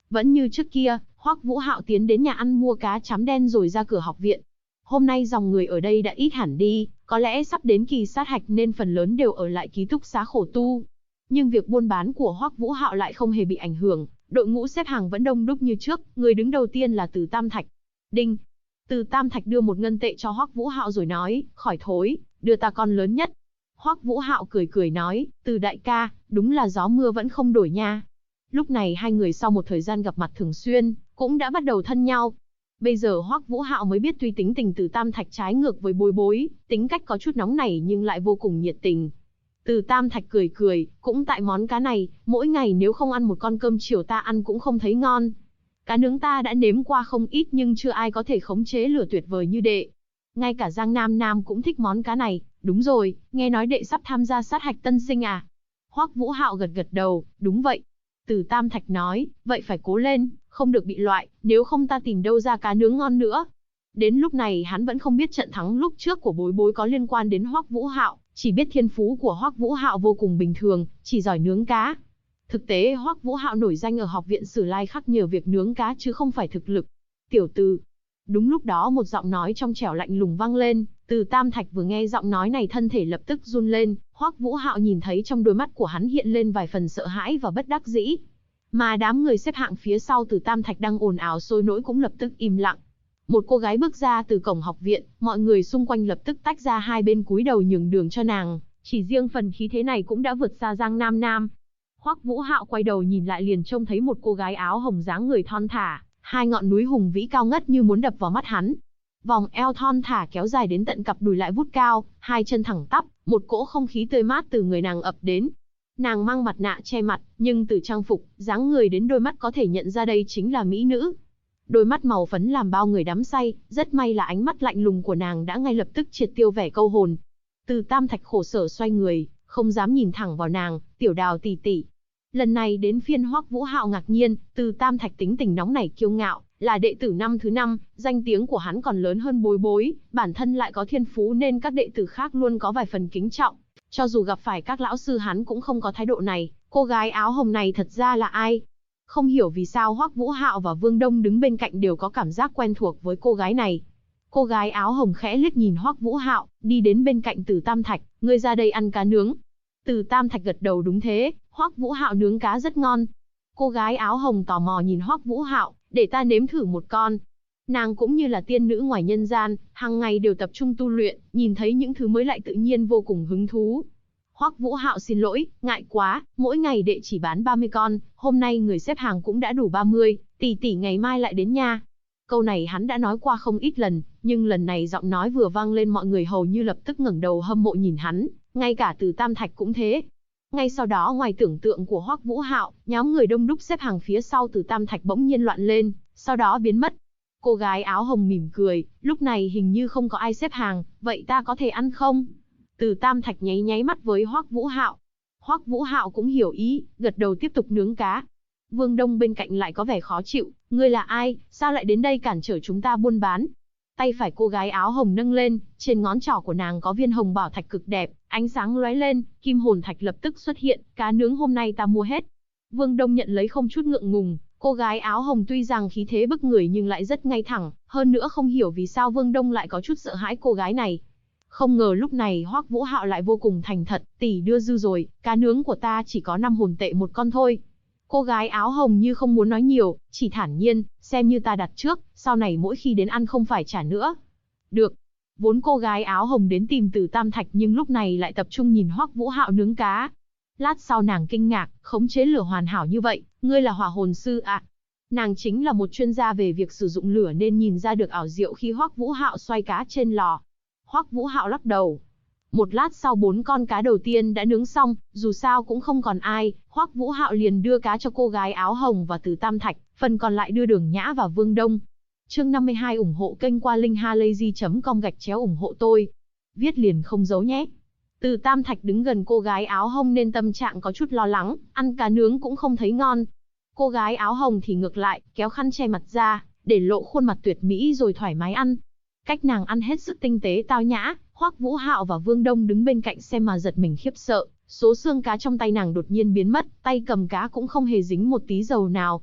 Vẫn như trước kia, Hoắc Vũ Hạo tiến đến nhà ăn mua cá chấm đen rồi ra cửa học viện. Hôm nay dòng người ở đây đã ít hẳn đi, có lẽ sắp đến kỳ sát hạch nên phần lớn đều ở lại ký túc xá khổ tu. Nhưng việc buôn bán của Hoắc Vũ Hạo lại không hề bị ảnh hưởng, đội ngũ xếp hàng vẫn đông đúc như trước, người đứng đầu tiên là Từ Tam Thạch. Đinh. Từ Tam Thạch đưa một ngân tệ cho Hoắc Vũ Hạo rồi nói, khỏi thối, đưa ta con lớn nhất. Hoắc Vũ Hạo cười cười nói, Từ đại ca, đúng là gió mưa vẫn không đổi nha. Lúc này hai người sau một thời gian gặp mặt thường xuyên, cũng đã bắt đầu thân nhau. Bây giờ Hoắc Vũ Hạo mới biết tuy tính tình Từ Tam Thạch trái ngược với Bối Bối, tính cách có chút nóng nảy nhưng lại vô cùng nhiệt tình. Từ Tam Thạch cười cười, cũng tại món cá này, mỗi ngày nếu không ăn một con cơm chiều ta ăn cũng không thấy ngon. Cá nướng ta đã nếm qua không ít nhưng chưa ai có thể khống chế lửa tuyệt vời như đệ. Ngay cả Giang Nam Nam cũng thích món cá này, đúng rồi, nghe nói đệ sắp tham gia sát hạch tân sinh à? Hoắc Vũ Hạo gật gật đầu, đúng vậy. Từ Tam Thạch nói, vậy phải cố lên, không được bị loại, nếu không ta tìm đâu ra cá nướng ngon nữa. Đến lúc này hắn vẫn không biết trận thắng lúc trước của Bối Bối có liên quan đến Hoắc Vũ Hạo, chỉ biết thiên phú của Hoắc Vũ Hạo vô cùng bình thường, chỉ giỏi nướng cá. Thực tế Hoắc Vũ Hạo nổi danh ở học viện Sử Lai Khắc nhờ việc nướng cá chứ không phải thực lực. Tiểu Từ. Đúng lúc đó một giọng nói trong trẻo lạnh lùng vang lên, Từ Tam Thạch vừa nghe giọng nói này thân thể lập tức run lên, Hoắc Vũ Hạo nhìn thấy trong đôi mắt của hắn hiện lên vài phần sợ hãi và bất đắc dĩ. Mà đám người xếp hạng phía sau Từ Tam Thạch đang ồn ào sôi nổi cũng lập tức im lặng. Một cô gái bước ra từ cổng học viện, mọi người xung quanh lập tức tách ra hai bên cúi đầu nhường đường cho nàng, chỉ riêng phần khí thế này cũng đã vượt xa Giang Nam Nam. Hoắc Vũ Hạo quay đầu nhìn lại liền trông thấy một cô gái áo hồng dáng người thon thả, hai ngọn núi hùng vĩ cao ngất như muốn đập vào mắt hắn. Vòng eo thon thả kéo dài đến tận cặp đùi lại vút cao, hai chân thẳng tắp, một cỗ không khí tươi mát từ người nàng ập đến. Nàng mang mặt nạ che mặt, nhưng từ trang phục, dáng người đến đôi mắt có thể nhận ra đây chính là mỹ nữ. Đôi mắt màu phấn làm bao người đắm say, rất may là ánh mắt lạnh lùng của nàng đã ngay lập tức triệt tiêu vẻ câu hồn. Từ Tam Thạch khổ sở xoay người, không dám nhìn thẳng vào nàng, Tiểu Đào tỷ tỷ. Lần này đến phiên Hoắc Vũ Hạo ngạc nhiên, Từ Tam Thạch tính tình nóng nảy kiêu ngạo, là đệ tử năm thứ 5, danh tiếng của hắn còn lớn hơn Bối Bối, bản thân lại có thiên phú nên các đệ tử khác luôn có vài phần kính trọng. Cho dù gặp phải các lão sư hắn cũng không có thái độ này, cô gái áo hồng này thật ra là ai? Không hiểu vì sao Hoắc Vũ Hạo và Vương Đông đứng bên cạnh đều có cảm giác quen thuộc với cô gái này. Cô gái áo hồng khẽ liếc nhìn Hoắc Vũ Hạo, đi đến bên cạnh Từ Tam Thạch, ngươi ra đây ăn cá nướng. Từ Tam Thạch gật đầu đúng thế, Hoắc Vũ Hạo nướng cá rất ngon. Cô gái áo hồng tò mò nhìn Hoắc Vũ Hạo, để ta nếm thử một con. Nàng cũng như là tiên nữ ngoài nhân gian, hàng ngày đều tập trung tu luyện, nhìn thấy những thứ mới lại tự nhiên vô cùng hứng thú. Hoắc Vũ Hạo xin lỗi, ngại quá, mỗi ngày đệ chỉ bán 30 con, hôm nay người xếp hàng cũng đã đủ 30, tỷ tỷ ngày mai lại đến nha. Câu này hắn đã nói qua không ít lần, nhưng lần này giọng nói vừa vang lên mọi người hầu như lập tức ngẩng đầu hâm mộ nhìn hắn, ngay cả Từ Tam Thạch cũng thế. Ngay sau đó ngoài tưởng tượng của Hoắc Vũ Hạo, nhóm người đông đúc xếp hàng phía sau Từ Tam Thạch bỗng nhiên loạn lên, sau đó biến mất. Cô gái áo hồng mỉm cười, lúc này hình như không có ai xếp hàng, vậy ta có thể ăn không? Từ Tam Thạch nháy nháy mắt với Hoắc Vũ Hạo. Hoắc Vũ Hạo cũng hiểu ý, gật đầu tiếp tục nướng cá. Vương Đông bên cạnh lại có vẻ khó chịu, ngươi là ai, sao lại đến đây cản trở chúng ta buôn bán? Tay phải cô gái áo hồng nâng lên, trên ngón trỏ của nàng có viên hồng bảo thạch cực đẹp, ánh sáng lóe lên, kim hồn thạch lập tức xuất hiện, cá nướng hôm nay ta mua hết. Vương Đông nhận lấy không chút ngượng ngùng, cô gái áo hồng tuy rằng khí thế bức người nhưng lại rất ngay thẳng, hơn nữa không hiểu vì sao Vương Đông lại có chút sợ hãi cô gái này. Không ngờ lúc này Hoắc Vũ Hạo lại vô cùng thành thật, tỷ đưa dư rồi, cá nướng của ta chỉ có 5 hồn tệ một con thôi. Cô gái áo hồng như không muốn nói nhiều, chỉ thản nhiên, xem như ta đặt trước, sau này mỗi khi đến ăn không phải trả nữa. Được. Vốn cô gái áo hồng đến tìm Từ Tam Thạch nhưng lúc này lại tập trung nhìn Hoắc Vũ Hạo nướng cá. Lát sau nàng kinh ngạc, khống chế lửa hoàn hảo như vậy, ngươi là hỏa hồn sư ạ? Nàng chính là một chuyên gia về việc sử dụng lửa nên nhìn ra được ảo diệu khi Hoắc Vũ Hạo xoay cá trên lò. Hoắc Vũ Hạo lắc đầu. Một lát sau 4 con cá đầu tiên đã nướng xong, dù sao cũng không còn ai, Hoắc Vũ Hạo liền đưa cá cho cô gái áo hồng và Từ Tam Thạch, phần còn lại đưa Đường Nhã và Vương Đông. Chương 52 ủng hộ kênh qua linkhalazy.com ủng hộ tôi. Viết liền không giấu nhé. Từ Tam Thạch đứng gần cô gái áo hồng nên tâm trạng có chút lo lắng, ăn cá nướng cũng không thấy ngon. Cô gái áo hồng thì ngược lại, kéo khăn che mặt ra, để lộ khuôn mặt tuyệt mỹ rồi thoải mái ăn. Cách nàng ăn hết sức tinh tế tao nhã, Hoắc Vũ Hạo và Vương Đông đứng bên cạnh xem mà giật mình khiếp sợ, số xương cá trong tay nàng đột nhiên biến mất, tay cầm cá cũng không hề dính một tí dầu nào.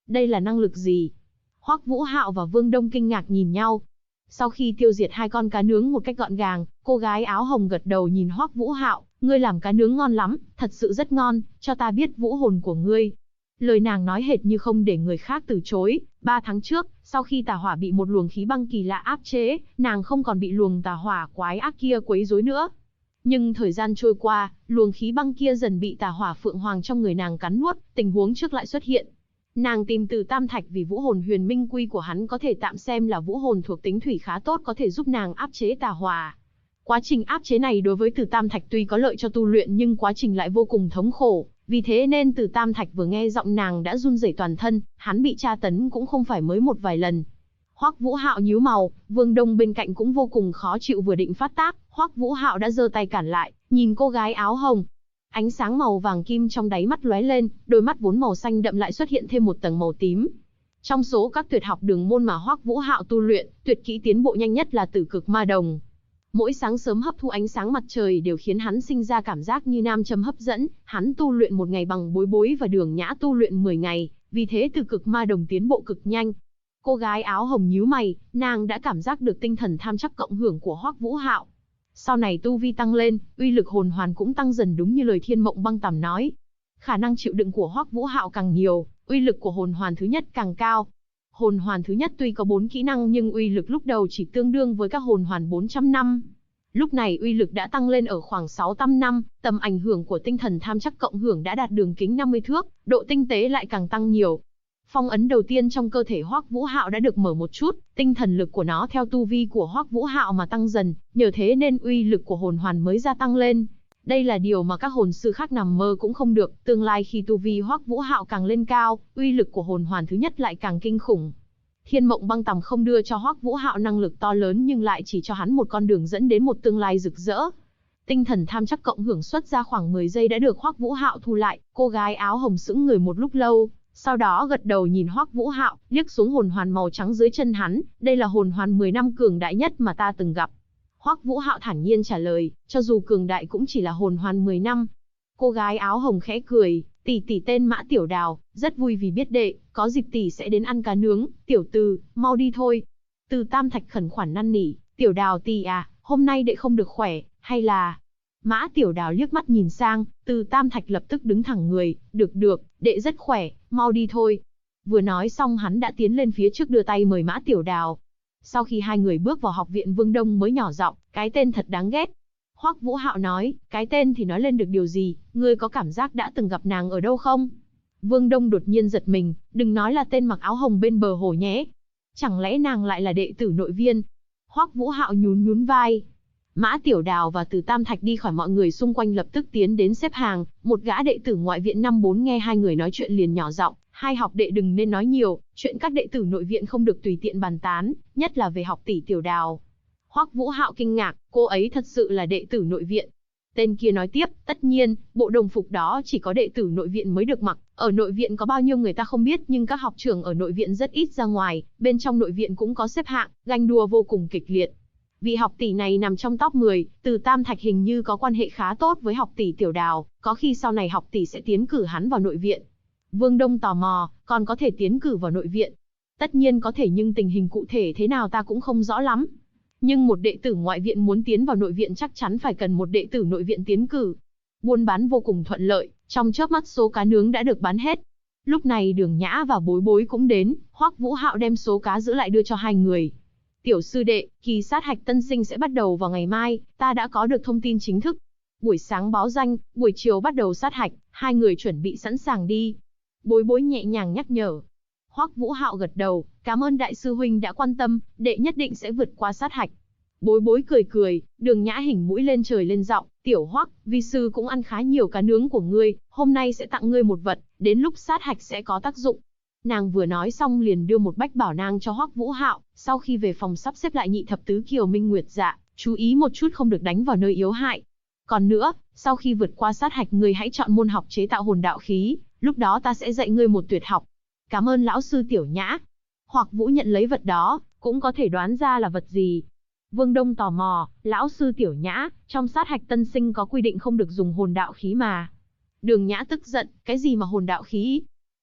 Đây là năng lực gì? Hoắc Vũ Hạo và Vương Đông kinh ngạc nhìn nhau. Sau khi tiêu diệt hai con cá nướng một cách gọn gàng, cô gái áo hồng gật đầu nhìn Hoắc Vũ Hạo, ngươi làm cá nướng ngon lắm, thật sự rất ngon, cho ta biết vũ hồn của ngươi. Lời nàng nói hệt như không để người khác từ chối. 3 tháng trước, sau khi tà hỏa bị một luồng khí băng kỳ lạ áp chế, nàng không còn bị luồng tà hỏa quái ác kia quấy rối nữa. Nhưng thời gian trôi qua, luồng khí băng kia dần bị tà hỏa phượng hoàng trong người nàng cắn nuốt, tình huống trước lại xuất hiện. Nàng tìm Từ Tam Thạch vì vũ hồn huyền minh quy của hắn có thể tạm xem là vũ hồn thuộc tính thủy khá tốt, có thể giúp nàng áp chế tà hỏa. Quá trình áp chế này đối với Từ Tam Thạch tuy có lợi cho tu luyện nhưng quá trình lại vô cùng thống khổ, vì thế nên Từ Tam Thạch vừa nghe giọng nàng đã run rẩy toàn thân, hắn bị tra tấn cũng không phải mới một vài lần. Hoắc Vũ Hạo nhíu mày, Vương Đông bên cạnh cũng vô cùng khó chịu, vừa định phát tác, Hoắc Vũ Hạo đã giơ tay cản lại, nhìn cô gái áo hồng. Ánh sáng màu vàng kim trong đáy mắt lóe lên, đôi mắt vốn màu xanh đậm lại xuất hiện thêm một tầng màu tím. Trong số các tuyệt học đường môn mà Hoắc Vũ Hạo tu luyện, tuyệt kỹ tiến bộ nhanh nhất là Tử Cực Ma Đồng. Mỗi sáng sớm hấp thu ánh sáng mặt trời đều khiến hắn sinh ra cảm giác như nam châm hấp dẫn, hắn tu luyện một ngày bằng Bối Bối và Đường Nhã tu luyện 10 ngày, vì thế Tử Cực Ma Đồng tiến bộ cực nhanh. Cô gái áo hồng nhíu mày, nàng đã cảm giác được tinh thần tham chắc cộng hưởng của Hoắc Vũ Hạo. Sau này tu vi tăng lên, uy lực hồn hoàn cũng tăng dần đúng như lời Thiên Mộng Băng Tằm nói. Khả năng chịu đựng của Hoắc Vũ Hạo càng nhiều, uy lực của hồn hoàn thứ nhất càng cao. Hồn hoàn thứ nhất tuy có 4 kỹ năng nhưng uy lực lúc đầu chỉ tương đương với các hồn hoàn 400 năm. Lúc này uy lực đã tăng lên ở khoảng 600 năm, tầm ảnh hưởng của tinh thần tham chắc cộng hưởng đã đạt đường kính 50 thước, độ tinh tế lại càng tăng nhiều. Phong ấn đầu tiên trong cơ thể Hoắc Vũ Hạo đã được mở một chút, tinh thần lực của nó theo tu vi của Hoắc Vũ Hạo mà tăng dần, nhờ thế nên uy lực của hồn hoàn mới gia tăng lên. Đây là điều mà các hồn sư khác nằm mơ cũng không được, tương lai khi tu vi Hoắc Vũ Hạo càng lên cao, uy lực của hồn hoàn thứ nhất lại càng kinh khủng. Thiên Mộng Băng Tằm không đưa cho Hoắc Vũ Hạo năng lực to lớn nhưng lại chỉ cho hắn một con đường dẫn đến một tương lai rực rỡ. Tinh thần tham chắc cộng hưởng xuất ra khoảng 10 giây đã được Hoắc Vũ Hạo thu lại, cô gái áo hồng sững người một lúc lâu, sau đó gật đầu nhìn Hoắc Vũ Hạo, liếc xuống hồn hoàn màu trắng dưới chân hắn, đây là hồn hoàn 10 năm cường đại nhất mà ta từng gặp. Hoắc Vũ Hạo thản nhiên trả lời, cho dù cường đại cũng chỉ là hồn hoàn 10 năm. Cô gái áo hồng khẽ cười, tỷ tỷ tên Mã Tiểu Đào, rất vui vì biết đệ, có dịp tỷ sẽ đến ăn cá nướng, tiểu Từ, mau đi thôi. Từ Tam Thạch khẩn khoản năn nỉ, Tiểu Đào tỷ à, hôm nay đệ không được khỏe, hay là... Mã Tiểu Đào liếc mắt nhìn sang, Từ Tam Thạch lập tức đứng thẳng người, được, đệ rất khỏe, mau đi thôi. Vừa nói xong hắn đã tiến lên phía trước đưa tay mời Mã Tiểu Đào. Sau khi hai người bước vào học viện Vương Đông mới nhỏ giọng, cái tên thật đáng ghét. Hoắc Vũ Hạo nói, cái tên thì nói lên được điều gì, ngươi có cảm giác đã từng gặp nàng ở đâu không? Vương Đông đột nhiên giật mình, đừng nói là tên mặc áo hồng bên bờ hồ nhé. Chẳng lẽ nàng lại là đệ tử nội viên? Hoắc Vũ Hạo nhún vai. Mã Tiểu Đào và Từ Tam Thạch đi khỏi, mọi người xung quanh lập tức tiến đến xếp hàng, một gã đệ tử ngoại viện năm 4 nghe hai người nói chuyện liền nhỏ giọng, hai học đệ đừng nên nói nhiều, chuyện các đệ tử nội viện không được tùy tiện bàn tán, nhất là về học tỷ Tiểu Đào. Hoắc Vũ Hạo kinh ngạc, cô ấy thật sự là đệ tử nội viện. Tên kia nói tiếp, tất nhiên, bộ đồng phục đó chỉ có đệ tử nội viện mới được mặc, ở nội viện có bao nhiêu người ta không biết nhưng các học trưởng ở nội viện rất ít ra ngoài, bên trong nội viện cũng có xếp hạng, ganh đua vô cùng kịch liệt. Vị học tỷ này nằm trong top 10, Từ Tam Thạch hình như có quan hệ khá tốt với học tỷ Tiểu Đào, có khi sau này học tỷ sẽ tiến cử hắn vào nội viện. Vương Đông tò mò, còn có thể tiến cử vào nội viện? Tất nhiên có thể nhưng tình hình cụ thể thế nào ta cũng không rõ lắm. Nhưng một đệ tử ngoại viện muốn tiến vào nội viện chắc chắn phải cần một đệ tử nội viện tiến cử. Buôn bán vô cùng thuận lợi, trong chớp mắt số cá nướng đã được bán hết. Lúc này Đường Nhã và Bối Bối cũng đến, Hoắc Vũ Hạo đem số cá giữ lại đưa cho hai người. Tiểu sư đệ, kỳ sát hạch tân sinh sẽ bắt đầu vào ngày mai, ta đã có được thông tin chính thức. Buổi sáng báo danh, buổi chiều bắt đầu sát hạch, hai người chuẩn bị sẵn sàng đi. Bối Bối nhẹ nhàng nhắc nhở. Hoắc Vũ Hạo gật đầu, cảm ơn đại sư huynh đã quan tâm, đệ nhất định sẽ vượt qua sát hạch. Bối Bối cười, Đường Nhã hỉnh mũi lên trời lên giọng, tiểu Hoắc, vi sư cũng ăn khá nhiều cá nướng của ngươi, hôm nay sẽ tặng ngươi một vật, đến lúc sát hạch sẽ có tác dụng. Nàng vừa nói xong liền đưa một bách bảo nang cho Hoắc Vũ Hạo, sau khi về phòng sắp xếp lại nhị thập tứ kiều minh nguyệt dạ, chú ý một chút không được đánh vào nơi yếu hại. Còn nữa, sau khi vượt qua sát hạch ngươi hãy chọn môn học chế tạo hồn đạo khí, lúc đó ta sẽ dạy ngươi một tuyệt học. Cảm ơn lão sư Tiểu Nhã. Hoắc Vũ nhận lấy vật đó, cũng có thể đoán ra là vật gì. Vương Đông tò mò, lão sư Tiểu Nhã, trong sát hạch tân sinh có quy định không được dùng hồn đạo khí mà. Đường Nhã tức giận, cái gì mà hồn đạo khí?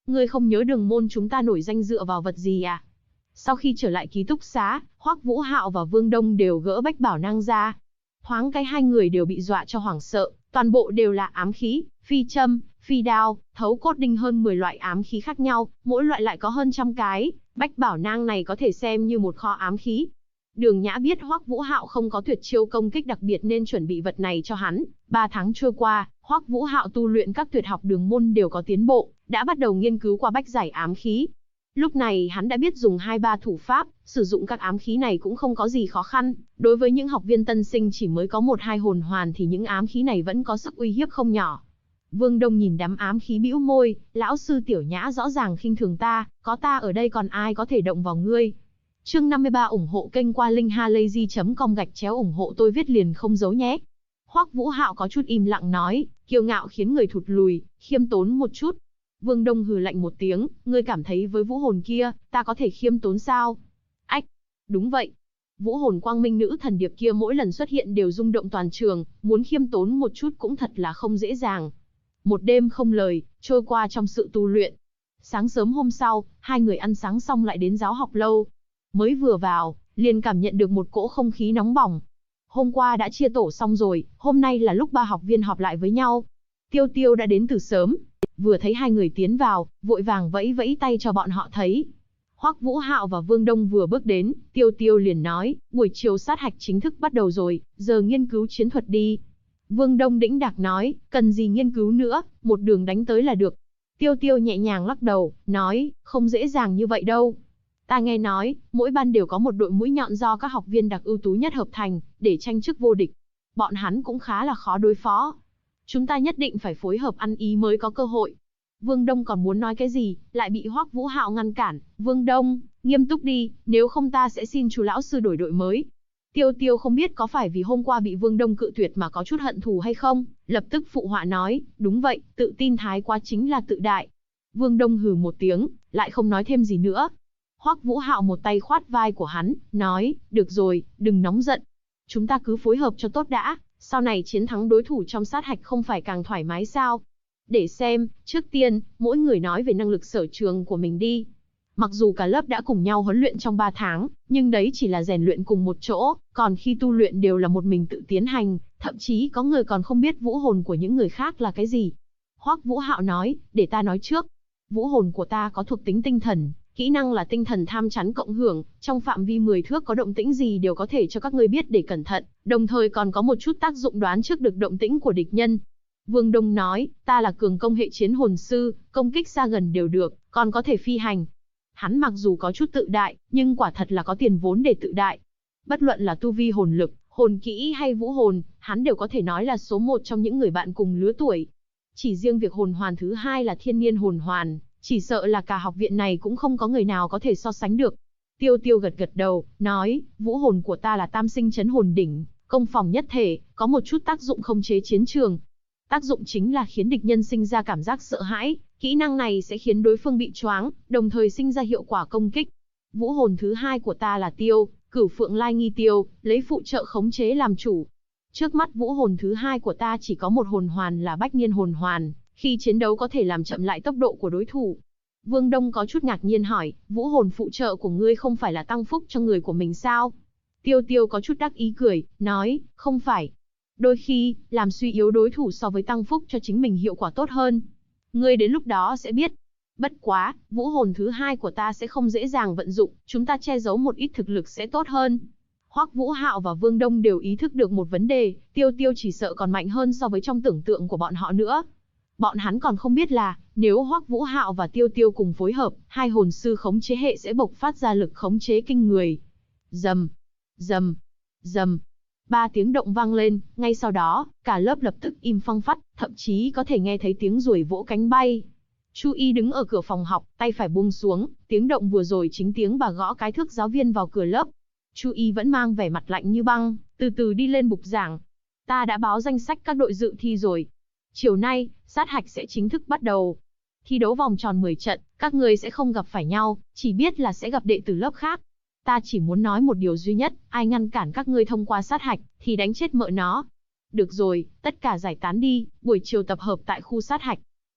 Ngươi không nhớ đường môn chúng ta nổi danh dựa vào vật gì à? Sau khi trở lại ký túc xá, Hoắc Vũ Hạo và Vương Đông đều gỡ bách bảo nang ra. Thoáng cái hai người đều bị dọa cho hoảng sợ, toàn bộ đều là ám khí, phi châm, phi đao, thấu cốt đinh hơn 10 loại ám khí khác nhau, mỗi loại lại có hơn trăm cái, bách bảo nang này có thể xem như một kho ám khí. Đường Nhã biết Hoắc Vũ Hạo không có tuyệt chiêu công kích đặc biệt nên chuẩn bị vật này cho hắn. 3 tháng trôi qua, Hoắc Vũ Hạo tu luyện các tuyệt học đường môn đều có tiến bộ, đã bắt đầu nghiên cứu qua bách giải ám khí. Lúc này hắn đã biết dùng 2-3 thủ pháp, sử dụng các ám khí này cũng không có gì khó khăn. Đối với những học viên tân sinh chỉ mới có 1-2 hồn hoàn thì những ám khí này vẫn có sức uy hiếp không nhỏ. Vương Đông nhìn đám ám khí bĩu môi, lão sư Tiểu Nhã rõ ràng khinh thường ta, có ta ở đây còn ai có thể động vào ngươi. Chương 53 ủng hộ kênh qua linkhalazy.com ủng hộ tôi viết liền không giấu nhé. Hoắc Vũ Hạo có chút im lặng nói, kiêu ngạo khiến người thụt lùi, khiêm tốn một chút. Vương Đông hừ lạnh một tiếng, ngươi cảm thấy với vũ hồn kia, ta có thể khiêm tốn sao? Ách, đúng vậy. Vũ hồn quang minh nữ thần điệp kia mỗi lần xuất hiện đều rung động toàn trường, muốn khiêm tốn một chút cũng thật là không dễ dàng. Một đêm không lời, trôi qua trong sự tu luyện. Sáng sớm hôm sau, hai người ăn sáng xong lại đến giáo học lâu. Mới vừa vào, liền cảm nhận được một cỗ không khí nóng bỏng. Hôm qua đã chia tổ xong rồi, hôm nay là lúc 3 học viên họp lại với nhau. Tiêu Tiêu đã đến từ sớm, vừa thấy hai người tiến vào, vội vàng vẫy vẫy tay cho bọn họ thấy. Hoắc Vũ Hạo và Vương Đông vừa bước đến, Tiêu Tiêu liền nói, buổi chiều sát hạch chính thức bắt đầu rồi, giờ nghiên cứu chiến thuật đi. Vương Đông đĩnh đạc nói, cần gì nghiên cứu nữa, một đường đánh tới là được. Tiêu Tiêu nhẹ nhàng lắc đầu, nói, không dễ dàng như vậy đâu. Ta nghe nói, mỗi ban đều có một đội mũi nhọn do các học viên đặc ưu tú nhất hợp thành, để tranh chức vô địch. Bọn hắn cũng khá là khó đối phó. Chúng ta nhất định phải phối hợp ăn ý mới có cơ hội. Vương Đông còn muốn nói cái gì, lại bị Hoắc Vũ Hạo ngăn cản. Vương Đông, nghiêm túc đi, nếu không ta sẽ xin chú lão sư đổi đội mới. Tiêu Tiêu không biết có phải vì hôm qua bị Vương Đông cự tuyệt mà có chút hận thù hay không, lập tức phụ họa nói, đúng vậy, tự tin thái quá chính là tự đại. Vương Đông hừ một tiếng, lại không nói thêm gì nữa. Hoắc Vũ Hạo một tay khoát vai của hắn, nói, được rồi, đừng nóng giận. Chúng ta cứ phối hợp cho tốt đã, sau này chiến thắng đối thủ trong sát hạch không phải càng thoải mái sao? Để xem, trước tiên, mỗi người nói về năng lực sở trường của mình đi. Mặc dù cả lớp đã cùng nhau huấn luyện trong 3 tháng, nhưng đấy chỉ là rèn luyện cùng một chỗ, còn khi tu luyện đều là một mình tự tiến hành, thậm chí có người còn không biết vũ hồn của những người khác là cái gì. Hoắc Vũ Hạo nói, để ta nói trước. Vũ hồn của ta có thuộc tính tinh thần, kỹ năng là tinh thần tham chắn cộng hưởng, trong phạm vi 10 thước có động tĩnh gì đều có thể cho các ngươi biết để cẩn thận, đồng thời còn có một chút tác dụng đoán trước được động tĩnh của địch nhân. Vương Đông nói, ta là cường công hệ chiến hồn sư, công kích xa gần đều được, còn có thể phi hành. Hắn mặc dù có chút tự đại, nhưng quả thật là có tiền vốn để tự đại. Bất luận là tu vi hồn lực, hồn kỹ hay vũ hồn, hắn đều có thể nói là số 1 trong những người bạn cùng lứa tuổi. Chỉ riêng việc hồn hoàn thứ 2 là thiên niên hồn hoàn, chỉ sợ là cả học viện này cũng không có người nào có thể so sánh được. Tiêu Tiêu gật gật đầu, nói, vũ hồn của ta là tam sinh chấn hồn đỉnh, công phòng nhất thể, có một chút tác dụng khống chế chiến trường. Tác dụng chính là khiến địch nhân sinh ra cảm giác sợ hãi, kỹ năng này sẽ khiến đối phương bị choáng, đồng thời sinh ra hiệu quả công kích. Vũ hồn thứ 2 của ta là Tiêu, Cửu Phượng Lai Nghi Tiêu, lấy phụ trợ khống chế làm chủ. Trước mắt vũ hồn thứ 2 của ta chỉ có một hồn hoàn là Bách Niên hồn hoàn, khi chiến đấu có thể làm chậm lại tốc độ của đối thủ. Vương Đông có chút ngạc nhiên hỏi, vũ hồn phụ trợ của ngươi không phải là tăng phúc cho người của mình sao? Tiêu Tiêu có chút đắc ý cười, nói, không phải. Đôi khi, làm suy yếu đối thủ so với tăng phúc cho chính mình hiệu quả tốt hơn. Ngươi đến lúc đó sẽ biết. Bất quá, vũ hồn thứ 2 của ta sẽ không dễ dàng vận dụng, chúng ta che giấu một ít thực lực sẽ tốt hơn. Hoắc Vũ Hạo và Vương Đông đều ý thức được một vấn đề, Tiêu Tiêu chỉ sợ còn mạnh hơn so với trong tưởng tượng của bọn họ nữa. Bọn hắn còn không biết là, nếu Hoắc Vũ Hạo và Tiêu Tiêu cùng phối hợp, hai hồn sư khống chế hệ sẽ bộc phát ra lực khống chế kinh người. Rầm, rầm, rầm. 3 tiếng động vang lên, ngay sau đó, cả lớp lập tức im phăng phắc, thậm chí có thể nghe thấy tiếng ruồi vỗ cánh bay. Chu Y đứng ở cửa phòng học, tay phải buông xuống, tiếng động vừa rồi chính tiếng bà gõ cái thước giáo viên vào cửa lớp. Chu Y vẫn mang vẻ mặt lạnh như băng, từ từ đi lên bục giảng. Ta đã báo danh sách các đội dự thi rồi. Chiều nay, sát hạch sẽ chính thức bắt đầu. Thi đấu vòng tròn 10 trận, các người sẽ không gặp phải nhau, chỉ biết là sẽ gặp đệ tử lớp khác. Ta chỉ muốn nói một điều duy nhất, ai ngăn cản các ngươi thông qua sát hạch, thì đánh chết mợ nó. Được rồi, tất cả giải tán đi, buổi chiều tập hợp tại khu sát hạch.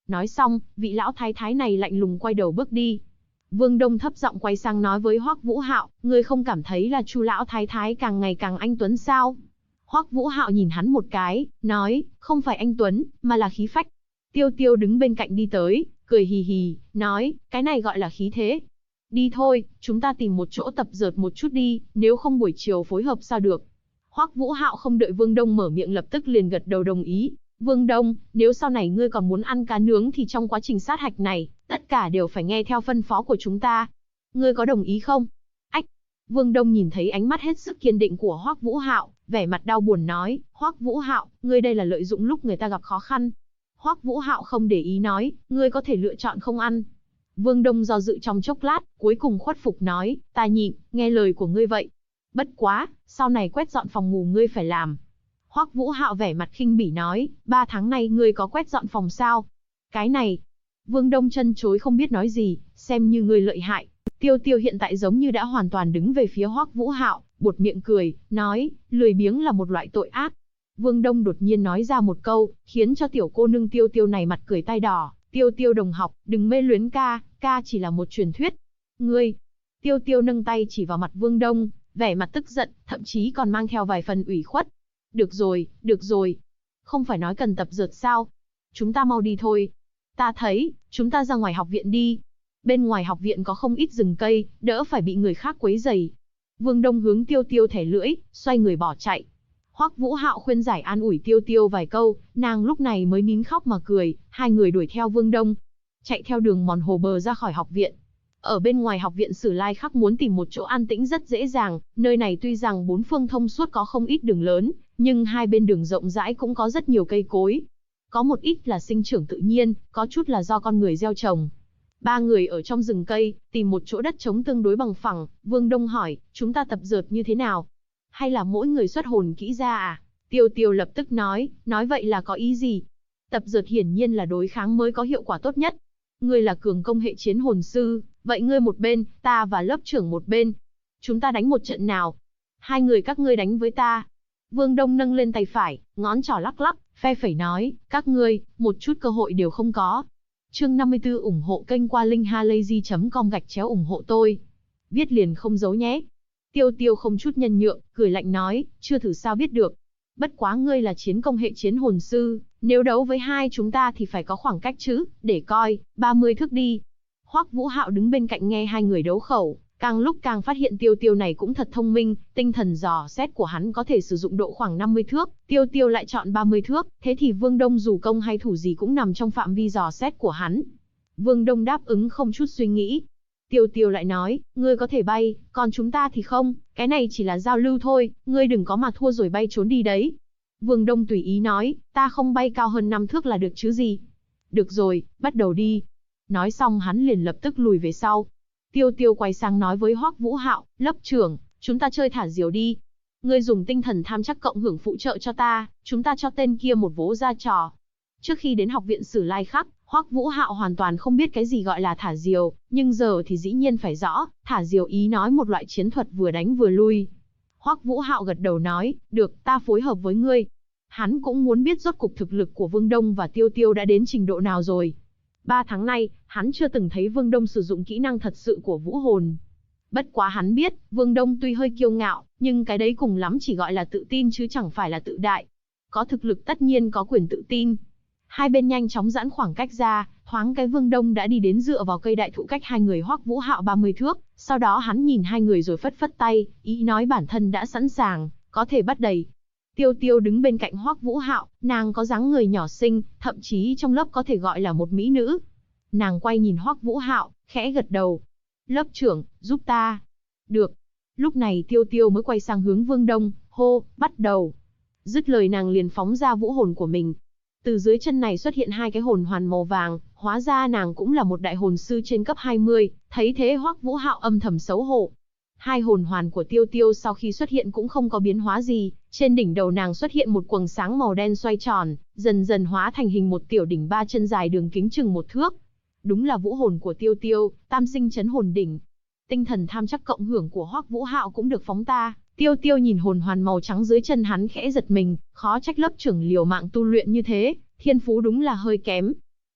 Nói xong, vị lão thái thái này lạnh lùng quay đầu bước đi. Vương Đông thấp giọng quay sang nói với Hoắc Vũ Hạo, ngươi không cảm thấy là Chu lão thái thái càng ngày càng anh tuấn sao? Hoắc Vũ Hạo nhìn hắn một cái, nói, không phải anh tuấn, mà là khí phách. Tiêu Tiêu đứng bên cạnh đi tới, cười hì hì, nói, cái này gọi là khí thế. Đi thôi, chúng ta tìm một chỗ tập dượt một chút đi, nếu không buổi chiều phối hợp sao được. Hoắc Vũ Hạo không đợi Vương Đông mở miệng lập tức liền gật đầu đồng ý. Vương Đông, nếu sau này ngươi còn muốn ăn cá nướng thì trong quá trình sát hạch này, tất cả đều phải nghe theo phân phó của chúng ta. Ngươi có đồng ý không? Ách! Vương Đông nhìn thấy ánh mắt hết sức kiên định của Hoắc Vũ Hạo, vẻ mặt đau buồn nói, Hoắc Vũ Hạo, ngươi đây là lợi dụng lúc người ta gặp khó khăn. Hoắc Vũ Hạo không để ý nói, ngươi có thể lựa chọn không ăn. Vương Đông do dự trong chốc lát, cuối cùng khuất phục nói, ta nhịn, nghe lời của ngươi vậy. Bất quá, sau này quét dọn phòng ngủ ngươi phải làm. Hoắc Vũ Hạo vẻ mặt khinh bỉ nói, 3 tháng nay ngươi có quét dọn phòng sao? Cái này. Vương Đông chân chối không biết nói gì, xem như ngươi lợi hại. Tiêu Tiêu hiện tại giống như đã hoàn toàn đứng về phía Hoắc Vũ Hạo, buột miệng cười, nói, lười biếng là một loại tội ác. Vương Đông đột nhiên nói ra một câu, khiến cho tiểu cô nương Tiêu Tiêu này mặt cười tai đỏ. Tiêu Tiêu đồng học, đừng mê luyến ca, ca chỉ là một truyền thuyết. Ngươi. Tiêu Tiêu nâng tay chỉ vào mặt Vương Đông, vẻ mặt tức giận, thậm chí còn mang theo vài phần ủy khuất. Được rồi. Không phải nói cần tập dượt sao? Chúng ta mau đi thôi. Ta thấy, chúng ta ra ngoài học viện đi. Bên ngoài học viện có không ít rừng cây, đỡ phải bị người khác quấy rầy. Vương Đông hướng Tiêu Tiêu thẻ lưỡi, xoay người bỏ chạy. Hoắc Vũ Hạo khuyên giải an ủi Tiêu Tiêu vài câu, nàng lúc này mới nín khóc mà cười, hai người đuổi theo Vương Đông. Chạy theo đường mòn hồ bờ ra khỏi học viện. Ở bên ngoài học viện Sử Lai Khắc muốn tìm một chỗ an tĩnh rất dễ dàng, nơi này tuy rằng bốn phương thông suốt có không ít đường lớn, nhưng hai bên đường rộng rãi cũng có rất nhiều cây cối. Có một ít là sinh trưởng tự nhiên, có chút là do con người gieo trồng. Ba người ở trong rừng cây, tìm một chỗ đất trống tương đối bằng phẳng, Vương Đông hỏi, chúng ta tập dượt như thế nào? Hay là mỗi người xuất hồn kỹ ra à? Tiêu Tiêu lập tức nói vậy là có ý gì? Tập dượt hiển nhiên là đối kháng mới có hiệu quả tốt nhất. Ngươi là cường công hệ chiến hồn sư, vậy ngươi một bên, ta và lớp trưởng một bên. Chúng ta đánh một trận nào? Hai người các ngươi đánh với ta. Vương Đông nâng lên tay phải, ngón trỏ lắc lắc, phe phẩy nói, các ngươi, một chút cơ hội đều không có. Chương 54 ủng hộ kênh qua linkhalazy.com/ủng hộ tôi. Viết liền không giấu nhé. Tiêu Tiêu không chút nhân nhượng, cười lạnh nói, chưa thử sao biết được. Bất quá ngươi là chiến công hệ chiến hồn sư, nếu đấu với hai chúng ta thì phải có khoảng cách chứ, để coi, 30 thước đi. Hoắc Vũ Hạo đứng bên cạnh nghe hai người đấu khẩu, càng lúc càng phát hiện Tiêu Tiêu này cũng thật thông minh, tinh thần dò xét của hắn có thể sử dụng độ khoảng 50 thước, Tiêu Tiêu lại chọn 30 thước, thế thì Vương Đông dù công hay thủ gì cũng nằm trong phạm vi dò xét của hắn. Vương Đông đáp ứng không chút suy nghĩ. Tiêu Tiêu lại nói, ngươi có thể bay, còn chúng ta thì không, cái này chỉ là giao lưu thôi, ngươi đừng có mà thua rồi bay trốn đi đấy. Vương Đông tùy ý nói, ta không bay cao hơn 5 thước là được chứ gì. Được rồi, bắt đầu đi. Nói xong hắn liền lập tức lùi về sau. Tiêu Tiêu quay sang nói với Hoắc Vũ Hạo, lớp trưởng, chúng ta chơi thả diều đi. Ngươi dùng tinh thần tham chắc cộng hưởng phụ trợ cho ta, chúng ta cho tên kia một vố ra trò. Trước khi đến học viện Sử Lai Khắc, Hoắc Vũ Hạo hoàn toàn không biết cái gì gọi là thả diều, nhưng giờ thì dĩ nhiên phải rõ, thả diều ý nói một loại chiến thuật vừa đánh vừa lui. Hoắc Vũ Hạo gật đầu nói, được, ta phối hợp với ngươi. Hắn cũng muốn biết rốt cục thực lực của Vương Đông và Tiêu Tiêu đã đến trình độ nào rồi. 3 tháng nay, hắn chưa từng thấy Vương Đông sử dụng kỹ năng thật sự của vũ hồn. Bất quá hắn biết, Vương Đông tuy hơi kiêu ngạo, nhưng cái đấy cùng lắm chỉ gọi là tự tin chứ chẳng phải là tự đại. Có thực lực tất nhiên có quyền tự tin. Hai bên nhanh chóng giãn khoảng cách ra, thoáng cái Vương Đông đã đi đến dựa vào cây đại thụ cách hai người Hoắc Vũ Hạo 30 thước, sau đó hắn nhìn hai người rồi phất phất tay, ý nói bản thân đã sẵn sàng, có thể bắt đầy. Tiêu Tiêu đứng bên cạnh Hoắc Vũ Hạo, nàng có dáng người nhỏ xinh, thậm chí trong lớp có thể gọi là một mỹ nữ. Nàng quay nhìn Hoắc Vũ Hạo, khẽ gật đầu. Lớp trưởng, giúp ta. Được. Lúc này Tiêu Tiêu mới quay sang hướng Vương Đông, hô, bắt đầu. Dứt lời nàng liền phóng ra vũ hồn của mình. Từ dưới chân này xuất hiện hai cái hồn hoàn màu vàng, hóa ra nàng cũng là một đại hồn sư trên cấp 20, thấy thế Hoắc Vũ Hạo âm thầm xấu hổ. Hai hồn hoàn của Tiêu Tiêu sau khi xuất hiện cũng không có biến hóa gì, trên đỉnh đầu nàng xuất hiện một quầng sáng màu đen xoay tròn, dần dần hóa thành hình một tiểu đỉnh 3 chân dài đường kính chừng 1 thước. Đúng là vũ hồn của Tiêu Tiêu, tam sinh chấn hồn đỉnh. Tinh thần tham chắc cộng hưởng của Hoắc Vũ Hạo cũng được phóng ta. Tiêu Tiêu nhìn hồn hoàn màu trắng dưới chân hắn khẽ giật mình, khó trách lớp trưởng liều mạng tu luyện như thế, thiên phú đúng là hơi kém.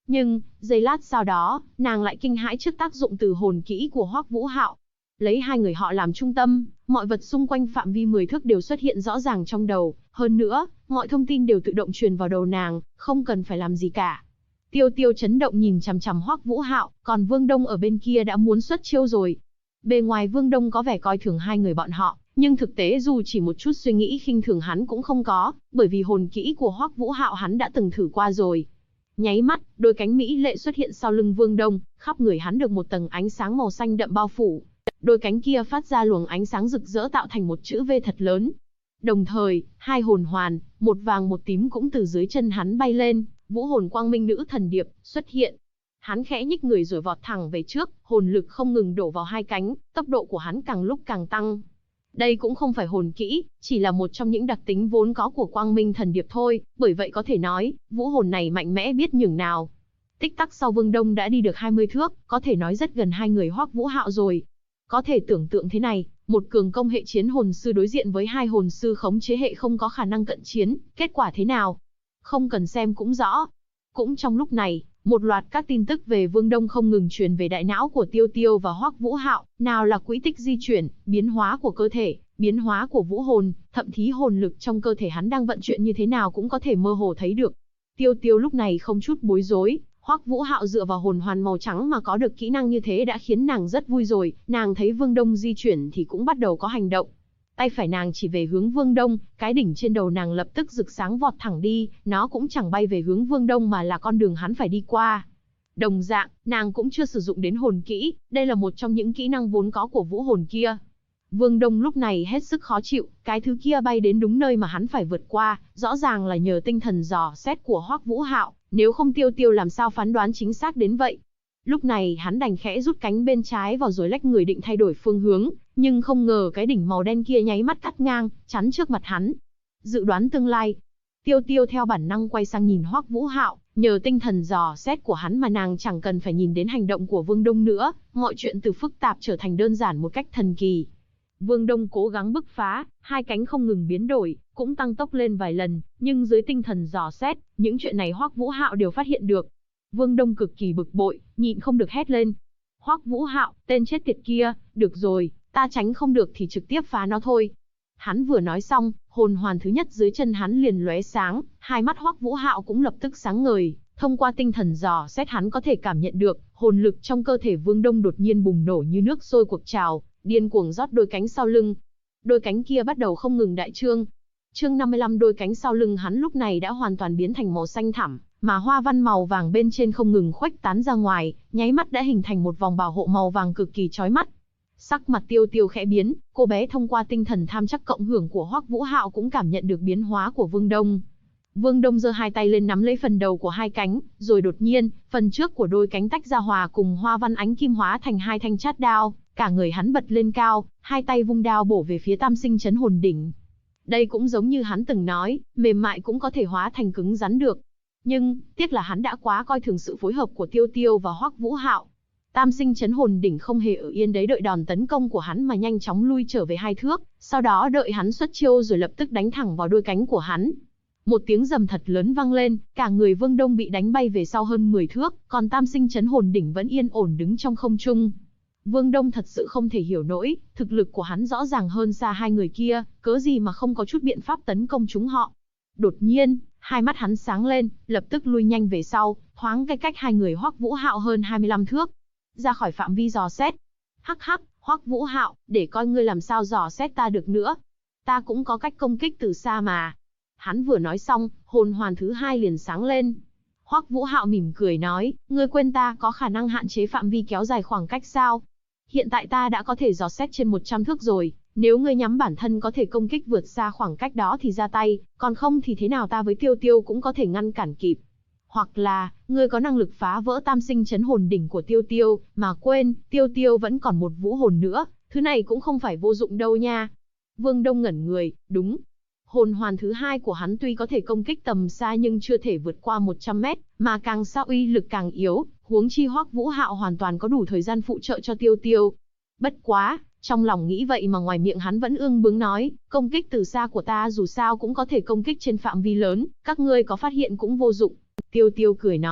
Nhưng, giây lát sau đó, nàng lại kinh hãi trước tác dụng từ hồn kỹ của Hoắc Vũ Hạo. Lấy hai người họ làm trung tâm, mọi vật xung quanh phạm vi 10 thước đều xuất hiện rõ ràng trong đầu, hơn nữa, mọi thông tin đều tự động truyền vào đầu nàng, không cần phải làm gì cả. Tiêu Tiêu chấn động nhìn chằm chằm Hoắc Vũ Hạo, còn Vương Đông ở bên kia đã muốn xuất chiêu rồi. Bề ngoài Vương Đông có vẻ coi thường hai người bọn họ, nhưng thực tế dù chỉ một chút suy nghĩ khinh thường hắn cũng không có, bởi vì hồn kỹ của Hoắc Vũ Hạo hắn đã từng thử qua rồi. Nháy mắt, đôi cánh mỹ lệ xuất hiện sau lưng Vương Đông, khắp người hắn được một tầng ánh sáng màu xanh đậm bao phủ. Đôi cánh kia phát ra luồng ánh sáng rực rỡ tạo thành một chữ V thật lớn. Đồng thời, hai hồn hoàn, một vàng một tím cũng từ dưới chân hắn bay lên, vũ hồn quang minh nữ thần điệp xuất hiện. Hắn khẽ nhích người rồi vọt thẳng về trước, hồn lực không ngừng đổ vào hai cánh, tốc độ của hắn càng lúc càng tăng. Đây cũng không phải hồn kỹ, chỉ là một trong những đặc tính vốn có của quang minh thần điệp thôi, bởi vậy có thể nói, vũ hồn này mạnh mẽ biết nhường nào. Tích tắc sau Vương Đông đã đi được 20 thước, có thể nói rất gần hai người Hoắc Vũ Hạo rồi. Có thể tưởng tượng thế này, một cường công hệ chiến hồn sư đối diện với hai hồn sư khống chế hệ không có khả năng cận chiến, kết quả thế nào? Không cần xem cũng rõ. Cũng trong lúc này, một loạt các tin tức về Vương Đông không ngừng truyền về đại não của Tiêu Tiêu và Hoắc Vũ Hạo, nào là quỹ tích di chuyển, biến hóa của cơ thể, biến hóa của vũ hồn, thậm chí hồn lực trong cơ thể hắn đang vận chuyển như thế nào cũng có thể mơ hồ thấy được. Tiêu Tiêu lúc này không chút bối rối, Hoắc Vũ Hạo dựa vào hồn hoàn màu trắng mà có được kỹ năng như thế đã khiến nàng rất vui rồi, nàng thấy Vương Đông di chuyển thì cũng bắt đầu có hành động. Tay phải nàng chỉ về hướng Vương Đông, cái đỉnh trên đầu nàng lập tức rực sáng vọt thẳng đi, nó cũng chẳng bay về hướng Vương Đông mà là con đường hắn phải đi qua. Đồng dạng, nàng cũng chưa sử dụng đến hồn kỹ, đây là một trong những kỹ năng vốn có của vũ hồn kia. Vương Đông lúc này hết sức khó chịu, cái thứ kia bay đến đúng nơi mà hắn phải vượt qua, rõ ràng là nhờ tinh thần dò xét của Hoắc Vũ Hạo, nếu không Tiêu Tiêu làm sao phán đoán chính xác đến vậy. Lúc này hắn đành khẽ rút cánh bên trái vào rồi lách người định thay đổi phương hướng, nhưng không ngờ cái đỉnh màu đen kia nháy mắt cắt ngang, chắn trước mặt hắn. Dự đoán tương lai, Tiêu Tiêu theo bản năng quay sang nhìn Hoắc Vũ Hạo, nhờ tinh thần dò xét của hắn mà nàng chẳng cần phải nhìn đến hành động của Vương Đông nữa, mọi chuyện từ phức tạp trở thành đơn giản một cách thần kỳ. Vương Đông cố gắng bứt phá, hai cánh không ngừng biến đổi, cũng tăng tốc lên vài lần, nhưng dưới tinh thần dò xét, những chuyện này Hoắc Vũ Hạo đều phát hiện được. Vương Đông cực kỳ bực bội, nhịn không được hét lên. Hoắc Vũ Hạo, tên chết tiệt kia, được rồi, ta tránh không được thì trực tiếp phá nó thôi. Hắn vừa nói xong, hồn hoàn thứ nhất dưới chân hắn liền lóe sáng, hai mắt Hoắc Vũ Hạo cũng lập tức sáng ngời. Thông qua tinh thần dò xét hắn có thể cảm nhận được, hồn lực trong cơ thể Vương Đông đột nhiên bùng nổ như nước sôi cuộc trào, điên cuồng rót đôi cánh sau lưng. Đôi cánh kia bắt đầu không ngừng đại trương. Chương 55 đôi cánh sau lưng hắn lúc này đã hoàn toàn biến thành màu xanh thẳm, mà hoa văn màu vàng bên trên không ngừng khuếch tán ra ngoài, nháy mắt đã hình thành một vòng bảo hộ màu vàng cực kỳ chói mắt. Sắc mặt Tiêu Tiêu khẽ biến, cô bé thông qua tinh thần tham chắc cộng hưởng của Hoắc Vũ Hạo cũng cảm nhận được biến hóa của Vương Đông. Vương Đông giơ hai tay lên nắm lấy phần đầu của hai cánh, rồi đột nhiên, phần trước của đôi cánh tách ra hòa cùng hoa văn ánh kim hóa thành hai thanh chát đao, cả người hắn bật lên cao, hai tay vung đao bổ về phía Tam Sinh Chấn Hồn Đỉnh. Đây cũng giống như hắn từng nói, mềm mại cũng có thể hóa thành cứng rắn được. Nhưng, tiếc là hắn đã quá coi thường sự phối hợp của Tiêu Tiêu và Hoắc Vũ Hạo. Tam Sinh Chấn Hồn Đỉnh không hề ở yên đấy đợi đòn tấn công của hắn mà nhanh chóng lui trở về hai thước, sau đó đợi hắn xuất chiêu rồi lập tức đánh thẳng vào đôi cánh của hắn. Một tiếng rầm thật lớn vang lên, cả người Vương Đông bị đánh bay về sau hơn 10 thước, còn Tam Sinh Chấn Hồn Đỉnh vẫn yên ổn đứng trong không trung. Vương Đông thật sự không thể hiểu nổi, thực lực của hắn rõ ràng hơn xa hai người kia, cớ gì mà không có chút biện pháp tấn công chúng họ. Đột nhiên, hai mắt hắn sáng lên, lập tức lui nhanh về sau, thoáng cái cách hai người Hoắc Vũ Hạo hơn 25 thước. Ra khỏi phạm vi dò xét. Hắc hắc, Hoắc Vũ Hạo, để coi ngươi làm sao dò xét ta được nữa. Ta cũng có cách công kích từ xa mà. Hắn vừa nói xong, hồn hoàn thứ hai liền sáng lên. Hoắc Vũ Hạo mỉm cười nói, ngươi quên ta có khả năng hạn chế phạm vi kéo dài khoảng cách sao? Hiện tại ta đã có thể dò xét trên 100 thước rồi, nếu ngươi nhắm bản thân có thể công kích vượt xa khoảng cách đó thì ra tay, còn không thì thế nào ta với Tiêu Tiêu cũng có thể ngăn cản kịp. Hoặc là, ngươi có năng lực phá vỡ Tam Sinh Chấn Hồn Đỉnh của Tiêu Tiêu, mà quên, Tiêu Tiêu vẫn còn một vũ hồn nữa, thứ này cũng không phải vô dụng đâu nha. Vương Đông ngẩn người, đúng. Hồn hoàn thứ hai của hắn tuy có thể công kích tầm xa nhưng chưa thể vượt qua 100 mét, mà càng xa uy lực càng yếu, huống chi Hoắc Vũ Hạo hoàn toàn có đủ thời gian phụ trợ cho Tiêu Tiêu. Bất quá, trong lòng nghĩ vậy mà ngoài miệng hắn vẫn ương bướng nói, công kích từ xa của ta dù sao cũng có thể công kích trên phạm vi lớn, các ngươi có phát hiện cũng vô dụng. Tiêu Tiêu cười nói,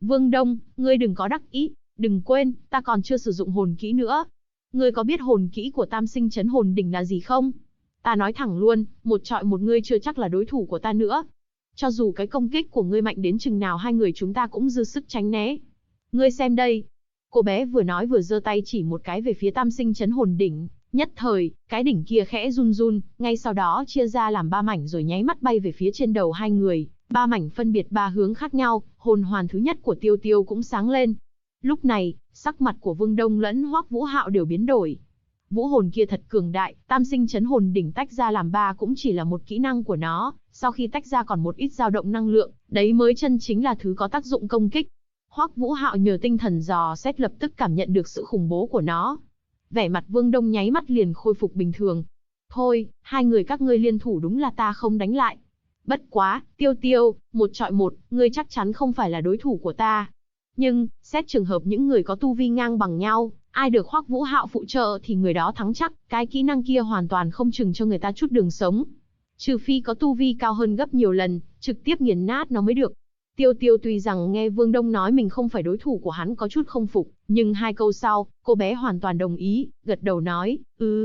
Vương Đông, ngươi đừng có đắc ý, đừng quên, ta còn chưa sử dụng hồn kỹ nữa. Ngươi có biết hồn kỹ của Tam Sinh Chấn Hồn Đỉnh là gì không? Ta nói thẳng luôn, một trọi một ngươi chưa chắc là đối thủ của ta nữa. Cho dù cái công kích của ngươi mạnh đến chừng nào hai người chúng ta cũng dư sức tránh né. Ngươi xem đây. Cô bé vừa nói vừa giơ tay chỉ một cái về phía Tam Sinh Chấn Hồn Đỉnh. Nhất thời, cái đỉnh kia khẽ run run, ngay sau đó chia ra làm 3 mảnh rồi nháy mắt bay về phía trên đầu hai người. 3 mảnh phân biệt 3 hướng khác nhau, hồn hoàn thứ nhất của Tiêu Tiêu cũng sáng lên. Lúc này, sắc mặt của Vương Đông lẫn Hoắc Vũ Hạo đều biến đổi. Vũ hồn kia thật cường đại, Tam Sinh Chấn Hồn Đỉnh tách ra làm 3 cũng chỉ là một kỹ năng của nó, sau khi tách ra còn một ít dao động năng lượng, đấy mới chân chính là thứ có tác dụng công kích. Hoắc Vũ Hạo nhờ tinh thần dò xét lập tức cảm nhận được sự khủng bố của nó. Vẻ mặt Vương Đông nháy mắt liền khôi phục bình thường. Thôi, hai người các ngươi liên thủ đúng là ta không đánh lại. Bất quá, Tiêu Tiêu, một trọi một, ngươi chắc chắn không phải là đối thủ của ta. Nhưng, xét trường hợp những người có tu vi ngang bằng nhau, ai được Hoắc Vũ Hạo phụ trợ thì người đó thắng chắc, cái kỹ năng kia hoàn toàn không chừng cho người ta chút đường sống. Trừ phi có tu vi cao hơn gấp nhiều lần, trực tiếp nghiền nát nó mới được. Tiêu Tiêu tuy rằng nghe Vương Đông nói mình không phải đối thủ của hắn có chút không phục, nhưng 2 câu sau, cô bé hoàn toàn đồng ý, gật đầu nói,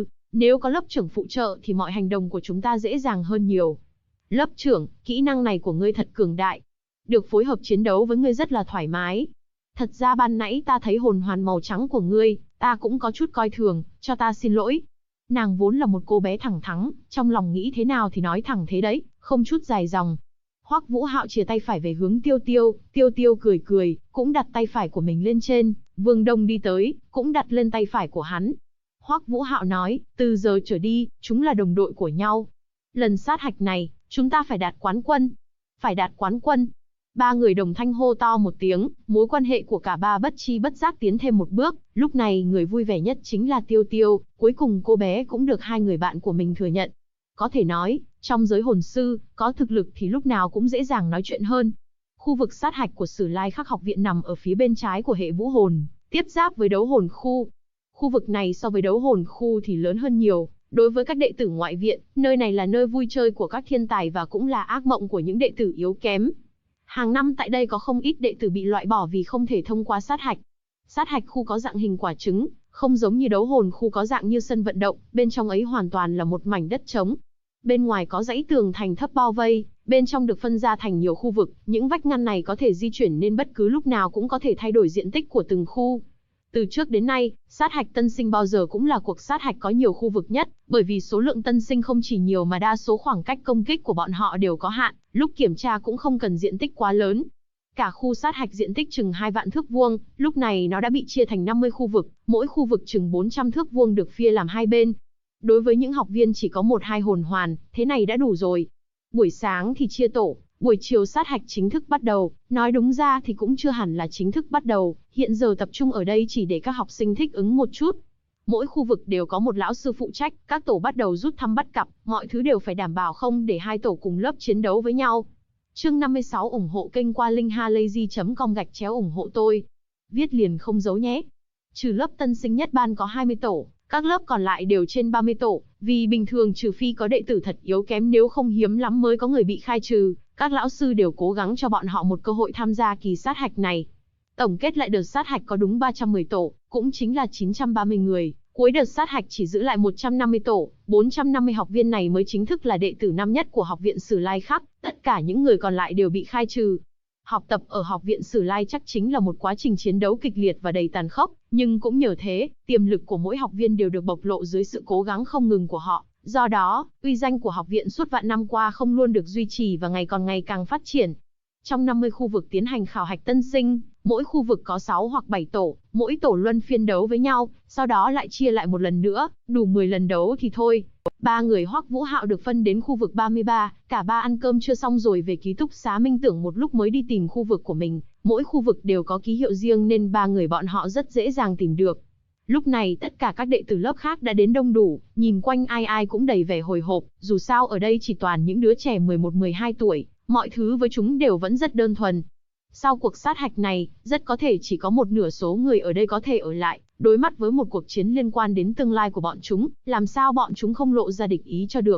nếu có lớp trưởng phụ trợ thì mọi hành động của chúng ta dễ dàng hơn nhiều. Lớp trưởng, kỹ năng này của ngươi thật cường đại. Được phối hợp chiến đấu với ngươi rất là thoải mái. Thật ra ban nãy ta thấy hồn hoàn màu trắng của ngươi, ta cũng có chút coi thường, cho ta xin lỗi. Nàng vốn là một cô bé thẳng thắn, trong lòng nghĩ thế nào thì nói thẳng thế đấy, không chút dài dòng. Hoắc Vũ Hạo chìa tay phải về hướng Tiêu Tiêu, Tiêu Tiêu cười cười, cũng đặt tay phải của mình lên trên, Vương Đông đi tới, cũng đặt lên tay phải của hắn. Hoắc Vũ Hạo nói, từ giờ trở đi, chúng là đồng đội của nhau. Lần sát hạch này, chúng ta phải đạt quán quân. Phải đạt quán quân. 3 người đồng thanh hô to một tiếng, mối quan hệ của cả ba bất chi bất giác tiến thêm một bước, lúc này người vui vẻ nhất chính là Tiêu Tiêu, cuối cùng cô bé cũng được 2 người bạn của mình thừa nhận. Có thể nói, trong giới hồn sư, có thực lực thì lúc nào cũng dễ dàng nói chuyện hơn. Khu vực sát hạch của Sử Lai Khắc học viện nằm ở phía bên trái của hệ vũ hồn, tiếp giáp với đấu hồn khu. Khu vực này so với đấu hồn khu thì lớn hơn nhiều. Đối với các đệ tử ngoại viện, nơi này là nơi vui chơi của các thiên tài và cũng là ác mộng của những đệ tử yếu kém. Hàng năm tại đây có không ít đệ tử bị loại bỏ vì không thể thông qua sát hạch. Sát hạch khu có dạng hình quả trứng, không giống như đấu hồn khu có dạng như sân vận động, bên trong ấy hoàn toàn là một mảnh đất trống. Bên ngoài có dãy tường thành thấp bao vây, bên trong được phân ra thành nhiều khu vực, những vách ngăn này có thể di chuyển nên bất cứ lúc nào cũng có thể thay đổi diện tích của từng khu. Từ trước đến nay, sát hạch tân sinh bao giờ cũng là cuộc sát hạch có nhiều khu vực nhất, bởi vì số lượng tân sinh không chỉ nhiều mà đa số khoảng cách công kích của bọn họ đều có hạn, lúc kiểm tra cũng không cần diện tích quá lớn. Cả khu sát hạch diện tích chừng 2 vạn thước vuông, lúc này nó đã bị chia thành 50 khu vực, mỗi khu vực chừng 400 thước vuông được chia làm hai bên. Đối với những học viên chỉ có 1-2 hồn hoàn, thế này đã đủ rồi. Buổi sáng thì chia tổ, buổi chiều sát hạch chính thức bắt đầu, nói đúng ra thì cũng chưa hẳn là chính thức bắt đầu, hiện giờ tập trung ở đây chỉ để các học sinh thích ứng một chút. Mỗi khu vực đều có một lão sư phụ trách, các tổ bắt đầu rút thăm bắt cặp, mọi thứ đều phải đảm bảo không để hai tổ cùng lớp chiến đấu với nhau. Chương 56 ủng hộ kênh qua linkhalazy.com ủng hộ tôi. Viết liền không giấu nhé. Trừ lớp tân sinh nhất ban có 20 tổ, các lớp còn lại đều trên 30 tổ, vì bình thường trừ phi có đệ tử thật yếu kém nếu không hiếm lắm mới có người bị khai trừ, các lão sư đều cố gắng cho bọn họ một cơ hội tham gia kỳ sát hạch này. Tổng kết lại đợt sát hạch có đúng 310 tổ, cũng chính là 930 người, cuối đợt sát hạch chỉ giữ lại 150 tổ, 450 học viên này mới chính thức là đệ tử năm nhất của học viện Sử Lai Khắc, tất cả những người còn lại đều bị khai trừ. Học tập ở học viện Sử Lai chắc chính là một quá trình chiến đấu kịch liệt và đầy tàn khốc, nhưng cũng nhờ thế, tiềm lực của mỗi học viên đều được bộc lộ dưới sự cố gắng không ngừng của họ. Do đó, uy danh của học viện suốt vạn năm qua không luôn được duy trì và ngày càng phát triển. Trong 50 khu vực tiến hành khảo hạch tân sinh, mỗi khu vực có 6 hoặc 7 tổ, mỗi tổ luân phiên đấu với nhau, sau đó lại chia lại một lần nữa, đủ 10 lần đấu thì thôi. 3 người Hoắc Vũ Hạo được phân đến khu vực 33, cả ba ăn cơm chưa xong rồi về ký túc xá Minh Tưởng một lúc mới đi tìm khu vực của mình, mỗi khu vực đều có ký hiệu riêng nên 3 người bọn họ rất dễ dàng tìm được. Lúc này tất cả các đệ tử lớp khác đã đến đông đủ, nhìn quanh ai ai cũng đầy vẻ hồi hộp, dù sao ở đây chỉ toàn những đứa trẻ 11-12 tuổi, mọi thứ với chúng đều vẫn rất đơn thuần. Sau cuộc sát hạch này, rất có thể chỉ có một nửa số người ở đây có thể ở lại, đối mặt với một cuộc chiến liên quan đến tương lai của bọn chúng, làm sao bọn chúng không lộ ra địch ý cho được.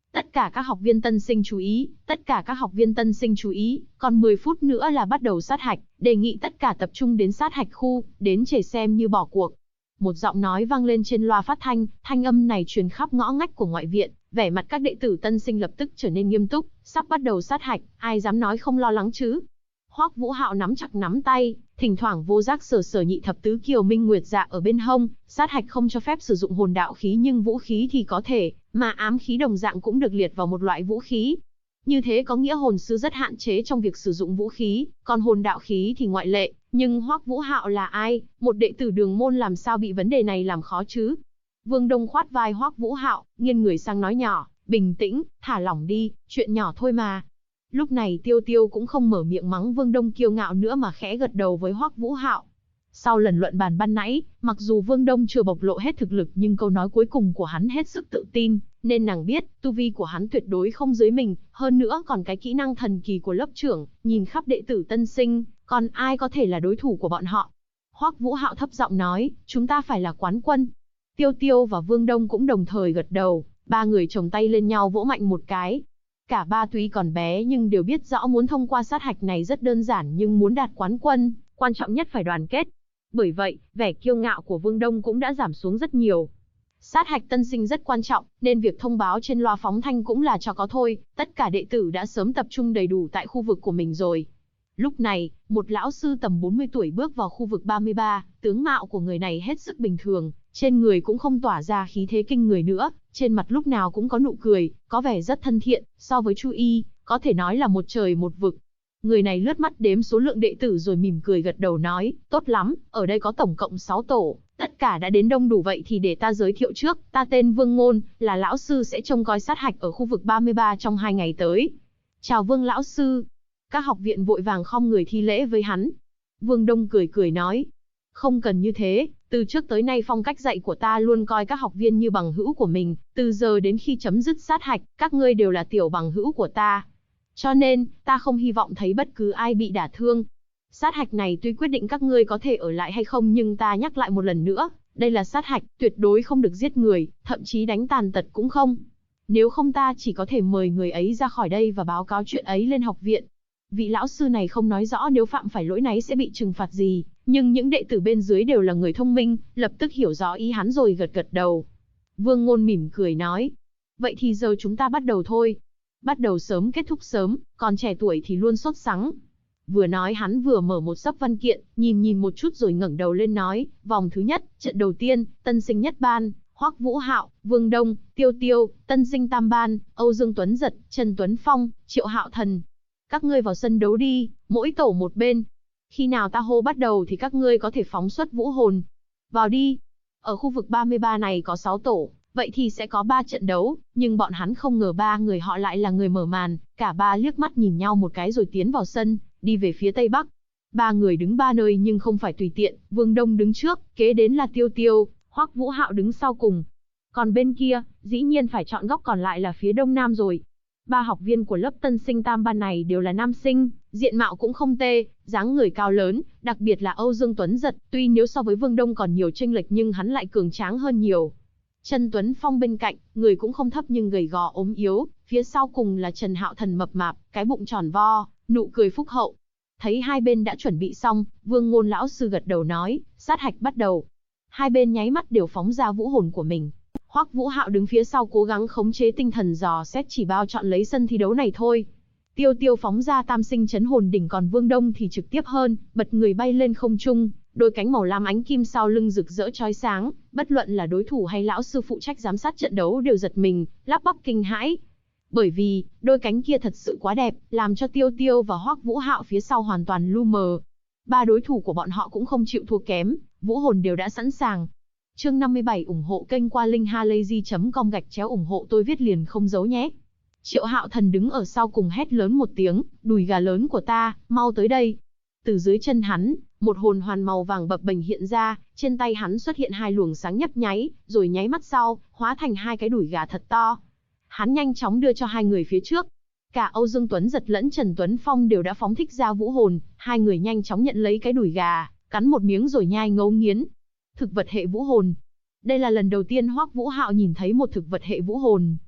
Tất cả các học viên tân sinh chú ý, tất cả các học viên tân sinh chú ý, còn 10 phút nữa là bắt đầu sát hạch, đề nghị tất cả tập trung đến sát hạch khu, đến để xem như bỏ cuộc. Một giọng nói vang lên trên loa phát thanh, thanh âm này truyền khắp ngõ ngách của ngoại viện, vẻ mặt các đệ tử tân sinh lập tức trở nên nghiêm túc, sắp bắt đầu sát hạch, ai dám nói không lo lắng chứ? Hoắc Vũ Hạo nắm chặt nắm tay, thỉnh thoảng vô giác sờ sờ nhị thập tứ kiều minh nguyệt dạ ở bên hông, sát hạch không cho phép sử dụng hồn đạo khí nhưng vũ khí thì có thể, mà ám khí đồng dạng cũng được liệt vào một loại vũ khí. Như thế có nghĩa hồn sư rất hạn chế trong việc sử dụng vũ khí, còn hồn đạo khí thì ngoại lệ, nhưng Hoắc Vũ Hạo là ai, một đệ tử Đường môn làm sao bị vấn đề này làm khó chứ? Vương Đông khoát vai Hoắc Vũ Hạo, nghiêng người sang nói nhỏ, bình tĩnh, thả lỏng đi, chuyện nhỏ thôi mà. Lúc này Tiêu Tiêu cũng không mở miệng mắng Vương Đông kiêu ngạo nữa mà khẽ gật đầu với Hoắc Vũ Hạo. Sau lần luận bàn ban nãy, mặc dù Vương Đông chưa bộc lộ hết thực lực nhưng câu nói cuối cùng của hắn hết sức tự tin, nên nàng biết, tu vi của hắn tuyệt đối không dưới mình, hơn nữa còn cái kỹ năng thần kỳ của lớp trưởng, nhìn khắp đệ tử tân sinh, còn ai có thể là đối thủ của bọn họ. Hoắc Vũ Hạo thấp giọng nói, chúng ta phải là quán quân. Tiêu Tiêu và Vương Đông cũng đồng thời gật đầu, ba người chồng tay lên nhau vỗ mạnh một cái. Cả ba tuy còn bé nhưng đều biết rõ muốn thông qua sát hạch này rất đơn giản nhưng muốn đạt quán quân, quan trọng nhất phải đoàn kết. Bởi vậy, vẻ kiêu ngạo của Vương Đông cũng đã giảm xuống rất nhiều. Sát hạch tân sinh rất quan trọng, nên việc thông báo trên loa phóng thanh cũng là cho có thôi, tất cả đệ tử đã sớm tập trung đầy đủ tại khu vực của mình rồi. Lúc này, một lão sư tầm 40 tuổi bước vào khu vực 33, tướng mạo của người này hết sức bình thường, trên người cũng không tỏa ra khí thế kinh người nữa, trên mặt lúc nào cũng có nụ cười, có vẻ rất thân thiện, so với Chu Y, có thể nói là một trời một vực. Người này lướt mắt đếm số lượng đệ tử rồi mỉm cười gật đầu nói, tốt lắm, ở đây có tổng cộng 6 tổ, tất cả đã đến đông đủ vậy thì để ta giới thiệu trước, ta tên Vương Ngôn, là lão sư sẽ trông coi sát hạch ở khu vực 33 trong 2 ngày tới. Chào Vương lão sư. Các học viện vội vàng khom người thi lễ với hắn. Vương Đông cười cười nói, không cần như thế, từ trước tới nay phong cách dạy của ta luôn coi các học viên như bằng hữu của mình, từ giờ đến khi chấm dứt sát hạch, các ngươi đều là tiểu bằng hữu của ta. Cho nên, ta không hy vọng thấy bất cứ ai bị đả thương. Sát hạch này tuy quyết định các ngươi có thể ở lại hay không nhưng ta nhắc lại một lần nữa, đây là sát hạch, tuyệt đối không được giết người, thậm chí đánh tàn tật cũng không. Nếu không ta chỉ có thể mời người ấy ra khỏi đây và báo cáo chuyện ấy lên học viện. Vị lão sư này không nói rõ nếu phạm phải lỗi này sẽ bị trừng phạt gì, nhưng những đệ tử bên dưới đều là người thông minh, lập tức hiểu rõ ý hắn rồi gật gật đầu. Vương Ngôn mỉm cười nói, vậy thì giờ chúng ta bắt đầu thôi. Bắt đầu sớm kết thúc sớm, còn trẻ tuổi thì luôn sốt sắng. Vừa nói hắn vừa mở một xấp văn kiện, nhìn một chút rồi ngẩng đầu lên nói, vòng thứ nhất, trận đầu tiên, tân sinh nhất ban, Hoắc Vũ Hạo, Vương Đông, Tiêu Tiêu, tân sinh tam ban, Âu Dương Tuấn Giật, Trần Tuấn Phong, Triệu Hạo Thần. Các ngươi vào sân đấu đi, mỗi tổ một bên. Khi nào ta hô bắt đầu thì các ngươi có thể phóng xuất vũ hồn. Vào đi. Ở khu vực 33 này có 6 tổ, vậy thì sẽ có 3 trận đấu, nhưng bọn hắn không ngờ ba người họ lại là người mở màn, cả ba liếc mắt nhìn nhau một cái rồi tiến vào sân, đi về phía tây bắc. Ba người đứng ba nơi nhưng không phải tùy tiện, Vương Đông đứng trước, kế đến là Tiêu Tiêu, Hoắc Vũ Hạo đứng sau cùng. Còn bên kia, dĩ nhiên phải chọn góc còn lại là phía đông nam rồi. Ba học viên của lớp tân sinh tam ban này đều là nam sinh, diện mạo cũng không tệ, dáng người cao lớn, đặc biệt là Âu Dương Tuấn Giật, tuy nếu so với Vương Đông còn nhiều chênh lệch nhưng hắn lại cường tráng hơn nhiều. Trần Tuấn Phong bên cạnh, người cũng không thấp nhưng gầy gò ốm yếu, phía sau cùng là Trần Hạo Thần mập mạp, cái bụng tròn vo, nụ cười phúc hậu. Thấy hai bên đã chuẩn bị xong, Vương Ngôn lão sư gật đầu nói, sát hạch bắt đầu. Hai bên nháy mắt đều phóng ra vũ hồn của mình. Hoắc Vũ Hạo đứng phía sau cố gắng khống chế tinh thần dò xét chỉ bao chọn lấy sân thi đấu này thôi. Tiêu Tiêu phóng ra tam sinh chấn hồn đỉnh còn Vương Đông thì trực tiếp hơn, bật người bay lên không trung, đôi cánh màu lam ánh kim sau lưng rực rỡ chói sáng, bất luận là đối thủ hay lão sư phụ trách giám sát trận đấu đều giật mình, lắp bắp kinh hãi. Bởi vì, đôi cánh kia thật sự quá đẹp, làm cho Tiêu Tiêu và Hoắc Vũ Hạo phía sau hoàn toàn lu mờ. Ba đối thủ của bọn họ cũng không chịu thua kém, vũ hồn đều đã sẵn sàng. Chương 57 ủng hộ kênh qua linkhalazy.com ủng hộ tôi viết liền không giấu nhé. Triệu Hạo Thần đứng ở sau cùng hét lớn một tiếng, đùi gà lớn của ta, mau tới đây. Từ dưới chân hắn, một hồn hoàn màu vàng bập bềnh hiện ra, trên tay hắn xuất hiện hai luồng sáng nhấp nháy, rồi nháy mắt sau, hóa thành hai cái đùi gà thật to. Hắn nhanh chóng đưa cho hai người phía trước. Cả Âu Dương Tuấn Giật lẫn Trần Tuấn Phong đều đã phóng thích ra vũ hồn, hai người nhanh chóng nhận lấy cái đùi gà, cắn một miếng rồi nhai ngấu nghiến. Thực vật hệ vũ hồn. Đây là lần đầu tiên Hoắc Vũ Hạo nhìn thấy một thực vật hệ vũ hồn,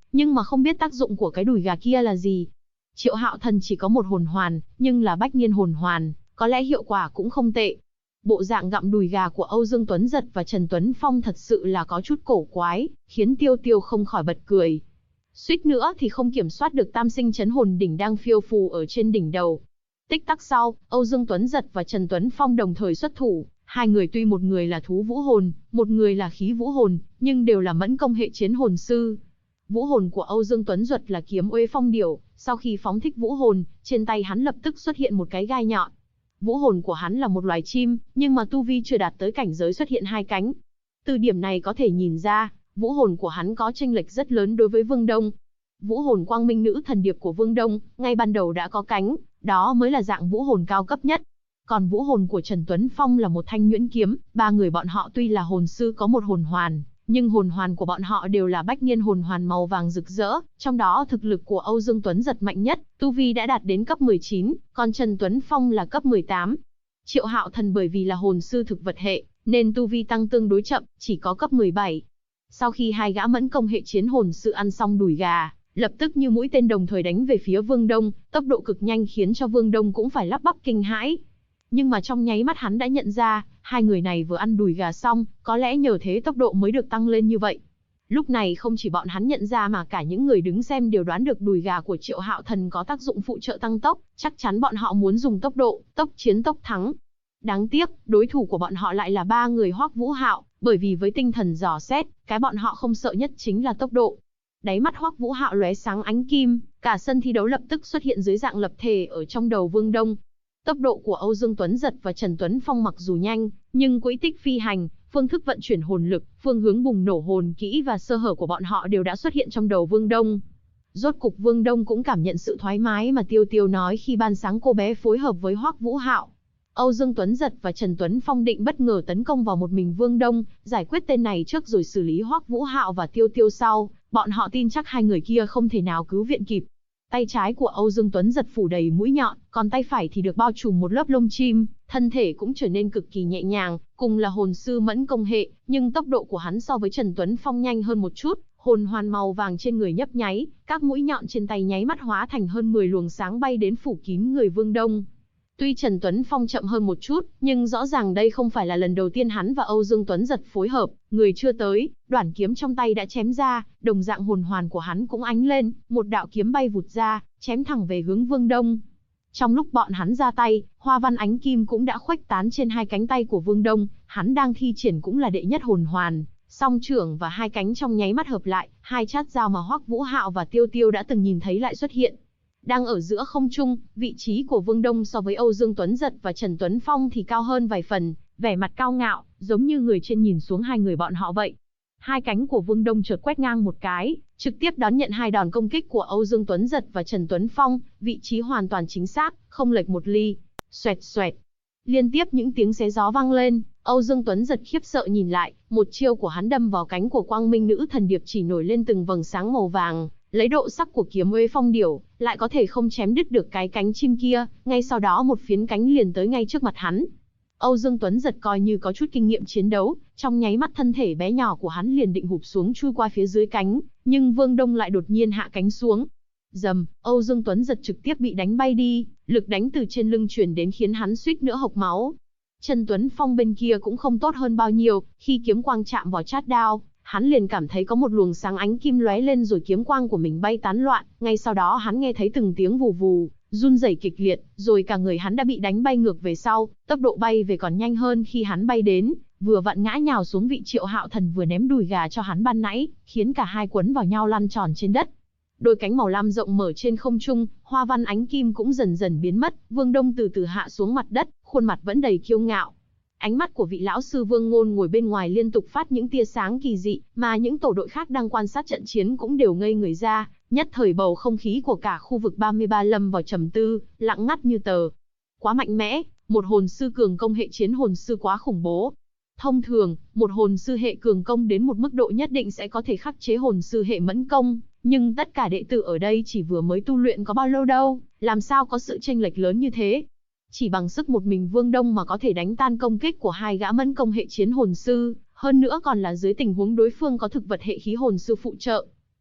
nhưng mà không biết tác dụng của cái đùi gà kia là gì. Triệu Hạo Thần chỉ có một hồn hoàn, nhưng là bách niên hồn hoàn, có lẽ hiệu quả cũng không tệ. Bộ dạng gặm đùi gà của Âu Dương Tuấn Giật và Trần Tuấn Phong thật sự là có chút cổ quái, khiến Tiêu Tiêu không khỏi bật cười. Suýt nữa thì không kiểm soát được tam sinh chấn hồn đỉnh đang phiêu phù ở trên đỉnh đầu. Tích tắc sau, Âu Dương Tuấn Giật và Trần Tuấn Phong đồng thời xuất thủ. Hai người tuy một người là thú vũ hồn, một người là khí vũ hồn, nhưng đều là mẫn công hệ chiến hồn sư. Vũ hồn của Âu Dương Tuấn Duật là kiếm Uế Phong Điểu, sau khi phóng thích vũ hồn, trên tay hắn lập tức xuất hiện một cái gai nhọn. Vũ hồn của hắn là một loài chim, nhưng mà tu vi chưa đạt tới cảnh giới xuất hiện hai cánh. Từ điểm này có thể nhìn ra, vũ hồn của hắn có chênh lệch rất lớn đối với Vương Đông. Vũ hồn Quang Minh Nữ Thần Điệp của Vương Đông, ngay ban đầu đã có cánh, đó mới là dạng vũ hồn cao cấp nhất. Còn vũ hồn của Trần Tuấn Phong là một thanh nhuyễn kiếm, ba người bọn họ tuy là hồn sư có một hồn hoàn, nhưng hồn hoàn của bọn họ đều là bách niên hồn hoàn màu vàng rực rỡ, trong đó thực lực của Âu Dương Tuấn Giật mạnh nhất, tu vi đã đạt đến cấp 19, còn Trần Tuấn Phong là cấp 18. Triệu Hạo Thần bởi vì là hồn sư thực vật hệ, nên tu vi tăng tương đối chậm, chỉ có cấp 17. Sau khi hai gã mẫn công hệ chiến hồn sư ăn xong đùi gà, lập tức như mũi tên đồng thời đánh về phía Vương Đông, tốc độ cực nhanh khiến cho Vương Đông cũng phải lắp bắp kinh hãi. Nhưng mà trong nháy mắt hắn đã nhận ra, hai người này vừa ăn đùi gà xong, có lẽ nhờ thế tốc độ mới được tăng lên như vậy. Lúc này không chỉ bọn hắn nhận ra mà cả những người đứng xem đều đoán được đùi gà của Triệu Hạo Thần có tác dụng phụ trợ tăng tốc, chắc chắn bọn họ muốn dùng tốc độ, tốc chiến tốc thắng. Đáng tiếc, đối thủ của bọn họ lại là ba người Hoắc Vũ Hạo, bởi vì với tinh thần dò xét, cái bọn họ không sợ nhất chính là tốc độ. Đáy mắt Hoắc Vũ Hạo lóe sáng ánh kim, cả sân thi đấu lập tức xuất hiện dưới dạng lập thể ở trong đầu Vương Đông. Tốc độ của Âu Dương Tuấn Giật và Trần Tuấn Phong mặc dù nhanh, nhưng quỹ tích phi hành, phương thức vận chuyển hồn lực, phương hướng bùng nổ hồn kỹ và sơ hở của bọn họ đều đã xuất hiện trong đầu Vương Đông. Rốt cục Vương Đông cũng cảm nhận sự thoải mái mà Tiêu Tiêu nói khi ban sáng cô bé phối hợp với Hoắc Vũ Hạo. Âu Dương Tuấn Giật và Trần Tuấn Phong định bất ngờ tấn công vào một mình Vương Đông, giải quyết tên này trước rồi xử lý Hoắc Vũ Hạo và Tiêu Tiêu sau, bọn họ tin chắc hai người kia không thể nào cứu viện kịp. Tay trái của Âu Dương Tuấn Giật phủ đầy mũi nhọn, còn tay phải thì được bao trùm một lớp lông chim, thân thể cũng trở nên cực kỳ nhẹ nhàng, cùng là hồn sư mẫn công hệ, nhưng tốc độ của hắn so với Trần Tuấn Phong nhanh hơn một chút, hồn hoàn màu vàng trên người nhấp nháy, các mũi nhọn trên tay nháy mắt hóa thành hơn 10 luồng sáng bay đến phủ kín người Vương Đông. Tuy Trần Tuấn Phong chậm hơn một chút, nhưng rõ ràng đây không phải là lần đầu tiên hắn và Âu Dương Tuấn Giật phối hợp, người chưa tới, đoản kiếm trong tay đã chém ra, đồng dạng hồn hoàn của hắn cũng ánh lên, một đạo kiếm bay vụt ra, chém thẳng về hướng Vương Đông. Trong lúc bọn hắn ra tay, hoa văn ánh kim cũng đã khuếch tán trên hai cánh tay của Vương Đông, hắn đang thi triển cũng là đệ nhất hồn hoàn, song trưởng và hai cánh trong nháy mắt hợp lại, hai chát dao mà Hoắc Vũ Hạo và Tiêu Tiêu đã từng nhìn thấy lại xuất hiện. Đang ở giữa không trung, vị trí của Vương Đông so với Âu Dương Tuấn Giật và Trần Tuấn Phong thì cao hơn vài phần, vẻ mặt cao ngạo, giống như người trên nhìn xuống hai người bọn họ vậy. Hai cánh của Vương Đông chợt quét ngang một cái, trực tiếp đón nhận hai đòn công kích của Âu Dương Tuấn Giật và Trần Tuấn Phong, vị trí hoàn toàn chính xác, không lệch một ly. Xoẹt xoẹt. Liên tiếp những tiếng xé gió vang lên, Âu Dương Tuấn Giật khiếp sợ nhìn lại, một chiêu của hắn đâm vào cánh của Quang Minh Nữ Thần Điệp chỉ nổi lên từng vầng sáng màu vàng. Lấy độ sắc của kiếm Uế Phong Điểu, lại có thể không chém đứt được cái cánh chim kia, ngay sau đó một phiến cánh liền tới ngay trước mặt hắn. Âu Dương Tuấn Giật coi như có chút kinh nghiệm chiến đấu, trong nháy mắt thân thể bé nhỏ của hắn liền định hụp xuống chui qua phía dưới cánh, nhưng Vương Đông lại đột nhiên hạ cánh xuống. Rầm, Âu Dương Tuấn Giật trực tiếp bị đánh bay đi, lực đánh từ trên lưng truyền đến khiến hắn suýt nữa hộc máu. Trần Tuấn Phong bên kia cũng không tốt hơn bao nhiêu, khi kiếm quang chạm vào chát đao, hắn liền cảm thấy có một luồng sáng ánh kim lóe lên rồi kiếm quang của mình bay tán loạn, ngay sau đó hắn nghe thấy từng tiếng vù vù, run rẩy kịch liệt, rồi cả người hắn đã bị đánh bay ngược về sau, tốc độ bay về còn nhanh hơn khi hắn bay đến, vừa vặn ngã nhào xuống vị Triệu Hạo Thần vừa ném đùi gà cho hắn ban nãy, khiến cả hai quấn vào nhau lăn tròn trên đất. Đôi cánh màu lam rộng mở trên không trung, hoa văn ánh kim cũng dần dần biến mất, Vương Đông từ từ hạ xuống mặt đất, khuôn mặt vẫn đầy kiêu ngạo. Ánh mắt của vị lão sư Vương Ngôn ngồi bên ngoài liên tục phát những tia sáng kỳ dị, mà những tổ đội khác đang quan sát trận chiến cũng đều ngây người ra, nhất thời bầu không khí của cả khu vực 33 lâm vào trầm tư, lặng ngắt như tờ. Quá mạnh mẽ, một hồn sư cường công hệ chiến hồn sư quá khủng bố. Thông thường, một hồn sư hệ cường công đến một mức độ nhất định sẽ có thể khắc chế hồn sư hệ mẫn công, nhưng tất cả đệ tử ở đây chỉ vừa mới tu luyện có bao lâu đâu, làm sao có sự chênh lệch lớn như thế? Chỉ bằng sức một mình Vương Đông mà có thể đánh tan công kích của hai gã mẫn công hệ chiến hồn sư, hơn nữa còn là dưới tình huống đối phương có thực vật hệ khí hồn sư phụ trợ.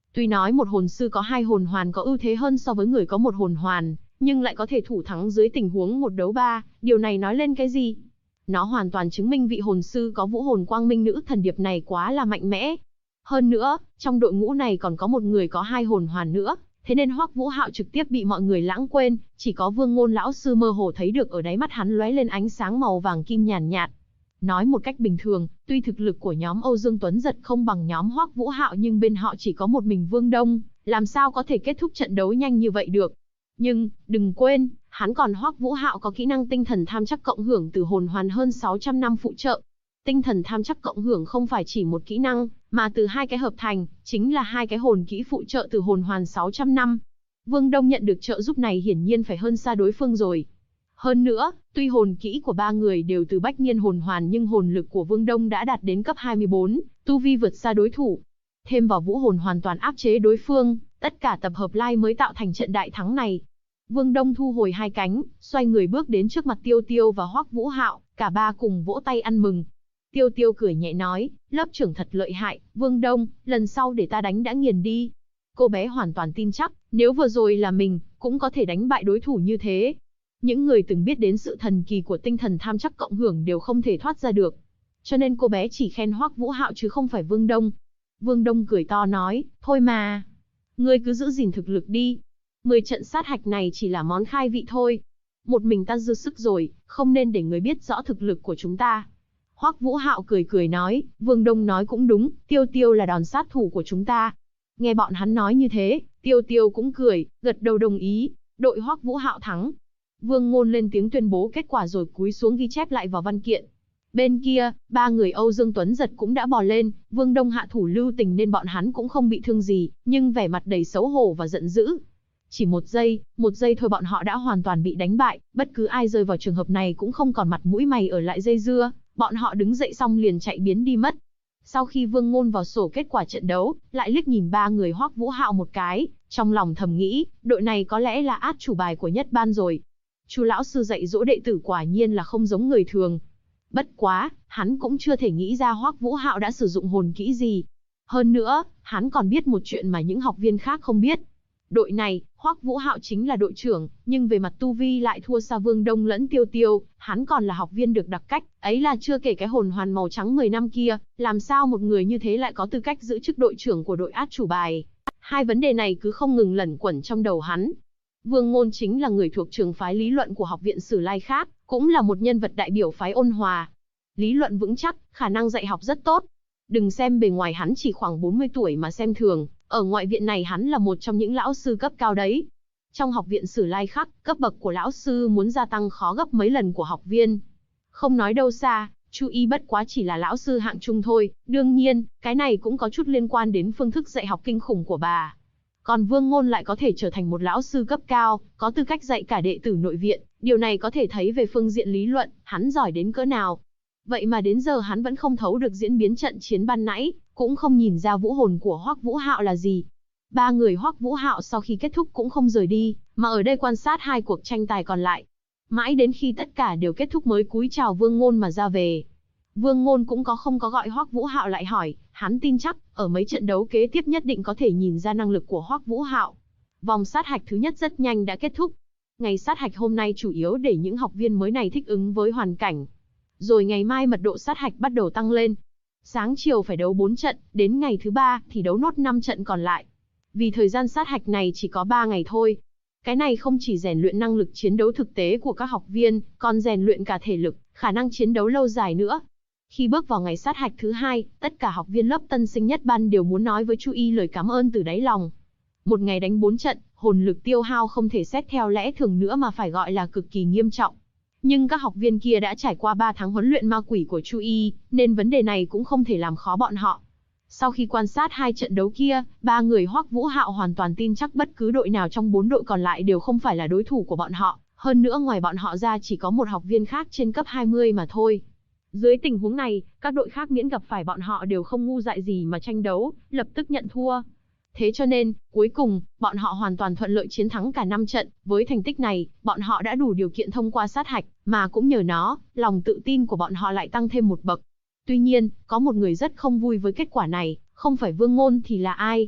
Tuy nói một hồn sư có 2 hồn hoàn có ưu thế hơn so với người có 1 hồn hoàn, nhưng lại có thể thủ thắng dưới tình huống 1 đấu 3, điều này nói lên cái gì? Nó hoàn toàn chứng minh vị hồn sư có vũ hồn quang minh nữ thần điệp này quá là mạnh mẽ. Hơn nữa, trong đội ngũ này còn có một người có 2 hồn hoàn nữa, thế nên Hoắc Vũ Hạo trực tiếp bị mọi người lãng quên, chỉ có Vương Ngôn lão sư mơ hồ thấy được ở đáy mắt hắn lóe lên ánh sáng màu vàng kim nhàn nhạt. Nói một cách bình thường, tuy thực lực của nhóm Âu Dương Tuấn Giật không bằng nhóm Hoắc Vũ Hạo nhưng bên họ chỉ có một mình Vương Đông, làm sao có thể kết thúc trận đấu nhanh như vậy được. Nhưng, đừng quên, hắn còn Hoắc Vũ Hạo có kỹ năng tinh thần tham chắc cộng hưởng từ hồn hoàn hơn 600 năm phụ trợ. Tinh thần tham chắc cộng hưởng không phải chỉ một kỹ năng, mà từ 2 cái hợp thành, chính là 2 cái hồn kỹ phụ trợ từ hồn hoàn 600 năm. Vương Đông nhận được trợ giúp này hiển nhiên phải hơn xa đối phương rồi. Hơn nữa, tuy hồn kỹ của 3 người đều từ bách niên hồn hoàn nhưng hồn lực của Vương Đông đã đạt đến cấp 24, tu vi vượt xa đối thủ. Thêm vào vũ hồn hoàn toàn áp chế đối phương, tất cả tập hợp lai mới tạo thành trận đại thắng này. Vương Đông thu hồi 2 cánh, xoay người bước đến trước mặt Tiêu Tiêu và Hoắc Vũ Hạo, cả ba cùng vỗ tay ăn mừng. Tiêu Tiêu cười nhẹ nói, lớp trưởng thật lợi hại, Vương Đông, lần sau để ta đánh đã nghiền đi. Cô bé hoàn toàn tin chắc, nếu vừa rồi là mình, cũng có thể đánh bại đối thủ như thế. Những người từng biết đến sự thần kỳ của tinh thần tham chắc cộng hưởng đều không thể thoát ra được. Cho nên cô bé chỉ khen Hoắc Vũ Hạo chứ không phải Vương Đông. Vương Đông cười to nói, thôi mà. Ngươi cứ giữ gìn thực lực đi. 10 trận sát hạch này chỉ là món khai vị thôi. Một mình ta dư sức rồi, không nên để người biết rõ thực lực của chúng ta. Hoắc Vũ Hạo cười cười nói, Vương Đông nói cũng đúng, Tiêu Tiêu là đòn sát thủ của chúng ta. Nghe bọn hắn nói như thế, Tiêu Tiêu cũng cười, gật đầu đồng ý, đội Hoắc Vũ Hạo thắng. Vương Ngôn lên tiếng tuyên bố kết quả rồi cúi xuống ghi chép lại vào văn kiện. Bên kia, 3 người Âu Dương Tuấn Giật cũng đã bò lên, Vương Đông hạ thủ lưu tình nên bọn hắn cũng không bị thương gì, nhưng vẻ mặt đầy xấu hổ và giận dữ. Chỉ một giây thôi bọn họ đã hoàn toàn bị đánh bại, bất cứ ai rơi vào trường hợp này cũng không còn mặt mũi mày ở lại dây dưa, bọn họ đứng dậy xong liền chạy biến đi mất. Sau khi Vương Ngôn vào sổ kết quả trận đấu, lại liếc nhìn 3 người Hoắc Vũ Hạo một cái, trong lòng thầm nghĩ, đội này có lẽ là át chủ bài của nhất ban rồi. Chu lão sư dạy dỗ đệ tử quả nhiên là không giống người thường. Bất quá, hắn cũng chưa thể nghĩ ra Hoắc Vũ Hạo đã sử dụng hồn kỹ gì. Hơn nữa, hắn còn biết một chuyện mà những học viên khác không biết. Đội này, Hoắc Vũ Hạo chính là đội trưởng, nhưng về mặt tu vi lại thua xa Vương Đông lẫn Tiêu Tiêu, hắn còn là học viên được đặc cách, ấy là chưa kể cái hồn hoàn màu trắng 10 năm kia, làm sao một người như thế lại có tư cách giữ chức đội trưởng của đội át chủ bài. Hai vấn đề này cứ không ngừng lẩn quẩn trong đầu hắn. Vương Ngôn chính là người thuộc trường phái lý luận của học viện Sử Lai khác, cũng là một nhân vật đại biểu phái Ôn Hòa. Lý luận vững chắc, khả năng dạy học rất tốt. Đừng xem bề ngoài hắn chỉ khoảng 40 tuổi mà xem thường, ở ngoại viện này hắn là một trong những lão sư cấp cao đấy. Trong học viện Sử Lai Khắc, cấp bậc của lão sư muốn gia tăng khó gấp mấy lần của học viên. Không nói đâu xa, Chu Y bất quá chỉ là lão sư hạng trung thôi, đương nhiên, cái này cũng có chút liên quan đến phương thức dạy học kinh khủng của bà. Còn Vương Ngôn lại có thể trở thành một lão sư cấp cao, có tư cách dạy cả đệ tử nội viện, điều này có thể thấy về phương diện lý luận, hắn giỏi đến cỡ nào. Vậy mà đến giờ hắn vẫn không thấu được diễn biến trận chiến ban nãy, cũng không nhìn ra vũ hồn của Hoắc Vũ Hạo là gì. 3 người Hoắc Vũ Hạo sau khi kết thúc cũng không rời đi, mà ở đây quan sát 2 cuộc tranh tài còn lại. Mãi đến khi tất cả đều kết thúc mới cúi chào Vương Ngôn mà ra về. Vương Ngôn cũng không có gọi Hoắc Vũ Hạo lại hỏi, hắn tin chắc, ở mấy trận đấu kế tiếp nhất định có thể nhìn ra năng lực của Hoắc Vũ Hạo. Vòng sát hạch thứ nhất rất nhanh đã kết thúc. Ngày sát hạch hôm nay chủ yếu để những học viên mới này thích ứng với hoàn cảnh. Rồi ngày mai mật độ sát hạch bắt đầu tăng lên. Sáng chiều phải đấu 4 trận, đến ngày thứ 3 thì đấu nốt 5 trận còn lại. Vì thời gian sát hạch này chỉ có 3 ngày thôi. Cái này không chỉ rèn luyện năng lực chiến đấu thực tế của các học viên, còn rèn luyện cả thể lực, khả năng chiến đấu lâu dài nữa. Khi bước vào ngày sát hạch thứ 2, tất cả học viên lớp tân sinh nhất ban đều muốn nói với Chu Y lời cảm ơn từ đáy lòng. Một ngày đánh 4 trận, hồn lực tiêu hao không thể xét theo lẽ thường nữa mà phải gọi là cực kỳ nghiêm trọng. Nhưng các học viên kia đã trải qua 3 tháng huấn luyện ma quỷ của Chu Y, nên vấn đề này cũng không thể làm khó bọn họ. Sau khi quan sát 2 trận đấu kia, 3 người Hoắc Vũ Hạo hoàn toàn tin chắc bất cứ đội nào trong 4 đội còn lại đều không phải là đối thủ của bọn họ. Hơn nữa ngoài bọn họ ra chỉ có một học viên khác trên cấp 20 mà thôi. Dưới tình huống này, các đội khác miễn gặp phải bọn họ đều không ngu dại gì mà tranh đấu, lập tức nhận thua. Thế cho nên, cuối cùng, bọn họ hoàn toàn thuận lợi chiến thắng cả 5 trận, với thành tích này, bọn họ đã đủ điều kiện thông qua sát hạch, mà cũng nhờ nó, lòng tự tin của bọn họ lại tăng thêm một bậc. Tuy nhiên, có một người rất không vui với kết quả này, không phải Vương Ngôn thì là ai?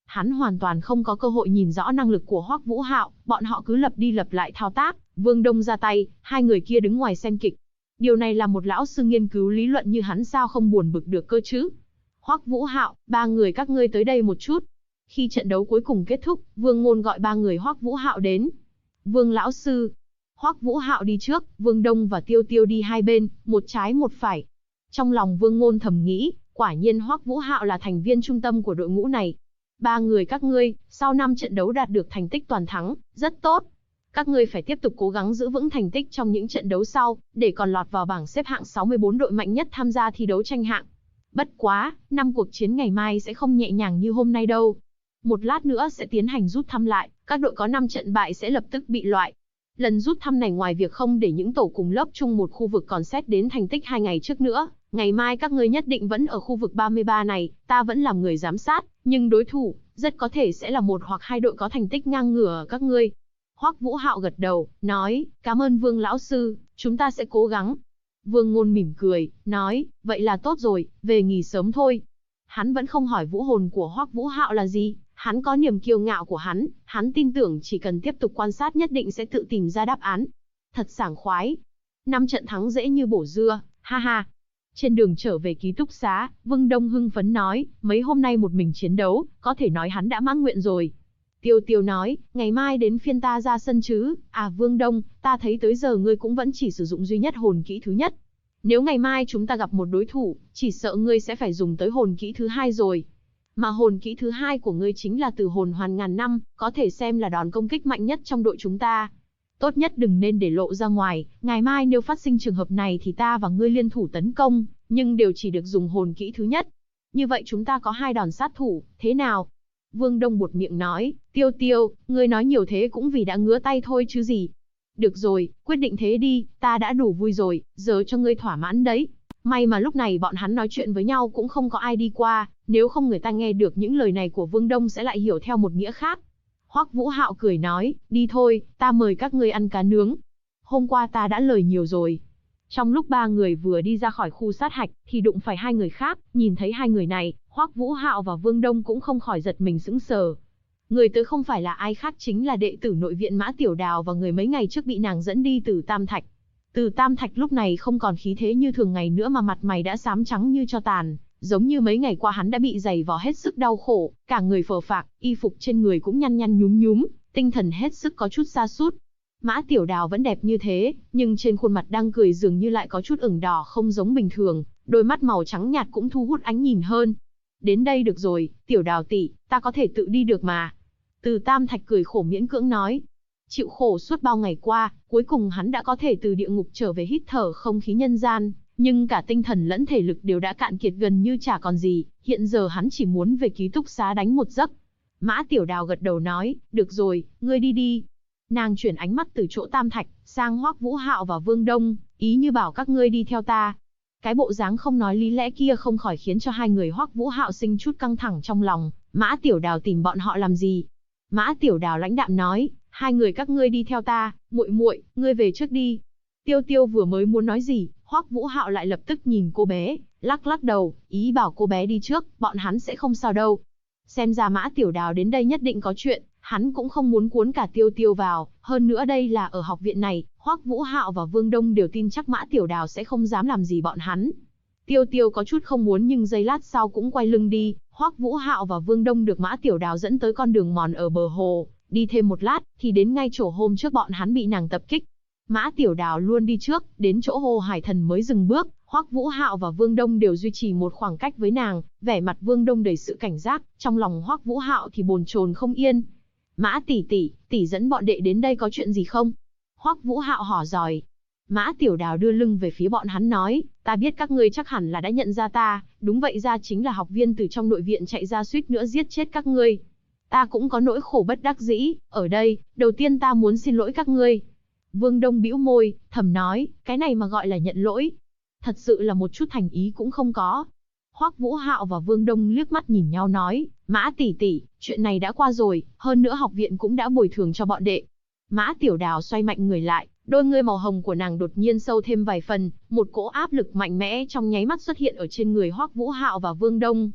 Hắn hoàn toàn không có cơ hội nhìn rõ năng lực của Hoắc Vũ Hạo, bọn họ cứ lặp đi lặp lại thao tác, Vương Đông ra tay, hai người kia đứng ngoài xem kịch. Điều này là một lão sư nghiên cứu lý luận như hắn sao không buồn bực được cơ chứ? Hoắc Vũ Hạo, ba người các ngươi tới đây một chút. Khi trận đấu cuối cùng kết thúc, Vương Ngôn gọi ba người Hoắc Vũ Hạo đến. Vương lão sư. Hoắc Vũ Hạo đi trước, Vương Đông và Tiêu Tiêu đi hai bên, một trái một phải. Trong lòng Vương Ngôn thầm nghĩ, quả nhiên Hoắc Vũ Hạo là thành viên trung tâm của đội ngũ này. Ba người các ngươi, sau 5 trận đấu đạt được thành tích toàn thắng, rất tốt. Các ngươi phải tiếp tục cố gắng giữ vững thành tích trong những trận đấu sau, để còn lọt vào bảng xếp hạng 64 đội mạnh nhất tham gia thi đấu tranh hạng. Bất quá, 5 cuộc chiến ngày mai sẽ không nhẹ nhàng như hôm nay đâu. Một lát nữa sẽ tiến hành rút thăm lại, các đội có 5 trận bại sẽ lập tức bị loại. Lần rút thăm này ngoài việc không để những tổ cùng lớp chung một khu vực còn xét đến thành tích 2 ngày trước nữa, ngày mai các ngươi nhất định vẫn ở khu vực 33 này, ta vẫn làm người giám sát, nhưng đối thủ, rất có thể sẽ là một hoặc hai đội có thành tích ngang ngửa các ngươi. Hoắc Vũ Hạo gật đầu, nói, cảm ơn Vương lão sư, chúng ta sẽ cố gắng. Vương Ngôn mỉm cười, nói, vậy là tốt rồi, về nghỉ sớm thôi. Hắn vẫn không hỏi vũ hồn của Hoắc Vũ Hạo là gì, hắn có niềm kiêu ngạo của hắn tin tưởng chỉ cần tiếp tục quan sát nhất định sẽ tự tìm ra đáp án. Thật sảng khoái. 5 trận thắng dễ như bổ dưa, ha ha. Trên đường trở về ký túc xá, Vương Đông hưng phấn nói, mấy hôm nay một mình chiến đấu, có thể nói hắn đã mãn nguyện rồi. Tiêu Tiêu nói, ngày mai đến phiên ta ra sân chứ, Vương Đông, ta thấy tới giờ ngươi cũng vẫn chỉ sử dụng duy nhất hồn kỹ thứ nhất. Nếu ngày mai chúng ta gặp một đối thủ, chỉ sợ ngươi sẽ phải dùng tới hồn kỹ thứ hai rồi. Mà hồn kỹ thứ hai của ngươi chính là Từ Hồn Hoàn ngàn năm, có thể xem là đòn công kích mạnh nhất trong đội chúng ta. Tốt nhất đừng nên để lộ ra ngoài, ngày mai nếu phát sinh trường hợp này thì ta và ngươi liên thủ tấn công, nhưng đều chỉ được dùng hồn kỹ thứ nhất. Như vậy chúng ta có 2 đòn sát thủ, thế nào? Vương Đông buột miệng nói, Tiêu Tiêu, ngươi nói nhiều thế cũng vì đã ngứa tay thôi chứ gì. Được rồi, quyết định thế đi, ta đã đủ vui rồi, giờ cho ngươi thỏa mãn đấy. May mà lúc này bọn hắn nói chuyện với nhau cũng không có ai đi qua, nếu không người ta nghe được những lời này của Vương Đông sẽ lại hiểu theo một nghĩa khác. Hoắc Vũ Hạo cười nói, đi thôi, ta mời các ngươi ăn cá nướng. Hôm qua ta đã lời nhiều rồi. Trong lúc ba người vừa đi ra khỏi khu sát hạch, thì đụng phải 2 người khác, nhìn thấy 2 người này, Hoắc Vũ Hạo và Vương Đông cũng không khỏi giật mình sững sờ. Người tới không phải là ai khác chính là đệ tử nội viện Mã Tiểu Đào và người mấy ngày trước bị nàng dẫn đi từ Tam Thạch. Từ Tam Thạch lúc này không còn khí thế như thường ngày nữa mà mặt mày đã xám trắng như tro tàn, giống như mấy ngày qua hắn đã bị giày vò hết sức đau khổ, cả người phờ phạc, y phục trên người cũng nhăn nhăn nhúm nhúm, tinh thần hết sức có chút sa sút. Mã Tiểu Đào vẫn đẹp như thế, nhưng trên khuôn mặt đang cười dường như lại có chút ửng đỏ không giống bình thường, đôi mắt màu trắng nhạt cũng thu hút ánh nhìn hơn. Đến đây được rồi, Tiểu Đào tỷ, ta có thể tự đi được mà. Từ Tam Thạch cười khổ miễn cưỡng nói. Chịu khổ suốt bao ngày qua, cuối cùng hắn đã có thể từ địa ngục trở về hít thở không khí nhân gian, nhưng cả tinh thần lẫn thể lực đều đã cạn kiệt gần như chả còn gì, hiện giờ hắn chỉ muốn về ký túc xá đánh một giấc. Mã Tiểu Đào gật đầu nói, được rồi, ngươi đi đi. Nàng chuyển ánh mắt từ chỗ Tam Thạch sang Hoắc Vũ Hạo và Vương Đông, ý như bảo các ngươi đi theo ta. Cái bộ dáng không nói lý lẽ kia không khỏi khiến cho 2 người Hoắc Vũ Hạo sinh chút căng thẳng trong lòng, Mã Tiểu Đào tìm bọn họ làm gì? Mã Tiểu Đào lãnh đạm nói, 2 người các ngươi đi theo ta, muội muội, ngươi về trước đi. Tiêu Tiêu vừa mới muốn nói gì, Hoắc Vũ Hạo lại lập tức nhìn cô bé, lắc lắc đầu, ý bảo cô bé đi trước, bọn hắn sẽ không sao đâu. Xem ra Mã Tiểu Đào đến đây nhất định có chuyện, hắn cũng không muốn cuốn cả Tiêu Tiêu vào, hơn nữa đây là ở học viện này, Hoắc Vũ Hạo và Vương Đông đều tin chắc Mã Tiểu Đào sẽ không dám làm gì bọn hắn. Tiêu Tiêu có chút không muốn nhưng giây lát sau cũng quay lưng đi, Hoắc Vũ Hạo và Vương Đông được Mã Tiểu Đào dẫn tới con đường mòn ở bờ hồ, đi thêm một lát thì đến ngay chỗ hôm trước bọn hắn bị nàng tập kích. Mã Tiểu Đào luôn đi trước, đến chỗ Hồ Hải Thần mới dừng bước, Hoắc Vũ Hạo và Vương Đông đều duy trì một khoảng cách với nàng, vẻ mặt Vương Đông đầy sự cảnh giác, trong lòng Hoắc Vũ Hạo thì bồn chồn không yên. Mã tỷ tỷ, tỷ dẫn bọn đệ đến đây có chuyện gì không? Hoắc Vũ Hạo hỏi dòi. Mã Tiểu Đào đưa lưng về phía bọn hắn nói, ta biết các ngươi chắc hẳn là đã nhận ra ta, đúng vậy ra chính là học viên từ trong nội viện chạy ra suýt nữa giết chết các ngươi. Ta cũng có nỗi khổ bất đắc dĩ, ở đây, đầu tiên ta muốn xin lỗi các ngươi. Vương Đông bĩu môi, thầm nói, cái này mà gọi là nhận lỗi. Thật sự là một chút thành ý cũng không có. Hoắc Vũ Hạo và Vương Đông liếc mắt nhìn nhau nói, Mã tỷ tỷ, chuyện này đã qua rồi, hơn nữa học viện cũng đã bồi thường cho bọn đệ. Mã Tiểu Đào xoay mạnh người lại, đôi ngươi màu hồng của nàng đột nhiên sâu thêm vài phần, một cỗ áp lực mạnh mẽ trong nháy mắt xuất hiện ở trên người Hoắc Vũ Hạo và Vương Đông.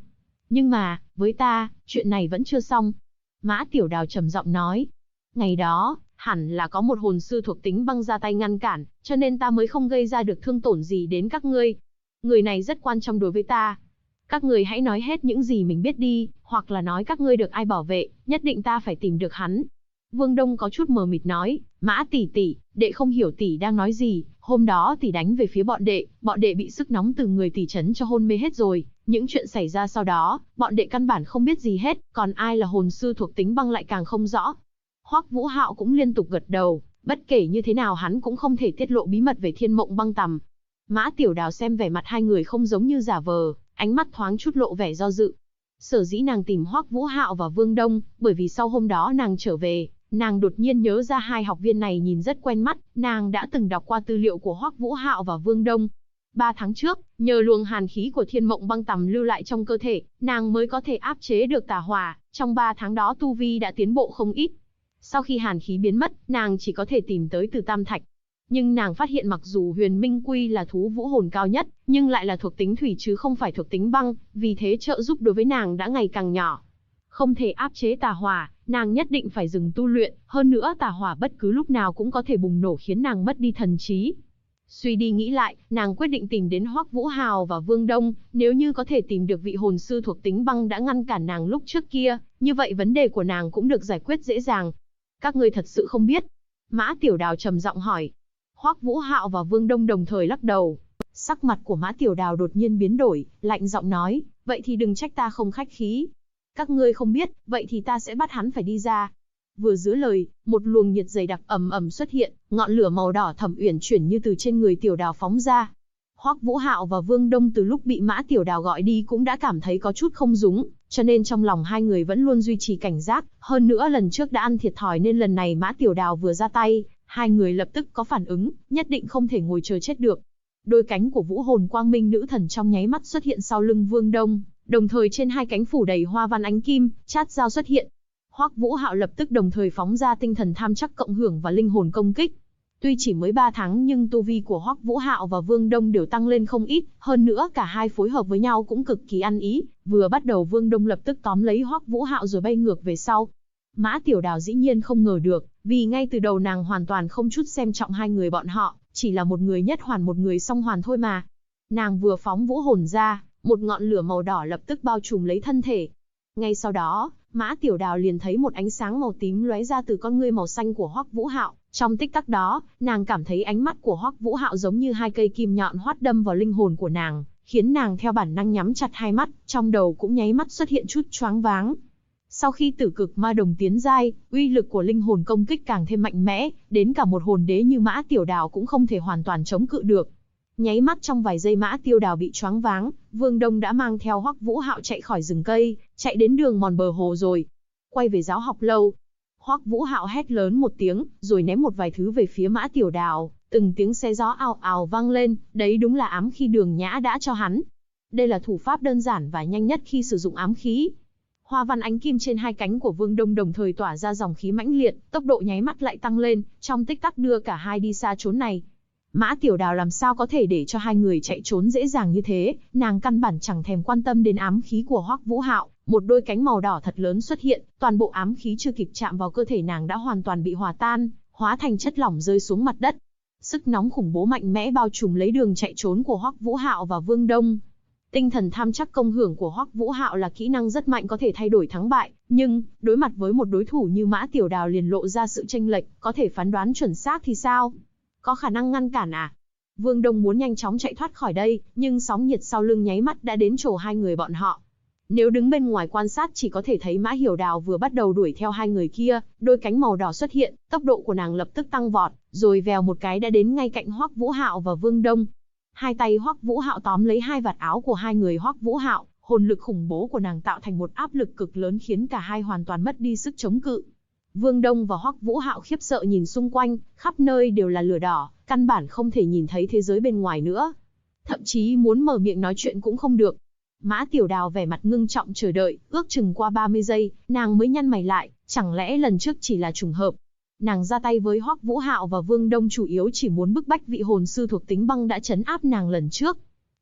Nhưng mà, với ta, chuyện này vẫn chưa xong. Mã Tiểu Đào trầm giọng nói. Ngày đó, hẳn là có một hồn sư thuộc tính băng ra tay ngăn cản, cho nên ta mới không gây ra được thương tổn gì đến các ngươi. Người này rất quan trọng đối với ta. Các ngươi hãy nói hết những gì mình biết đi, hoặc là nói các ngươi được ai bảo vệ, nhất định ta phải tìm được hắn. Vương Đông có chút mờ mịt nói, Mã tỷ tỷ, đệ không hiểu tỷ đang nói gì, hôm đó tỷ đánh về phía bọn đệ bị sức nóng từ người tỷ trấn cho hôn mê hết rồi, những chuyện xảy ra sau đó, bọn đệ căn bản không biết gì hết, còn ai là hồn sư thuộc tính băng lại càng không rõ. Hoắc Vũ Hạo cũng liên tục gật đầu, bất kể như thế nào hắn cũng không thể tiết lộ bí mật về Thiên Mộng Băng Tầm. Mã Tiểu Đào xem vẻ mặt hai người không giống như giả vờ, ánh mắt thoáng chút lộ vẻ do dự. Sở dĩ nàng tìm Hoắc Vũ Hạo và Vương Đông, bởi vì sau hôm đó nàng trở về, nàng đột nhiên nhớ ra hai học viên này nhìn rất quen mắt, nàng đã từng đọc qua tư liệu của Hoắc Vũ Hạo và Vương Đông. 3 tháng trước, nhờ luồng hàn khí của Thiên Mộng Băng Tầm lưu lại trong cơ thể, nàng mới có thể áp chế được tà hỏa, trong 3 tháng đó tu vi đã tiến bộ không ít. Sau khi hàn khí biến mất, nàng chỉ có thể tìm tới Từ Tam Thạch. Nhưng nàng phát hiện mặc dù Huyền Minh Quy là thú vũ hồn cao nhất, nhưng lại là thuộc tính thủy chứ không phải thuộc tính băng, vì thế trợ giúp đối với nàng đã ngày càng nhỏ. Không thể áp chế tà hỏa, nàng nhất định phải dừng tu luyện, hơn nữa tà hỏa bất cứ lúc nào cũng có thể bùng nổ khiến nàng mất đi thần trí. Suy đi nghĩ lại, nàng quyết định tìm đến Hoắc Vũ Hào và Vương Đông, nếu như có thể tìm được vị hồn sư thuộc tính băng đã ngăn cản nàng lúc trước kia, như vậy vấn đề của nàng cũng được giải quyết dễ dàng. Các ngươi thật sự không biết? Mã Tiểu Đào trầm giọng hỏi. Hoắc Vũ Hạo và Vương Đông đồng thời lắc đầu. Sắc mặt của Mã Tiểu Đào đột nhiên biến đổi, lạnh giọng nói, vậy thì đừng trách ta không khách khí. Các ngươi không biết, vậy thì ta sẽ bắt hắn phải đi ra. Vừa giữa lời, một luồng nhiệt dày đặc ầm ầm xuất hiện, ngọn lửa màu đỏ thẫm uyển chuyển như từ trên người Tiểu Đào phóng ra. Hoắc Vũ Hạo và Vương Đông từ lúc bị Mã Tiểu Đào gọi đi cũng đã cảm thấy có chút không đúng, cho nên trong lòng hai người vẫn luôn duy trì cảnh giác, hơn nữa lần trước đã ăn thiệt thòi nên lần này Mã Tiểu Đào vừa ra tay, hai người lập tức có phản ứng, nhất định không thể ngồi chờ chết được. Đôi cánh của Vũ Hồn Quang Minh nữ thần trong nháy mắt xuất hiện sau lưng Vương Đông, đồng thời trên hai cánh phủ đầy hoa văn ánh kim, chát dao xuất hiện. Hoắc Vũ Hạo lập tức đồng thời phóng ra tinh thần tham chắc cộng hưởng và linh hồn công kích. Tuy chỉ mới 3 tháng nhưng tu vi của Hoắc Vũ Hạo và Vương Đông đều tăng lên không ít, hơn nữa cả hai phối hợp với nhau cũng cực kỳ ăn ý, vừa bắt đầu Vương Đông lập tức tóm lấy Hoắc Vũ Hạo rồi bay ngược về sau. Mã Tiểu Đào dĩ nhiên không ngờ được, vì ngay từ đầu nàng hoàn toàn không chút xem trọng hai người bọn họ, chỉ là một người nhất hoàn một người song hoàn thôi mà. Nàng vừa phóng vũ hồn ra, một ngọn lửa màu đỏ lập tức bao trùm lấy thân thể. Ngay sau đó, Mã Tiểu Đào liền thấy một ánh sáng màu tím lóe ra từ con ngươi màu xanh của Hoắc Vũ Hạo. Trong tích tắc đó, nàng cảm thấy ánh mắt của Hoắc Vũ Hạo giống như hai cây kim nhọn hoắt đâm vào linh hồn của nàng, khiến nàng theo bản năng nhắm chặt hai mắt, trong đầu cũng nháy mắt xuất hiện chút choáng váng. Sau khi Tử Cực Ma Đồng tiến giai, uy lực của linh hồn công kích càng thêm mạnh mẽ, đến cả một hồn đế như Mã Tiểu Đào cũng không thể hoàn toàn chống cự được. Nháy mắt trong vài giây Mã Tiểu Đào bị choáng váng, Vương Đông đã mang theo Hoắc Vũ Hạo chạy khỏi rừng cây, chạy đến đường mòn bờ hồ rồi. Quay về giáo học lâu, Hoắc Vũ Hạo hét lớn một tiếng, rồi ném một vài thứ về phía Mã Tiểu Đào, từng tiếng xé gió ào ào vang lên, đấy đúng là ám khí Đường Nhã đã cho hắn. Đây là thủ pháp đơn giản và nhanh nhất khi sử dụng ám khí. Hoa văn ánh kim trên hai cánh của Vương Đông đồng thời tỏa ra dòng khí mãnh liệt, tốc độ nháy mắt lại tăng lên, trong tích tắc đưa cả hai đi xa trốn này. Mã Tiểu Đào làm sao có thể để cho hai người chạy trốn dễ dàng như thế, nàng căn bản chẳng thèm quan tâm đến ám khí của Hoắc Vũ Hạo, một đôi cánh màu đỏ thật lớn xuất hiện, toàn bộ ám khí chưa kịp chạm vào cơ thể nàng đã hoàn toàn bị hòa tan, hóa thành chất lỏng rơi xuống mặt đất. Sức nóng khủng bố mạnh mẽ bao trùm lấy đường chạy trốn của Hoắc Vũ Hạo và Vương Đông. Tinh thần tham chắc công hưởng của Hoắc Vũ Hạo là kỹ năng rất mạnh có thể thay đổi thắng bại, nhưng đối mặt với một đối thủ như Mã Tiểu Đào liền lộ ra sự chênh lệch, có thể phán đoán chuẩn xác thì sao? Có khả năng ngăn cản à? Vương Đông muốn nhanh chóng chạy thoát khỏi đây, nhưng sóng nhiệt sau lưng nháy mắt đã đến chỗ hai người bọn họ. Nếu đứng bên ngoài quan sát chỉ có thể thấy Mã Hiểu Đào vừa bắt đầu đuổi theo hai người kia, đôi cánh màu đỏ xuất hiện, tốc độ của nàng lập tức tăng vọt, rồi vèo một cái đã đến ngay cạnh Hoắc Vũ Hạo và Vương Đông. Hai tay Hoắc Vũ Hạo tóm lấy hai vạt áo của hai người Hoắc Vũ Hạo, hồn lực khủng bố của nàng tạo thành một áp lực cực lớn khiến cả hai hoàn toàn mất đi sức chống cự. Vương Đông và Hoắc Vũ Hạo khiếp sợ nhìn xung quanh, khắp nơi đều là lửa đỏ, căn bản không thể nhìn thấy thế giới bên ngoài nữa. Thậm chí muốn mở miệng nói chuyện cũng không được. Mã Tiểu Đào vẻ mặt ngưng trọng chờ đợi, ước chừng qua 30 giây, nàng mới nhăn mày lại, chẳng lẽ lần trước chỉ là trùng hợp. Nàng ra tay với Hoắc Vũ Hạo và Vương Đông chủ yếu chỉ muốn bức bách vị hồn sư thuộc tính băng đã trấn áp nàng lần trước.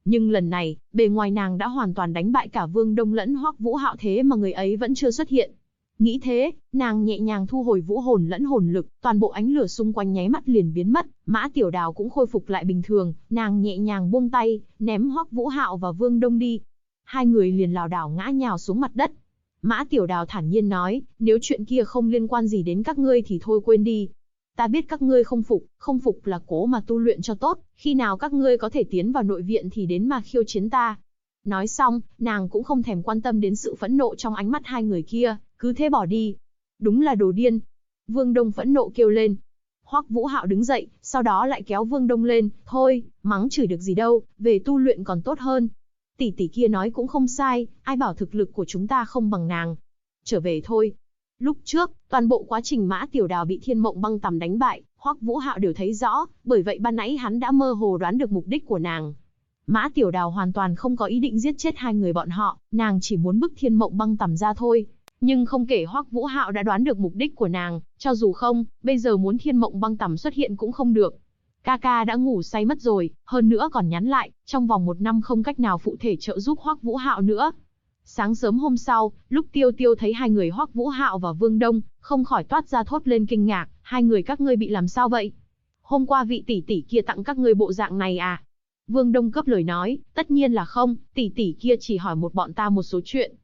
Nhưng lần này, bề ngoài nàng đã hoàn toàn đánh bại cả Vương Đông lẫn Hoắc Vũ Hạo, thế mà người ấy vẫn chưa xuất hiện. Nghĩ thế, nàng nhẹ nhàng thu hồi vũ hồn lẫn hồn lực, toàn bộ ánh lửa xung quanh nháy mắt liền biến mất, Mã Tiểu Đào cũng khôi phục lại bình thường, nàng nhẹ nhàng buông tay, ném Hoắc Vũ Hạo và Vương Đông đi. Hai người liền lảo đảo ngã nhào xuống mặt đất. Mã Tiểu Đào thản nhiên nói, nếu chuyện kia không liên quan gì đến các ngươi thì thôi quên đi. Ta biết các ngươi không phục là cố mà tu luyện cho tốt, khi nào các ngươi có thể tiến vào nội viện thì đến mà khiêu chiến ta. Nói xong, nàng cũng không thèm quan tâm đến sự phẫn nộ trong ánh mắt hai người kia, cứ thế bỏ đi. Đúng là đồ điên. Vương Đông phẫn nộ kêu lên. Hoắc Vũ Hạo đứng dậy, sau đó lại kéo Vương Đông lên, thôi, mắng chửi được gì đâu, về tu luyện còn tốt hơn. Tỷ tỷ kia nói cũng không sai, ai bảo thực lực của chúng ta không bằng nàng. Trở về thôi. Lúc trước, toàn bộ quá trình Mã Tiểu Đào bị Thiên Mộng Băng Tằm đánh bại, Hoắc Vũ Hạo đều thấy rõ, bởi vậy ban nãy hắn đã mơ hồ đoán được mục đích của nàng. Mã Tiểu Đào hoàn toàn không có ý định giết chết hai người bọn họ, nàng chỉ muốn bức Thiên Mộng Băng Tằm ra thôi. Nhưng không kể Hoắc Vũ Hạo đã đoán được mục đích của nàng, cho dù không, bây giờ muốn Thiên Mộng Băng Tằm xuất hiện cũng không được. Ca đã ngủ say mất rồi, hơn nữa còn nhắn lại, trong vòng 1 năm không cách nào phụ thể trợ giúp Hoắc Vũ Hạo nữa. Sáng sớm hôm sau, lúc Tiêu Tiêu thấy hai người Hoắc Vũ Hạo và Vương Đông, không khỏi toát ra thốt lên kinh ngạc, hai người các ngươi bị làm sao vậy? Hôm qua vị tỷ tỷ kia tặng các ngươi bộ dạng này à? Vương Đông cướp lời nói, tất nhiên là không, tỷ tỷ kia chỉ hỏi bọn ta một số chuyện.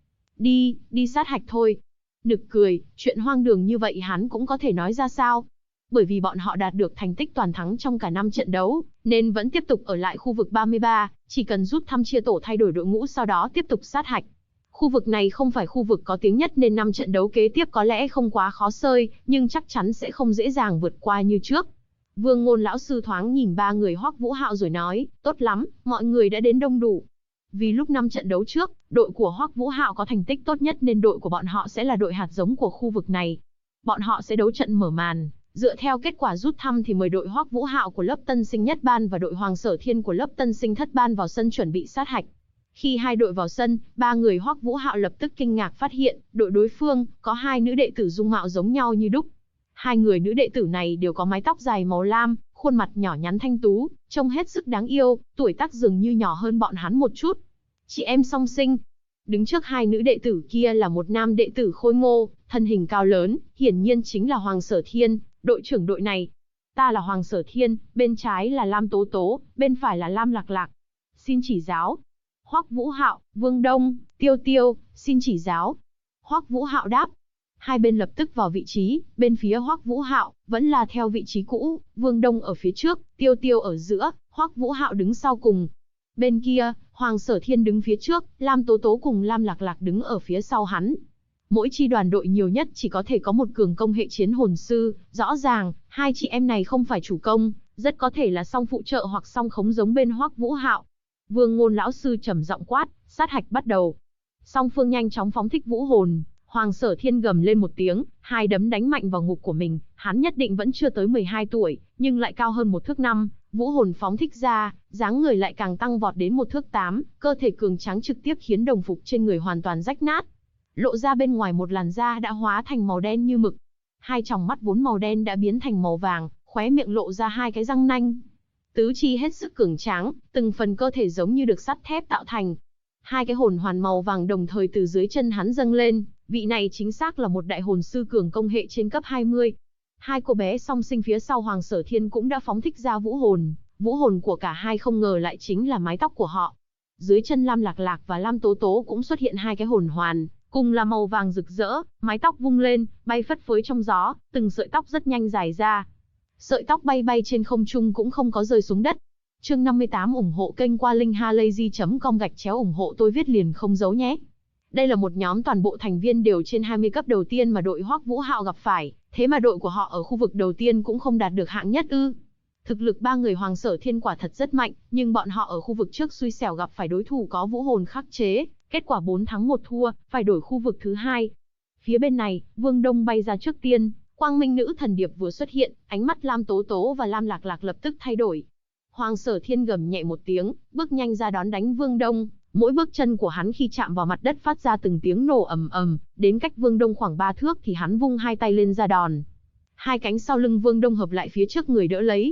Đi sát hạch thôi. Nực cười, chuyện hoang đường như vậy hắn cũng có thể nói ra sao? Bởi vì bọn họ đạt được thành tích toàn thắng trong cả 5 trận đấu, nên vẫn tiếp tục ở lại khu vực 33, chỉ cần rút thăm chia tổ thay đổi đội ngũ sau đó tiếp tục sát hạch. Khu vực này không phải khu vực có tiếng nhất nên 5 trận đấu kế tiếp có lẽ không quá khó xơi, nhưng chắc chắn sẽ không dễ dàng vượt qua như trước. Vương Ngôn lão sư thoáng nhìn ba người Hoắc Vũ Hạo rồi nói, tốt lắm, mọi người đã đến đông đủ. Vì lúc 5 trận đấu trước, đội của Hoắc Vũ Hạo có thành tích tốt nhất nên đội của bọn họ sẽ là đội hạt giống của khu vực này. Bọn họ sẽ đấu trận mở màn, dựa theo kết quả rút thăm thì mời đội Hoắc Vũ Hạo của lớp Tân Sinh Nhất Ban và đội Hoàng Sở Thiên của lớp Tân Sinh Thất Ban vào sân chuẩn bị sát hạch. Khi hai đội vào sân, ba người Hoắc Vũ Hạo lập tức kinh ngạc phát hiện, đội đối phương có 2 nữ đệ tử dung mạo giống nhau như đúc. 2 người nữ đệ tử này đều có mái tóc dài màu lam, khuôn mặt nhỏ nhắn thanh tú, trông hết sức đáng yêu, tuổi tác dường như nhỏ hơn bọn hắn một chút. Chị em song sinh. Đứng trước 2 nữ đệ tử kia là một nam đệ tử khôi ngô, thân hình cao lớn, hiển nhiên chính là Hoàng Sở Thiên, đội trưởng đội này. Ta là Hoàng Sở Thiên, bên trái là Lam Tố Tố, bên phải là Lam Lạc Lạc. Xin chỉ giáo. Hoắc Vũ Hạo, Vương Đông, Tiêu Tiêu, xin chỉ giáo. Hoắc Vũ Hạo đáp. Hai bên lập tức vào vị trí, bên phía Hoắc Vũ Hạo vẫn là theo vị trí cũ, Vương Đông ở phía trước, Tiêu Tiêu ở giữa, Hoắc Vũ Hạo đứng sau cùng. Bên kia, Hoàng Sở Thiên đứng phía trước, Lam Tố Tố cùng Lam Lạc Lạc đứng ở phía sau hắn. Mỗi chi đoàn đội nhiều nhất chỉ có thể có một cường công hệ chiến hồn sư, rõ ràng, hai chị em này không phải chủ công, rất có thể là song phụ trợ hoặc song khống giống bên Hoắc Vũ Hạo. Vương Ngôn lão sư trầm giọng quát, sát hạch bắt đầu. Song phương nhanh chóng phóng thích vũ hồn, Hoàng Sở Thiên gầm lên một tiếng, hai đấm đánh mạnh vào ngực của mình, hắn nhất định vẫn chưa tới 12 tuổi, nhưng lại cao hơn 1 thước 5, vũ hồn phóng thích ra, dáng người lại càng tăng vọt đến 1 thước 8, cơ thể cường tráng trực tiếp khiến đồng phục trên người hoàn toàn rách nát. Lộ ra bên ngoài một làn da đã hóa thành màu đen như mực. Hai tròng mắt vốn màu đen đã biến thành màu vàng, khóe miệng lộ ra 2 cái răng nanh. Tứ chi hết sức cường tráng, từng phần cơ thể giống như được sắt thép tạo thành. 2 cái hồn hoàn màu vàng đồng thời từ dưới chân hắn dâng lên, vị này chính xác là một đại hồn sư cường công hệ trên cấp 20. 2 cô bé song sinh phía sau Hoàng Sở Thiên cũng đã phóng thích ra vũ hồn của cả hai không ngờ lại chính là mái tóc của họ. Dưới chân Lam Lạc Lạc và Lam Tố Tố cũng xuất hiện 2 cái hồn hoàn, cùng là màu vàng rực rỡ, mái tóc vung lên, bay phất phới trong gió, từng sợi tóc rất nhanh dài ra. Sợi tóc bay trên không trung cũng không có rơi xuống đất. Chương 58 ủng hộ kênh qua linkhalazy.com ủng hộ tôi viết liền không giấu nhé. Đây là một nhóm toàn bộ thành viên đều trên 20 cấp đầu tiên mà đội Hoắc Vũ Hạo gặp phải, thế mà đội của họ ở khu vực đầu tiên cũng không đạt được hạng nhất ư? Thực lực 3 người Hoàng Sở Thiên quả thật rất mạnh, nhưng bọn họ ở khu vực trước xui xẻo gặp phải đối thủ có vũ hồn khắc chế, kết quả 4 thắng 1 thua, phải đổi khu vực thứ 2. Phía bên này, Vương Đông bay ra trước tiên, Quang Minh Nữ Thần Điệp vừa xuất hiện, ánh mắt Lam Tố Tố và Lam Lạc Lạc lập tức thay đổi. Hoàng Sở Thiên gầm nhẹ một tiếng, bước nhanh ra đón đánh Vương Đông, mỗi bước chân của hắn khi chạm vào mặt đất phát ra từng tiếng nổ ầm ầm, đến cách Vương Đông khoảng 3 thước thì hắn vung 2 tay lên ra đòn. 2 cánh sau lưng Vương Đông hợp lại phía trước người đỡ lấy.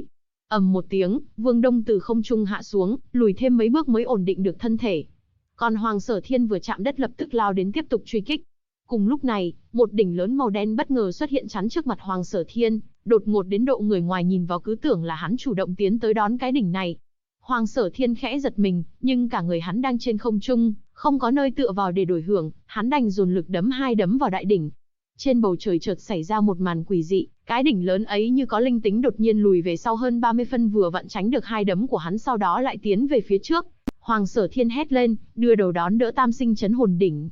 Ầm một tiếng, Vương Đông từ không trung hạ xuống, lùi thêm mấy bước mới ổn định được thân thể. Còn Hoàng Sở Thiên vừa chạm đất lập tức lao đến tiếp tục truy kích. Cùng lúc này, một đỉnh lớn màu đen bất ngờ xuất hiện chắn trước mặt Hoàng Sở Thiên, đột ngột đến độ người ngoài nhìn vào cứ tưởng là hắn chủ động tiến tới đón cái đỉnh này. Hoàng Sở Thiên khẽ giật mình, nhưng cả người hắn đang trên không trung, không có nơi tựa vào để đổi hưởng, hắn đành dồn lực đấm hai đấm vào đại đỉnh. Trên bầu trời chợt xảy ra một màn quỷ dị, cái đỉnh lớn ấy như có linh tính đột nhiên lùi về sau hơn 30 phân vừa vặn tránh được hai đấm của hắn, sau đó lại tiến về phía trước. Hoàng Sở Thiên hét lên, đưa đầu đón đỡ Tam Sinh Chấn Hồn Đỉnh.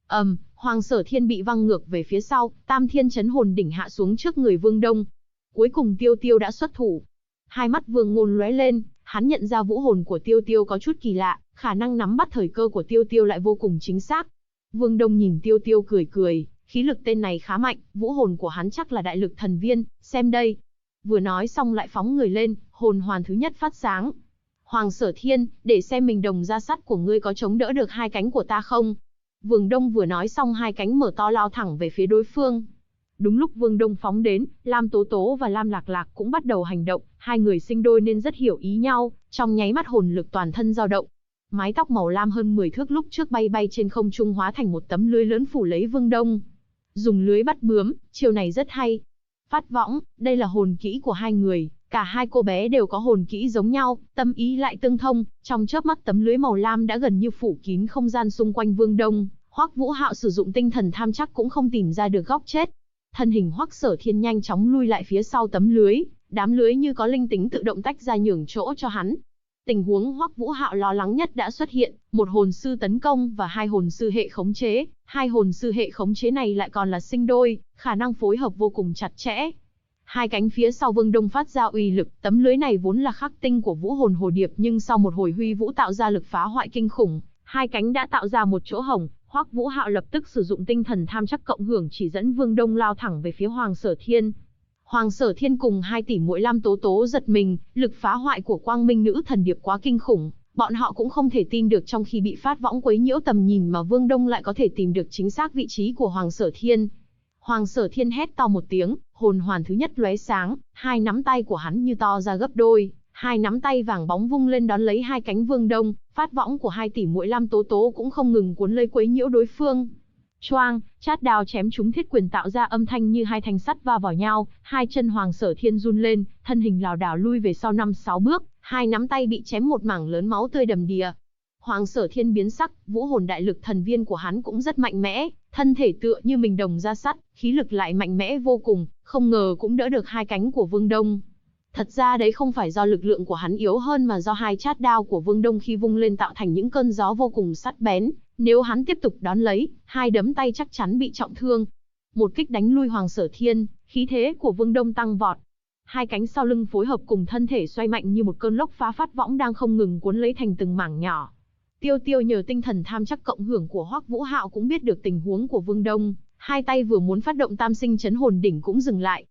Hoàng Sở Thiên bị văng ngược về phía sau, Tam Thiên Chấn Hồn Đỉnh hạ xuống trước người Vương Đông. Cuối cùng Tiêu Tiêu đã xuất thủ. Hai mắt Vương Ngôn lóe lên, hắn nhận ra vũ hồn của Tiêu Tiêu có chút kỳ lạ, khả năng nắm bắt thời cơ của Tiêu Tiêu lại vô cùng chính xác. Vương Đông nhìn Tiêu Tiêu cười cười, khí lực tên này khá mạnh, vũ hồn của hắn chắc là đại lực thần viên, xem đây. Vừa nói xong lại phóng người lên, hồn hoàn thứ nhất phát sáng. Hoàng Sở Thiên, để xem mình đồng gia sắt của ngươi có chống đỡ được hai cánh của ta không? Vương Đông vừa nói xong hai cánh mở to lao thẳng về phía đối phương. Đúng lúc Vương Đông phóng đến, Lam Tố Tố và Lam Lạc Lạc cũng bắt đầu hành động, hai người sinh đôi nên rất hiểu ý nhau, trong nháy mắt hồn lực toàn thân dao động. Mái tóc màu lam hơn 10 thước lúc trước bay bay trên không trung hóa thành một tấm lưới lớn phủ lấy Vương Đông. Dùng lưới bắt bướm, chiêu này rất hay. Phát võng, đây là hồn kỹ của hai người, cả hai cô bé đều có hồn kỹ giống nhau, tâm ý lại tương thông, trong chớp mắt tấm lưới màu lam đã gần như phủ kín không gian xung quanh Vương Đông, Hoắc Vũ Hạo sử dụng tinh thần tham chắc cũng không tìm ra được góc chết. Thân hình Hoắc Sở Thiên nhanh chóng lui lại phía sau tấm lưới, đám lưới như có linh tính tự động tách ra nhường chỗ cho hắn. Tình huống Hoắc Vũ Hạo lo lắng nhất đã xuất hiện, một hồn sư tấn công và hai hồn sư hệ khống chế, hai hồn sư hệ khống chế này lại còn là sinh đôi, khả năng phối hợp vô cùng chặt chẽ. Hai cánh phía sau Vương Đông phát ra uy lực, tấm lưới này vốn là khắc tinh của vũ hồn hồ điệp nhưng sau một hồi huy vũ tạo ra lực phá hoại kinh khủng, hai cánh đã tạo ra một chỗ hổng. Hoắc Vũ Hạo lập tức sử dụng tinh thần tham chắc cộng hưởng chỉ dẫn Vương Đông lao thẳng về phía Hoàng Sở Thiên. Hoàng Sở Thiên cùng hai tỷ muội Lam Tố Tố giật mình, lực phá hoại của Quang Minh Nữ Thần Điệp quá kinh khủng, bọn họ cũng không thể tin được trong khi bị phát võng quấy nhiễu tầm nhìn mà Vương Đông lại có thể tìm được chính xác vị trí của Hoàng Sở Thiên. Hoàng Sở Thiên hét to một tiếng, hồn hoàn thứ nhất lóe sáng, hai nắm tay của hắn như to ra gấp đôi, hai nắm tay vàng bóng vung lên đón lấy hai cánh Vương Đông, phát võng của hai tỷ muội Lam Tố Tố cũng không ngừng cuốn lấy quấy nhiễu đối phương. Choang, chát đao chém trúng thiết quyền tạo ra âm thanh như hai thanh sắt va vào nhau, hai chân Hoàng Sở Thiên run lên, thân hình lảo đảo lui về sau 5-6 bước, hai nắm tay bị chém một mảng lớn máu tươi đầm đìa. Hoàng Sở Thiên biến sắc, vũ hồn đại lực thần viên của hắn cũng rất mạnh mẽ, thân thể tựa như mình đồng ra sắt, khí lực lại mạnh mẽ vô cùng, không ngờ cũng đỡ được hai cánh của Vương Đông. Thật ra đấy không phải do lực lượng của hắn yếu hơn mà do hai chát đao của Vương Đông khi vung lên tạo thành những cơn gió vô cùng sắc bén, nếu hắn tiếp tục đón lấy, hai đấm tay chắc chắn bị trọng thương. Một kích đánh lui Hoàng Sở Thiên, khí thế của Vương Đông tăng vọt. Hai cánh sau lưng phối hợp cùng thân thể xoay mạnh như một cơn lốc phá phát võng đang không ngừng cuốn lấy thành từng mảng nhỏ. Tiêu Tiêu nhờ tinh thần tham chắc cộng hưởng của Hoắc Vũ Hạo cũng biết được tình huống của Vương Đông, hai tay vừa muốn phát động Tam Sinh Chấn Hồn Đỉnh cũng dừng lại.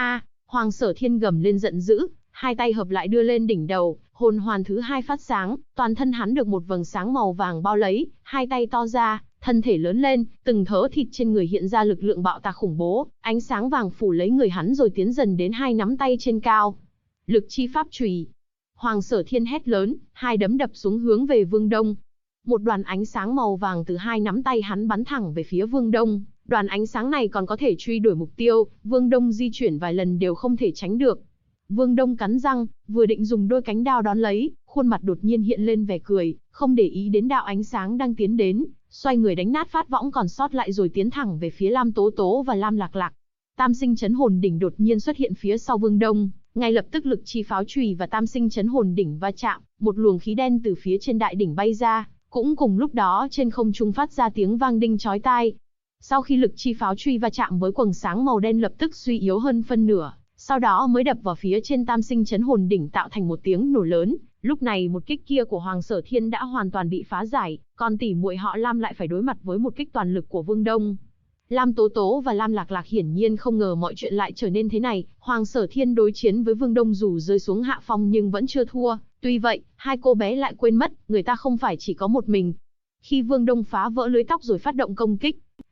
Hoàng Sở Thiên gầm lên giận dữ, hai tay hợp lại đưa lên đỉnh đầu, hồn hoàn thứ hai phát sáng, toàn thân hắn được một vầng sáng màu vàng bao lấy, hai tay to ra, thân thể lớn lên, từng thớ thịt trên người hiện ra lực lượng bạo tạc khủng bố, ánh sáng vàng phủ lấy người hắn rồi tiến dần đến hai nắm tay trên cao. Lực chi pháp chùy. Hoàng Sở Thiên hét lớn, hai đấm đập xuống hướng về Vương Đông. Một đoàn ánh sáng màu vàng từ hai nắm tay hắn bắn thẳng về phía Vương Đông. Đoàn ánh sáng này còn có thể truy đuổi mục tiêu, Vương Đông di chuyển vài lần đều không thể tránh được. Vương Đông cắn răng, vừa định dùng đôi cánh đao đón lấy, khuôn mặt đột nhiên hiện lên vẻ cười, không để ý đến đạo ánh sáng đang tiến đến, xoay người đánh nát phát võng còn sót lại rồi tiến thẳng về phía Lam Tố Tố và Lam Lạc Lạc. Tam Sinh Chấn Hồn Đỉnh đột nhiên xuất hiện phía sau Vương Đông, ngay lập tức lực chi pháo chùy và Tam Sinh Chấn Hồn Đỉnh va chạm, một luồng khí đen từ phía trên đại đỉnh bay ra, cũng cùng lúc đó trên không trung phát ra tiếng vang đinh chói tai. Sau khi lực chi pháo truy va chạm với quầng sáng màu đen lập tức suy yếu hơn phân nửa, sau đó mới đập vào phía trên Tam Sinh Chấn Hồn Đỉnh tạo thành một tiếng nổ lớn. Lúc này một kích kia của Hoàng Sở Thiên đã hoàn toàn bị phá giải, còn tỷ muội họ Lam lại phải đối mặt với một kích toàn lực của Vương Đông. Lam Tố Tố và Lam Lạc Lạc hiển nhiên không ngờ mọi chuyện lại trở nên thế này, Hoàng Sở Thiên đối chiến với Vương Đông dù rơi xuống hạ phong nhưng vẫn chưa thua, tuy vậy, hai cô bé lại quên mất, người ta không phải chỉ có một mình. Khi Vương Đông phá vỡ lưới tóc rồi phát động công kích,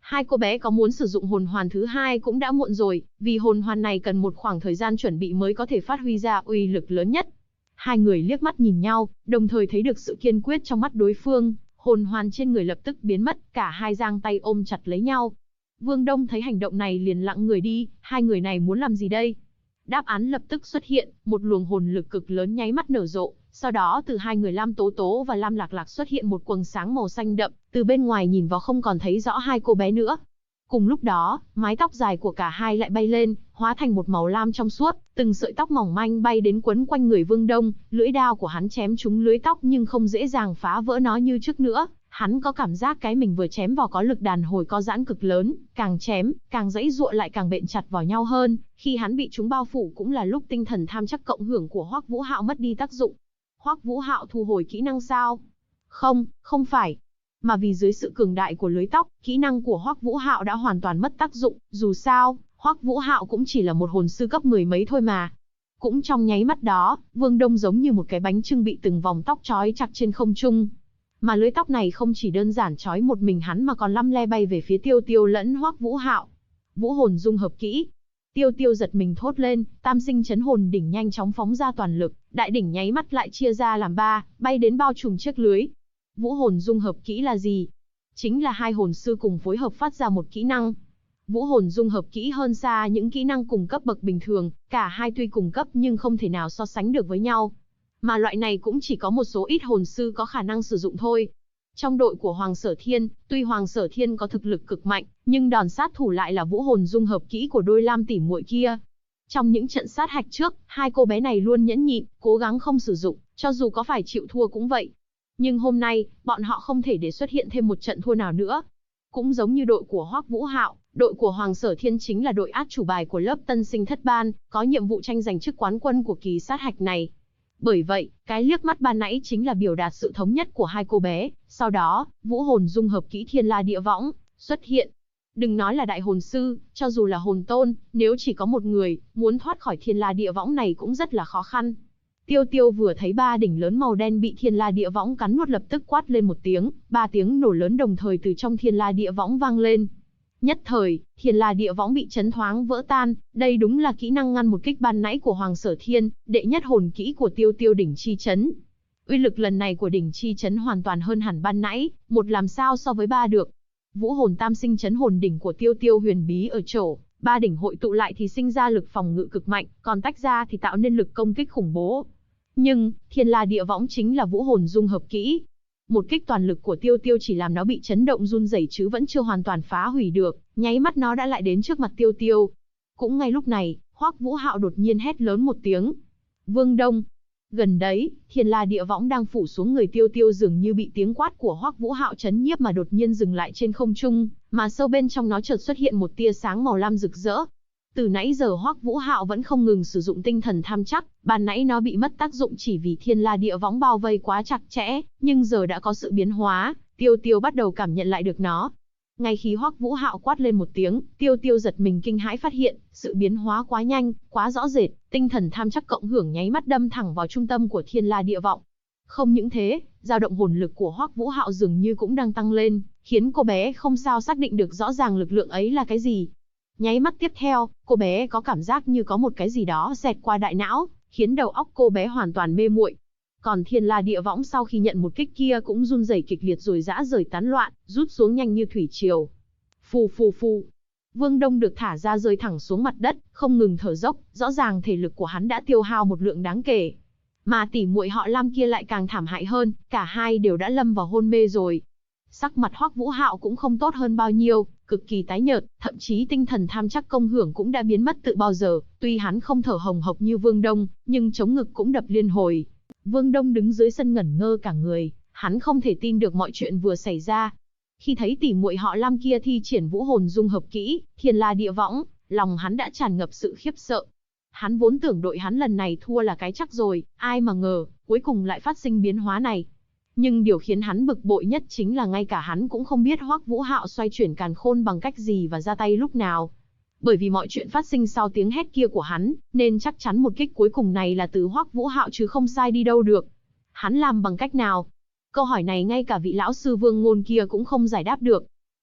Hai cô bé có muốn sử dụng hồn hoàn thứ hai cũng đã muộn rồi, vì hồn hoàn này cần một khoảng thời gian chuẩn bị mới có thể phát huy ra uy lực lớn nhất. Hai người liếc mắt nhìn nhau, đồng thời thấy được sự kiên quyết trong mắt đối phương, hồn hoàn trên người lập tức biến mất, cả hai giang tay ôm chặt lấy nhau. Vương Đông thấy hành động này liền lặng người đi, hai người này muốn làm gì đây? Đáp án lập tức xuất hiện, một luồng hồn lực cực lớn nháy mắt nở rộ, sau đó từ hai người Lam Tố Tố và Lam Lạc Lạc xuất hiện một quầng sáng màu xanh đậm, từ bên ngoài nhìn vào không còn thấy rõ hai cô bé nữa. Cùng lúc đó, mái tóc dài của cả hai lại bay lên, hóa thành một màu lam trong suốt, từng sợi tóc mỏng manh bay đến quấn quanh người Vương Đông, lưỡi đao của hắn chém trúng lưới tóc nhưng không dễ dàng phá vỡ nó như trước nữa. Hắn có cảm giác cái mình vừa chém vào có lực đàn hồi co giãn cực lớn, càng chém, càng giãy giụa lại càng bện chặt vào nhau hơn, khi hắn bị chúng bao phủ cũng là lúc tinh thần tham chắc cộng hưởng của Hoắc Vũ Hạo mất đi tác dụng. Hoắc Vũ Hạo thu hồi kỹ năng sao? Không, không phải. Mà vì dưới sự cường đại của lưới tóc, kỹ năng của Hoắc Vũ Hạo đã hoàn toàn mất tác dụng, dù sao, Hoắc Vũ Hạo cũng chỉ là một hồn sư cấp 10 mấy thôi mà. Cũng trong nháy mắt đó, Vương Đông giống như một cái bánh chưng bị từng vòng tóc trói chặt trên không trung. Mà lưới tóc này không chỉ đơn giản trói một mình hắn mà còn lăm le bay về phía Tiêu Tiêu lẫn Hoắc Vũ Hạo. Vũ hồn dung hợp kỹ. Tiêu Tiêu giật mình thốt lên, tam sinh chấn hồn đỉnh nhanh chóng phóng ra toàn lực, đại đỉnh nháy mắt lại chia ra làm ba, bay đến bao trùm chiếc lưới. Vũ hồn dung hợp kỹ là gì? Chính là hai hồn sư cùng phối hợp phát ra một kỹ năng. Vũ hồn dung hợp kỹ hơn xa những kỹ năng cùng cấp bậc bình thường, cả hai tuy cùng cấp nhưng không thể nào so sánh được với nhau. Mà loại này cũng chỉ có một số ít hồn sư có khả năng sử dụng thôi. Trong đội của Hoàng Sở Thiên, tuy Hoàng Sở Thiên có thực lực cực mạnh, nhưng đòn sát thủ lại là vũ hồn dung hợp kỹ của đôi Lam tỷ muội kia. Trong những trận sát hạch trước, hai cô bé này luôn nhẫn nhịn, cố gắng không sử dụng, cho dù có phải chịu thua cũng vậy. Nhưng hôm nay, bọn họ không thể để xuất hiện thêm một trận thua nào nữa. Cũng giống như đội của Hoắc Vũ Hạo, đội của Hoàng Sở Thiên chính là đội át chủ bài của lớp tân sinh thất ban, có nhiệm vụ tranh giành chức quán quân của kỳ sát hạch này. Bởi vậy, cái liếc mắt ban nãy chính là biểu đạt sự thống nhất của hai cô bé. Sau đó, vũ hồn dung hợp kỹ Thiên La Địa Võng xuất hiện. Đừng nói là đại hồn sư, cho dù là hồn tôn, nếu chỉ có một người, muốn thoát khỏi Thiên La Địa Võng này cũng rất là khó khăn. Tiêu Tiêu vừa thấy ba đỉnh lớn màu đen bị Thiên La Địa Võng cắn nuốt lập tức quát lên một tiếng, ba tiếng nổ lớn đồng thời từ trong Thiên La Địa Võng vang lên. Nhất thời, Thiên La Địa Võng bị chấn thoáng vỡ tan, đây đúng là kỹ năng ngăn một kích ban nãy của Hoàng Sở Thiên, đệ nhất hồn kỹ của Tiêu Tiêu đỉnh chi chấn. Uy lực lần này của đỉnh chi chấn hoàn toàn hơn hẳn ban nãy, một làm sao so với ba được. Vũ hồn tam sinh chấn hồn đỉnh của Tiêu Tiêu huyền bí ở chỗ, ba đỉnh hội tụ lại thì sinh ra lực phòng ngự cực mạnh, còn tách ra thì tạo nên lực công kích khủng bố. Nhưng, Thiên La Địa Võng chính là vũ hồn dung hợp kỹ. Một kích toàn lực của Tiêu Tiêu chỉ làm nó bị chấn động run rẩy chứ vẫn chưa hoàn toàn phá hủy được, nháy mắt nó đã lại đến trước mặt Tiêu Tiêu. Cũng ngay lúc này, Hoắc Vũ Hạo đột nhiên hét lớn một tiếng. Vương Đông! Gần đấy, Thiên La Địa Võng đang phủ xuống người Tiêu Tiêu dường như bị tiếng quát của Hoắc Vũ Hạo chấn nhiếp mà đột nhiên dừng lại trên không trung, mà sâu bên trong nó chợt xuất hiện một tia sáng màu lam rực rỡ. Từ nãy giờ Hoắc Vũ Hạo vẫn không ngừng sử dụng tinh thần tham chắc, ban nãy nó bị mất tác dụng chỉ vì Thiên La Địa Võng bao vây quá chặt chẽ, nhưng giờ đã có sự biến hóa, Tiêu Tiêu bắt đầu cảm nhận lại được nó. Ngay khi Hoắc Vũ Hạo quát lên một tiếng, Tiêu Tiêu giật mình kinh hãi phát hiện, sự biến hóa quá nhanh, quá rõ rệt, tinh thần tham chắc cộng hưởng nháy mắt đâm thẳng vào trung tâm của Thiên La Địa Võng. Không những thế, dao động hồn lực của Hoắc Vũ Hạo dường như cũng đang tăng lên, khiến cô bé không sao xác định được rõ ràng lực lượng ấy là cái gì. Nháy mắt tiếp theo, cô bé có cảm giác như có một cái gì đó xẹt qua đại não, khiến đầu óc cô bé hoàn toàn mê muội. Còn Thiên La Địa Võng sau khi nhận một kích kia cũng run rẩy kịch liệt rồi rã rời tán loạn, rút xuống nhanh như thủy triều. Phù phù phù. Vương Đông được thả ra rơi thẳng xuống mặt đất, không ngừng thở dốc, rõ ràng thể lực của hắn đã tiêu hao một lượng đáng kể. Mà tỷ muội họ Lam kia lại càng thảm hại hơn, cả hai đều đã lâm vào hôn mê rồi. Sắc mặt Hoắc Vũ Hạo cũng không tốt hơn bao nhiêu, cực kỳ tái nhợt, thậm chí tinh thần tham chắc công hưởng cũng đã biến mất từ bao giờ, tuy hắn không thở hồng hộc như Vương Đông, nhưng chống ngực cũng đập liên hồi. Vương Đông đứng dưới sân ngẩn ngơ cả người, hắn không thể tin được mọi chuyện vừa xảy ra. Khi thấy tỷ muội họ Lam kia thi triển vũ hồn dung hợp kỹ, Thiên La Địa Võng, lòng hắn đã tràn ngập sự khiếp sợ. Hắn vốn tưởng đội hắn lần này thua là cái chắc rồi, ai mà ngờ, cuối cùng lại phát sinh biến hóa này. Nhưng điều khiến hắn bực bội nhất chính là ngay cả hắn cũng không biết Hoắc Vũ Hạo xoay chuyển càn khôn bằng cách gì và ra tay lúc nào. Bởi vì mọi chuyện phát sinh sau tiếng hét kia của hắn, nên chắc chắn một kích cuối cùng này là từ Hoắc Vũ Hạo chứ không sai đi đâu được. Hắn làm bằng cách nào? Câu hỏi này ngay cả vị lão sư Vương Ngôn kia cũng không giải đáp được.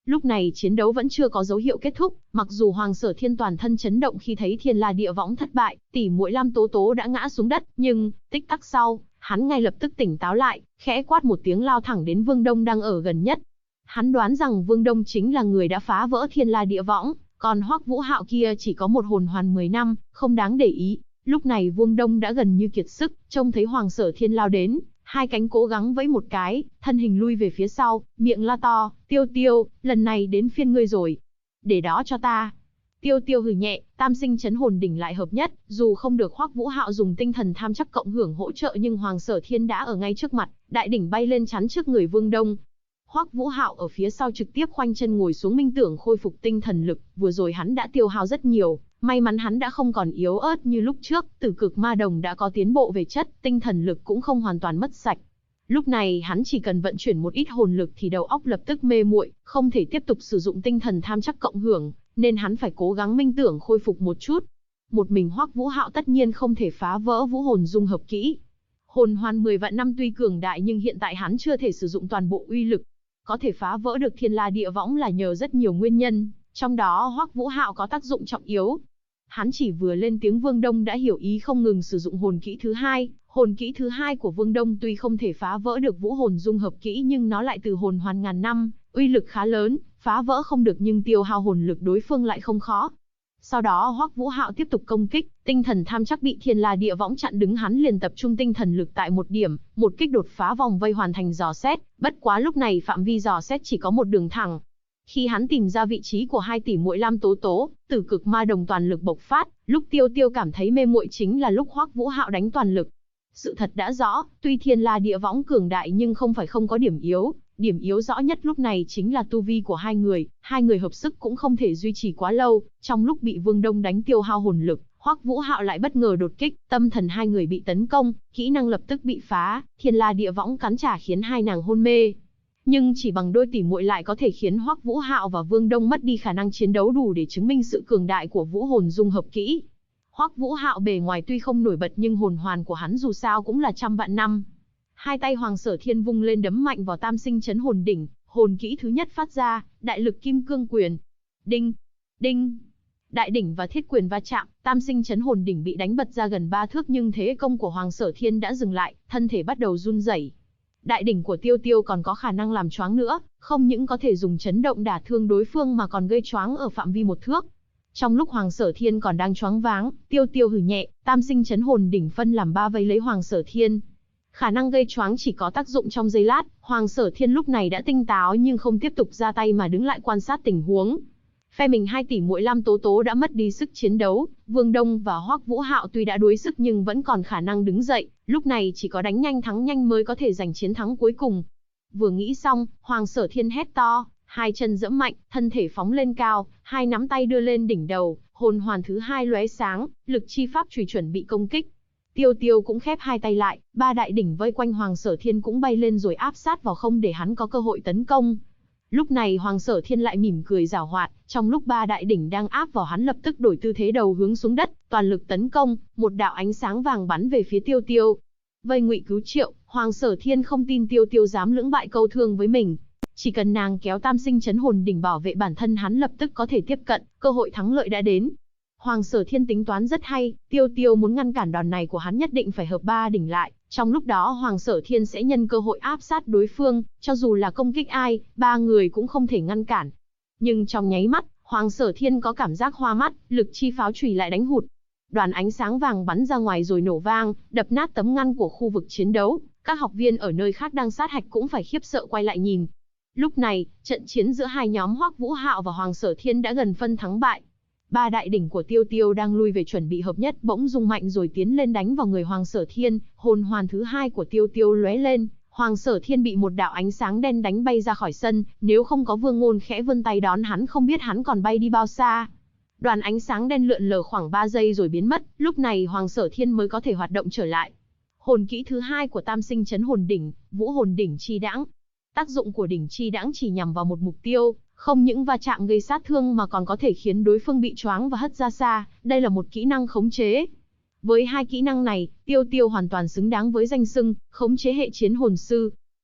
Lúc này chiến đấu vẫn chưa có dấu hiệu kết thúc, mặc dù Hoàng Sở Thiên toàn thân chấn động khi thấy Thiên La Địa Võng thất bại, tỷ muội Lam Tố Tố đã ngã xuống đất, nhưng tích tắc sau, hắn ngay lập tức tỉnh táo lại, khẽ quát một tiếng lao thẳng đến Vương Đông đang ở gần nhất. Hắn đoán rằng Vương Đông chính là người đã phá vỡ Thiên La Địa Võng, còn Hoắc Vũ Hạo kia chỉ có một hồn hoàn 10 năm, không đáng để ý. Lúc này Vương Đông đã gần như kiệt sức, trông thấy Hoàng Sở Thiên lao đến, hai cánh cố gắng vẫy một cái, thân hình lui về phía sau, miệng la to, Tiêu Tiêu, lần này đến phiên ngươi rồi. Để đó cho ta. Tiêu Tiêu hừ nhẹ, tam sinh chấn hồn đỉnh lại hợp nhất, dù không được Hoắc Vũ Hạo dùng tinh thần tham chắc cộng hưởng hỗ trợ nhưng Hoàng Sở Thiên đã ở ngay trước mặt, đại đỉnh bay lên chắn trước người Vương Đông. Hoắc Vũ Hạo ở phía sau trực tiếp khoanh chân ngồi xuống minh tưởng khôi phục tinh thần lực, vừa rồi hắn đã tiêu hao rất nhiều, may mắn hắn đã không còn yếu ớt như lúc trước, Tử Cực Ma Đồng đã có tiến bộ về chất, tinh thần lực cũng không hoàn toàn mất sạch. Lúc này hắn chỉ cần vận chuyển một ít hồn lực thì đầu óc lập tức mê muội, không thể tiếp tục sử dụng tinh thần tham chắc cộng hưởng, nên hắn phải cố gắng minh tưởng khôi phục một chút. Một mình Hoắc Vũ Hạo tất nhiên không thể phá vỡ vũ hồn dung hợp kỹ. Hồn hoàn 10 vạn năm tuy cường đại nhưng hiện tại hắn chưa thể sử dụng toàn bộ uy lực. Có thể phá vỡ được Thiên La Địa Võng là nhờ rất nhiều nguyên nhân, trong đó Hoắc Vũ Hạo có tác dụng trọng yếu. Hắn chỉ vừa lên tiếng Vương Đông đã hiểu ý không ngừng sử dụng hồn kỹ thứ hai. Hồn kỹ thứ hai của Vương Đông tuy không thể phá vỡ được vũ hồn dung hợp kỹ nhưng nó lại từ hồn hoàn ngàn năm, uy lực khá lớn, phá vỡ không được nhưng tiêu hao hồn lực đối phương lại không khó. Sau đó Hoắc Vũ Hạo tiếp tục công kích, tinh thần tham chắc bị Thiên La Địa Võng chặn đứng, hắn liền tập trung tinh thần lực tại một điểm, một kích đột phá vòng vây hoàn thành dò xét, bất quá lúc này phạm vi dò xét chỉ có một đường thẳng. Khi hắn tìm ra vị trí của hai tỷ muội Lam Tố Tố, Tử Cực Ma Đồng toàn lực bộc phát, lúc Tiêu Tiêu cảm thấy mê muội chính là lúc Hoắc Vũ Hạo đánh toàn lực. Sự thật đã rõ, tuy Thiên La Địa Võng cường đại nhưng không phải không có điểm yếu rõ nhất lúc này chính là tu vi của hai người hợp sức cũng không thể duy trì quá lâu, trong lúc bị Vương Đông đánh tiêu hao hồn lực, Hoắc Vũ Hạo lại bất ngờ đột kích, tâm thần hai người bị tấn công, kỹ năng lập tức bị phá, Thiên La Địa Võng cắn trả khiến hai nàng hôn mê. Nhưng chỉ bằng đôi tỷ muội lại có thể khiến Hoắc Vũ Hạo và Vương Đông mất đi khả năng chiến đấu đủ để chứng minh sự cường đại của vũ hồn dung hợp kỹ. Hoắc Vũ Hạo bề ngoài tuy không nổi bật nhưng hồn hoàn của hắn dù sao cũng là trăm vạn năm. Hai tay Hoàng Sở Thiên vung lên đấm mạnh vào tam sinh chấn hồn đỉnh, hồn kỹ thứ nhất phát ra, đại lực kim cương quyền. Đinh, đinh. Đại đỉnh và thiết quyền va chạm, tam sinh chấn hồn đỉnh bị đánh bật ra gần 3 thước nhưng thế công của Hoàng Sở Thiên đã dừng lại, thân thể bắt đầu run rẩy. Đại đỉnh của Tiêu Tiêu còn có khả năng làm choáng nữa, không những có thể dùng chấn động đả thương đối phương mà còn gây choáng ở phạm vi 1 thước. Trong lúc Hoàng Sở Thiên còn đang choáng váng, Tiêu Tiêu hừ nhẹ, tam sinh chấn hồn đỉnh phân làm 3 vây lấy Hoàng Sở Thiên. Khả năng gây choáng chỉ có tác dụng trong giây lát, Hoàng Sở Thiên lúc này đã tinh táo nhưng không tiếp tục ra tay mà đứng lại quan sát tình huống. Phe mình hai tỷ muội Lam Tố Tố đã mất đi sức chiến đấu, Vương Đông và Hoắc Vũ Hạo tuy đã đuối sức nhưng vẫn còn khả năng đứng dậy, lúc này chỉ có đánh nhanh thắng nhanh mới có thể giành chiến thắng cuối cùng. Vừa nghĩ xong, Hoàng Sở Thiên hét to, hai chân giẫm mạnh, thân thể phóng lên cao, hai nắm tay đưa lên đỉnh đầu, hồn hoàn thứ hai lóe sáng, lực chi pháp chùy chuẩn bị công kích. Tiêu Tiêu cũng khép hai tay lại, 3 đại đỉnh vây quanh Hoàng Sở Thiên cũng bay lên rồi áp sát vào không để hắn có cơ hội tấn công. Lúc này Hoàng Sở Thiên lại mỉm cười giảo hoạt, trong lúc 3 đại đỉnh đang áp vào hắn lập tức đổi tư thế đầu hướng xuống đất, toàn lực tấn công, một đạo ánh sáng vàng bắn về phía Tiêu Tiêu. Vây ngụy cứu triệu, Hoàng Sở Thiên không tin Tiêu Tiêu dám lưỡng bại câu thương với mình. Chỉ cần nàng kéo tam sinh chấn hồn đỉnh bảo vệ bản thân hắn lập tức có thể tiếp cận, cơ hội thắng lợi đã đến. Hoàng Sở Thiên tính toán rất hay, Tiêu Tiêu muốn ngăn cản đòn này của hắn nhất định phải hợp 3 đỉnh lại, trong lúc đó Hoàng Sở Thiên sẽ nhân cơ hội áp sát đối phương, cho dù là công kích ai, 3 người cũng không thể ngăn cản. Nhưng trong nháy mắt, Hoàng Sở Thiên có cảm giác hoa mắt, lực chi pháo chùy lại đánh hụt. Đoàn ánh sáng vàng bắn ra ngoài rồi nổ vang, đập nát tấm ngăn của khu vực chiến đấu, các học viên ở nơi khác đang sát hạch cũng phải khiếp sợ quay lại nhìn. Lúc này, trận chiến giữa hai nhóm Hoắc Vũ Hạo và Hoàng Sở Thiên đã gần phân thắng bại. 3 đại đỉnh của Tiêu Tiêu đang lui về chuẩn bị hợp nhất bỗng rung mạnh rồi tiến lên đánh vào người Hoàng Sở Thiên, hồn hoàn thứ hai của Tiêu Tiêu lóe lên, Hoàng Sở Thiên bị một đạo ánh sáng đen đánh bay ra khỏi sân, nếu không có Vương Ngôn khẽ vươn tay đón hắn không biết hắn còn bay đi bao xa. Đoàn ánh sáng đen lượn lờ khoảng 3 giây rồi biến mất, lúc này Hoàng Sở Thiên mới có thể hoạt động trở lại. Hồn kỹ thứ hai của Tam Sinh Chấn Hồn Đỉnh, Vũ Hồn Đỉnh Chi Đãng. Tác dụng của đỉnh chi đãng chỉ nhằm vào một mục tiêu, không những va chạm gây sát thương mà còn có thể khiến đối phương bị choáng và hất ra xa, đây là một kỹ năng khống chế. Với hai kỹ năng này, Tiêu Tiêu hoàn toàn xứng đáng với danh xưng khống chế hệ chiến hồn sư.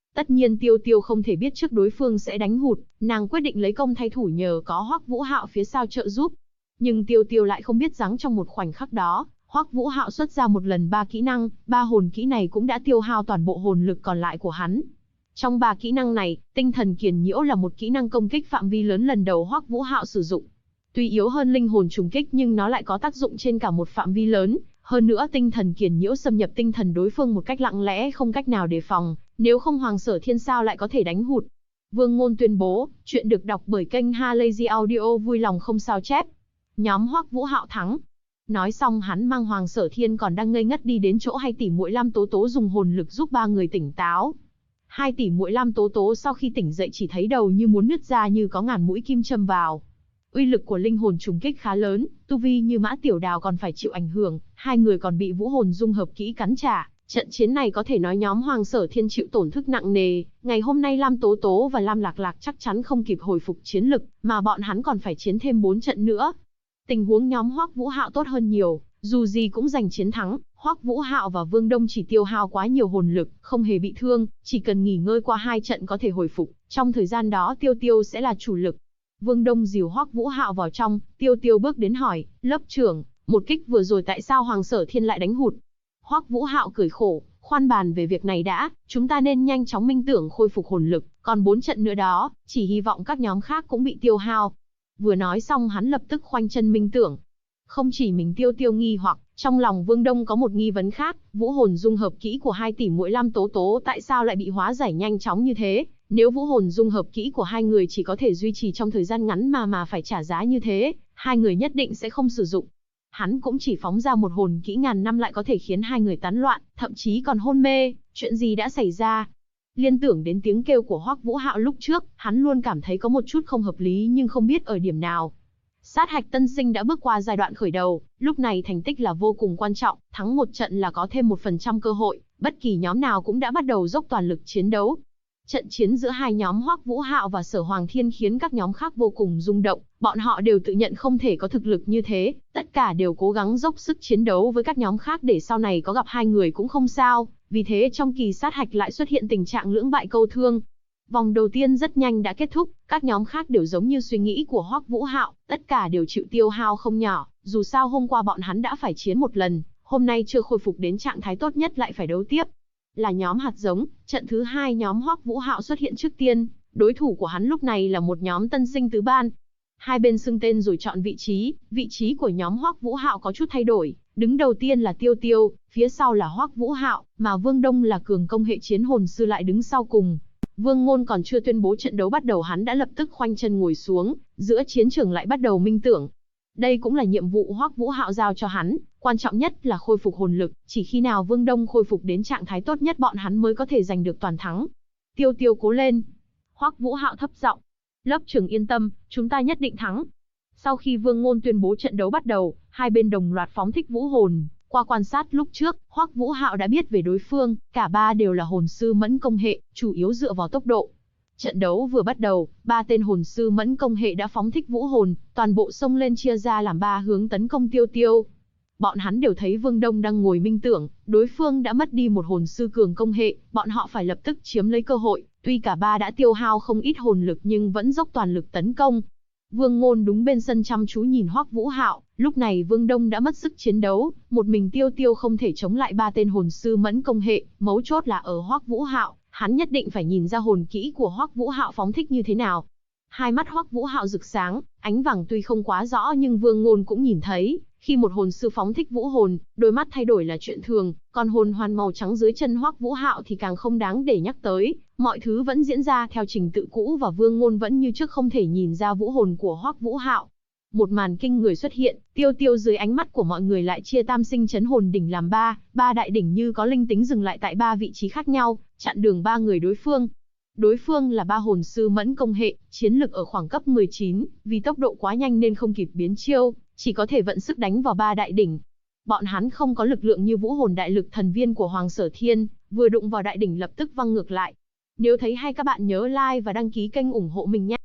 Tất nhiên Tiêu Tiêu không thể biết trước đối phương sẽ đánh hụt, nàng quyết định lấy công thay thủ nhờ có Hoắc Vũ Hạo phía sau trợ giúp. Nhưng Tiêu Tiêu lại không biết rằng trong một khoảnh khắc đó, Hoắc Vũ Hạo xuất ra một lần 3 kỹ năng, 3 hồn kỹ này cũng đã tiêu hao toàn bộ hồn lực còn lại của hắn. Trong 3 kỹ năng này, tinh thần kiền nhiễu là một kỹ năng công kích phạm vi lớn lần đầu Hoắc Vũ Hạo sử dụng. Tuy yếu hơn linh hồn trùng kích nhưng nó lại có tác dụng trên cả một phạm vi lớn, hơn nữa tinh thần kiền nhiễu xâm nhập tinh thần đối phương một cách lặng lẽ không cách nào đề phòng, nếu không Hoàng Sở Thiên sao lại có thể đánh hụt. Vương Ngôn tuyên bố, chuyện được đọc bởi kênh Halazy Audio vui lòng không sao chép. Nhóm Hoắc Vũ Hạo thắng. Nói xong hắn mang Hoàng Sở Thiên còn đang ngây ngất đi đến chỗ hai tỷ muội Lam Tố Tố dùng hồn lực giúp ba người tỉnh táo. Hai tỷ muội Lam Tố Tố sau khi tỉnh dậy chỉ thấy đầu như muốn nứt ra như có ngàn mũi kim châm vào. Uy lực của linh hồn trùng kích khá lớn, tu vi như Mã Tiểu Đào còn phải chịu ảnh hưởng, hai người còn bị vũ hồn dung hợp kỹ cắn trả. Trận chiến này có thể nói nhóm Hoàng Sở Thiên chịu tổn thất nặng nề, ngày hôm nay Lam Tố Tố và Lam Lạc Lạc chắc chắn không kịp hồi phục chiến lực, mà bọn hắn còn phải chiến thêm 4 trận nữa. Tình huống nhóm Hoắc Vũ Hạo tốt hơn nhiều, dù gì cũng giành chiến thắng, Hoắc Vũ Hạo và Vương Đông chỉ tiêu hao quá nhiều hồn lực, không hề bị thương, chỉ cần nghỉ ngơi qua 2 trận có thể hồi phục, trong thời gian đó Tiêu Tiêu sẽ là chủ lực. Vương Đông dìu Hoắc Vũ Hạo vào trong, Tiêu Tiêu bước đến hỏi, lớp trưởng, một kích vừa rồi tại sao Hoàng Sở Thiên lại đánh hụt? Hoắc Vũ Hạo cười khổ, khoan bàn về việc này đã, chúng ta nên nhanh chóng minh tưởng khôi phục hồn lực, còn 4 trận nữa đó, chỉ hy vọng các nhóm khác cũng bị tiêu hao. Vừa nói xong hắn lập tức khoanh chân minh tưởng. Không chỉ mình Tiêu Tiêu nghi hoặc, trong lòng Vương Đông có một nghi vấn khác, vũ hồn dung hợp kỹ của hai tỷ muội Lam Tố Tố tại sao lại bị hóa giải nhanh chóng như thế? Nếu vũ hồn dung hợp kỹ của hai người chỉ có thể duy trì trong thời gian ngắn mà phải trả giá như thế, hai người nhất định sẽ không sử dụng. Hắn cũng chỉ phóng ra một hồn kỹ ngàn năm lại có thể khiến hai người tán loạn, thậm chí còn hôn mê, chuyện gì đã xảy ra? Liên tưởng đến tiếng kêu của Hoắc Vũ Hạo lúc trước, hắn luôn cảm thấy có một chút không hợp lý nhưng không biết ở điểm nào. Sát hạch tân sinh đã bước qua giai đoạn khởi đầu, lúc này thành tích là vô cùng quan trọng, thắng một trận là có thêm 1% cơ hội, bất kỳ nhóm nào cũng đã bắt đầu dốc toàn lực chiến đấu. Trận chiến giữa hai nhóm Hoắc Vũ Hạo và Sở Hoàng Thiên khiến các nhóm khác vô cùng rung động, bọn họ đều tự nhận không thể có thực lực như thế, tất cả đều cố gắng dốc sức chiến đấu với các nhóm khác để sau này có gặp hai người cũng không sao, vì thế trong kỳ sát hạch lại xuất hiện tình trạng lưỡng bại câu thương. Vòng đầu tiên rất nhanh đã kết thúc, các nhóm khác đều giống như suy nghĩ của Hoắc Vũ Hạo, tất cả đều chịu tiêu hao không nhỏ, dù sao hôm qua bọn hắn đã phải chiến một lần, hôm nay chưa khôi phục đến trạng thái tốt nhất lại phải đấu tiếp. Là nhóm hạt giống, trận thứ 2 nhóm Hoắc Vũ Hạo xuất hiện trước tiên, đối thủ của hắn lúc này là một nhóm tân sinh tứ ban. Hai bên xưng tên rồi chọn vị trí của nhóm Hoắc Vũ Hạo có chút thay đổi, đứng đầu tiên là Tiêu Tiêu, phía sau là Hoắc Vũ Hạo, mà Vương Đông là cường công hệ chiến hồn sư lại đứng sau cùng. Vương Ngôn còn chưa tuyên bố trận đấu bắt đầu hắn đã lập tức khoanh chân ngồi xuống, giữa chiến trường lại bắt đầu minh tưởng. Đây cũng là nhiệm vụ Hoắc Vũ Hạo giao cho hắn, quan trọng nhất là khôi phục hồn lực, chỉ khi nào Vương Đông khôi phục đến trạng thái tốt nhất bọn hắn mới có thể giành được toàn thắng. Tiêu Tiêu cố lên. Hoắc Vũ Hạo thấp giọng. Lớp trưởng yên tâm, chúng ta nhất định thắng. Sau khi Vương Ngôn tuyên bố trận đấu bắt đầu, hai bên đồng loạt phóng thích vũ hồn. Qua quan sát lúc trước, Hoắc Vũ Hạo đã biết về đối phương, cả ba đều là hồn sư mẫn công hệ, chủ yếu dựa vào tốc độ. Trận đấu vừa bắt đầu, 3 tên hồn sư mẫn công hệ đã phóng thích vũ hồn, toàn bộ xông lên chia ra làm 3 hướng tấn công Tiêu Tiêu. Bọn hắn đều thấy Vương Đông đang ngồi minh tưởng, đối phương đã mất đi một hồn sư cường công hệ, bọn họ phải lập tức chiếm lấy cơ hội, tuy cả ba đã tiêu hao không ít hồn lực nhưng vẫn dốc toàn lực tấn công. Vương Ngôn đứng bên sân chăm chú nhìn Hoắc Vũ Hạo, lúc này Vương Đông đã mất sức chiến đấu, một mình Tiêu Tiêu không thể chống lại 3 tên hồn sư mẫn công hệ, mấu chốt là ở Hoắc Vũ Hạo, hắn nhất định phải nhìn ra hồn kỹ của Hoắc Vũ Hạo phóng thích như thế nào. Hai mắt Hoắc Vũ Hạo rực sáng, ánh vàng tuy không quá rõ nhưng Vương Ngôn cũng nhìn thấy, khi một hồn sư phóng thích vũ hồn, đôi mắt thay đổi là chuyện thường, còn hồn hoàn màu trắng dưới chân Hoắc Vũ Hạo thì càng không đáng để nhắc tới, mọi thứ vẫn diễn ra theo trình tự cũ và Vương Ngôn vẫn như trước không thể nhìn ra vũ hồn của Hoắc Vũ Hạo. Một màn kinh người xuất hiện, Tiêu Tiêu dưới ánh mắt của mọi người lại chia tam sinh chấn hồn đỉnh làm 3 đại đỉnh như có linh tính dừng lại tại 3 vị trí khác nhau, chặn đường 3 người đối phương. Đối phương là 3 hồn sư mẫn công hệ, chiến lực ở khoảng cấp 19, vì tốc độ quá nhanh nên không kịp biến chiêu, chỉ có thể vận sức đánh vào 3 đại đỉnh. Bọn hắn không có lực lượng như vũ hồn đại lực thần viên của Hoàng Sở Thiên, vừa đụng vào đại đỉnh lập tức văng ngược lại. Nếu thấy hay các bạn nhớ like và đăng ký kênh ủng hộ mình nhé.